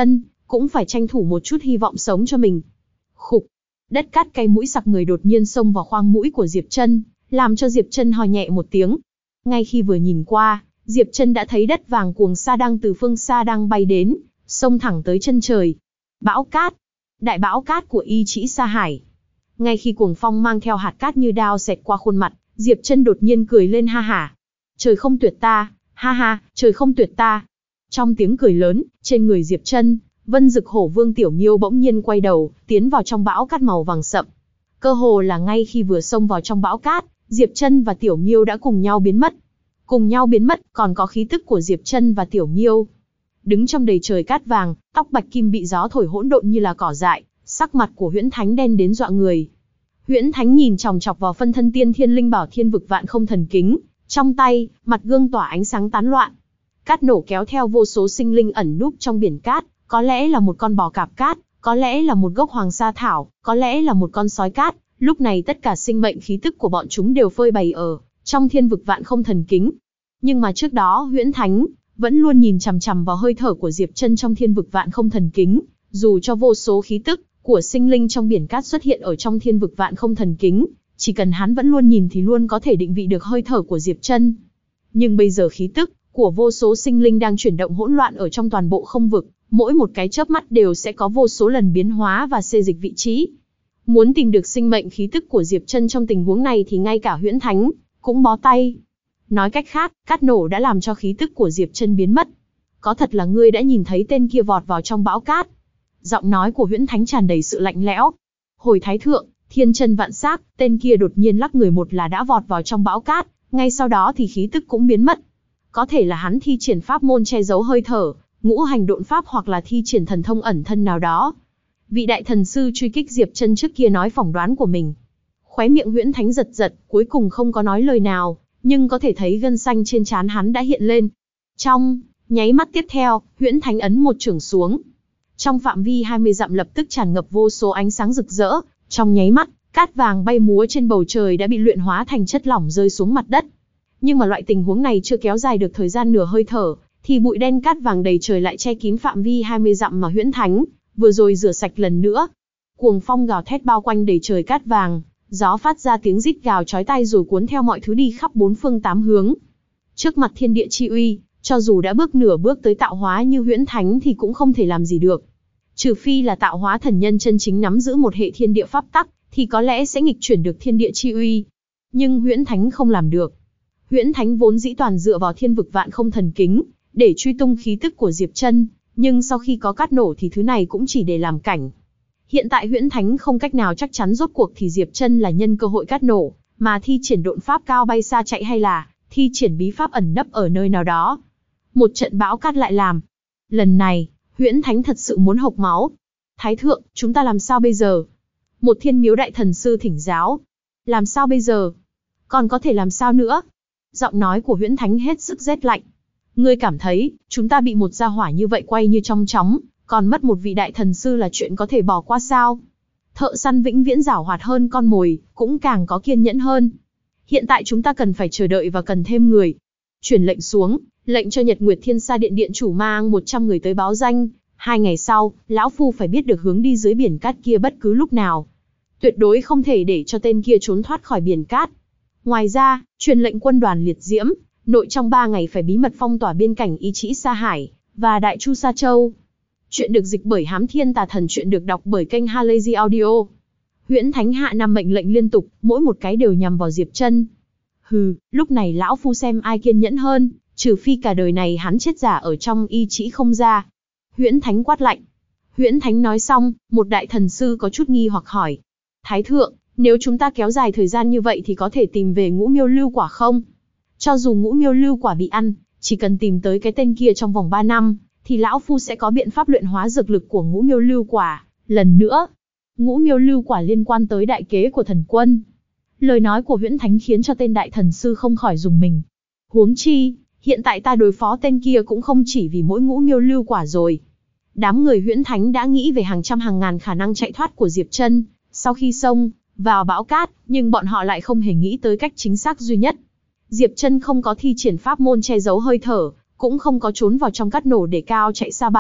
cũng phải tranh thủ một chút hy vọng sống cho mình. Khục, đất cát cay mũi sặc người đột nhiên xông vào khoang mũi của Diệp Trân, làm cho Diệp Trân ho nhẹ một tiếng. Ngay khi vừa nhìn qua, Diệp Trân đã thấy đất vàng cuồng sa đang từ phương xa đang bay đến, xông thẳng tới chân trời. Bão cát, đại bão cát của Y Trĩ Sa Hải. Ngay khi cuồng phong mang theo hạt cát như đao xẹt qua khuôn mặt, Diệp Trân đột nhiên cười lên ha hả. Trời không tuyệt ta, ha ha, trời không tuyệt ta. Trong tiếng cười lớn, trên người Diệp Trân, Vân Dực Hổ Vương Tiểu Nhiêu bỗng nhiên quay đầu, tiến vào trong bão cát màu vàng sậm. Cơ hồ là ngay khi vừa xông vào trong bão cát, Diệp Trân và Tiểu Nhiêu đã cùng nhau biến mất. Cùng nhau biến mất, còn có khí tức của Diệp Trân và Tiểu Nhiêu. Đứng trong đầy trời cát vàng, tóc bạch kim bị gió thổi hỗn độn như là cỏ dại, sắc mặt của Huyễn Thánh đen đến dọa người. Huyễn Thánh nhìn chòng chọc vào phân thân tiên thiên linh bảo thiên vực vạn không thần kính, trong tay, mặt gương tỏa ánh sáng tán loạn. Cát nổ kéo theo vô số sinh linh ẩn núp trong biển cát, có lẽ là một con bò cạp cát, có lẽ là một gốc hoàng sa thảo, có lẽ là một con sói cát. Lúc này tất cả sinh mệnh khí tức của bọn chúng đều phơi bày ở trong thiên vực vạn không thần kính. Nhưng mà trước đó Huyễn Thánh vẫn luôn nhìn chằm chằm vào hơi thở của Diệp Trân trong thiên vực vạn không thần kính, dù cho vô số khí tức của sinh linh trong biển cát xuất hiện ở trong thiên vực vạn không thần kính, chỉ cần hắn vẫn luôn nhìn thì luôn có thể định vị được hơi thở của Diệp Trân. Nhưng bây giờ khí tức của vô số sinh linh đang chuyển động hỗn loạn ở trong toàn bộ không vực, mỗi một cái chớp mắt đều sẽ có vô số lần biến hóa và xê dịch vị trí. Muốn tìm được sinh mệnh khí tức của Diệp Trân trong tình huống này thì ngay cả Huyễn Thánh cũng bó tay. Nói cách khác, cát nổ đã làm cho khí tức của Diệp Trân biến mất. Có thật là ngươi đã nhìn thấy tên kia vọt vào trong bão cát? Giọng nói của Huyễn Thánh tràn đầy sự lạnh lẽo. Hồi Thái Thượng, thiên chân vạn sắc, tên kia đột nhiên lắc người một là đã vọt vào trong bão cát, ngay sau đó thì khí tức cũng biến mất. Có thể là hắn thi triển pháp môn che giấu hơi thở, ngũ hành độn pháp hoặc là thi triển thần thông ẩn thân nào đó. Vị đại thần sư truy kích Diệp Trân trước kia nói phỏng đoán của mình. Khóe miệng Huyễn Thánh giật giật, cuối cùng không có nói lời nào, nhưng có thể thấy gân xanh trên trán hắn đã hiện lên. Trong nháy mắt tiếp theo, Huyễn Thánh ấn một chưởng xuống. Trong phạm vi 20 dặm lập tức tràn ngập vô số ánh sáng rực rỡ, trong nháy mắt, cát vàng bay múa trên bầu trời đã bị luyện hóa thành chất lỏng rơi xuống mặt đất. Nhưng mà loại tình huống này chưa kéo dài được thời gian nửa hơi thở, thì bụi đen cát vàng đầy trời lại che kín phạm vi 20 dặm mà Huyễn Thánh vừa rồi rửa sạch lần nữa. Cuồng phong gào thét bao quanh đầy trời cát vàng, gió phát ra tiếng rít gào chói tai rồi cuốn theo mọi thứ đi khắp bốn phương tám hướng. Trước mặt thiên địa chi uy, cho dù đã bước nửa bước tới tạo hóa như Huyễn Thánh thì cũng không thể làm gì được. Trừ phi là tạo hóa thần nhân chân chính nắm giữ một hệ thiên địa pháp tắc, thì có lẽ sẽ nghịch chuyển được thiên địa chi uy. Nhưng Huyễn Thánh không làm được. Huyễn Thánh vốn dĩ toàn dựa vào thiên vực vạn không thần kính, để truy tung khí tức của Diệp Trân, nhưng sau khi có cát nổ thì thứ này cũng chỉ để làm cảnh. Hiện tại Huyễn Thánh không cách nào chắc chắn rốt cuộc thì Diệp Trân là nhân cơ hội cát nổ, mà thi triển độn pháp cao bay xa chạy hay là thi triển bí pháp ẩn nấp ở nơi nào đó. Một trận bão cát lại làm. Lần này, Huyễn Thánh thật sự muốn hộc máu. Thái Thượng, chúng ta làm sao bây giờ? Một thiên miếu đại thần sư thỉnh giáo. Làm sao bây giờ? Còn có thể làm sao nữa? Giọng nói của Huyễn Thánh hết sức rét lạnh. Ngươi cảm thấy, chúng ta bị một gia hỏa như vậy quay như trong chóng, còn mất một vị đại thần sư là chuyện có thể bỏ qua sao? Thợ săn vĩnh viễn giảo hoạt hơn con mồi, cũng càng có kiên nhẫn hơn. Hiện tại chúng ta cần phải chờ đợi và cần thêm người. Truyền lệnh xuống, lệnh cho Nhật Nguyệt Thiên Sa Điện điện chủ mang 100 người tới báo danh. 2 ngày sau, lão phu phải biết được hướng đi dưới biển cát kia bất cứ lúc nào. Tuyệt đối không thể để cho tên kia trốn thoát khỏi biển cát. Ngoài ra, truyền lệnh quân đoàn liệt diễm, nội trong 3 ngày phải bí mật phong tỏa biên cảnh Y Trĩ Sa Hải và Đại Chu Sa Châu. Chuyện được dịch bởi Hám Thiên Tà Thần, chuyện được đọc bởi kênh Halazy Audio. Huyễn Thánh hạ 5 mệnh lệnh liên tục, mỗi một cái đều nhằm vào Diệp Trân. Hừ, lúc này lão phu xem ai kiên nhẫn hơn, trừ phi cả đời này hắn chết giả ở trong Y Trĩ không ra. Huyễn Thánh quát lạnh. Huyễn Thánh nói xong, một đại thần sư có chút nghi hoặc hỏi. Thái Thượng, nếu chúng ta kéo dài thời gian như vậy thì có thể tìm về Ngũ Miêu Lưu Quả không? Cho dù Ngũ Miêu Lưu Quả bị ăn, chỉ cần tìm tới cái tên kia trong vòng 3 năm, thì lão phu sẽ có biện pháp luyện hóa dược lực của Ngũ Miêu Lưu Quả. Lần nữa, Ngũ Miêu Lưu Quả liên quan tới đại kế của thần quân. Lời nói của Huyễn Thánh khiến cho tên đại thần sư không khỏi rùng mình. Huống chi, hiện tại ta đối phó tên kia cũng không chỉ vì mỗi Ngũ Miêu Lưu Quả rồi. Đám người Huyễn Thánh đã nghĩ về hàng trăm hàng ngàn khả năng chạy thoát của Diệp Trân sau khi xông vào bão cát, nhưng bọn họ lại không hề nghĩ tới cách chính xác duy nhất. Diệp Trân không có thi triển pháp môn che giấu hơi thở, cũng không có trốn vào trong cát nổ để cao chạy xa bay,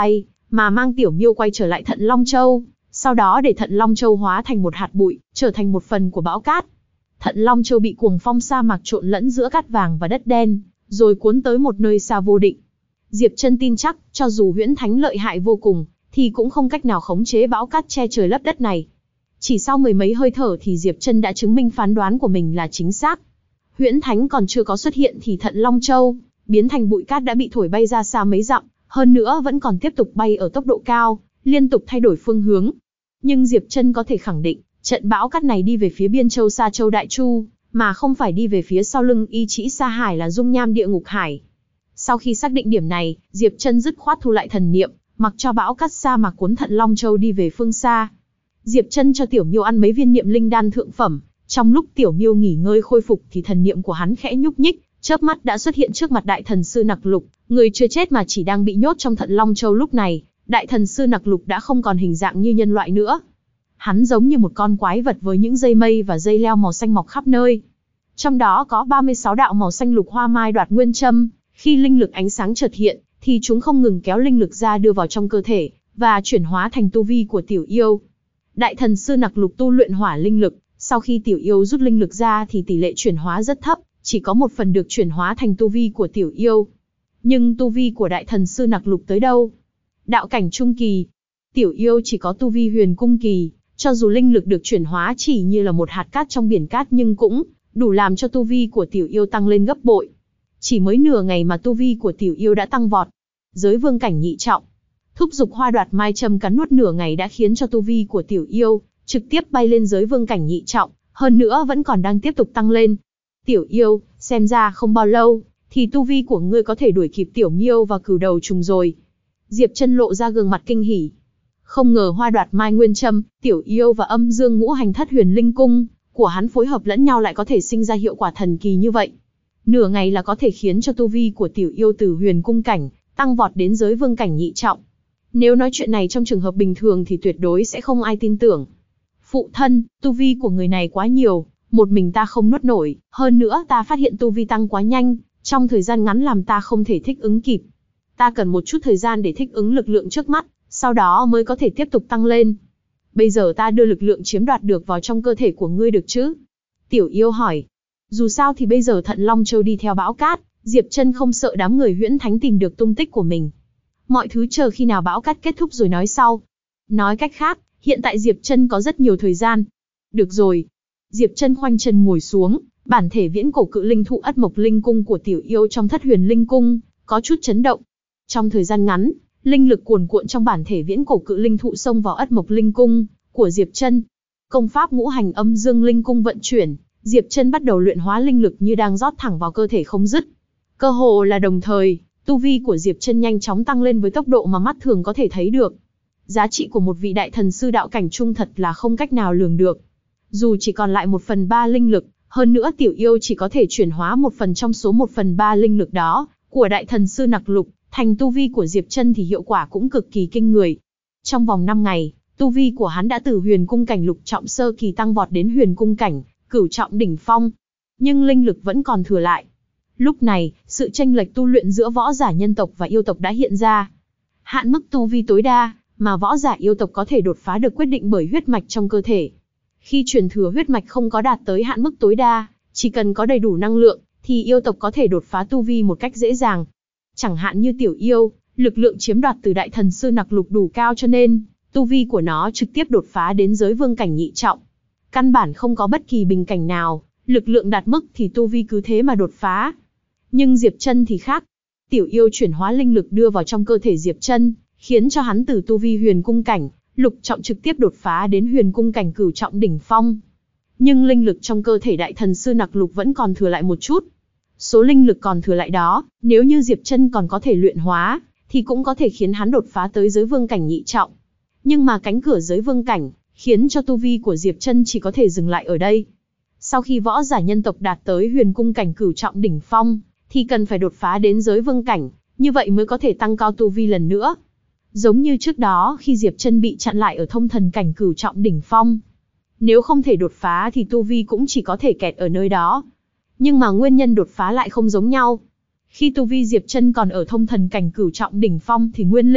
mà mang Tiểu Miêu quay trở lại Thận Long Châu, sau đó để Thận Long Châu hóa thành một hạt bụi, trở thành một phần của bão cát. Thận Long Châu bị cuồng phong sa mạc trộn lẫn giữa cát vàng và đất đen, rồi cuốn tới một nơi xa vô định. Diệp Trân tin chắc, cho dù Huyễn Thánh lợi hại vô cùng, thì cũng không cách nào khống chế bão cát che trời lấp đất này. Chỉ sau mười mấy hơi thở thì Diệp Trân đã chứng minh phán đoán của mình là chính xác. Huyễn Thánh còn chưa có xuất hiện thì Thận Long Châu biến thành bụi cát đã bị thổi bay ra xa mấy dặm, hơn nữa vẫn còn tiếp tục bay ở tốc độ cao, liên tục thay đổi phương hướng. Nhưng Diệp Trân có thể khẳng định, trận bão cát này đi về phía Biên Châu Sa Châu Đại Chu, mà không phải đi về phía sau lưng Y Trĩ Sa Hải là dung nham địa ngục hải. Sau khi xác định điểm này, Diệp Trân dứt khoát thu lại thần niệm, mặc cho bão cát sa mạc cuốn Thận Long Châu đi về phương xa. Diệp Trân cho Tiểu Miêu ăn mấy viên niệm linh đan thượng phẩm, trong lúc Tiểu Miêu nghỉ ngơi khôi phục thì thần niệm của hắn khẽ nhúc nhích, chớp mắt đã xuất hiện trước mặt Đại Thần Sư Nặc Lục, người chưa chết mà chỉ đang bị nhốt trong Thận Long Châu lúc này. Đại Thần Sư Nặc Lục đã không còn hình dạng như nhân loại nữa. Hắn giống như một con quái vật với những dây mây và dây leo màu xanh mọc khắp nơi. Trong đó có 36 đạo màu xanh lục hoa mai đoạt nguyên châm, khi linh lực ánh sáng chợt hiện, thì chúng không ngừng kéo linh lực ra đưa vào trong cơ thể, và chuyển hóa thành tu vi của Tiểu Yêu. Đại Thần Sư Nặc Lục tu luyện hỏa linh lực, sau khi Tiểu Yêu rút linh lực ra thì tỷ lệ chuyển hóa rất thấp, chỉ có một phần được chuyển hóa thành tu vi của Tiểu Yêu. Nhưng tu vi của Đại Thần Sư Nặc Lục tới đâu? Đạo cảnh trung kỳ. Tiểu Yêu chỉ có tu vi huyền cung kỳ, cho dù linh lực được chuyển hóa chỉ như là một hạt cát trong biển cát nhưng cũng đủ làm cho tu vi của Tiểu Yêu tăng lên gấp bội. Chỉ mới nửa ngày mà tu vi của Tiểu Yêu đã tăng vọt. Giới vương cảnh nhị trọng. Thúc dục hoa đoạt mai châm cắn nuốt nửa ngày đã khiến cho tu vi của Tiểu Yêu trực tiếp bay lên giới vương cảnh nhị trọng, hơn nữa vẫn còn đang tiếp tục tăng lên. Tiểu Yêu, xem ra không bao lâu thì tu vi của ngươi có thể đuổi kịp Tiểu Miêu và Cửu Đầu Trùng rồi. Diệp Trân lộ ra gương mặt kinh hỉ. Không ngờ hoa đoạt mai nguyên châm, Tiểu Yêu và âm dương ngũ hành thất huyền linh cung của hắn phối hợp lẫn nhau lại có thể sinh ra hiệu quả thần kỳ như vậy. Nửa ngày là có thể khiến cho tu vi của Tiểu Yêu từ huyền cung cảnh tăng vọt đến giới vương cảnh nhị trọng. Nếu nói chuyện này trong trường hợp bình thường thì tuyệt đối sẽ không ai tin tưởng. Phụ thân, tu vi của người này quá nhiều, một mình ta không nuốt nổi, hơn nữa ta phát hiện tu vi tăng quá nhanh, trong thời gian ngắn làm ta không thể thích ứng kịp. Ta cần một chút thời gian để thích ứng lực lượng trước mắt, sau đó mới có thể tiếp tục tăng lên. Bây giờ ta đưa lực lượng chiếm đoạt được vào trong cơ thể của ngươi được chứ? Tiểu Yêu hỏi. Dù sao thì bây giờ Thận Long Châu đi theo bão cát, Diệp Trân không sợ đám người Huyễn Thánh tìm được tung tích của mình. Mọi thứ chờ khi nào bão cát kết thúc rồi nói sau. Nói cách khác, hiện tại Diệp Trân có rất nhiều thời gian. Được rồi. Diệp Trân khoanh chân ngồi xuống, bản thể viễn cổ cự linh thụ Ất Mộc Linh Cung của Tiểu Yêu trong Thất Huyền Linh Cung có chút chấn động. Trong thời gian ngắn, linh lực cuồn cuộn trong bản thể viễn cổ cự linh thụ xông vào Ất Mộc Linh Cung của Diệp Trân. Công pháp ngũ hành âm dương linh cung vận chuyển, Diệp Trân bắt đầu luyện hóa linh lực như đang rót thẳng vào cơ thể không dứt. Cơ hồ là đồng thời, tu vi của Diệp Trân nhanh chóng tăng lên với tốc độ mà mắt thường có thể thấy được. Giá trị của một vị đại thần sư đạo cảnh trung thật là không cách nào lường được. Dù chỉ còn lại 1/3 linh lực, hơn nữa Tiểu Yêu chỉ có thể chuyển hóa một phần trong số 1/3 linh lực đó của đại thần sư Nặc Lục thành tu vi của Diệp Trân thì hiệu quả cũng cực kỳ kinh người. Trong vòng 5 ngày, tu vi của hắn đã từ huyền cung cảnh lục trọng sơ kỳ tăng vọt đến huyền cung cảnh cửu trọng đỉnh phong. Nhưng linh lực vẫn còn thừa lại. Lúc này, sự chênh lệch tu luyện giữa võ giả nhân tộc và yêu tộc đã hiện ra. Hạn mức tu vi tối đa mà võ giả yêu tộc có thể đột phá được quyết định bởi huyết mạch trong cơ thể. Khi truyền thừa huyết mạch không có đạt tới hạn mức tối đa, chỉ cần có đầy đủ năng lượng, thì yêu tộc có thể đột phá tu vi một cách dễ dàng. Chẳng hạn như Tiểu Yêu, lực lượng chiếm đoạt từ đại thần sư Nặc Lục đủ cao cho nên, tu vi của nó trực tiếp đột phá đến giới vương cảnh nhị trọng. Căn bản không có bất kỳ bình cảnh nào, lực lượng đạt mức thì tu vi cứ thế mà đột phá. Nhưng Diệp Trân thì khác. Tiểu Yêu chuyển hóa linh lực đưa vào trong cơ thể Diệp Trân, khiến cho hắn từ tu vi huyền cung cảnh lục trọng trực tiếp đột phá đến huyền cung cảnh cửu trọng đỉnh phong. Nhưng linh lực trong cơ thể đại thần sư Nặc Lục vẫn còn thừa lại một chút. Số linh lực còn thừa lại đó, nếu như Diệp Trân còn có thể luyện hóa, thì cũng có thể khiến hắn đột phá tới giới vương cảnh nhị trọng. Nhưng mà cánh cửa giới vương cảnh, khiến cho tu vi của Diệp Trân chỉ có thể dừng lại ở đây. Sau khi võ giả nhân tộc đạt tới huyền cung cảnh cửu trọng đỉnh phong, thì cần phải đột phá đến giới vương cảnh, như vậy mới có thể tăng cao tu vi lần nữa. Giống như trước đó khi Diệp Trân bị chặn lại ở thông thần cảnh cửu trọng đỉnh phong. Nếu không thể đột phá thì tu vi cũng chỉ có thể kẹt ở nơi đó. Nhưng mà nguyên nhân đột phá lại không giống nhau. Khi tu vi Diệp Trân còn ở thông thần cảnh cửu trọng đỉnh phong thì nguyên linh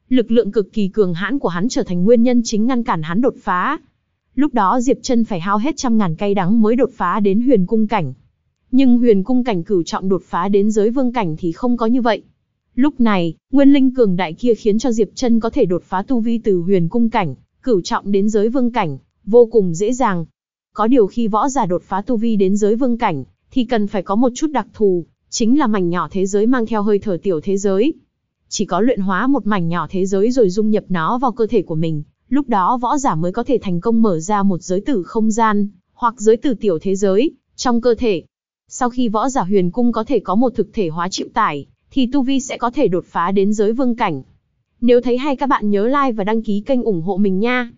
Lực lượng cực kỳ cường hãn của hắn trở thành nguyên nhân chính ngăn cản hắn đột phá. Lúc đó Diệp Trân phải hao hết trăm ngàn cay đắng mới đột phá đến huyền cung cảnh. Nhưng huyền cung cảnh cửu trọng đột phá đến giới vương cảnh thì không có như vậy. Lúc này, nguyên linh cường đại kia khiến cho Diệp Trân có thể đột phá tu vi từ huyền cung cảnh, cửu trọng đến giới vương cảnh, vô cùng dễ dàng. Có điều khi võ giả đột phá tu vi đến giới vương cảnh, thì cần phải có một chút đặc thù, chính là mảnh nhỏ thế giới mang theo hơi thở tiểu thế giới. Chỉ có luyện hóa một mảnh nhỏ thế giới rồi dung nhập nó vào cơ thể của mình, lúc đó võ giả mới có thể thành công mở ra một giới tử không gian, hoặc giới tử tiểu thế giới, trong cơ thể. Sau khi võ giả huyền cung có thể có một thực thể hóa chịu tải, thì tu vi sẽ có thể đột phá đến giới vương cảnh. Nếu thấy hay các bạn nhớ like và đăng ký kênh ủng hộ mình nha.